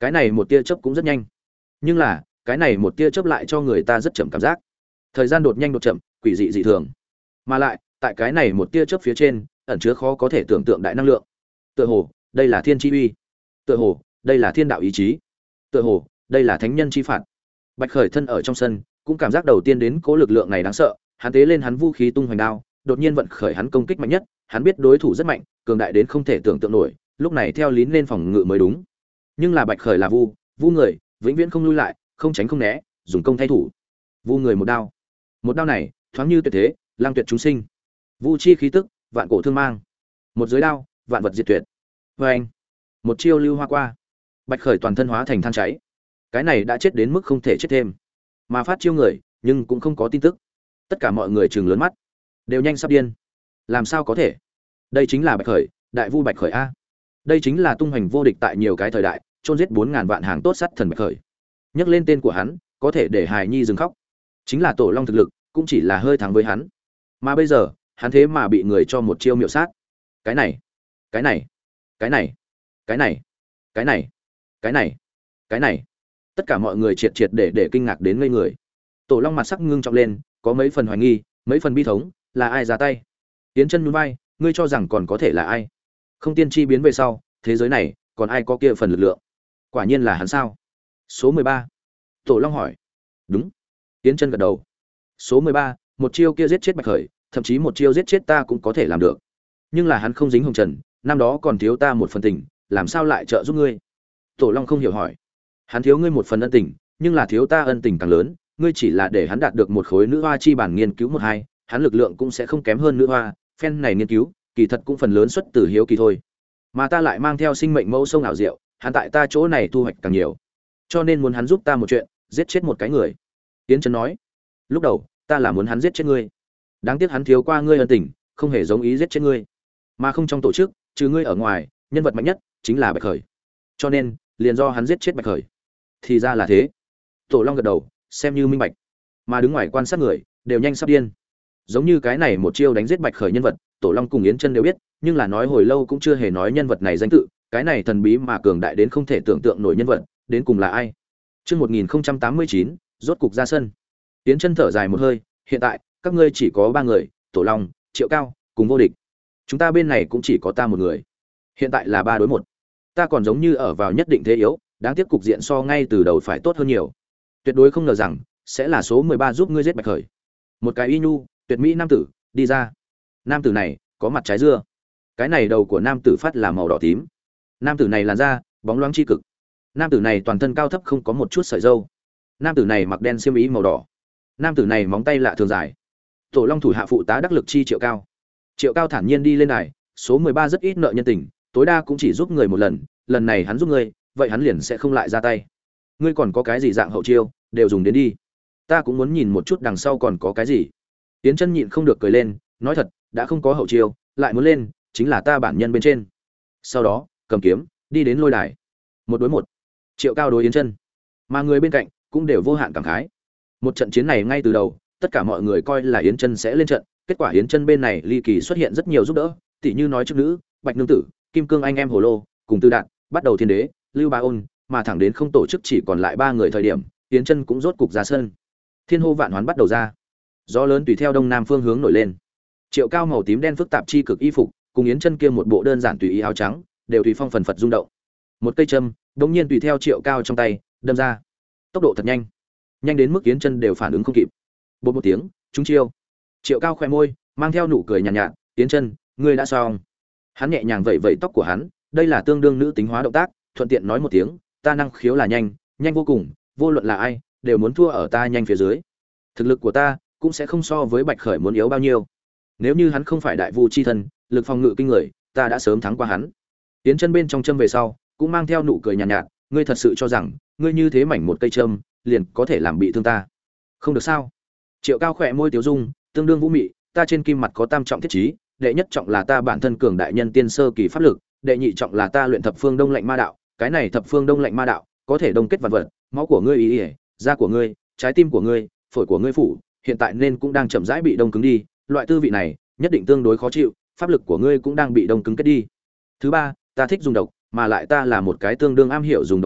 Cái này một tia chớp cũng rất nhanh, nhưng là cái này một tia chớp lại cho người ta rất chậm cảm giác. Thời gian đột nhanh đột chậm, quỷ dị dị thường. Mà lại, tại cái này một tia chớp phía trên, ẩn chứa khó có thể tưởng tượng đại năng lượng. Tựa hồ, đây là thiên chi uy. Tựa hồ, đây là thiên đạo ý chí. Tựa hồ, đây là thánh nhân chi phạt. Bạch Khởi thân ở trong sân, cũng cảm giác đầu tiên đến cố lực lượng này đáng sợ, hắn tế lên hắn vũ khí tung hoành đao, đột nhiên vận khởi hắn công kích mạnh nhất, hắn biết đối thủ rất mạnh, cường đại đến không thể tưởng tượng nổi, lúc này theo lín lên phòng ngự mới đúng. Nhưng là Bạch Khởi là vu, vu người, vĩnh viễn không lui lại, không tránh không né, dùng công thay thủ. Vu người một đao. Một đao này, thoáng như tuyệt thế, lang tuyệt chúng sinh. Vu chi khí tức, vạn cổ thương mang. Một giới đao, vạn vật diệt tuyệt. Oeng. Một chiêu lưu hoa qua. Bạch Khởi toàn thân hóa thành than cháy. Cái này đã chết đến mức không thể chết thêm. Mà phát chiêu người, nhưng cũng không có tin tức. Tất cả mọi người trừng lớn mắt, đều nhanh sắp điên. Làm sao có thể? Đây chính là Bạch Khởi, đại vu Bạch Khởi a. Đây chính là tung hoành vô địch tại nhiều cái thời đại, chôn giết bốn ngàn vạn hàng tốt sát thần Bạch Khởi. Nhắc lên tên của hắn, có thể để hài nhi dừng khóc. Chính là tổ long thực lực, cũng chỉ là hơi thắng với hắn. Mà bây giờ, hắn thế mà bị người cho một chiêu miệu sát. Cái này, cái này, cái này, cái này, cái này, cái này, cái này. Tất cả mọi người triệt triệt để để kinh ngạc đến ngây người. Tổ long mặt sắc ngưng trọng lên, có mấy phần hoài nghi, mấy phần bi thống, là ai ra tay? Tiến chân nhún vai, ngươi cho rằng còn có thể là ai? Không tiên chi biến về sau, thế giới này còn ai có kia phần lực lượng? Quả nhiên là hắn sao? Số mười ba. Tổ long hỏi. Đúng. Tiến chân gật đầu. Số mười ba, một chiêu kia giết chết Bạch Khởi, thậm chí một chiêu giết chết ta cũng có thể làm được. Nhưng là hắn không dính hồng trần, năm đó còn thiếu ta một phần tình, làm sao lại trợ giúp ngươi? Tổ long không hiểu hỏi. Hắn thiếu ngươi một phần ân tình, nhưng là thiếu ta ân tình càng lớn, ngươi chỉ là để hắn đạt được một khối nữ hoa chi bản nghiên cứu một hai, hắn lực lượng cũng sẽ không kém hơn nữ hoa, phen này nghiên cứu, kỳ thật cũng phần lớn xuất từ hiếu kỳ thôi. Mà ta lại mang theo sinh mệnh mẫu sông ảo diệu, hắn tại ta chỗ này thu hoạch càng nhiều. Cho nên muốn hắn giúp ta một chuyện, giết chết một cái người. Tiến Trấn nói, lúc đầu, ta là muốn hắn giết chết ngươi. Đáng tiếc hắn thiếu qua ngươi ân tình, không hề giống ý giết chết ngươi. Mà không trong tổ chức, trừ ngươi ở ngoài, nhân vật mạnh nhất chính là Bạch Khởi. Cho nên, liền do hắn giết chết Bạch Khởi. Thì ra là thế. Tổ long gật đầu, xem như minh bạch. Mà đứng ngoài quan sát người, đều nhanh sắp điên. Giống như cái này một chiêu đánh giết Bạch Khởi nhân vật, Tổ long cùng Yến Chân đều biết, nhưng là nói hồi lâu cũng chưa hề nói nhân vật này danh tự, cái này thần bí mà cường đại đến không thể tưởng tượng nổi nhân vật, đến cùng là ai? Chương một nghìn không trăm tám mươi chín, rốt cục ra sân. Yến Chân thở dài một hơi, hiện tại, các ngươi chỉ có ba người, Tổ long, Triệu Cao, cùng vô địch. Chúng ta bên này cũng chỉ có ta một người. Hiện tại là ba đối một. Ta còn giống như ở vào nhất định thế yếu, đáng tiếc cục diện so ngay từ đầu phải tốt hơn nhiều. Tuyệt đối không ngờ rằng sẽ là số mười ba giúp ngươi giết Bạch Khởi. Một cái y nhu, tuyệt mỹ nam tử đi ra. Nam tử này có mặt trái dưa. Cái này đầu của nam tử phát là màu đỏ tím. Nam tử này làn da bóng loáng chi cực. Nam tử này toàn thân cao thấp không có một chút sợi râu. Nam tử này mặc đen xiêm y màu đỏ. Nam tử này móng tay lạ thường dài. Tổ long thủ hạ phụ tá đắc lực chi Triệu Cao. Triệu Cao thản nhiên đi lên đài, số mười ba rất ít nợ nhân tình, tối đa cũng chỉ giúp người một lần, lần này hắn giúp ngươi, vậy hắn liền sẽ không lại ra tay. Ngươi còn có cái gì dạng hậu chiêu, đều dùng đến đi. Ta cũng muốn nhìn một chút đằng sau còn có cái gì. Tiến Chân nhịn không được cười lên, nói thật, đã không có hậu chiêu, lại muốn lên, chính là ta bản nhân bên trên. Sau đó, cầm kiếm, đi đến lôi đài. Một đối một. Triệu Cao đối Yến Chân, mà người bên cạnh cũng đều vô hạn cảm khái. Một trận chiến này ngay từ đầu, tất cả mọi người coi là Yến Chân sẽ lên trận, kết quả Yến Chân bên này ly kỳ xuất hiện rất nhiều giúp đỡ, tỉ như nói trước nữ, Bạch Nương tử, Kim Cương anh em Hồ Lô, cùng Tư Đạn, bắt đầu Thiên Đế, Lưu Bá Ôn, mà thẳng đến không tổ chức chỉ còn lại ba người thời điểm, Yến Chân cũng rốt cục ra sân. Thiên hô vạn hoán bắt đầu ra. Gió lớn tùy theo đông nam phương hướng nổi lên. Triệu Cao màu tím đen phức tạp chi cực y phục, cùng Yến Chân kia một bộ đơn giản tùy ý áo trắng, đều tùy phong phần phật rung động. Một cây châm, đống nhiên tùy theo Triệu Cao trong tay, đâm ra. Tốc độ thật nhanh, nhanh đến mức Yến Chân đều phản ứng không kịp. Bột một tiếng, trúng chiêu. Triệu Cao khẽ môi, mang theo nụ cười nhàn nhạt, nhạt, "Yến Chân, ngươi đã xong." Hắn nhẹ nhàng vẩy vẩy tóc của hắn, đây là tương đương nữ tính hóa động tác, thuận tiện nói một tiếng, ta năng khiếu là nhanh, nhanh vô cùng, vô luận là ai, đều muốn thua ở ta nhanh phía dưới. Thực lực của ta cũng sẽ không so với Bạch Khởi muốn yếu bao nhiêu. Nếu như hắn không phải đại vu chi thân, lực phòng ngự kinh người, ta đã sớm thắng qua hắn. Tiến Chân bên trong châm về sau, cũng mang theo nụ cười nhàn nhạt, nhạt, ngươi thật sự cho rằng, ngươi như thế mảnh một cây châm, liền có thể làm bị thương ta? Không được sao? Triệu Cao khẽ môi tiếu dung, tương đương vũ mị, ta trên kim mặt có tam trọng thiết chí, đệ nhất trọng là ta bản thân cường đại nhân tiên sơ kỳ pháp lực, đệ nhị trọng là ta luyện thập phương đông lạnh ma đạo, cái này thập phương đông lạnh ma đạo có thể đông kết vạn vật, máu của ngươi ý, ý da của ngươi, trái tim của ngươi, phổi của ngươi phủ, hiện tại nên cũng đang chậm rãi bị đông cứng đi, loại tư vị này nhất định tương đối khó chịu, pháp lực của ngươi cũng đang bị đông cứng kết đi. Thứ ba, ta thích dùng độc, mà lại ta là một cái tương đương am hiểu dùng độc người,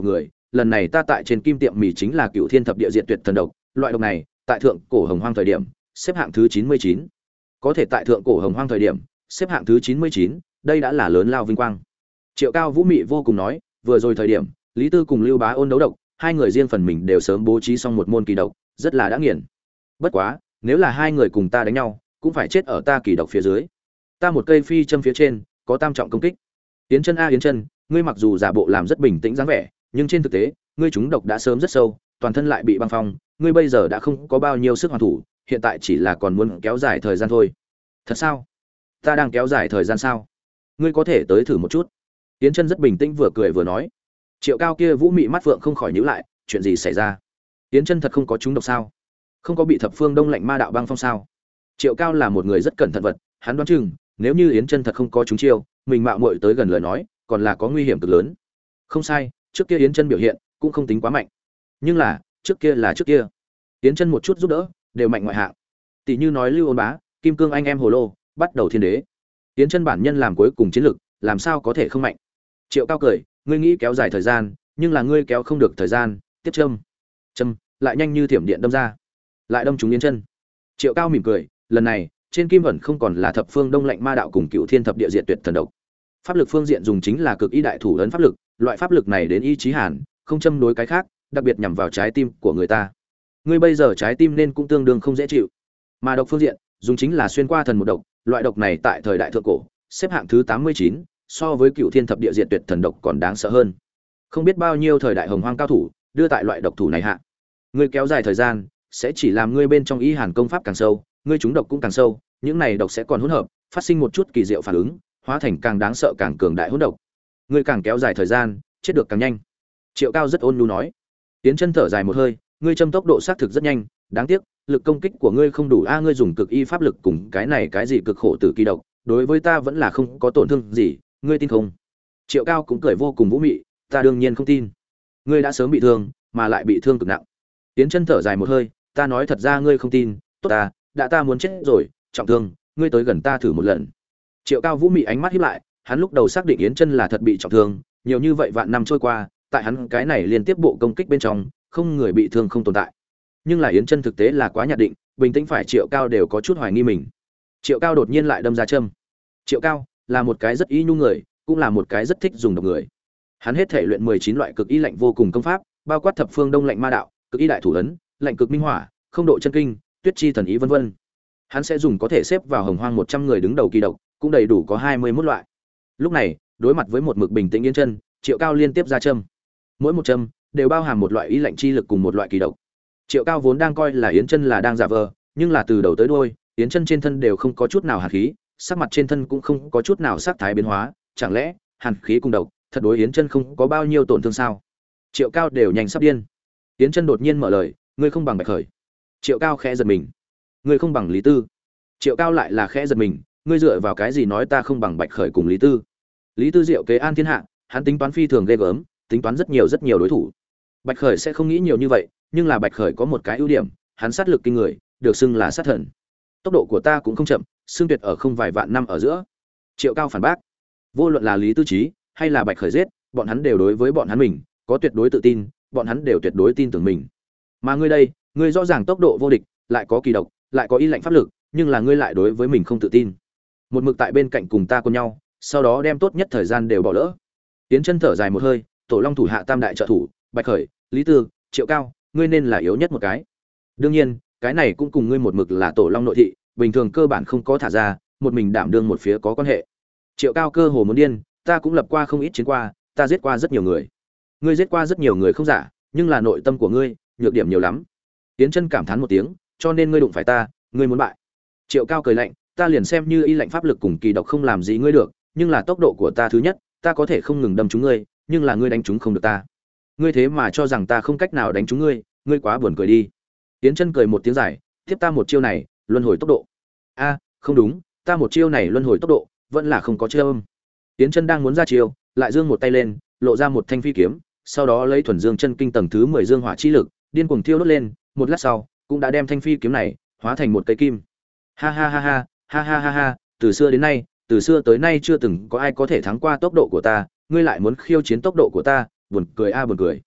lần này ta tại trên kim tiệm mì chính là Cựu Thiên Thập Địa Diệt Tuyệt Thần độc, loại độc này, tại thượng cổ Hồng Hoang thời điểm, xếp hạng thứ chín mươi chín. Có thể tại thượng cổ Hồng Hoang thời điểm, xếp hạng thứ chín mươi chín, đây đã là lớn lao vinh quang. Triệu Cao Vũ Mị vô cùng nói, vừa rồi thời điểm, Lý Tư cùng Lưu Bá Ôn đấu độc, hai người riêng phần mình đều sớm bố trí xong một môn kỳ độc, rất là đã nghiền. Bất quá, nếu là hai người cùng ta đánh nhau, cũng phải chết ở ta kỳ độc phía dưới. Ta một cây phi châm phía trên, có tam trọng công kích. Yến Chân a Yến Chân, ngươi mặc dù giả bộ làm rất bình tĩnh dáng vẻ, nhưng trên thực tế, ngươi trúng độc đã sớm rất sâu, toàn thân lại bị băng phong, ngươi bây giờ đã không có bao nhiêu sức hoàn thủ, hiện tại chỉ là còn muốn kéo dài thời gian thôi. Thật sao? Ta đang kéo dài thời gian sao? Ngươi có thể tới thử một chút. Yến Chân rất bình tĩnh vừa cười vừa nói. Triệu Cao kia vũ mị mắt vượng không khỏi nhíu lại, chuyện gì xảy ra? Yến Chân thật không có trúng độc sao? Không có bị thập phương đông lạnh ma đạo băng phong sao? Triệu Cao là một người rất cẩn thận vật, hắn đoán chừng, nếu như Yến Chân thật không có trúng chiêu, mình mạo muội tới gần lời nói, còn là có nguy hiểm cực lớn. Không sai, trước kia Yến Chân biểu hiện cũng không tính quá mạnh. Nhưng là, trước kia là trước kia. Yến Chân một chút giúp đỡ, đều mạnh ngoại hạng. Tỷ như nói Lưu Ôn Bá, Kim Cương anh em Hồ Lô, bắt đầu thiên đế. Yến Chân bản nhân làm cuối cùng chiến lực, làm sao có thể không mạnh. Triệu Cao cười, ngươi nghĩ kéo dài thời gian, nhưng là ngươi kéo không được thời gian, tiếp châm. Châm, lại nhanh như thiểm điện đâm ra. Lại đâm trúng Yến Chân. Triệu Cao mỉm cười, lần này, trên kim vẫn không còn là thập phương đông lạnh ma đạo cùng Cựu Thiên Thập Địa Diệt Tuyệt Thần độc. Pháp lực phương diện dùng chính là cực ý đại thủ ấn pháp lực, loại pháp lực này đến ý chí hàn, không châm đối cái khác, đặc biệt nhằm vào trái tim của người ta. Ngươi bây giờ trái tim nên cũng tương đương không dễ chịu. Mà độc phương diện, dùng chính là xuyên qua thần một độc, loại độc này tại thời đại thượng cổ, xếp hạng thứ tám mươi chín, so với Cựu Thiên Thập Địa Diệt Tuyệt Thần độc còn đáng sợ hơn. Không biết bao nhiêu thời đại hồng hoang cao thủ, đưa tại loại độc thủ này hạ. Ngươi kéo dài thời gian, sẽ chỉ làm ngươi bên trong ý hàn công pháp càng sâu, ngươi trúng độc cũng càng sâu, những này độc sẽ còn hỗn hợp, phát sinh một chút kỳ diệu phản ứng, hóa thành càng đáng sợ càng cường đại hỗn độc. Ngươi càng kéo dài thời gian, chết được càng nhanh. Triệu Cao rất ôn nhu nói. Tiến Chân thở dài một hơi, ngươi châm tốc độ xác thực rất nhanh, đáng tiếc, lực công kích của ngươi không đủ a, ngươi dùng cực y pháp lực cùng cái này cái gì cực khổ tử kỳ độc, đối với ta vẫn là không có tổn thương gì, ngươi tin không? Triệu Cao cũng cười vô cùng vũ mị, ta đương nhiên không tin. Ngươi đã sớm bị thương, mà lại bị thương cực nặng. Tiến Chân thở dài một hơi, ta nói thật ra ngươi không tin, tốt ta, đã ta muốn chết rồi, trọng thương, ngươi tới gần ta thử một lần. Triệu Cao vũ mị ánh mắt híp lại, hắn lúc đầu xác định Yến Chân là thật bị trọng thương, nhiều như vậy vạn năm trôi qua, tại hắn cái này liên tiếp bộ công kích bên trong, không người bị thương không tồn tại. Nhưng là Yến Chân thực tế là quá nhạt định, bình tĩnh phải Triệu Cao đều có chút hoài nghi mình. Triệu Cao đột nhiên lại đâm ra châm. Triệu Cao là một cái rất y nhu người, cũng là một cái rất thích dùng độc người. Hắn hết thể luyện mười chín loại cực y lạnh vô cùng công pháp, bao quát thập phương đông lạnh ma đạo, cực y đại thủ ấn, lạnh cực minh hỏa, không độ chân kinh, tuyết chi thần ý vân vân. Hắn sẽ dùng có thể xếp vào hồng hoang một trăm người đứng đầu kỳ độc, cũng đầy đủ có hai mươi mốt loại. Lúc này, đối mặt với một mực bình tĩnh Yến Chân, Triệu Cao liên tiếp ra châm. Mỗi một châm đều bao hàm một loại ý lạnh chi lực cùng một loại kỳ độc. Triệu Cao vốn đang coi là Yến Chân là đang giả vờ, nhưng là từ đầu tới đuôi, Yến Chân trên thân đều không có chút nào hàn khí, sắc mặt trên thân cũng không có chút nào sắc thái biến hóa, chẳng lẽ hàn khí cùng độc, thật đối Yến Chân không có bao nhiêu tổn thương sao? Triệu Cao đều nhanh sắp điên. Yến Chân đột nhiên mở lời, ngươi không bằng Bạch Khởi. Triệu Cao khẽ giật mình. Ngươi không bằng Lý Tư. Triệu Cao lại là khẽ giật mình, ngươi dựa vào cái gì nói ta không bằng Bạch Khởi cùng Lý Tư? Lý Tư diệu kế an thiên hạ, hắn tính toán phi thường ghê gớm, tính toán rất nhiều rất nhiều đối thủ. Bạch Khởi sẽ không nghĩ nhiều như vậy, nhưng là Bạch Khởi có một cái ưu điểm, hắn sát lực kinh người, được xưng là sát thần. Tốc độ của ta cũng không chậm, xưng tuyệt ở không vài vạn năm ở giữa. Triệu Cao phản bác, vô luận là Lý Tư Chí hay là Bạch Khởi giết, bọn hắn đều đối với bọn hắn mình có tuyệt đối tự tin, bọn hắn đều tuyệt đối tin tưởng mình. Mà ngươi đây, ngươi rõ ràng tốc độ vô địch, lại có kỳ độc, lại có ý lạnh pháp lực, nhưng là ngươi lại đối với mình không tự tin. Một mực tại bên cạnh cùng ta cùng nhau, sau đó đem tốt nhất thời gian đều bỏ lỡ. Tiến Chân thở dài một hơi, Tổ Long thủ hạ tam đại trợ thủ, Bạch Khởi, Lý Tư, Triệu Cao, ngươi nên là yếu nhất một cái. Đương nhiên, cái này cũng cùng ngươi một mực là Tổ Long nội thị, bình thường cơ bản không có thả ra, một mình đảm đương một phía có quan hệ. Triệu Cao cơ hồ muốn điên, ta cũng lập qua không ít chiến qua, ta giết qua rất nhiều người. Ngươi giết qua rất nhiều người không giả, nhưng là nội tâm của ngươi, nhược điểm nhiều lắm. Tiến Chân cảm thán một tiếng, cho nên ngươi đụng phải ta, ngươi muốn bại. Triệu Cao cười lạnh, ta liền xem như y lạnh pháp lực cùng kỳ độc không làm gì ngươi được, nhưng là tốc độ của ta thứ nhất, ta có thể không ngừng đâm trúng ngươi, nhưng là ngươi đánh trúng không được ta. Ngươi thế mà cho rằng ta không cách nào đánh trúng ngươi, ngươi quá buồn cười đi. Tiến Chân cười một tiếng dài, tiếp ta một chiêu này, luân hồi tốc độ. A, không đúng, ta một chiêu này luân hồi tốc độ, vẫn là không có chiêu âm. Tiến Chân đang muốn ra chiêu, lại giương một tay lên, lộ ra một thanh phi kiếm, sau đó lấy thuần dương chân kinh tầng thứ mười dương hỏa chi lực, điên cuồng thiêu đốt lên, một lát sau, cũng đã đem thanh phi kiếm này hóa thành một cây kim. Ha ha ha ha, ha ha ha ha, từ xưa đến nay, từ xưa tới nay chưa từng có ai có thể thắng qua tốc độ của ta, ngươi lại muốn khiêu chiến tốc độ của ta, buồn cười a buồn cười.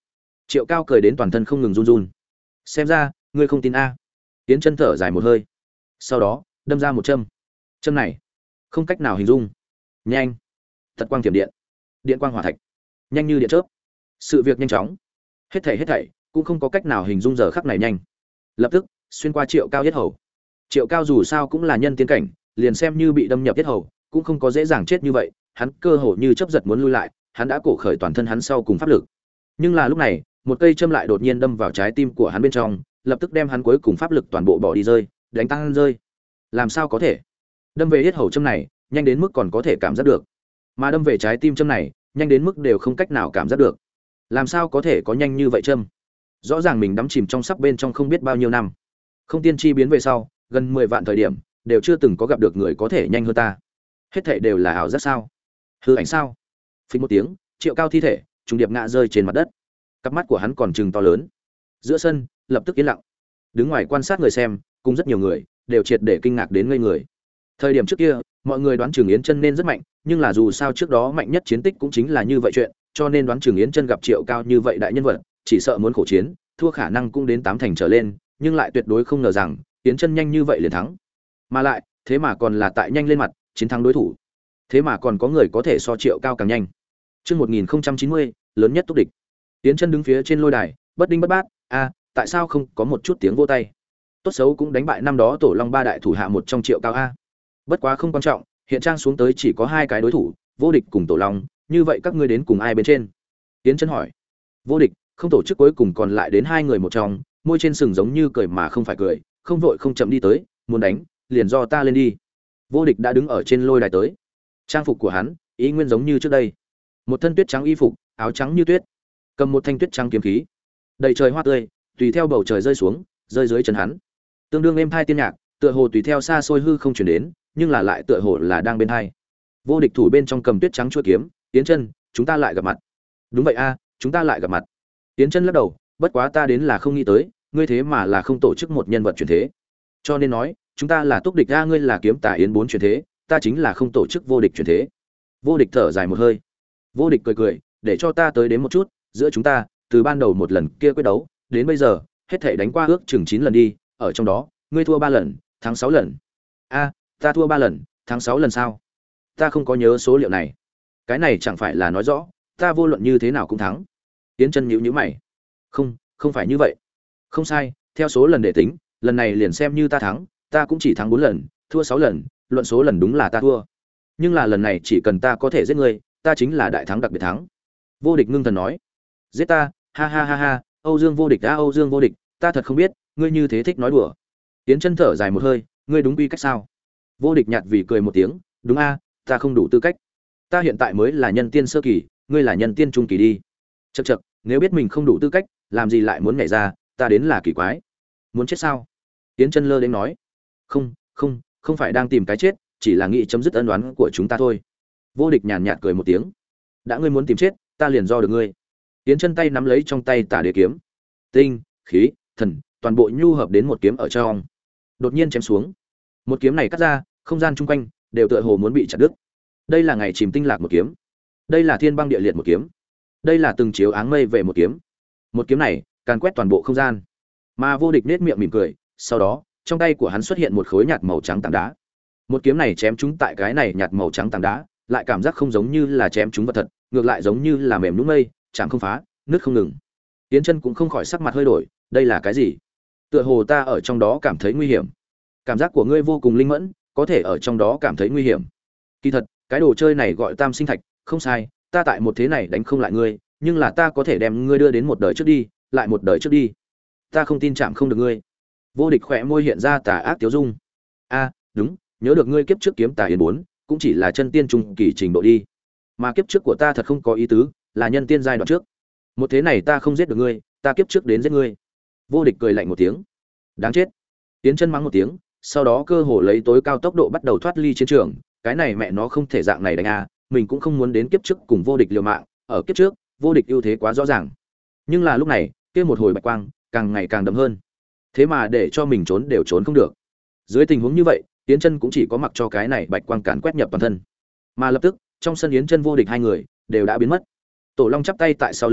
Triệu Cao cười đến toàn thân không ngừng run run. Xem ra ngươi không tin a. Yến Chân thở dài một hơi, sau đó đâm ra một châm. Châm này không cách nào hình dung, nhanh, thật quang tiềm điện, điện quang hỏa thạch, nhanh như điện chớp. Sự việc nhanh chóng, hết thảy hết thảy cũng không có cách nào hình dung giờ khắc này nhanh. Lập tức xuyên qua Triệu Cao yết hầu. Triệu Cao dù sao cũng là nhân tiên cảnh, liền xem như bị đâm nhập yết hầu, cũng không có dễ dàng chết như vậy, hắn cơ hồ như chớp giật muốn lui lại, hắn đã cổ khởi toàn thân hắn sau cùng pháp lực. Nhưng là lúc này, một cây châm lại đột nhiên đâm vào trái tim của hắn bên trong, lập tức đem hắn cuối cùng pháp lực toàn bộ bỏ đi rơi, đánh tăng rơi. Làm sao có thể? Đâm về yết hầu châm này, nhanh đến mức còn có thể cảm giác được, mà đâm về trái tim châm này, nhanh đến mức đều không cách nào cảm giác được. Làm sao có thể có nhanh như vậy châm? Rõ ràng mình đắm chìm trong sắc bên trong không biết bao nhiêu năm. Không tiên chi biến về sau, gần mười vạn thời điểm, đều chưa từng có gặp được người có thể nhanh hơn ta. Hết thảy đều là ảo giác sao? Hư ảnh sao? Phình một tiếng, Triệu Cao thi thể trùng điệp ngã rơi trên mặt đất. Cặp mắt của hắn còn trừng to lớn. Giữa sân lập tức yên lặng. Đứng ngoài quan sát người xem, cùng rất nhiều người đều triệt để kinh ngạc đến ngây người. Thời điểm trước kia, mọi người đoán Trường Yến Chân nên rất mạnh, nhưng là dù sao trước đó mạnh nhất chiến tích cũng chính là như vậy chuyện, cho nên đoán Trường Yến Chân gặp Triệu Cao như vậy đại nhân vật, chỉ sợ muốn khổ chiến, thua khả năng cũng đến tám thành trở lên, nhưng lại tuyệt đối không ngờ rằng Yến Chân nhanh như vậy liền thắng. Mà lại, thế mà còn là tại nhanh lên mặt, chiến thắng đối thủ. Thế mà còn có người có thể so Triệu Cao càng nhanh. Chương một nghìn không trăm chín mươi, lớn nhất túc địch. Yến Chân đứng phía trên lôi đài, bất đinh bất bát, a, tại sao không có một chút tiếng vỗ tay? Tốt xấu cũng đánh bại năm đó Tổ Long ba đại thủ hạ một trong Triệu Cao a. Bất quá không quan trọng, hiện trang xuống tới chỉ có hai cái đối thủ, Vô Địch cùng Tổ Long, như vậy các ngươi đến cùng ai bên trên? Yến Chân hỏi. Vô Địch, không tổ chức cuối cùng còn lại đến hai người một trong, môi trên sừng giống như cười mà không phải cười, không vội không chậm đi tới, muốn đánh, liền do ta lên đi. Vô Địch đã đứng ở trên lôi đài tới. Trang phục của hắn, ý nguyên giống như trước đây. Một thân tuyết trắng y phục, áo trắng như tuyết, cầm một thanh tuyết trắng kiếm khí. Đầy trời hoa tươi, tùy theo bầu trời rơi xuống, rơi dưới chân hắn. Tương đương êm thai tiên nhạc, tựa hồ tùy theo xa xôi hư không truyền đến, nhưng là lại tựa hồ là đang bên hai. Vô Địch thủ bên trong cầm tuyết trắng chuôi kiếm, Yến Chân, chúng ta lại gặp mặt. Đúng vậy a, chúng ta lại gặp mặt. Yến Chân lắc đầu, bất quá ta đến là không nghĩ tới, ngươi thế mà là không tổ chức một nhân vật chuyển thế. Cho nên nói, chúng ta là túc địch a, ngươi là kiếm tà Yến bốn chuyển thế, ta chính là không tổ chức Vô Địch chuyển thế. Vô Địch thở dài một hơi. Vô Địch cười cười, để cho ta tới đến một chút, giữa chúng ta, từ ban đầu một lần kia quyết đấu, đến bây giờ, hết thảy đánh qua ước chừng chín lần đi, ở trong đó, ngươi thua ba lần, thắng sáu lần. A, ta thua ba lần, thắng sáu lần sao? Ta không có nhớ số liệu này. Cái này chẳng phải là nói rõ, ta vô luận như thế nào cũng thắng. Yến Chân nhíu nhíu mày. Không, không phải như vậy. Không sai, theo số lần để tính, lần này liền xem như ta thắng, ta cũng chỉ thắng bốn lần, thua sáu lần, luận số lần đúng là ta thua. Nhưng là lần này chỉ cần ta có thể giết ngươi, ta chính là đại thắng đặc biệt thắng. Vô Địch ngưng thần nói. Giết ta, ha ha ha ha, Âu Dương Vô Địch a, Âu Dương Vô Địch, ta thật không biết, ngươi như thế thích nói đùa. Yến Chân thở dài một hơi, ngươi đúng quy cách sao? Vô Địch nhạt vì cười một tiếng, đúng a, ta không đủ tư cách. Ta hiện tại mới là nhân tiên sơ kỳ, ngươi là nhân tiên trung kỳ đi. Chậc chậc, nếu biết mình không đủ tư cách, làm gì lại muốn nhảy ra, ta đến là kỳ quái. Muốn chết sao? Yến Chân lơ đến nói. Không, không, không phải đang tìm cái chết, chỉ là nghĩ chấm dứt ân oán của chúng ta thôi. Vô Địch nhàn nhạt cười một tiếng. Đã ngươi muốn tìm chết, ta liền do được ngươi. Yến Chân tay nắm lấy trong tay Tả Đế kiếm. Tinh, khí, thần, toàn bộ nhu hợp đến một kiếm ở trong. Đột nhiên chém xuống. Một kiếm này cắt ra, không gian chung quanh đều tựa hồ muốn bị chặt đứt. Đây là ngày chìm tinh lạc một kiếm. Đây là thiên băng địa liệt một kiếm. Đây là từng chiếu áng mây về một kiếm. Một kiếm này càn quét toàn bộ không gian. Mà Vô Địch nết miệng mỉm cười, sau đó, trong tay của hắn xuất hiện một khối nhạt màu trắng tảng đá. Một kiếm này chém trúng tại cái này nhạt màu trắng tảng đá, lại cảm giác không giống như là chém trúng vật thật, ngược lại giống như là mềm nhũn mây, chạm không phá, nứt không ngừng. Yến Chân cũng không khỏi sắc mặt hơi đổi, đây là cái gì? Tựa hồ ta ở trong đó cảm thấy nguy hiểm. Cảm giác của ngươi vô cùng linh mẫn, có thể ở trong đó cảm thấy nguy hiểm. Kỳ thật, cái đồ chơi này gọi Tam Sinh Thạch, không sai, ta tại một thế này đánh không lại ngươi, nhưng là ta có thể đem ngươi đưa đến một đời trước đi, lại một đời trước đi. Ta không tin chạm không được ngươi. Vô Địch khẽ môi hiện ra tà ác tiêu dung. A, đúng, nhớ được ngươi kiếp trước kiếm tà Yến bốn, cũng chỉ là chân tiên trung kỳ trình độ đi. Mà kiếp trước của ta thật không có ý tứ, là nhân tiên giai đoạn trước. Một thế này ta không giết được ngươi, ta kiếp trước đến giết ngươi. Vô Địch cười lạnh một tiếng. Đáng chết. Yến Chân mắng một tiếng, sau đó cơ hồ lấy tối cao tốc độ bắt đầu thoát ly chiến trường, cái này mẹ nó không thể dạng này đánh a, mình cũng không muốn đến kiếp trước cùng Vô Địch liều mạng, ở kiếp trước, Vô Địch ưu thế quá rõ ràng. Nhưng là lúc này, kia một hồi bạch quang càng ngày càng đậm hơn. Thế mà để cho mình trốn đều trốn không được. Dưới tình huống như vậy, Yến Chân cũng chỉ có mặc cho cái này bạch quang càn quét nhập toàn thân. Mà lập tức, trong sân Yến Chân Vô Địch hai người đều đã biến mất. Tổ Long chắp tay tại sau lưng,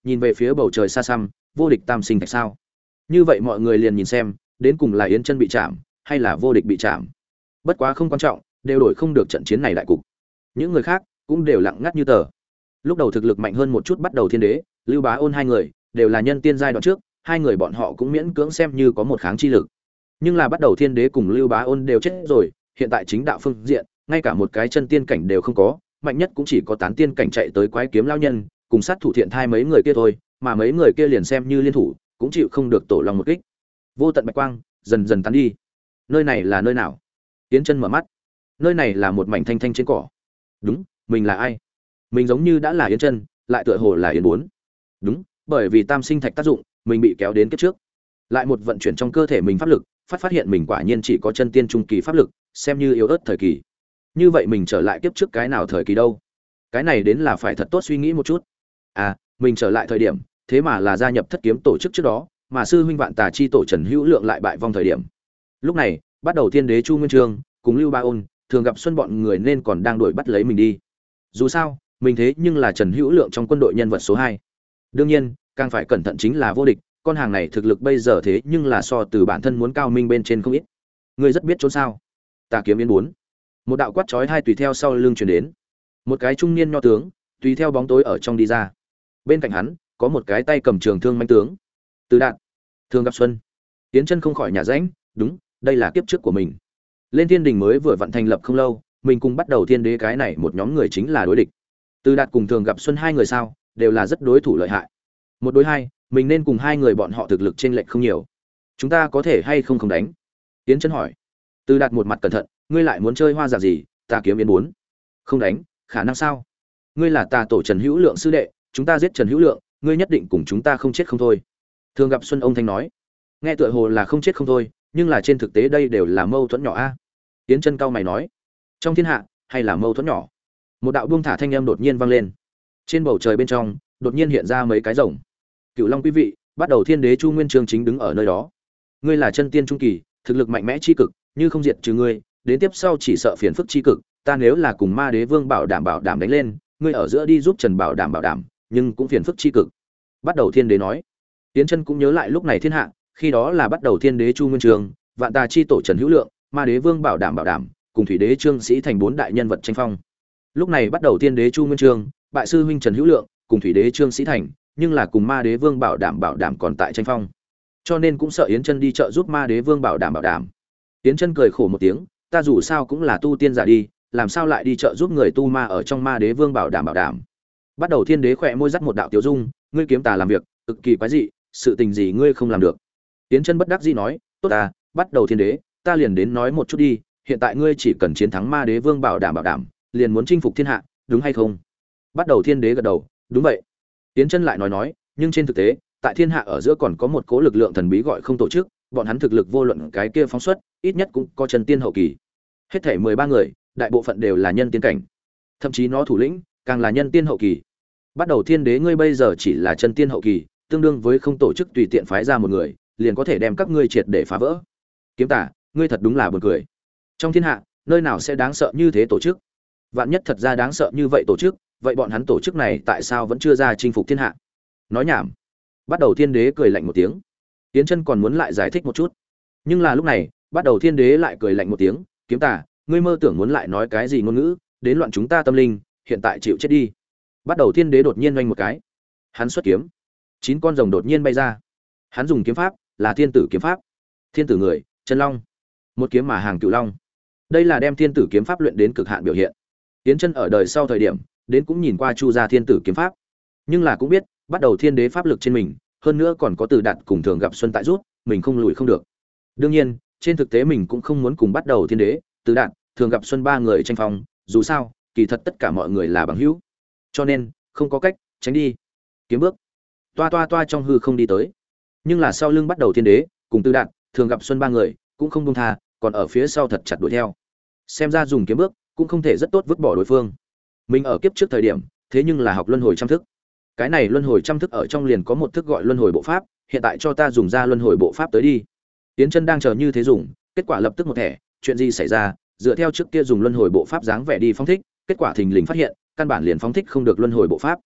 nhìn về phía bầu trời xa xăm, vô địch tam sinh thạch sao? Như vậy mọi người liền nhìn xem, đến cùng là Yến Chân bị chạm, hay là vô địch bị chạm. Bất quá không quan trọng, đều đổi không được trận chiến này đại cục. Những người khác cũng đều lặng ngắt như tờ. Lúc đầu thực lực mạnh hơn một chút bắt đầu Thiên Đế, Lưu Bá Ôn hai người, đều là nhân tiên giai đoạn trước, hai người bọn họ cũng miễn cưỡng xem như có một kháng chi lực. Nhưng là bắt đầu Thiên Đế cùng Lưu Bá Ôn đều chết rồi, hiện tại chính đạo phương diện, ngay cả một cái chân tiên cảnh đều không có, mạnh nhất cũng chỉ có tán tiên cảnh chạy tới quái kiếm lao nhân, cùng sát thủ thiện thai mấy người kia thôi, mà mấy người kia liền xem như liên thủ, cũng chịu không được tổ long một kích. Vô tận bạch quang dần dần tán đi. Nơi này là nơi nào? Tiến Chân mở mắt. Nơi này là một mảnh thanh thanh trên cỏ. Đúng, mình là ai? Mình giống như đã là Yến Chân, lại tựa hồ là Yến Bốn. Đúng, bởi vì tam sinh thạch tác dụng, mình bị kéo đến kiếp trước. Lại một vận chuyển trong cơ thể mình pháp lực, phát phát hiện mình quả nhiên chỉ có chân tiên trung kỳ pháp lực, xem như yếu ớt thời kỳ. Như vậy mình trở lại kiếp trước cái nào thời kỳ đâu? Cái này đến là phải thật tốt suy nghĩ một chút. À, mình trở lại thời điểm, thế mà là gia nhập Thất Kiếm tổ chức trước đó, mà sư huynh Vạn Tà chi tổ Trần Hữu Lượng lại bại vong thời điểm. Lúc này, bắt đầu Thiên Đế Chu Nguyên Chương cùng Lưu Ba Ôn, thường gặp xuân bọn người nên còn đang đuổi bắt lấy mình đi. Dù sao, mình thế nhưng là Trần Hữu Lượng trong quân đội nhân vật số hai. Đương nhiên, càng phải cẩn thận chính là vô địch, con hàng này thực lực bây giờ thế nhưng là so từ bản thân muốn cao minh bên trên không ít. Ngươi rất biết trốn sao? Tà kiếm Yến Bốn. Một đạo quát chói hai tùy theo sau lưng truyền đến. Một cái trung niên nho tướng, tùy theo bóng tối ở trong đi ra. Bên cạnh hắn, có một cái tay cầm trường thương manh tướng. Từ Đạt, Thường Gặp Xuân. Tiến Chân không khỏi nhả rãnh, đúng, đây là kiếp trước của mình. Lên Thiên Đình mới vừa vận thành lập không lâu, mình cùng bắt đầu Thiên Đế cái này một nhóm người chính là đối địch. Từ Đạt cùng Thường Gặp Xuân hai người sao, đều là rất đối thủ lợi hại. Một đối hai, mình nên cùng hai người bọn họ thực lực chênh lệch không nhiều. Chúng ta có thể hay không không đánh? Tiến Chân hỏi. Từ Đạt một mặt cẩn thận, ngươi lại muốn chơi hoa giả gì? Ta kiếm Yến Bốn. Không đánh, khả năng sao? Ngươi là Tà tổ Trần Hữu Lượng sư đệ, chúng ta giết Trần Hữu Lượng, ngươi nhất định cùng chúng ta không chết không thôi. Thường Gặp Xuân ông thanh nói. Nghe tựa hồ là không chết không thôi, nhưng là trên thực tế đây đều là mâu thuẫn nhỏ a. Tiến Chân cau mày nói. Trong thiên hạ, hay là mâu thuẫn nhỏ? Một đạo buông thả thanh âm đột nhiên vang lên. Trên bầu trời bên trong, đột nhiên hiện ra mấy cái rồng. Cửu Long quý vị, bắt đầu Thiên Đế Chu Nguyên Chương chính đứng ở nơi đó. Ngươi là chân tiên trung kỳ, thực lực mạnh mẽ chi cực, như không diệt trừ ngươi, đến tiếp sau chỉ sợ phiền phức chi cực, ta nếu là cùng Ma Đế Vương bảo đảm bảo đảm đánh lên, ngươi ở giữa đi giúp Trần bảo đảm bảo đảm, nhưng cũng phiền phức chi cực. Bắt đầu Thiên Đế nói. Tiến Chân cũng nhớ lại lúc này thiên hạ, khi đó là bắt đầu Thiên Đế Chu Nguyên Chương, Vạn Tà chi tổ Trần Hữu Lượng, Ma Đế Vương bảo đảm bảo đảm, cùng Thủy Đế Trương Sĩ thành bốn đại nhân vật tranh phong. Lúc này bắt đầu Thiên Đế Chu Nguyên Chương, bại sư huynh Trần Hữu Lượng, cùng Thủy Đế Trương Sĩ thành, nhưng là cùng Ma Đế Vương bảo đảm bảo đảm còn tại tranh phong. Cho nên cũng sợ Yến Chân đi trợ giúp Ma Đế Vương bảo đảm bảo đảm. Yến Chân cười khổ một tiếng, ta dù sao cũng là tu tiên giả đi, làm sao lại đi trợ giúp người tu ma ở trong Ma Đế Vương bảo đảm bảo đảm. Bắt đầu Thiên Đế khẽ môi dắt một đạo tiểu dung, ngươi kiếm tà làm việc, cực kỳ quái dị, sự tình gì ngươi không làm được. Yến Chân bất đắc dĩ nói, tốt ta, bắt đầu Thiên Đế, ta liền đến nói một chút đi, hiện tại ngươi chỉ cần chiến thắng Ma Đế Vương bảo đảm bảo đảm, liền muốn chinh phục thiên hạ, đúng hay không? Bắt đầu Thiên Đế gật đầu, đúng vậy. Yến Chân lại nói nói, nhưng trên thực tế, tại thiên hạ ở giữa còn có một cố lực lượng thần bí gọi không tổ chức, bọn hắn thực lực vô luận cái kia phóng xuất, ít nhất cũng có chân tiên hậu kỳ. Hết thảy mười ba người, đại bộ phận đều là nhân tiên cảnh. Thậm chí nó thủ lĩnh, càng là nhân tiên hậu kỳ. Bắt đầu Thiên Đế ngươi bây giờ chỉ là chân tiên hậu kỳ, tương đương với không tổ chức tùy tiện phái ra một người, liền có thể đem các ngươi triệt để phá vỡ. Kiếm Tả, ngươi thật đúng là buồn cười. Trong thiên hạ, nơi nào sẽ đáng sợ như thế tổ chức? Vạn nhất thật ra đáng sợ như vậy tổ chức, vậy bọn hắn tổ chức này tại sao vẫn chưa ra chinh phục thiên hạ? Nói nhảm. Bắt đầu Thiên Đế cười lạnh một tiếng. Tiến Chân còn muốn lại giải thích một chút, nhưng là lúc này, bắt đầu Thiên Đế lại cười lạnh một tiếng, Kiếm Tả, ngươi mơ tưởng muốn lại nói cái gì ngôn ngữ, đến loạn chúng ta tâm linh, hiện tại chịu chết đi. Bắt đầu Thiên Đế đột nhiên oanh một cái, hắn xuất kiếm, chín con rồng đột nhiên bay ra. Hắn dùng kiếm pháp, là Thiên Tử kiếm pháp. Thiên Tử người, chân long, một kiếm mà hàng cửu long. Đây là đem Thiên Tử kiếm pháp luyện đến cực hạn biểu hiện. Tiến Chân ở đời sau thời điểm, đến cũng nhìn qua Chu gia Thiên Tử kiếm pháp, nhưng là cũng biết, bắt đầu Thiên Đế pháp lực trên mình, hơn nữa còn có Từ Đạt cùng Thường Gặp Xuân tại rút, mình không lùi không được. Đương nhiên, trên thực tế mình cũng không muốn cùng bắt đầu Thiên Đế, Từ Đạt, Thường Gặp Xuân ba người tranh phong, dù sao, kỳ thật tất cả mọi người là bằng hữu. Cho nên, không có cách, tránh đi. Kiếm bước, toa toa toa trong hư không đi tới. Nhưng là sau lưng bắt đầu Thiên Đế, cùng Từ Đạt, Thường Gặp Xuân ba người, cũng không buông tha, còn ở phía sau thật chặt đuổi theo. Xem ra dùng kiếm bước, cũng không thể rất tốt vứt bỏ đối phương. Mình ở kiếp trước thời điểm, thế nhưng là học luân hồi trăm thức. Cái này luân hồi trăm thức ở trong liền có một thức gọi luân hồi bộ pháp, hiện tại cho ta dùng ra luân hồi bộ pháp tới đi. Tiến Chân đang chờ như thế dùng, kết quả lập tức một thẻ, chuyện gì xảy ra? Dựa theo trước kia dùng luân hồi bộ pháp dáng vẻ đi phóng thích, kết quả thình lình phát hiện, căn bản liền phóng thích không được luân hồi bộ pháp.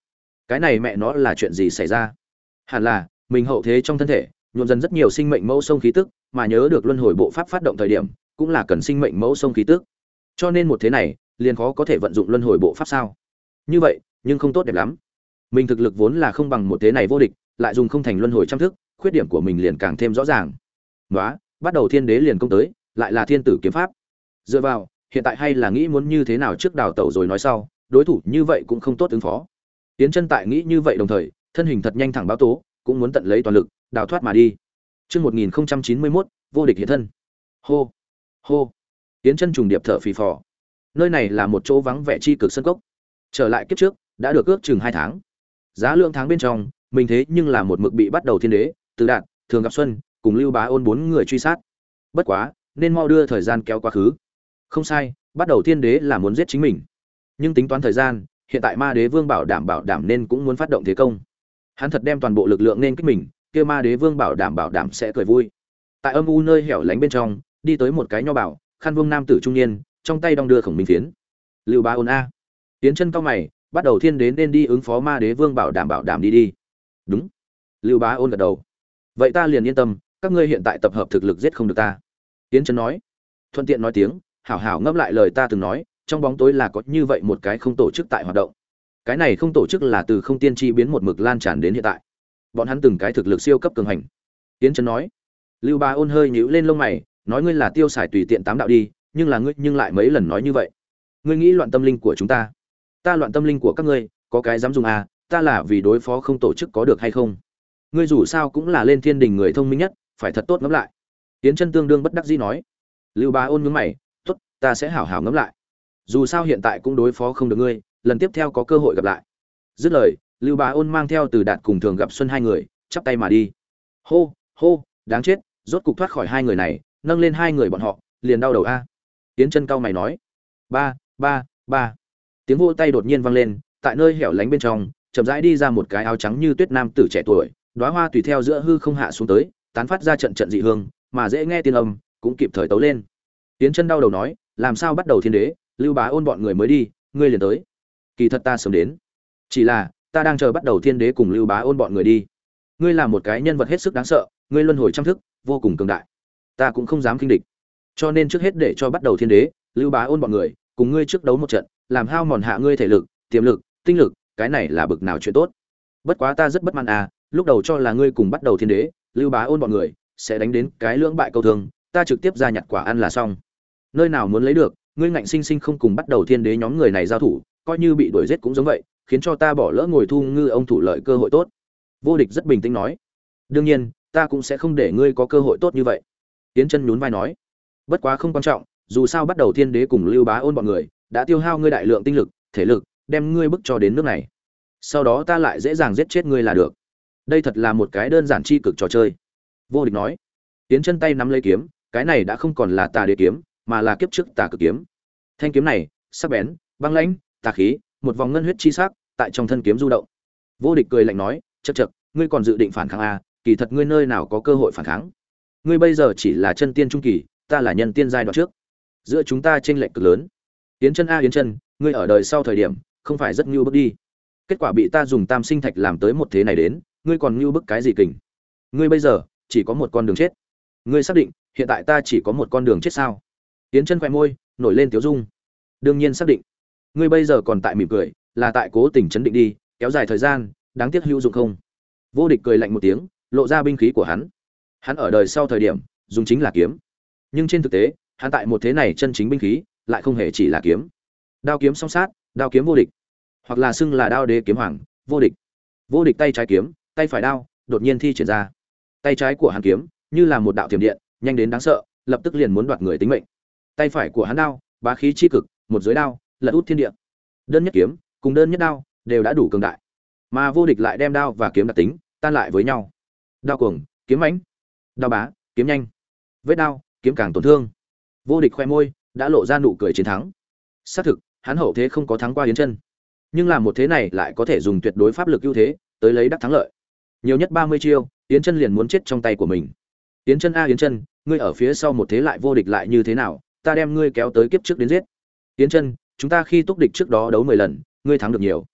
Cái này mẹ nó là chuyện gì xảy ra? Hẳn là mình hậu thế trong thân thể nhuộm dần rất nhiều sinh mệnh mẫu sông khí tức, mà nhớ được luân hồi bộ pháp phát động thời điểm cũng là cần sinh mệnh mẫu sông khí tức, cho nên một thế này liền khó có thể vận dụng luân hồi bộ pháp sao? Như vậy nhưng không tốt đẹp lắm. Mình thực lực vốn là không bằng một thế này vô địch, lại dùng không thành luân hồi trăm thức, khuyết điểm của mình liền càng thêm rõ ràng. Nóa, bắt đầu thiên đế liền công tới, lại là thiên tử kiếm pháp. Dựa vào, hiện tại hay là nghĩ muốn như thế nào trước đào tẩu rồi nói sau, đối thủ như vậy cũng không tốt ứng phó. Tiến chân tại nghĩ như vậy đồng thời, thân hình thật nhanh thẳng báo tố, cũng muốn tận lấy toàn lực, đào thoát mà đi. Chương một nghìn chín mươi mốt, vô địch hiện thân. Hô, hô. Tiến chân trùng điệp thở phì phò. Nơi này là một chỗ vắng vẻ chi cực sân cốc. Trở lại kiếp trước, đã được ước chừng hai tháng. Giá lượng tháng bên trong, mình thế nhưng là một mực bị bắt đầu thiên đế, Từ Đạt, Thường Gặp Xuân, cùng Lưu Bá Ôn bốn người truy sát. Bất quá, nên mau đưa thời gian kéo quá khứ. Không sai, bắt đầu thiên đế là muốn giết chính mình. Nhưng tính toán thời gian, hiện tại Ma Đế Vương bảo đảm bảo đảm nên cũng muốn phát động thế công. Hắn thật đem toàn bộ lực lượng nên kích mình, kia Ma Đế Vương bảo đảm bảo đảm sẽ cười vui. Tại âm u nơi hẻo lánh bên trong, đi tới một cái nho bảo, khăn vương nam tử trung niên, trong tay đong đưa khổng minh phiến. Lưu Bá Ôn a. Tiến chân cao mày, bắt đầu thiên đến nên đi ứng phó Ma Đế Vương bảo đảm bảo đảm đi đi. Đúng. Lưu Bá Ôn gật đầu. Vậy ta liền yên tâm, các ngươi hiện tại tập hợp thực lực giết không được ta. Tiến chân nói. Thuận tiện nói tiếng, hảo hảo ngẫm lại lời ta từng nói, trong bóng tối là có như vậy một cái không tổ chức tại hoạt động. Cái này không tổ chức là từ không tiên tri biến một mực lan tràn đến hiện tại. Bọn hắn từng cái thực lực siêu cấp cường hành. Tiến chân nói. Lưu Bá Ôn hơi nhíu lên lông mày, nói ngươi là tiêu xài tùy tiện tám đạo đi, nhưng là ngươi nhưng lại mấy lần nói như vậy. Ngươi nghĩ loạn tâm linh của chúng ta? Ta loạn tâm linh của các ngươi, có cái dám dùng à, ta là vì đối phó không tổ chức có được hay không? Ngươi dù sao cũng là lên thiên đình người thông minh nhất, phải thật tốt ngẫm lại. Tiến chân tương đương bất đắc dĩ nói. Lưu Bá Ôn nhướng mày, tốt, ta sẽ hảo hảo ngẫm lại. Dù sao hiện tại cũng đối phó không được ngươi, lần tiếp theo có cơ hội gặp lại. Dứt lời, Lưu Bá Ôn mang theo Từ Đạt cùng Thường Gặp Xuân hai người, chắp tay mà đi. Hô, hô, đáng chết, rốt cục thoát khỏi hai người này, nâng lên hai người bọn họ, liền đau đầu a. Tiến chân cao mày nói. Ba, ba, ba. Tiếng vỗ tay đột nhiên vang lên, tại nơi hẻo lánh bên trong, chậm rãi đi ra một cái áo trắng như tuyết nam tử trẻ tuổi, đóa hoa tùy theo giữa hư không hạ xuống tới, tán phát ra trận trận dị hương, mà dễ nghe tiên âm, cũng kịp thời tấu lên. Tiến chân đau đầu nói, làm sao bắt đầu thiên đế, Lưu Bá Ôn bọn người mới đi, ngươi liền tới. Kỳ thật ta sớm đến, chỉ là ta đang chờ bắt đầu thiên đế cùng Lưu Bá Ôn bọn người đi. Ngươi là một cái nhân vật hết sức đáng sợ, ngươi luân hồi trăm thức, vô cùng cường đại. Ta cũng không dám khinh địch, cho nên trước hết để cho bắt đầu thiên đế, Lưu Bá Ôn bọn người cùng ngươi trước đấu một trận, làm hao mòn hạ ngươi thể lực, tiềm lực, tinh lực, cái này là bực nào chuyện tốt. Bất quá ta rất bất mãn à, lúc đầu cho là ngươi cùng bắt đầu thiên đế, Lưu Bá Ôn bọn người sẽ đánh đến cái lưỡng bại câu thương, ta trực tiếp ra nhặt quả ăn là xong. Nơi nào muốn lấy được, ngươi ngạnh sinh sinh không cùng bắt đầu thiên đế nhóm người này giao thủ, coi như bị đuổi giết cũng giống vậy, khiến cho ta bỏ lỡ ngồi thu ngư ông thủ lợi cơ hội tốt. Vô Địch rất bình tĩnh nói. Đương nhiên, ta cũng sẽ không để ngươi có cơ hội tốt như vậy. Tiến chân nhún vai nói. Bất quá không quan trọng, dù sao bắt đầu thiên đế cùng Lưu Bá Ôn bọn người đã tiêu hao ngươi đại lượng tinh lực, thể lực, đem ngươi bức cho đến nước này. Sau đó ta lại dễ dàng giết chết ngươi là được. Đây thật là một cái đơn giản chi cực trò chơi. Vô Địch nói. Tiến chân tay nắm lấy kiếm, cái này đã không còn là tà đế kiếm, mà là kiếp trước tà cực kiếm. Thanh kiếm này, sắc bén, băng lãnh, tà khí, một vòng ngân huyết chi sắc tại trong thân kiếm du động. Vô Địch cười lạnh nói, chậc chậc, ngươi còn dự định phản kháng à, kỳ thật ngươi nơi nào có cơ hội phản kháng. Ngươi bây giờ chỉ là chân tiên trung kỳ, ta là nhân tiên giai đoạn trước. Giữa chúng ta chênh lệch cực lớn. Yến Chân a Yến Chân, ngươi ở đời sau thời điểm, không phải rất nhu bức đi. Kết quả bị ta dùng tam sinh thạch làm tới một thế này đến, ngươi còn nhu bức cái gì kình? Ngươi bây giờ chỉ có một con đường chết. Ngươi xác định, hiện tại ta chỉ có một con đường chết sao? Yến Chân khẽ môi, nổi lên tiếu dung. Đương nhiên xác định. Ngươi bây giờ còn tại mỉm cười, là tại cố tình chấn định đi, kéo dài thời gian, đáng tiếc hữu dụng không? Vô Địch cười lạnh một tiếng, lộ ra binh khí của hắn. Hắn ở đời sau thời điểm, dùng chính là kiếm. Nhưng trên thực tế, hắn tại một thế này chân chính binh khí, lại không hề chỉ là kiếm. Đao kiếm song sát, đao kiếm vô địch, hoặc là xưng là đao đế kiếm hoàng, vô địch. Vô Địch tay trái kiếm, tay phải đao, đột nhiên thi triển ra. Tay trái của hắn kiếm, như là một đạo thiểm điện, nhanh đến đáng sợ, lập tức liền muốn đoạt người tính mệnh. Tay phải của hắn đao, bá khí chi cực, một dưới đao, lật út thiên địa. Đơn nhất kiếm, cùng đơn nhất đao, đều đã đủ cường đại. Mà Vô Địch lại đem đao và kiếm đặc tính tan lại với nhau. Đao cuồng, kiếm mãnh; đao bá, kiếm nhanh. Vết đao, kiếm càng tổn thương. Vô Địch khoe môi, đã lộ ra nụ cười chiến thắng. Xác thực, hắn hậu thế không có thắng qua Yến Chân, nhưng làm một thế này lại có thể dùng tuyệt đối pháp lực ưu thế tới lấy đắc thắng lợi. Nhiều nhất ba mươi chiêu, Yến Chân liền muốn chết trong tay của mình. Yến Chân a Yến Chân, ngươi ở phía sau một thế lại vô địch lại như thế nào, ta đem ngươi kéo tới kiếp trước đến giết. Yến Chân, chúng ta khi túc địch trước đó đấu mười lần, ngươi thắng được nhiều.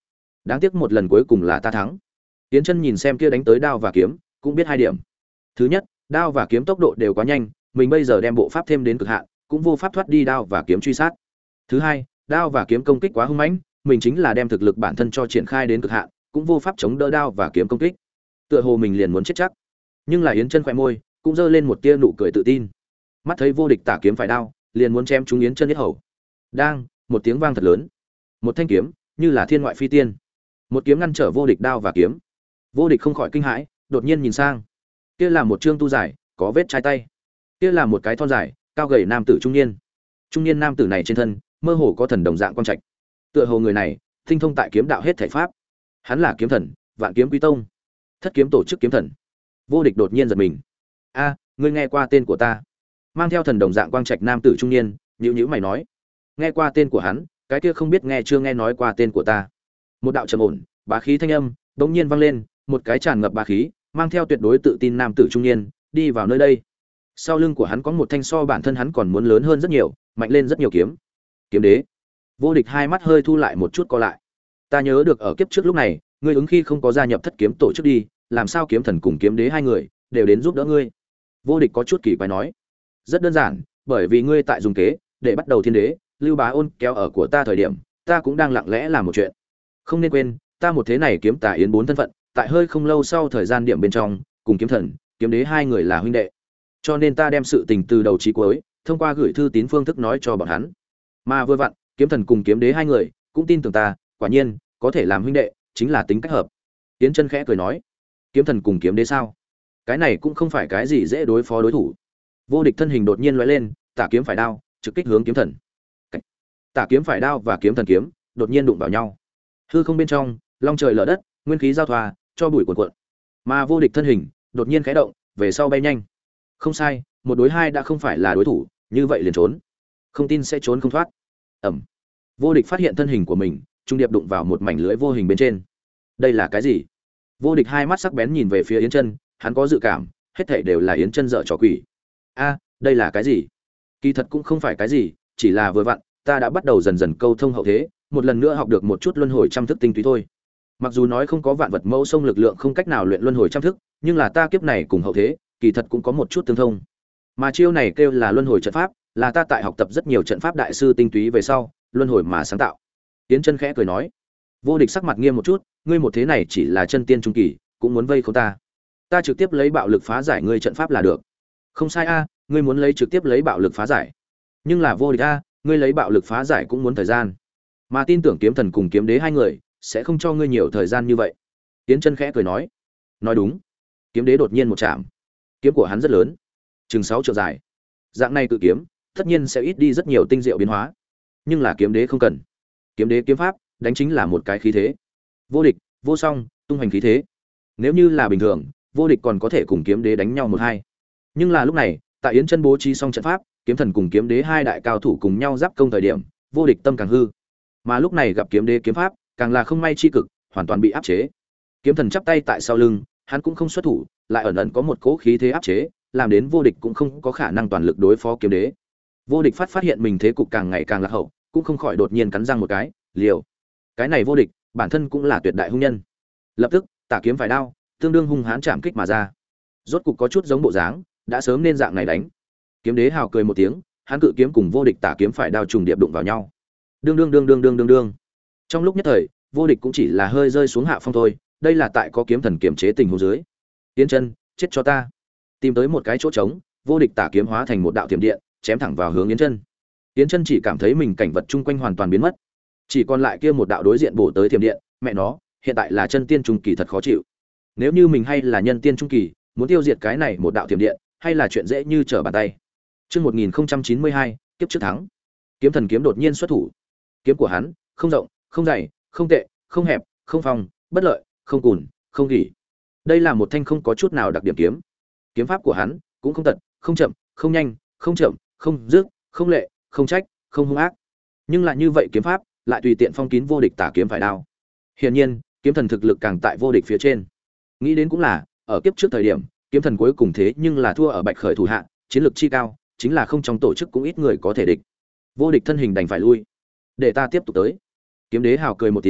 Đáng tiếc một lần cuối cùng là ta thắng. Yến Chân nhìn xem kia đánh tới đao và kiếm, cũng biết hai điểm. Thứ nhất, đao và kiếm tốc độ đều quá nhanh, mình bây giờ đem bộ pháp thêm đến cực hạn, cũng vô pháp thoát đi đao và kiếm truy sát. Thứ hai, đao và kiếm công kích quá hung mãnh, mình chính là đem thực lực bản thân cho triển khai đến cực hạn, cũng vô pháp chống đỡ đao và kiếm công kích. Tựa hồ mình liền muốn chết chắc. Nhưng là Yến Chân khẽ môi, cũng giơ lên một tia nụ cười tự tin. Mắt thấy vô địch tả kiếm phải đao, liền muốn chém trúng Yến Chân yết hầu. Đang, một tiếng vang thật lớn. Một thanh kiếm, như là thiên ngoại phi tiên. Một kiếm ngăn trở vô địch đao và kiếm. Vô địch không khỏi kinh hãi, đột nhiên nhìn sang. Kia là một trương tu dài, có vết chai tay. Kia là một cái thon dài, cao gầy nam tử trung niên. Trung niên nam tử này trên thân, mơ hồ có thần đồng dạng quang trạch. Tựa hồ người này, tinh thông tại kiếm đạo hết thảy pháp. Hắn là kiếm thần, Vạn Kiếm Quý Tông, thất kiếm tổ chức kiếm thần. Vô địch đột nhiên giật mình. A, ngươi nghe qua tên của ta? Mang theo thần đồng dạng quang trạch nam tử trung niên, nhíu nhíu mày nói. Nghe qua tên của hắn, cái kia không biết nghe chưa nghe nói qua tên của ta. Một đạo trầm ổn, bá khí thanh âm bỗng nhiên vang lên, một cái tràn ngập bá khí, mang theo tuyệt đối tự tin nam tử trung niên, đi vào nơi đây. Sau lưng của hắn có một thanh so bản thân hắn còn muốn lớn hơn rất nhiều, mạnh lên rất nhiều kiếm. Kiếm đế. Vô địch hai mắt hơi thu lại một chút co lại. Ta nhớ được ở kiếp trước lúc này, ngươi ứng khi không có gia nhập thất kiếm tổ chức đi, làm sao kiếm thần cùng kiếm đế hai người đều đến giúp đỡ ngươi? Vô địch có chút kỳ quái nói. Rất đơn giản, bởi vì ngươi tại dùng kế để bắt đầu thiên đế, Lưu Bá Ôn kéo ở của ta thời điểm, ta cũng đang lặng lẽ làm một chuyện. Không nên quên, ta một thế này kiếm tà yến bốn thân phận, tại hơi không lâu sau thời gian điểm bên trong, cùng kiếm thần, kiếm đế hai người là huynh đệ. Cho nên ta đem sự tình từ đầu chí cuối, thông qua gửi thư tín phương thức nói cho bọn hắn. Mà vừa vặn, kiếm thần cùng kiếm đế hai người cũng tin tưởng ta, quả nhiên, có thể làm huynh đệ, chính là tính cách hợp. Yến Chân khẽ cười nói, kiếm thần cùng kiếm đế sao? Cái này cũng không phải cái gì dễ đối phó đối thủ. Vô địch thân hình đột nhiên lóe lên, tả kiếm phải đao, trực kích hướng kiếm thần. Tả kiếm phải đao và kiếm thần kiếm đột nhiên đụng vào nhau. Hư không bên trong, long trời lở đất, nguyên khí giao thoa, cho bụi cuộn cuộn. Mà vô địch thân hình đột nhiên khẽ động, về sau bay nhanh. Không sai, một đối hai đã không phải là đối thủ, như vậy liền trốn. Không tin sẽ trốn không thoát. Ầm. Vô địch phát hiện thân hình của mình, trung điệp đụng vào một mảnh lưới vô hình bên trên. Đây là cái gì? Vô địch hai mắt sắc bén nhìn về phía Yến Chân, hắn có dự cảm, hết thảy đều là Yến Chân dở trò quỷ. A, đây là cái gì? Kỳ thật cũng không phải cái gì, chỉ là vừa vặn, ta đã bắt đầu dần dần câu thông hậu thế, một lần nữa học được một chút luân hồi trăm thức tinh túy thôi. Mặc dù nói không có vạn vật mẫu sông lực lượng không cách nào luyện luân hồi trăm thức, nhưng là ta kiếp này cùng hậu thế, kỳ thật cũng có một chút tương thông. Mà chiêu này kêu là luân hồi trận pháp, là ta tại học tập rất nhiều trận pháp đại sư tinh túy về sau, luân hồi mà sáng tạo. Yến Chân khẽ cười nói. Vô địch sắc mặt nghiêm một chút, ngươi một thế này chỉ là chân tiên trung kỳ, cũng muốn vây khốn ta. Ta trực tiếp lấy bạo lực phá giải ngươi trận pháp là được. Không sai a, ngươi muốn lấy trực tiếp lấy bạo lực phá giải. Nhưng là vô địch a, ngươi lấy bạo lực phá giải cũng muốn thời gian. Mà tin tưởng kiếm thần cùng kiếm đế hai người sẽ không cho ngươi nhiều thời gian như vậy. Yến Chân khẽ cười nói. Nói đúng. Kiếm đế đột nhiên một chạm. Kiếm của hắn rất lớn, chừng sáu trượng dài. Dạng này cự kiếm, tất nhiên sẽ ít đi rất nhiều tinh diệu biến hóa. Nhưng là kiếm đế không cần. Kiếm đế kiếm pháp, đánh chính là một cái khí thế. Vô địch, vô song, tung hoành khí thế. Nếu như là bình thường, vô địch còn có thể cùng kiếm đế đánh nhau một hai. Nhưng là lúc này, tại Yến Chân bố trí xong trận pháp, kiếm thần cùng kiếm đế hai đại cao thủ cùng nhau giáp công thời điểm, vô địch tâm càng hư. Mà lúc này gặp kiếm đế kiếm pháp, càng là không may chi cực, hoàn toàn bị áp chế. Kiếm thần chắp tay tại sau lưng, hắn cũng không xuất thủ, lại ẩn ẩn có một cỗ khí thế áp chế, làm đến vô địch cũng không có khả năng toàn lực đối phó kiếm đế. Vô địch phát phát hiện mình thế cục càng ngày càng lạc hậu, cũng không khỏi đột nhiên cắn răng một cái, liều. Cái này vô địch, bản thân cũng là tuyệt đại hung nhân. Lập tức, tả kiếm phải đao, tương đương hung hãn chạm kích mà ra. Rốt cục có chút giống bộ dáng, đã sớm nên dạng này đánh. Kiếm đế hào cười một tiếng, hắn cự kiếm cùng vô địch tả kiếm phải đao trùng điệp đụng vào nhau. Đương đương đương đương đương đương đương. Trong lúc nhất thời, vô địch cũng chỉ là hơi rơi xuống hạ phong thôi, đây là tại có kiếm thần kiểm chế tình huống dưới. Yến Chân, chết cho ta. Tìm tới một cái chỗ trống, vô địch tả kiếm hóa thành một đạo tiềm điện, chém thẳng vào hướng Yến Chân. Yến Chân chỉ cảm thấy mình cảnh vật chung quanh hoàn toàn biến mất, chỉ còn lại kia một đạo đối diện bổ tới tiềm điện, mẹ nó, hiện tại là chân tiên trung kỳ thật khó chịu. Nếu như mình hay là nhân tiên trung kỳ, muốn tiêu diệt cái này một đạo tiềm điện, hay là chuyện dễ như trở bàn tay. Chương một nghìn chín mươi hai, kiếp trước thắng. Kiếm thần kiếm đột nhiên xuất thủ. Kiếm của hắn, không rộng, không dày, không tệ, không hẹp, không phong, bất lợi, không cùn, không gỉ. Đây là một thanh không có chút nào đặc điểm kiếm. Kiếm pháp của hắn cũng không tật, không chậm, không nhanh, không chậm, không dứt, không lệ, không trách, không hung ác. Nhưng lại như vậy kiếm pháp, lại tùy tiện phong kín vô địch tả kiếm phải đao. Hiển nhiên, kiếm thần thực lực càng tại vô địch phía trên. Nghĩ đến cũng là, ở kiếp trước thời điểm, kiếm thần cuối cùng thế nhưng là thua ở Bạch Khởi thủ hạ, chiến lược chi cao, chính là không trong tổ chức cũng ít người có thể địch. Vô địch thân hình đành phải lui. Để ta tiếp tục tới. Kiếm đế hào cười một tiếng,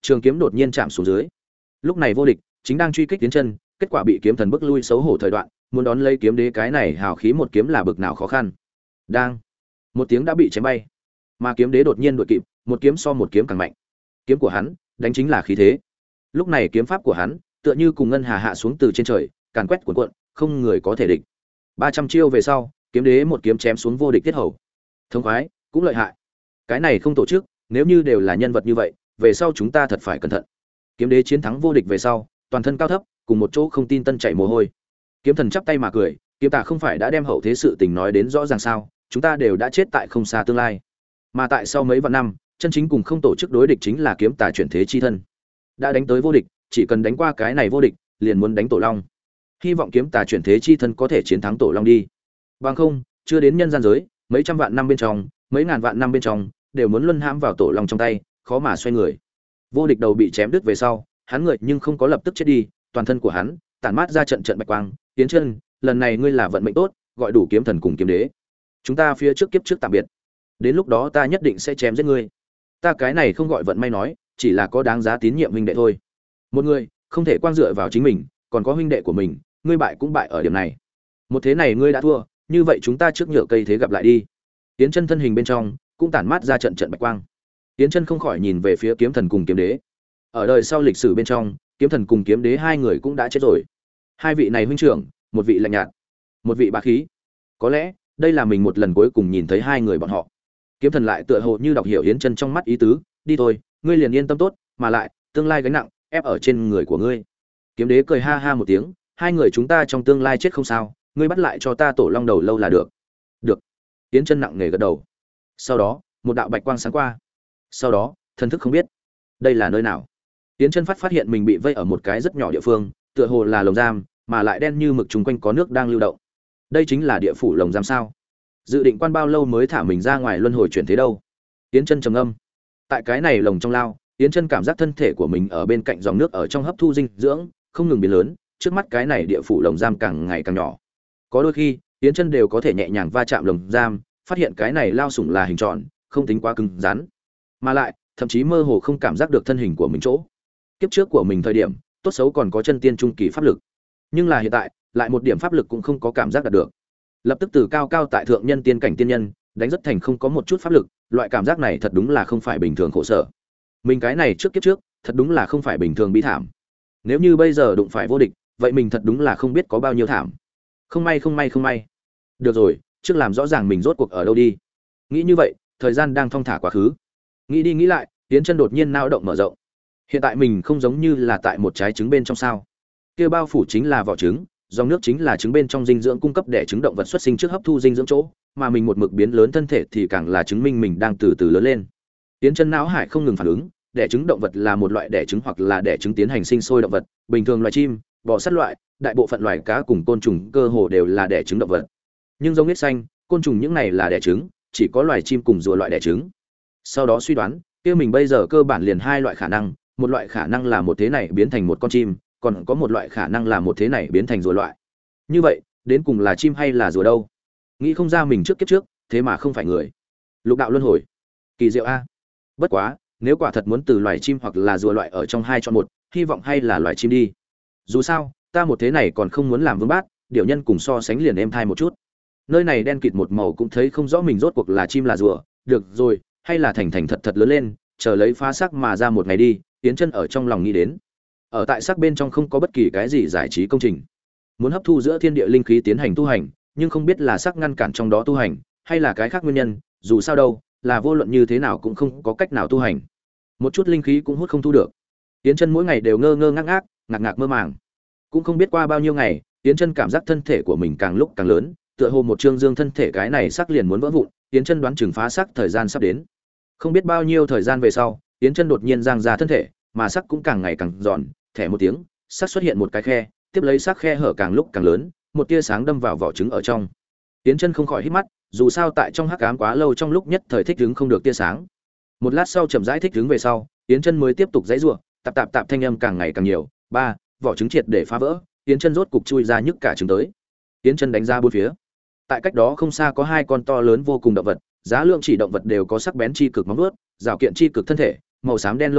trường kiếm đột nhiên chạm xuống dưới. Lúc này vô địch chính đang truy kích Tiến Chân, kết quả bị kiếm thần bức lui xấu hổ thời đoạn, muốn đón lấy kiếm đế cái này hào khí một kiếm là bực nào khó khăn. Đang, một tiếng đã bị chém bay. Mà kiếm đế đột nhiên đuổi kịp, một kiếm so một kiếm càng mạnh. Kiếm của hắn, đánh chính là khí thế. Lúc này kiếm pháp của hắn, tựa như cùng ngân hà hạ xuống từ trên trời, càn quét cuộn cuộn, không người có thể địch. ba trăm chiêu về sau, kiếm đế một kiếm chém xuống vô địch tiết hầu. Thông khoái, cũng lợi hại. Cái này không tổ chức, nếu như đều là nhân vật như vậy, về sau chúng ta thật phải cẩn thận. Kiếm đế chiến thắng vô địch về sau, toàn thân cao thấp, cùng một chỗ không tin tân chảy mồ hôi. Kiếm thần chắp tay mà cười, kiếm tà không phải đã đem hậu thế sự tình nói đến rõ ràng sao? Chúng ta đều đã chết tại không xa tương lai. Mà tại sau mấy vạn năm, chân chính cùng không tổ chức đối địch chính là kiếm tà chuyển thế chi thân. Đã đánh tới vô địch, chỉ cần đánh qua cái này vô địch, liền muốn đánh tổ long. Hy vọng kiếm tà chuyển thế chi thân có thể chiến thắng tổ long đi. Bằng không, chưa đến nhân gian giới, mấy trăm vạn năm bên trong, mấy ngàn vạn năm bên trong, đều muốn luân hãm vào tổ long trong tay, khó mà xoay người. Vô địch đầu bị chém đứt về sau, hắn người nhưng không có lập tức chết đi, toàn thân của hắn tản mát ra trận trận bạch quang, Tiến Chân, lần này ngươi là vận mệnh tốt, gọi đủ kiếm thần cùng kiếm đế. Chúng ta phía trước kiếp trước tạm biệt. Đến lúc đó ta nhất định sẽ chém giết ngươi. Ta cái này không gọi vận may nói, chỉ là có đáng giá tín nhiệm huynh đệ thôi. Một người không thể quang dựa vào chính mình, còn có huynh đệ của mình, ngươi bại cũng bại ở điểm này. Một thế này ngươi đã thua, như vậy chúng ta trước nhựa cây thế gặp lại đi. Tiến Chân thân hình bên trong cũng tản mát ra trận trận bạch quang. Tiến Chân không khỏi nhìn về phía kiếm thần cùng kiếm đế. Ở đời sau lịch sử bên trong, kiếm thần cùng kiếm đế hai người cũng đã chết rồi. Hai vị này huynh trưởng, một vị lạnh nhạt, một vị bá khí. Có lẽ, đây là mình một lần cuối cùng nhìn thấy hai người bọn họ. Kiếm thần lại tựa hồ như đọc hiểu Yến Chân trong mắt ý tứ, đi thôi, ngươi liền yên tâm tốt, mà lại, tương lai gánh nặng ép ở trên người của ngươi. Kiếm đế cười ha ha một tiếng, hai người chúng ta trong tương lai chết không sao, ngươi bắt lại cho ta tổ long đầu lâu là được. Được. Yến Chân nặng nề gật đầu. Sau đó, một đạo bạch quang sáng qua. Sau đó, thần thức không biết, đây là nơi nào. Yến Chân phát phát hiện mình bị vây ở một cái rất nhỏ địa phương, tựa hồ là lồng giam, mà lại đen như mực chung quanh có nước đang lưu động. Đây chính là địa phủ lồng giam sao? Dự định quan bao lâu mới thả mình ra ngoài luân hồi chuyển thế đâu? Yến Chân trầm ngâm. Tại cái này lồng trong lao, Yến Chân cảm giác thân thể của mình ở bên cạnh dòng nước ở trong hấp thu dinh dưỡng, không ngừng biến lớn, trước mắt cái này địa phủ lồng giam càng ngày càng nhỏ. Có đôi khi, Yến Chân đều có thể nhẹ nhàng va chạm lồng giam, phát hiện cái này lao sủng là hình tròn, không tính quá cứng rắn. Mà lại, thậm chí mơ hồ không cảm giác được thân hình của mình chỗ. Kiếp trước của mình thời điểm, tốt xấu còn có chân tiên trung kỳ pháp lực. Nhưng là hiện tại, lại một điểm pháp lực cũng không có cảm giác đạt được. Lập tức từ cao cao tại thượng nhân tiên cảnh tiên nhân, đánh rất thành không có một chút pháp lực, loại cảm giác này thật đúng là không phải bình thường khổ sở. Mình cái này trước kiếp trước, thật đúng là không phải bình thường bi thảm. Nếu như bây giờ đụng phải vô địch, vậy mình thật đúng là không biết có bao nhiêu thảm. Không may không may không may. Được rồi, trước làm rõ ràng mình rốt cuộc ở đâu đi. Nghĩ như vậy, thời gian đang thong thả quá khứ. Nghĩ đi nghĩ lại, Tiến Chân đột nhiên não động mở rộng. Hiện tại mình không giống như là tại một trái trứng bên trong sao? Kia bao phủ chính là vỏ trứng, dòng nước chính là trứng bên trong dinh dưỡng cung cấp để trứng động vật xuất sinh trước hấp thu dinh dưỡng chỗ, mà mình một mực biến lớn thân thể thì càng là chứng minh mình đang từ từ lớn lên. Tiến Chân não hải không ngừng phản ứng, đẻ trứng động vật là một loại đẻ trứng hoặc là đẻ trứng tiến hành sinh sôi động vật, bình thường loài chim, bò sát loại, đại bộ phận loài cá cùng côn trùng cơ hồ đều là đẻ trứng động vật. Nhưng giống nết xanh, côn trùng những này là đẻ trứng, chỉ có loài chim cùng rùa loại đẻ trứng. Sau đó suy đoán, kia mình bây giờ cơ bản liền hai loại khả năng, một loại khả năng là một thế này biến thành một con chim, còn có một loại khả năng là một thế này biến thành rùa loại. Như vậy, đến cùng là chim hay là rùa đâu? Nghĩ không ra mình trước kiếp trước, thế mà không phải người. Lục đạo luân hồi, kỳ diệu a. Bất quá, nếu quả thật muốn từ loài chim hoặc là rùa loại ở trong hai chọn một, hy vọng hay là loài chim đi. Dù sao, ta một thế này còn không muốn làm vương bát, điểu nhân cùng so sánh liền êm thai một chút. Nơi này đen kịt một màu cũng thấy không rõ mình rốt cuộc là chim là rùa, được rồi, hay là thành thành thật thật lớn lên, chờ lấy phá xác mà ra một ngày đi. Tiến Chân ở trong lòng nghĩ đến. Ở tại xác bên trong không có bất kỳ cái gì giải trí công trình. Muốn hấp thu giữa thiên địa linh khí tiến hành tu hành, nhưng không biết là xác ngăn cản trong đó tu hành, hay là cái khác nguyên nhân, dù sao đâu, là vô luận như thế nào cũng không có cách nào tu hành. Một chút linh khí cũng hút không thu được. Tiến Chân mỗi ngày đều ngơ ngơ ngác ngác, ngạc ngạc mơ màng. Cũng không biết qua bao nhiêu ngày, Tiến Chân cảm giác thân thể của mình càng lúc càng lớn, tựa hồ một trương dương thân thể cái này xác liền muốn vỡ vụn, Tiến Chân đoán chừng phá xác thời gian sắp đến. Không biết bao nhiêu thời gian về sau, Tiến Chân đột nhiên giang ra thân thể, mà sắc cũng càng ngày càng giòn, thẻ một tiếng, sắc xuất hiện một cái khe, tiếp lấy sắc khe hở càng lúc càng lớn, một tia sáng đâm vào vỏ trứng ở trong. Tiến Chân không khỏi hít mắt, dù sao tại trong hắc ám quá lâu trong lúc nhất thời thích ứng không được tia sáng. Một lát sau chậm rãi thích ứng về sau, Tiến Chân mới tiếp tục giãy giụa, tạp tạp tạp thanh âm càng ngày càng nhiều, ba, vỏ trứng triệt để phá vỡ, Tiến Chân rốt cục chui ra nhức cả trứng tới. Tiến Chân đánh ra bốn phía. Tại cách đó không xa có hai con to lớn vô cùng động vật, giá lượng chỉ động vật đều có sắc bén chi cực móng vuốt, rào kiện chi cực thân thể, màu xám đen lông vũ,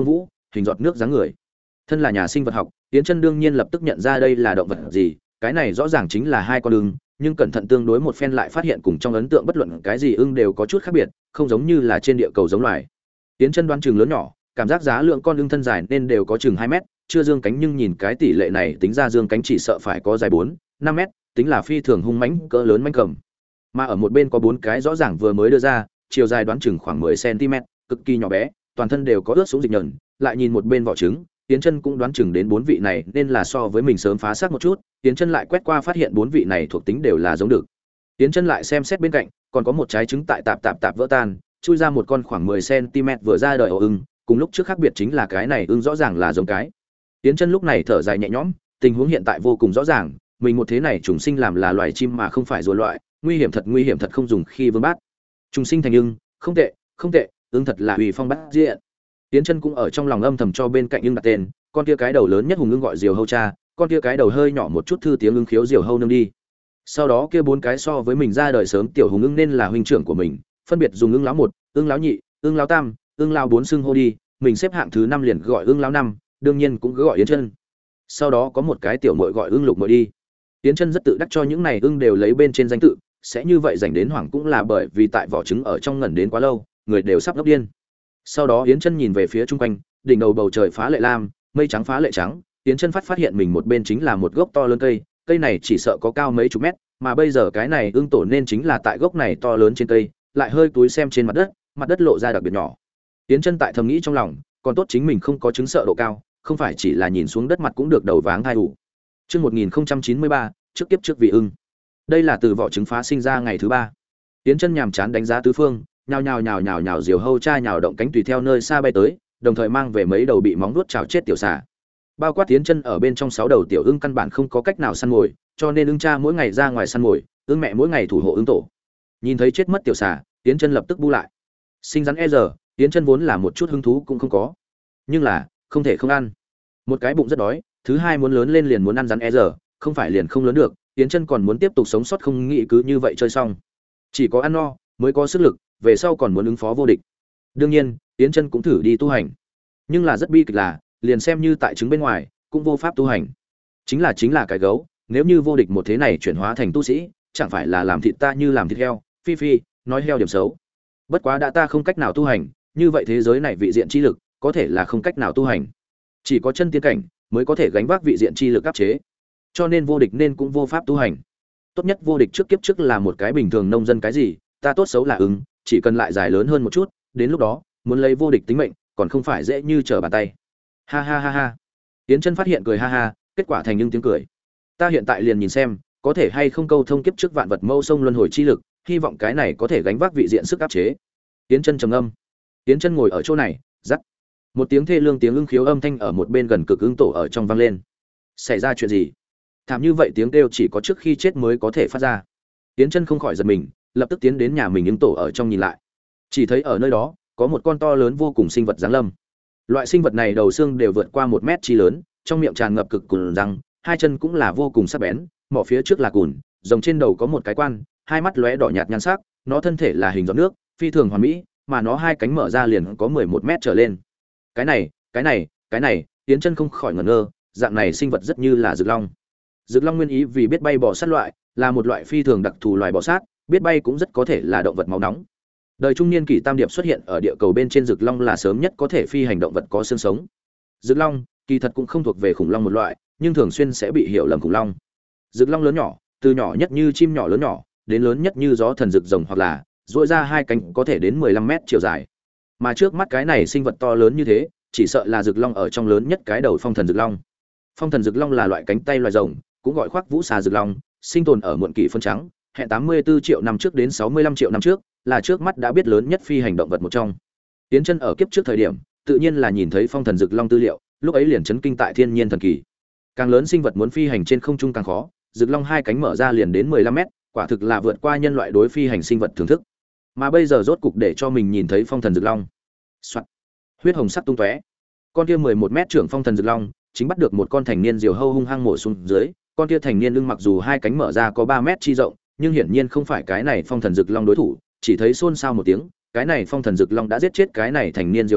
hình giọt nước dáng người. Thân là nhà sinh vật học, Tiến Chân đương nhiên lập tức nhận ra đây là động vật gì, cái này rõ ràng chính là hai con ưng, nhưng cẩn thận tương đối một phen lại phát hiện cùng trong ấn tượng bất luận cái gì ưng đều có chút khác biệt, không giống như là trên địa cầu giống loài. Tiến Chân đoán chừng lớn nhỏ, cảm giác giá lượng con ưng thân dài nên đều có chừng hai mét, chưa dương cánh nhưng nhìn cái tỷ lệ này tính ra dương cánh chỉ sợ phải có dài bốn, năm mét, tính là phi thường hung mãnh, cỡ lớn manh cầm. Mà ở một bên có bốn cái rõ ràng vừa mới đưa ra, chiều dài đoán chừng khoảng mười xăng ti mét, cực kỳ nhỏ bé, toàn thân đều có ướt xuống dịch nhờn, lại nhìn một bên vỏ trứng, Tiến Chân cũng đoán chừng đến bốn vị này nên là so với mình sớm phá xác một chút, Tiến Chân lại quét qua phát hiện bốn vị này thuộc tính đều là giống được. Tiến Chân lại xem xét bên cạnh, còn có một trái trứng tại tạp tạp tạp vỡ tan, chui ra một con khoảng mười xăng ti mét vừa ra đời ổ ưng, cùng lúc trước khác biệt chính là cái này ưng rõ ràng là giống cái. Tiến Chân lúc này thở dài nhẹ nhõm, tình huống hiện tại vô cùng rõ ràng, mình một thế này trùng sinh làm là loài chim mà không phải rùa loại, nguy hiểm thật nguy hiểm thật không dùng khi vương bát. Trùng sinh thành ưng, không tệ, không tệ, ưng thật là uy phong bát diện. Tiến Chân cũng ở trong lòng âm thầm cho bên cạnh ưng đặt tên, con kia cái đầu lớn nhất hùng ưng gọi Diều Hâu cha, con kia cái đầu hơi nhỏ một chút thư tiếng ưng khiếu Diều Hâu nương đi. Sau đó kia bốn cái so với mình ra đời sớm tiểu hùng ưng nên là huynh trưởng của mình, phân biệt dùng ưng lão một, ưng lão nhị, ưng lão tam, ưng lão bốn xưng hô đi, mình xếp hạng thứ năm liền gọi ưng lão năm, đương nhiên cũng cứ gọi Yến Chân. Sau đó có một cái tiểu muội gọi ưng lục muội đi. Yến Chân rất tự đắc cho những này ưng đều lấy bên trên danh tự, sẽ như vậy dành đến hoảng cũng là bởi vì tại vỏ trứng ở trong ngẩn đến quá lâu, người đều sắp ngốc điên. Sau đó Yến Chân nhìn về phía chung quanh, đỉnh đầu bầu trời phá lệ lam, mây trắng phá lệ trắng, Yến Chân phát phát hiện mình một bên chính là một gốc to lớn cây, cây này chỉ sợ có cao mấy chục mét, mà bây giờ cái này ưng tổ nên chính là tại gốc này to lớn trên cây, lại hơi túi xem trên mặt đất, mặt đất lộ ra đặc biệt nhỏ. Yến Chân tại thầm nghĩ trong lòng, còn tốt chính mình không có chứng sợ độ cao, không phải chỉ là nhìn xuống đất mặt cũng được đầu váng thai ủ. Chương một nghìn không trăm chín mươi ba, trước kiếp trước vị ưng. Đây là từ vỏ trứng phá sinh ra ngày thứ ba. Yến Chân nhàm chán đánh giá tứ phương, nhào nhào nhào nhào nhào Diều Hâu cha nhào động cánh tùy theo nơi xa bay tới, đồng thời mang về mấy đầu bị móng vuốt chảo chết tiểu xà. Bao quát Yến Chân ở bên trong sáu đầu tiểu ưng căn bản không có cách nào săn mồi, cho nên ưng cha mỗi ngày ra ngoài săn mồi, ưng mẹ mỗi ngày thủ hộ ưng tổ. Nhìn thấy chết mất tiểu xà, Yến Chân lập tức bu lại. Sinh rắn e giờ, Yến Chân vốn là một chút hứng thú cũng không có, nhưng là không thể không ăn. Một cái bụng rất đói, thứ hai muốn lớn lên liền muốn ăn rắn e giờ, không phải liền không lớn được, Yến Chân còn muốn tiếp tục sống sót không nghĩ cứ như vậy chơi xong. Chỉ có ăn no mới có sức lực, về sau còn muốn ứng phó vô địch. Đương nhiên, Yến Chân cũng thử đi tu hành, nhưng là rất bi kịch là, liền xem như tại trứng bên ngoài, cũng vô pháp tu hành. Chính là chính là cái gấu, nếu như vô địch một thế này chuyển hóa thành tu sĩ, chẳng phải là làm thịt ta như làm thịt heo, phi phi, nói heo điểm xấu. Bất quá đã ta không cách nào tu hành, như vậy thế giới này vị diện chi lực, có thể là không cách nào tu hành. Chỉ có chân tiên cảnh mới có thể gánh vác vị diện chi lực áp chế. Cho nên vô địch nên cũng vô pháp tu hành. Tốt nhất vô địch trước kiếp trước là một cái bình thường nông dân cái gì, ta tốt xấu là ứng, chỉ cần lại dài lớn hơn một chút, đến lúc đó, muốn lấy vô địch tính mệnh, còn không phải dễ như trở bàn tay. Ha ha ha ha. Yến Chân phát hiện cười ha ha, kết quả thành những tiếng cười. Ta hiện tại liền nhìn xem, có thể hay không câu thông kiếp trước vạn vật mâu sông luân hồi chi lực, hy vọng cái này có thể gánh vác vị diện sức áp chế. Yến Chân trầm ngâm. Yến Chân ngồi ở chỗ này, rắc. Một tiếng thê lương tiếng ưng khiếu âm thanh ở một bên gần cực ưng tổ ở trong vang lên. Xảy ra chuyện gì? Thảm như vậy tiếng kêu chỉ có trước khi chết mới có thể phát ra. Yến Chân không khỏi giật mình, lập tức tiến đến nhà mình ưng tổ ở trong nhìn lại. Chỉ thấy ở nơi đó có một con to lớn vô cùng sinh vật giáng lâm. Loại sinh vật này đầu xương đều vượt qua một mét chi lớn, trong miệng tràn ngập cực cùn răng, hai chân cũng là vô cùng sắc bén, mỏ phía trước là cùn, rồng trên đầu có một cái quan, hai mắt lóe đỏ nhạt nhan sắc, nó thân thể là hình giọt nước, phi thường hoàn mỹ, mà nó hai cánh mở ra liền có mười một mét trở lên. Cái này, cái này, cái này, Yến Chân không khỏi ngẩn ngơ, dạng này sinh vật rất như là rực long. Rực long nguyên ý vì biết bay bò sát loại, là một loại phi thường đặc thù loài bò sát, biết bay cũng rất có thể là động vật máu nóng. Đời trung niên kỷ tam điệp xuất hiện ở địa cầu bên trên rực long là sớm nhất có thể phi hành động vật có xương sống. Rực long kỳ thật cũng không thuộc về khủng long một loại, nhưng thường xuyên sẽ bị hiểu lầm khủng long. Rực long lớn nhỏ, từ nhỏ nhất như chim nhỏ lớn nhỏ, đến lớn nhất như gió thần rực rồng hoặc là duỗi ra hai cánh có thể đến mười lăm mét chiều dài. Mà trước mắt cái này sinh vật to lớn như thế, chỉ sợ là rực long ở trong lớn nhất cái đầu phong thần rực long. Phong thần rực long là loại cánh tay loài rồng, cũng gọi khoác vũ xà rực long, sinh tồn ở muộn kỷ phân trắng, hẹn tám mươi tư triệu năm trước đến sáu mươi lăm triệu năm trước, là trước mắt đã biết lớn nhất phi hành động vật một trong. Tiến Chân ở kiếp trước thời điểm, tự nhiên là nhìn thấy phong thần rực long tư liệu, lúc ấy liền chấn kinh tại thiên nhiên thần kỳ. Càng lớn sinh vật muốn phi hành trên không trung càng khó, rực long hai cánh mở ra liền đến mười lăm mét, quả thực là vượt qua nhân loại đối phi hành sinh vật thưởng thức. Mà bây giờ rốt cục để cho mình nhìn thấy phong thần rực long. Soạt. Huyết hồng sắc tung tóe. Con kia mười một mét trưởng phong thần rực long, chính bắt được một con thành niên diều hâu hung hăng mổ xuống dưới, con kia thành niên lưng mặc dù hai cánh mở ra có ba mét chi rộng, nhưng hiển nhiên không phải cái này phong thần rực long đối thủ, chỉ thấy xôn xao một tiếng, cái này phong thần rực long đã giết chết cái này thành niên diều hâu,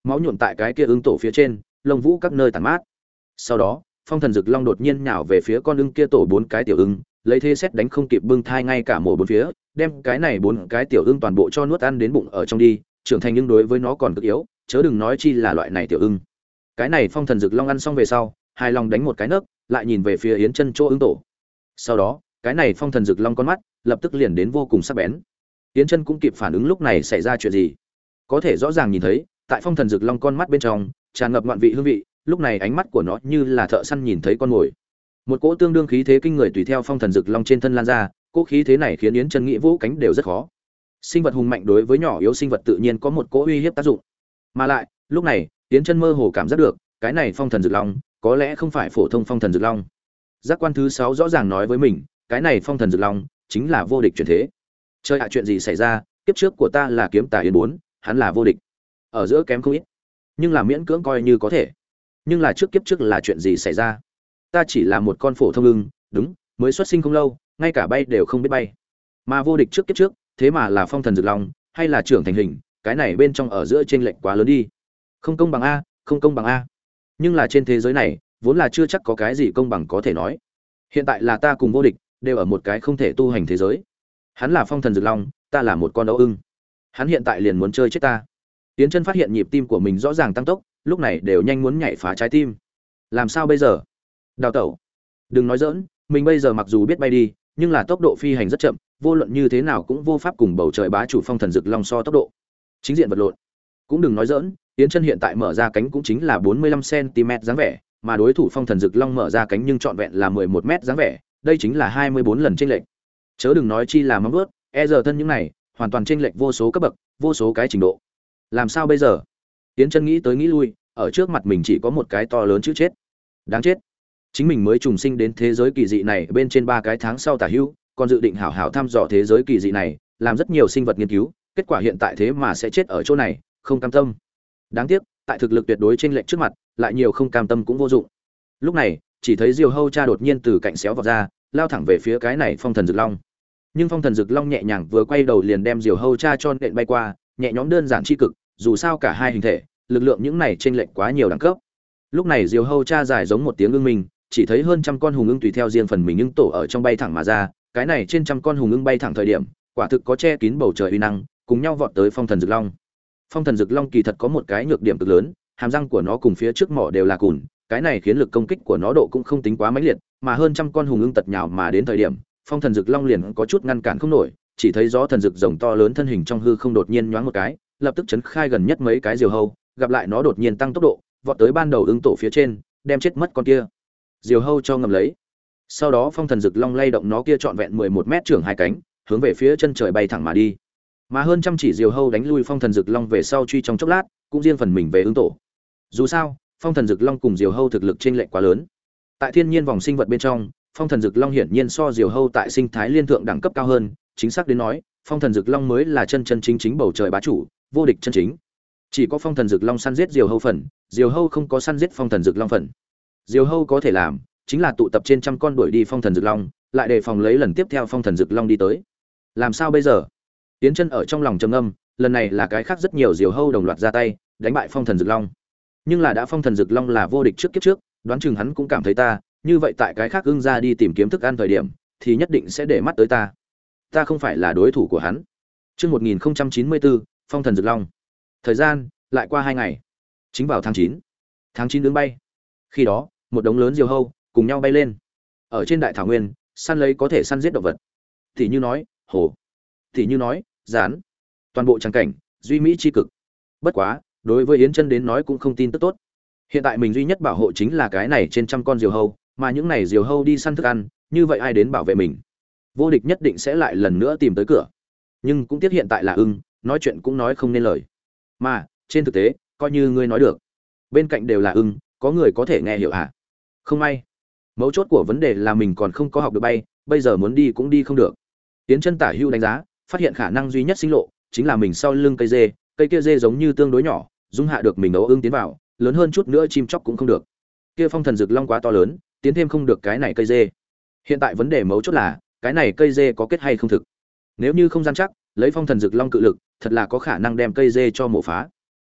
máu nhuộm tại cái kia ưng tổ phía trên, lông vũ các nơi tàn mát. Sau đó, phong thần dực long đột nhiên nhào về phía con ưng kia tổ bốn cái tiểu ưng, lấy thế xét đánh không kịp bưng thai ngay cả mổ bốn phía, đem cái này bốn cái tiểu ưng toàn bộ cho nuốt ăn đến bụng ở trong đi, trưởng thành nhưng đối với nó còn cực yếu, chớ đừng nói chi là loại này tiểu ưng. Cái này phong thần dực long ăn xong về sau, hài lòng đánh một cái nấc, lại nhìn về phía Yến Chân chỗ ưng tổ. Sau đó, cái này phong thần dực long con mắt lập tức liền đến vô cùng sắc bén. Yến Chân cũng kịp phản ứng lúc này xảy ra chuyện gì. Có thể rõ ràng nhìn thấy, tại phong thần dực long con mắt bên trong, tràn ngập ngoạn vị hương vị, lúc này ánh mắt của nó như là thợ săn nhìn thấy con mồi. Một cỗ tương đương khí thế kinh người tùy theo phong thần dực long trên thân lan ra, cỗ khí thế này khiến Yến Chân nghĩ vũ cánh đều rất khó. Sinh vật hùng mạnh đối với nhỏ yếu sinh vật tự nhiên có một cỗ uy hiếp tác dụng. Mà lại, lúc này, Yến Chân mơ hồ cảm giác được, cái này phong thần dực long có lẽ không phải phổ thông phong thần dực long. Giác quan thứ sáu rõ ràng nói với mình, cái này phong thần dực long chính là vô địch chuyển thế. Chơi hạ chuyện gì xảy ra, kiếp trước của ta là kiếm tà Yến bốn, hắn là vô địch. Ở giữa kém không ít, nhưng là miễn cưỡng coi như có thể. Nhưng là trước kiếp trước là chuyện gì xảy ra? Ta chỉ là một con phổ thông ưng, đúng, mới xuất sinh không lâu, ngay cả bay đều không biết bay. Mà vô địch trước kiếp trước, thế mà là phong thần dực long, hay là trưởng thành hình, cái này bên trong ở giữa chênh lệch quá lớn đi. Không công bằng a, không công bằng a. Nhưng là trên thế giới này, vốn là chưa chắc có cái gì công bằng có thể nói. Hiện tại là ta cùng vô địch, đều ở một cái không thể tu hành thế giới. Hắn là phong thần dực long, ta là một con ấu ưng. Hắn hiện tại liền muốn chơi chết ta. Tiến Chân phát hiện nhịp tim của mình rõ ràng tăng tốc, lúc này đều nhanh muốn nhảy phá trái tim. Làm sao bây giờ? Đào tẩu. Đừng nói giỡn, mình bây giờ mặc dù biết bay đi, nhưng là tốc độ phi hành rất chậm, vô luận như thế nào cũng vô pháp cùng bầu trời bá chủ phong thần dực long so tốc độ. Chính diện vật lộn. Cũng đừng nói giỡn, Tiến Chân hiện tại mở ra cánh cũng chính là bốn mươi lăm xăng-ti-mét dáng vẻ, mà đối thủ phong thần dực long mở ra cánh nhưng trọn vẹn là mười một mét dáng vẻ, đây chính là hai mươi bốn lần chênh lệch. Chớ đừng nói chi là móng vuốt, e giờ thân những này, hoàn toàn chênh lệch vô số cấp bậc, vô số cái trình độ. Làm sao bây giờ? Tiến Chân nghĩ tới nghĩ lui, ở trước mặt mình chỉ có một cái to lớn chữ chết. Đáng chết. Chính mình mới trùng sinh đến thế giới kỳ dị này bên trên ba cái tháng sau tả hữu, còn dự định hảo hảo thăm dò thế giới kỳ dị này, làm rất nhiều sinh vật nghiên cứu, kết quả hiện tại thế mà sẽ chết ở chỗ này, không cam tâm. Đáng tiếc, tại thực lực tuyệt đối chênh lệch trước mặt, lại nhiều không cam tâm cũng vô dụng. Lúc này, chỉ thấy Diều Hâu Cha đột nhiên từ cạnh xéo vọt ra, lao thẳng về phía cái này phong thần dực long. Nhưng phong thần dực long nhẹ nhàng vừa quay đầu liền đem Diều Hâu Cha cho nện bay qua, nhẹ nhõm đơn giản chi cực, dù sao cả hai hình thể, lực lượng những này chênh lệch quá nhiều đẳng cấp. Lúc này Diều Hâu Cha dài giống một tiếng ưng mình, chỉ thấy hơn trăm con hùng ưng tùy theo riêng phần mình ưng tổ ở trong bay thẳng mà ra, cái này trên trăm con hùng ưng bay thẳng thời điểm, quả thực có che kín bầu trời uy năng, cùng nhau vọt tới phong thần dực long. Phong thần dực long kỳ thật có một cái nhược điểm cực lớn, hàm răng của nó cùng phía trước mỏ đều là cùn, cái này khiến lực công kích của nó độ cũng không tính quá mãnh liệt, mà hơn trăm con hùng ưng tật nhào mà đến thời điểm, phong thần dực long liền có chút ngăn cản không nổi, chỉ thấy gió thần dực rồng to lớn thân hình trong hư không đột nhiên nhoáng một cái, lập tức chấn khai gần nhất mấy cái diều hâu, gặp lại nó đột nhiên tăng tốc độ, vọt tới ban đầu ưng tổ phía trên, đem chết mất con kia. Diều hâu cho ngầm lấy. Sau đó phong thần dực long lay động nó kia trọn vẹn mười một mét trưởng hai cánh, hướng về phía chân trời bay thẳng mà đi. Mà hơn trăm chỉ diều hâu đánh lui phong thần dực long về sau truy trong chốc lát, cũng riêng phần mình về ưng tổ. Dù sao, phong thần dực long cùng diều hâu thực lực chênh lệch quá lớn. Tại thiên nhiên vòng sinh vật bên trong, phong thần dực long hiển nhiên so diều hâu tại sinh thái liên thượng đẳng cấp cao hơn, chính xác đến nói, phong thần dực long mới là chân chân chính chính bầu trời bá chủ, vô địch chân chính. Chỉ có phong thần dực long săn giết diều hâu phần, diều hâu không có săn giết phong thần dực long phần. Diều hâu có thể làm, chính là tụ tập trên trăm con đuổi đi phong thần dực long, lại đề phòng lấy lần tiếp theo phong thần dực long đi tới. Làm sao bây giờ? Tiến Chân ở trong lòng trầm ngâm, lần này là cái khác rất nhiều diều hâu đồng loạt ra tay, đánh bại phong thần dực long. Nhưng là đã phong thần dực long là vô địch trước kiếp trước, đoán chừng hắn cũng cảm thấy ta, như vậy tại cái khác ưng ra đi tìm kiếm thức ăn thời điểm, thì nhất định sẽ để mắt tới ta. Ta không phải là đối thủ của hắn. Chương một nghìn chín mươi tư, phong thần dực long. Thời gian lại qua hai ngày. Chính vào tháng chín. Tháng chín đứng bay. Khi đó, một đống lớn diều hâu cùng nhau bay lên. Ở trên đại thảo nguyên, săn lấy có thể săn giết động vật. Thì như nói, hổ. Thì như nói, rán. Toàn bộ tràng cảnh, duy mỹ chi cực. Bất quá, đối với Yến Chân đến nói cũng không tin tức tốt. Hiện tại mình duy nhất bảo hộ chính là cái này trên trăm con diều hâu, mà những này diều hâu đi săn thức ăn, như vậy ai đến bảo vệ mình? Vô địch nhất định sẽ lại lần nữa tìm tới cửa. Nhưng cũng tiếc hiện tại là ưng, nói chuyện cũng nói không nên lời. Mà, trên thực tế, coi như ngươi nói được, bên cạnh đều là ưng, có người có thể nghe hiểu hả? Không may. Mấu chốt của vấn đề là mình còn không có học được bay, bây giờ muốn đi cũng đi không được. Yến Chân tả hưu đánh giá, phát hiện khả năng duy nhất sinh lộ chính là mình sau lưng cây dê, cây kia dê giống như tương đối nhỏ, dung hạ được mình nấu ưng tiến vào, lớn hơn chút nữa chim chóc cũng không được. Kia phong thần dực long quá to lớn, tiến thêm không được cái này cây dê. Hiện tại vấn đề mấu chốt là, cái này cây dê có kết hay không thực. Nếu như không gian chắc, lấy phong thần dực long cự lực, thật là có khả năng đem cây dê cho mổ phá.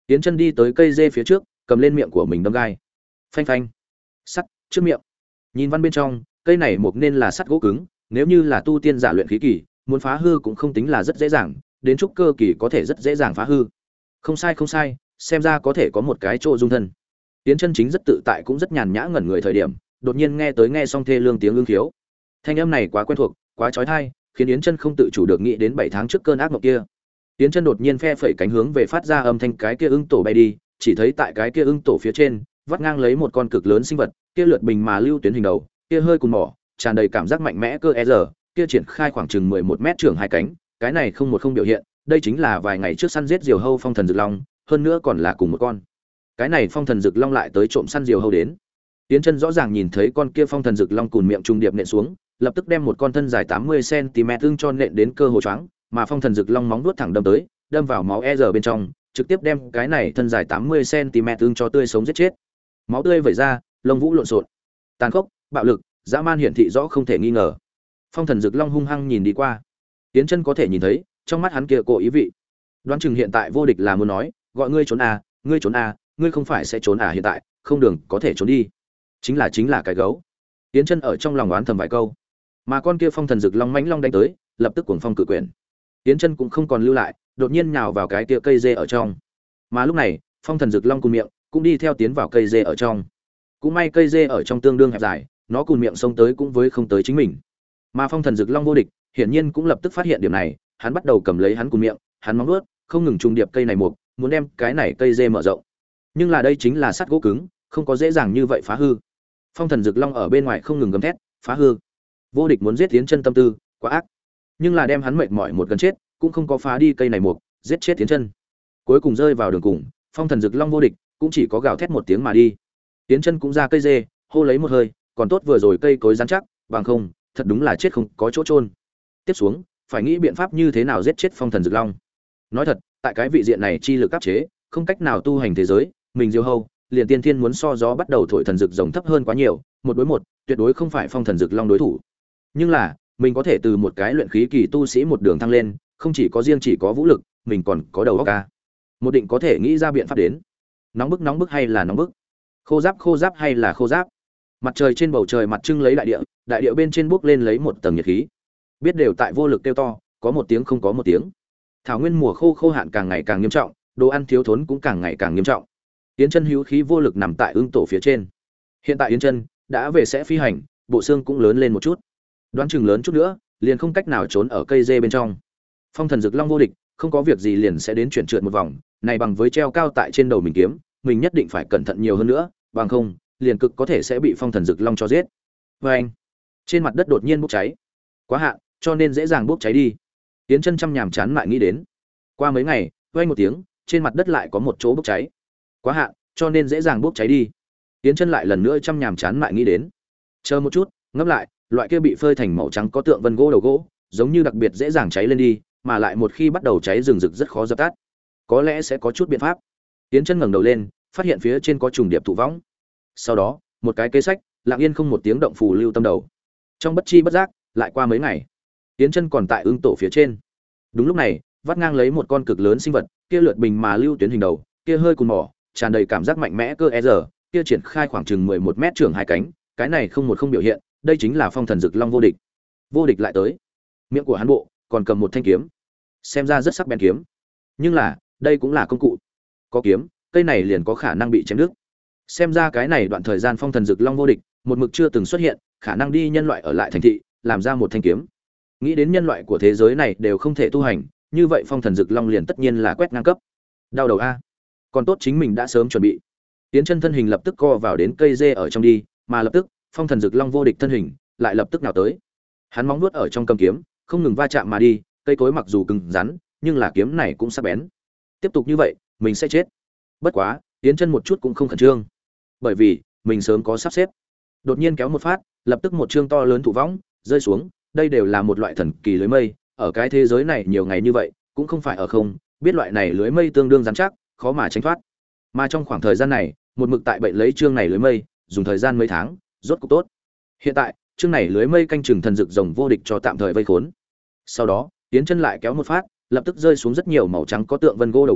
Tiến chân đi tới cây dê phía trước, cầm lên miệng của mình đâm gai. Phanh phanh. Sắt trước miệng. Nhìn văn bên trong, cây này mục nên là sắt gỗ cứng, nếu như là tu tiên giả luyện khí kỳ, muốn phá hư cũng không tính là rất dễ dàng, đến trúc cơ kỳ có thể rất dễ dàng phá hư. Không sai không sai, xem ra có thể có một cái chỗ dung thân. Tiến chân chính rất tự tại cũng rất nhàn nhã ngẩn người thời điểm, đột nhiên nghe tới nghe xong thê lương tiếng ưng khiếu. Thanh âm này quá quen thuộc, quá chói tai, khiến Yến Chân không tự chủ được nghĩ đến bảy tháng trước cơn ác mộng kia. Yến Chân đột nhiên phe phẩy cánh hướng về phát ra âm thanh cái kia ưng tổ bay đi, chỉ thấy tại cái kia ưng tổ phía trên, vắt ngang lấy một con cực lớn sinh vật, kia lượt bình mà lưu tuyến hình đầu, kia hơi cùn mỏ, tràn đầy cảm giác mạnh mẽ cơ e giờ, kia triển khai khoảng chừng mười một mét trưởng hai cánh, cái này không một không biểu hiện, đây chính là vài ngày trước săn giết diều hâu phong thần dực long, hơn nữa còn là cùng một con. Cái này phong thần dực long lại tới trộm săn diều hâu đến. Yến Chân rõ ràng nhìn thấy con kia phong thần dực long cùn miệng trung điệp nện xuống, lập tức đem một con thân dài tám mươi xăng ti mét ưng cho nện đến cơ hồ choáng, mà phong thần dực long móng vuốt thẳng đâm tới, đâm vào máu e giờ bên trong, trực tiếp đem cái này thân dài tám mươi xăng ti mét ưng cho tươi sống giết chết. Máu tươi vẩy ra, lông vũ lộn xộn, tàn khốc, bạo lực, dã man hiển thị rõ không thể nghi ngờ. Phong thần dực long hung hăng nhìn đi qua, Yến Chân có thể nhìn thấy, trong mắt hắn kia cố ý vị. Đoán chừng hiện tại vô địch là muốn nói, gọi ngươi trốn à, ngươi trốn à, ngươi không phải sẽ trốn à hiện tại, không đường có thể trốn đi. Chính là chính là cái gấu. Yến Chân ở trong lòng oán thầm vài câu. Mà con kia phong thần dực long mãnh long đánh tới, lập tức cuồng phong cự quyển. Yến Chân cũng không còn lưu lại, đột nhiên nhào vào cái kia cây dê ở trong. Mà lúc này, phong thần dực long cùn miệng cũng đi theo tiến vào cây dê ở trong. Cũng may cây dê ở trong tương đương hẹp dài, nó cùn miệng xông tới cũng với không tới chính mình. Mà phong thần dực long vô địch, hiển nhiên cũng lập tức phát hiện điểm này, hắn bắt đầu cầm lấy hắn cùn miệng, hắn móng vuốt, không ngừng trùng điệp cây này mục, muốn đem cái này cây dê mở rộng. Nhưng là đây chính là sắt gỗ cứng, không có dễ dàng như vậy phá hư. Phong thần dực long ở bên ngoài không ngừng gầm thét, phá hư. Vô địch muốn giết Yến Chân tâm tư, quá ác. Nhưng là đem hắn mệt mỏi một gần chết, cũng không có phá đi cây này mục, giết chết Yến Chân. Cuối cùng rơi vào đường cùng, phong thần dực long vô địch, cũng chỉ có gào thét một tiếng mà đi. Yến Chân cũng ra cây dê, hô lấy một hơi, còn tốt vừa rồi cây cối rắn chắc, bằng không, thật đúng là chết không có chỗ chôn. Tiếp xuống, phải nghĩ biện pháp như thế nào giết chết phong thần dực long. Nói thật, tại cái vị diện này chi lực áp chế, không cách nào tu hành thế giới, mình diêu hâu, liền tiên thiên muốn so gió bắt đầu thổi thần dực rồng thấp hơn quá nhiều, một đối một, tuyệt đối không phải phong thần dực long đối thủ. Nhưng là, mình có thể từ một cái luyện khí kỳ tu sĩ một đường thăng lên, không chỉ có riêng chỉ có vũ lực, mình còn có đầu óc ca. Một định có thể nghĩ ra biện pháp đến. Nóng bức nóng bức hay là nóng bức? Khô giáp khô giáp hay là khô giáp? Mặt trời trên bầu trời mặt trưng lấy đại địa, đại địa bên trên bốc lên lấy một tầng nhiệt khí. Biết đều tại vô lực kêu to, có một tiếng không có một tiếng. Thảo nguyên mùa khô khô hạn càng ngày càng nghiêm trọng, đồ ăn thiếu thốn cũng càng ngày càng nghiêm trọng. Yến Chân hữu khí vô lực nằm tại ưng tổ phía trên. Hiện tại Yến Chân đã về sẽ phi hành, bộ xương cũng lớn lên một chút. Đoán chừng lớn chút nữa, liền không cách nào trốn ở cây dê bên trong. Phong thần dực long vô địch, không có việc gì liền sẽ đến chuyển trượt một vòng, này bằng với treo cao tại trên đầu mình kiếm, mình nhất định phải cẩn thận nhiều hơn nữa, bằng không, liền cực có thể sẽ bị phong thần dực long cho giết. Và anh, trên mặt đất đột nhiên bốc cháy. Quá hạn, cho nên dễ dàng bốc cháy đi. Yến Chân chăm nhàm chán lại nghĩ đến. Qua mấy ngày, vang một tiếng, trên mặt đất lại có một chỗ bốc cháy. Quá hạn, cho nên dễ dàng bốc cháy đi. Yến Chân lại lần nữa chăm nhàm chán lại nghĩ đến. Chờ một chút, ngẫm lại, loại kia bị phơi thành màu trắng có tượng vân gỗ đầu gỗ, giống như đặc biệt dễ dàng cháy lên đi, mà lại một khi bắt đầu cháy rừng rực rất khó dập tắt. Có lẽ sẽ có chút biện pháp. Yến Chân ngẩng đầu lên, phát hiện phía trên có trùng điệp thụ võng. Sau đó, một cái kế sách, lặng yên không một tiếng động phù lưu tâm đầu. Trong bất chi bất giác, lại qua mấy ngày. Yến Chân còn tại ưng tổ phía trên. Đúng lúc này, vắt ngang lấy một con cực lớn sinh vật, kia lượt bình mà lưu tuyến hình đầu, kia hơi cùn mỏ, tràn đầy cảm giác mạnh mẽ cơ e giờ, kia triển khai khoảng chừng mười một mét trưởng hai cánh, cái này không một không biểu hiện, đây chính là phong thần dực long vô địch. Vô địch lại tới. Miệng của hắn bộ còn cầm một thanh kiếm, xem ra rất sắc bén kiếm. Nhưng là, đây cũng là công cụ. Có kiếm, cây này liền có khả năng bị chém đứt. Xem ra cái này đoạn thời gian phong thần dực long vô địch, một mực chưa từng xuất hiện, khả năng đi nhân loại ở lại thành thị, làm ra một thanh kiếm. Nghĩ đến nhân loại của thế giới này đều không thể tu hành, như vậy phong thần dực long liền tất nhiên là quét ngang cấp. Đau đầu a. Còn tốt chính mình đã sớm chuẩn bị. Tiến Chân thân hình lập tức co vào đến cây dê ở trong đi, mà lập tức, phong thần dực long vô địch thân hình lại lập tức nào tới. Hắn móng vuốt ở trong cầm kiếm, không ngừng va chạm mà đi, cây cối mặc dù cứng rắn, nhưng là kiếm này cũng sắc bén. Tiếp tục như vậy, mình sẽ chết. Bất quá, Tiến Chân một chút cũng không khẩn trương, bởi vì mình sớm có sắp xếp. Đột nhiên kéo một phát, lập tức một chương to lớn thụ võng rơi xuống, đây đều là một loại thần kỳ lưới mây, ở cái thế giới này nhiều ngày như vậy, cũng không phải ở không, biết loại này lưới mây tương đương rắn chắc, khó mà tránh thoát. Mà trong khoảng thời gian này, một mực tại bệnh lấy chương này lưới mây, dùng thời gian mấy tháng, rốt cục tốt. Hiện tại, chương này lưới mây canh chừng thần dực rồng vô địch cho tạm thời vây khốn. Sau đó, Tiến Chân lại kéo một phát, lập tức rơi xuống rất nhiều màu trắng có tượng vân gỗ đầu gỗ,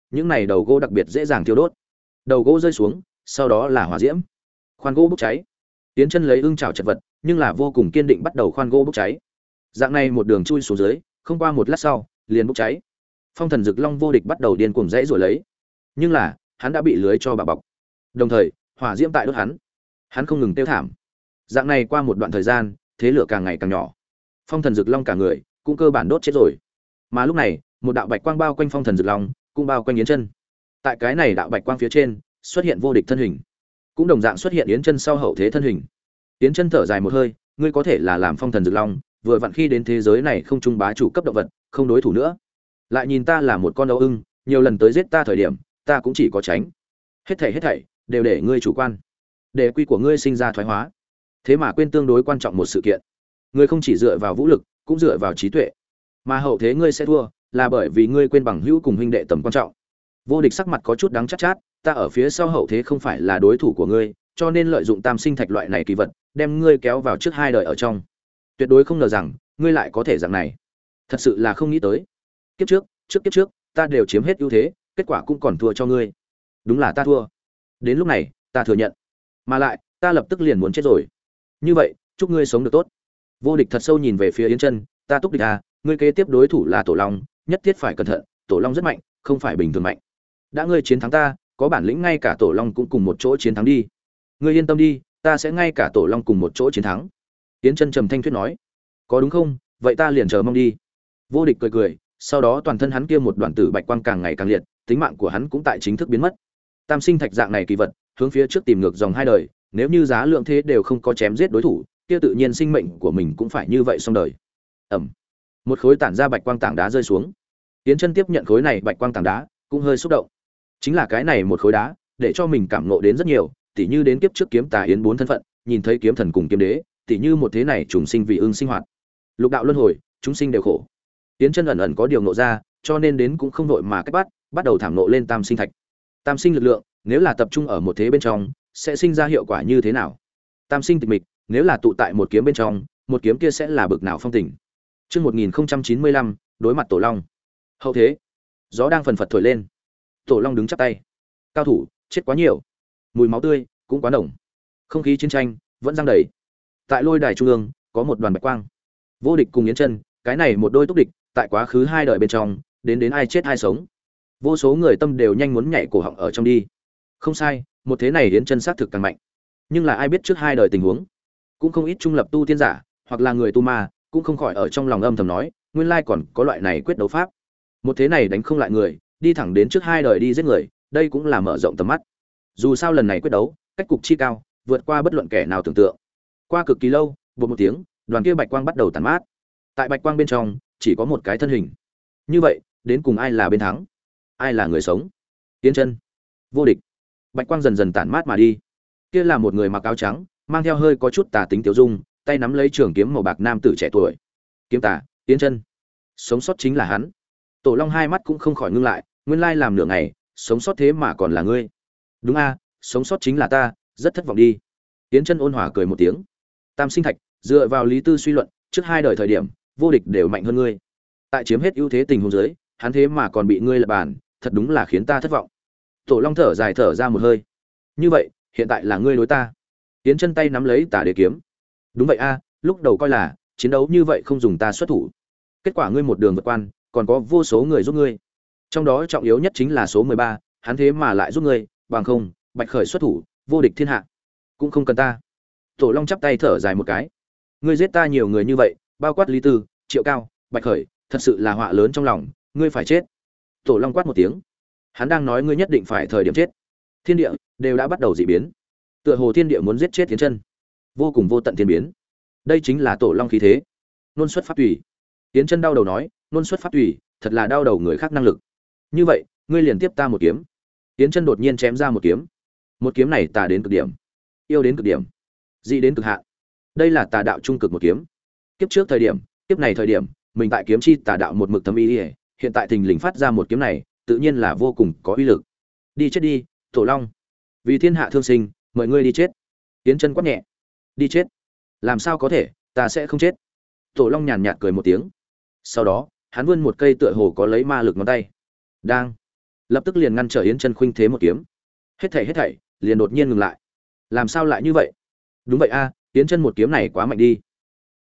những này đầu gỗ đặc biệt dễ dàng thiêu đốt. Đầu gỗ rơi xuống, sau đó là hỏa diễm. Khoan gỗ bốc cháy. Tiến chân lấy ưng chảo chật vật, nhưng là vô cùng kiên định bắt đầu khoan gỗ bốc cháy. Dạng này một đường chui xuống dưới, không qua một lát sau, liền bốc cháy. Phong thần Dực Long vô địch bắt đầu điên cuồng rẽ rồi lấy. Nhưng là, hắn đã bị lưới cho bà bọc. Đồng thời, hỏa diễm tại đốt hắn. Hắn không ngừng tiêu thảm. Dạng này qua một đoạn thời gian, thế lửa càng ngày càng nhỏ. Phong thần Dực Long cả người cũng cơ bản đốt chết rồi. Mà lúc này, một đạo bạch quang bao quanh Phong thần Dực Long, cũng bao quanh Yến Chân. Tại cái này đạo bạch quang phía trên, xuất hiện vô địch thân hình, cũng đồng dạng xuất hiện Yến Chân sau hậu thế thân hình. Yến Chân thở dài một hơi, ngươi có thể là làm Phong thần Dực Long, vừa vặn khi đến thế giới này không trung bá chủ cấp động vật, không đối thủ nữa. Lại nhìn ta là một con ấu ưng, nhiều lần tới giết ta thời điểm, ta cũng chỉ có tránh. Hết thảy hết thảy đều để ngươi chủ quan, để quy của ngươi sinh ra thoái hóa. Thế mà quên tương đối quan trọng một sự kiện. Ngươi không chỉ dựa vào vũ lực, cũng dựa vào trí tuệ. Mà hậu thế ngươi sẽ thua, là bởi vì ngươi quên bằng hữu cùng huynh đệ tầm quan trọng. Vô địch sắc mặt có chút đắng chát chát, ta ở phía sau hậu thế không phải là đối thủ của ngươi, cho nên lợi dụng tam sinh thạch loại này kỳ vật, đem ngươi kéo vào trước hai đời ở trong. Tuyệt đối không ngờ rằng, ngươi lại có thể dạng này. Thật sự là không nghĩ tới. Kiếp trước, trước kiếp trước, ta đều chiếm hết ưu thế, kết quả cũng còn thua cho ngươi. Đúng là ta thua. Đến lúc này, ta thừa nhận. Mà lại, ta lập tức liền muốn chết rồi. Như vậy, chúc ngươi sống được tốt. Vô địch thật sâu nhìn về phía Yến Chân, ta túc địch à, ngươi kế tiếp đối thủ là Tổ Long, nhất thiết phải cẩn thận, Tổ Long rất mạnh, không phải bình thường mạnh. Đã ngươi chiến thắng ta, có bản lĩnh ngay cả Tổ Long cũng cùng một chỗ chiến thắng đi. Ngươi yên tâm đi, ta sẽ ngay cả Tổ Long cùng một chỗ chiến thắng. Yến Chân trầm thanh thuyết nói. Có đúng không? Vậy ta liền chờ mong đi. Vô địch cười cười, sau đó toàn thân hắn kia một đoàn tử bạch quang càng ngày càng liệt, tính mạng của hắn cũng tại chính thức biến mất. Tam sinh thạch dạng này kỳ vật, hướng phía trước tìm ngược dòng hai đời, nếu như giá lượng thế đều không có chém giết đối thủ, kia tự nhiên sinh mệnh của mình cũng phải như vậy xong đời. Ầm. Một khối tản ra bạch quang tảng đá rơi xuống. Tiến Chân tiếp nhận khối này bạch quang tảng đá, cũng hơi xúc động. Chính là cái này một khối đá, để cho mình cảm ngộ đến rất nhiều, tỉ như đến kiếp trước kiếm tà yến bốn thân phận, nhìn thấy kiếm thần cùng kiếm đế, tỉ như một thế này trùng sinh vì ưng sinh hoạt. Lục đạo luân hồi, chúng sinh đều khổ. Tiến Chân ẩn ẩn có điều ngộ ra, cho nên đến cũng không vội mà cách bắt, bắt đầu thảm ngộ lên tam sinh thạch. Tam sinh lực lượng, nếu là tập trung ở một thế bên trong, sẽ sinh ra hiệu quả như thế nào? Tam sinh tịch mịch, nếu là tụ tại một kiếm bên trong, một kiếm kia sẽ là bực nào phong tình? Chương một nghìn chín mươi lăm, đối mặt Tổ Long. Hậu thế, gió đang phần phật thổi lên. Tổ Long đứng chắp tay. Cao thủ, chết quá nhiều. Mùi máu tươi cũng quá nồng. Không khí chiến tranh vẫn giăng đầy. Tại lôi đài trung ương, có một đoàn bạch quang. Vô địch cùng Yến Chân, cái này một đôi túc địch, tại quá khứ hai đời bên trong, đến đến ai chết ai sống. Vô số người tâm đều nhanh muốn nhảy cổ họng ở trong đi. Không sai, một thế này Yến Chân xác thực càng mạnh. Nhưng là ai biết trước hai đời tình huống, cũng không ít trung lập tu tiên giả, hoặc là người tu ma, cũng không khỏi ở trong lòng âm thầm nói, nguyên lai còn có loại này quyết đấu pháp. Một thế này đánh không lại người, đi thẳng đến trước hai đời đi giết người, đây cũng là mở rộng tầm mắt. Dù sao lần này quyết đấu, cách cục chi cao, vượt qua bất luận kẻ nào tưởng tượng. Qua cực kỳ lâu, một một tiếng, đoàn kia bạch quang bắt đầu tàn mát. Tại bạch quang bên trong, chỉ có một cái thân hình. Như vậy, đến cùng ai là bên thắng? Ai là người sống? Yến Chân, Vô địch. Bạch quang dần dần tản mát mà đi. Kia là một người mặc áo trắng, mang theo hơi có chút tà tính tiểu dung, tay nắm lấy trường kiếm màu bạc nam tử trẻ tuổi. Kiếm tà, Yến Chân. Sống sót chính là hắn. Tổ Long hai mắt cũng không khỏi ngưng lại, nguyên lai làm nửa ngày, sống sót thế mà còn là ngươi. Đúng a, sống sót chính là ta, rất thất vọng đi. Yến Chân ôn hòa cười một tiếng. Tam sinh thạch, dựa vào lý tư suy luận, trước hai đời thời điểm, vô địch đều mạnh hơn ngươi. Tại chiếm hết ưu thế tình huống dưới, hắn thế mà còn bị ngươi lật bàn, thật đúng là khiến ta thất vọng. Tổ Long thở dài thở ra một hơi. Như vậy, hiện tại là ngươi đối ta. Yến Chân tay nắm lấy tà đế kiếm. Đúng vậy a, lúc đầu coi là chiến đấu như vậy không dùng ta xuất thủ. Kết quả ngươi một đường vượt quan, còn có vô số người giúp ngươi. Trong đó trọng yếu nhất chính là số mười ba, hắn thế mà lại giúp ngươi, bằng không, Bạch Khởi xuất thủ, vô địch thiên hạ. Cũng không cần ta. Tổ Long chắp tay thở dài một cái. Ngươi giết ta nhiều người như vậy, bao quát Lý Tư, Triệu Cao, Bạch Khởi, thật sự là họa lớn trong lòng, ngươi phải chết. Tổ Long quát một tiếng. Hắn đang nói ngươi nhất định phải thời điểm chết. Thiên địa đều đã bắt đầu dị biến. Tựa hồ thiên địa muốn giết chết Yến Chân. Vô cùng vô tận thiên biến. Đây chính là Tổ Long khí thế. Nôn xuất pháp tùy. Yến Chân đau đầu nói, nôn xuất pháp tùy, thật là đau đầu người khác năng lực. Như vậy, ngươi liền tiếp ta một kiếm. Yến Chân đột nhiên chém ra một kiếm. Một kiếm này tà đến cực điểm, yêu đến cực điểm, dị đến cực hạn. Đây là tà đạo trung cực một kiếm. Kiếp trước thời điểm, kiếp này thời điểm, mình tại kiếm chi tà đạo một mực thâm ý, hiện tại thình lình phát ra một kiếm này, tự nhiên là vô cùng có uy lực. Đi chết đi, Tổ Long. Vì thiên hạ thương sinh, mời ngươi đi chết. Yến Chân quát nhẹ. Đi chết? Làm sao có thể, ta sẽ không chết. Tổ Long nhàn nhạt cười một tiếng. Sau đó, hắn vươn một cây tựa hồ có lấy ma lực ngón tay. Đang. lập tức liền ngăn trở Yến Chân khuynh thế một kiếm. Hết thảy hết thảy liền đột nhiên ngừng lại. Làm sao lại như vậy? Đúng vậy a, Yến Chân một kiếm này quá mạnh đi.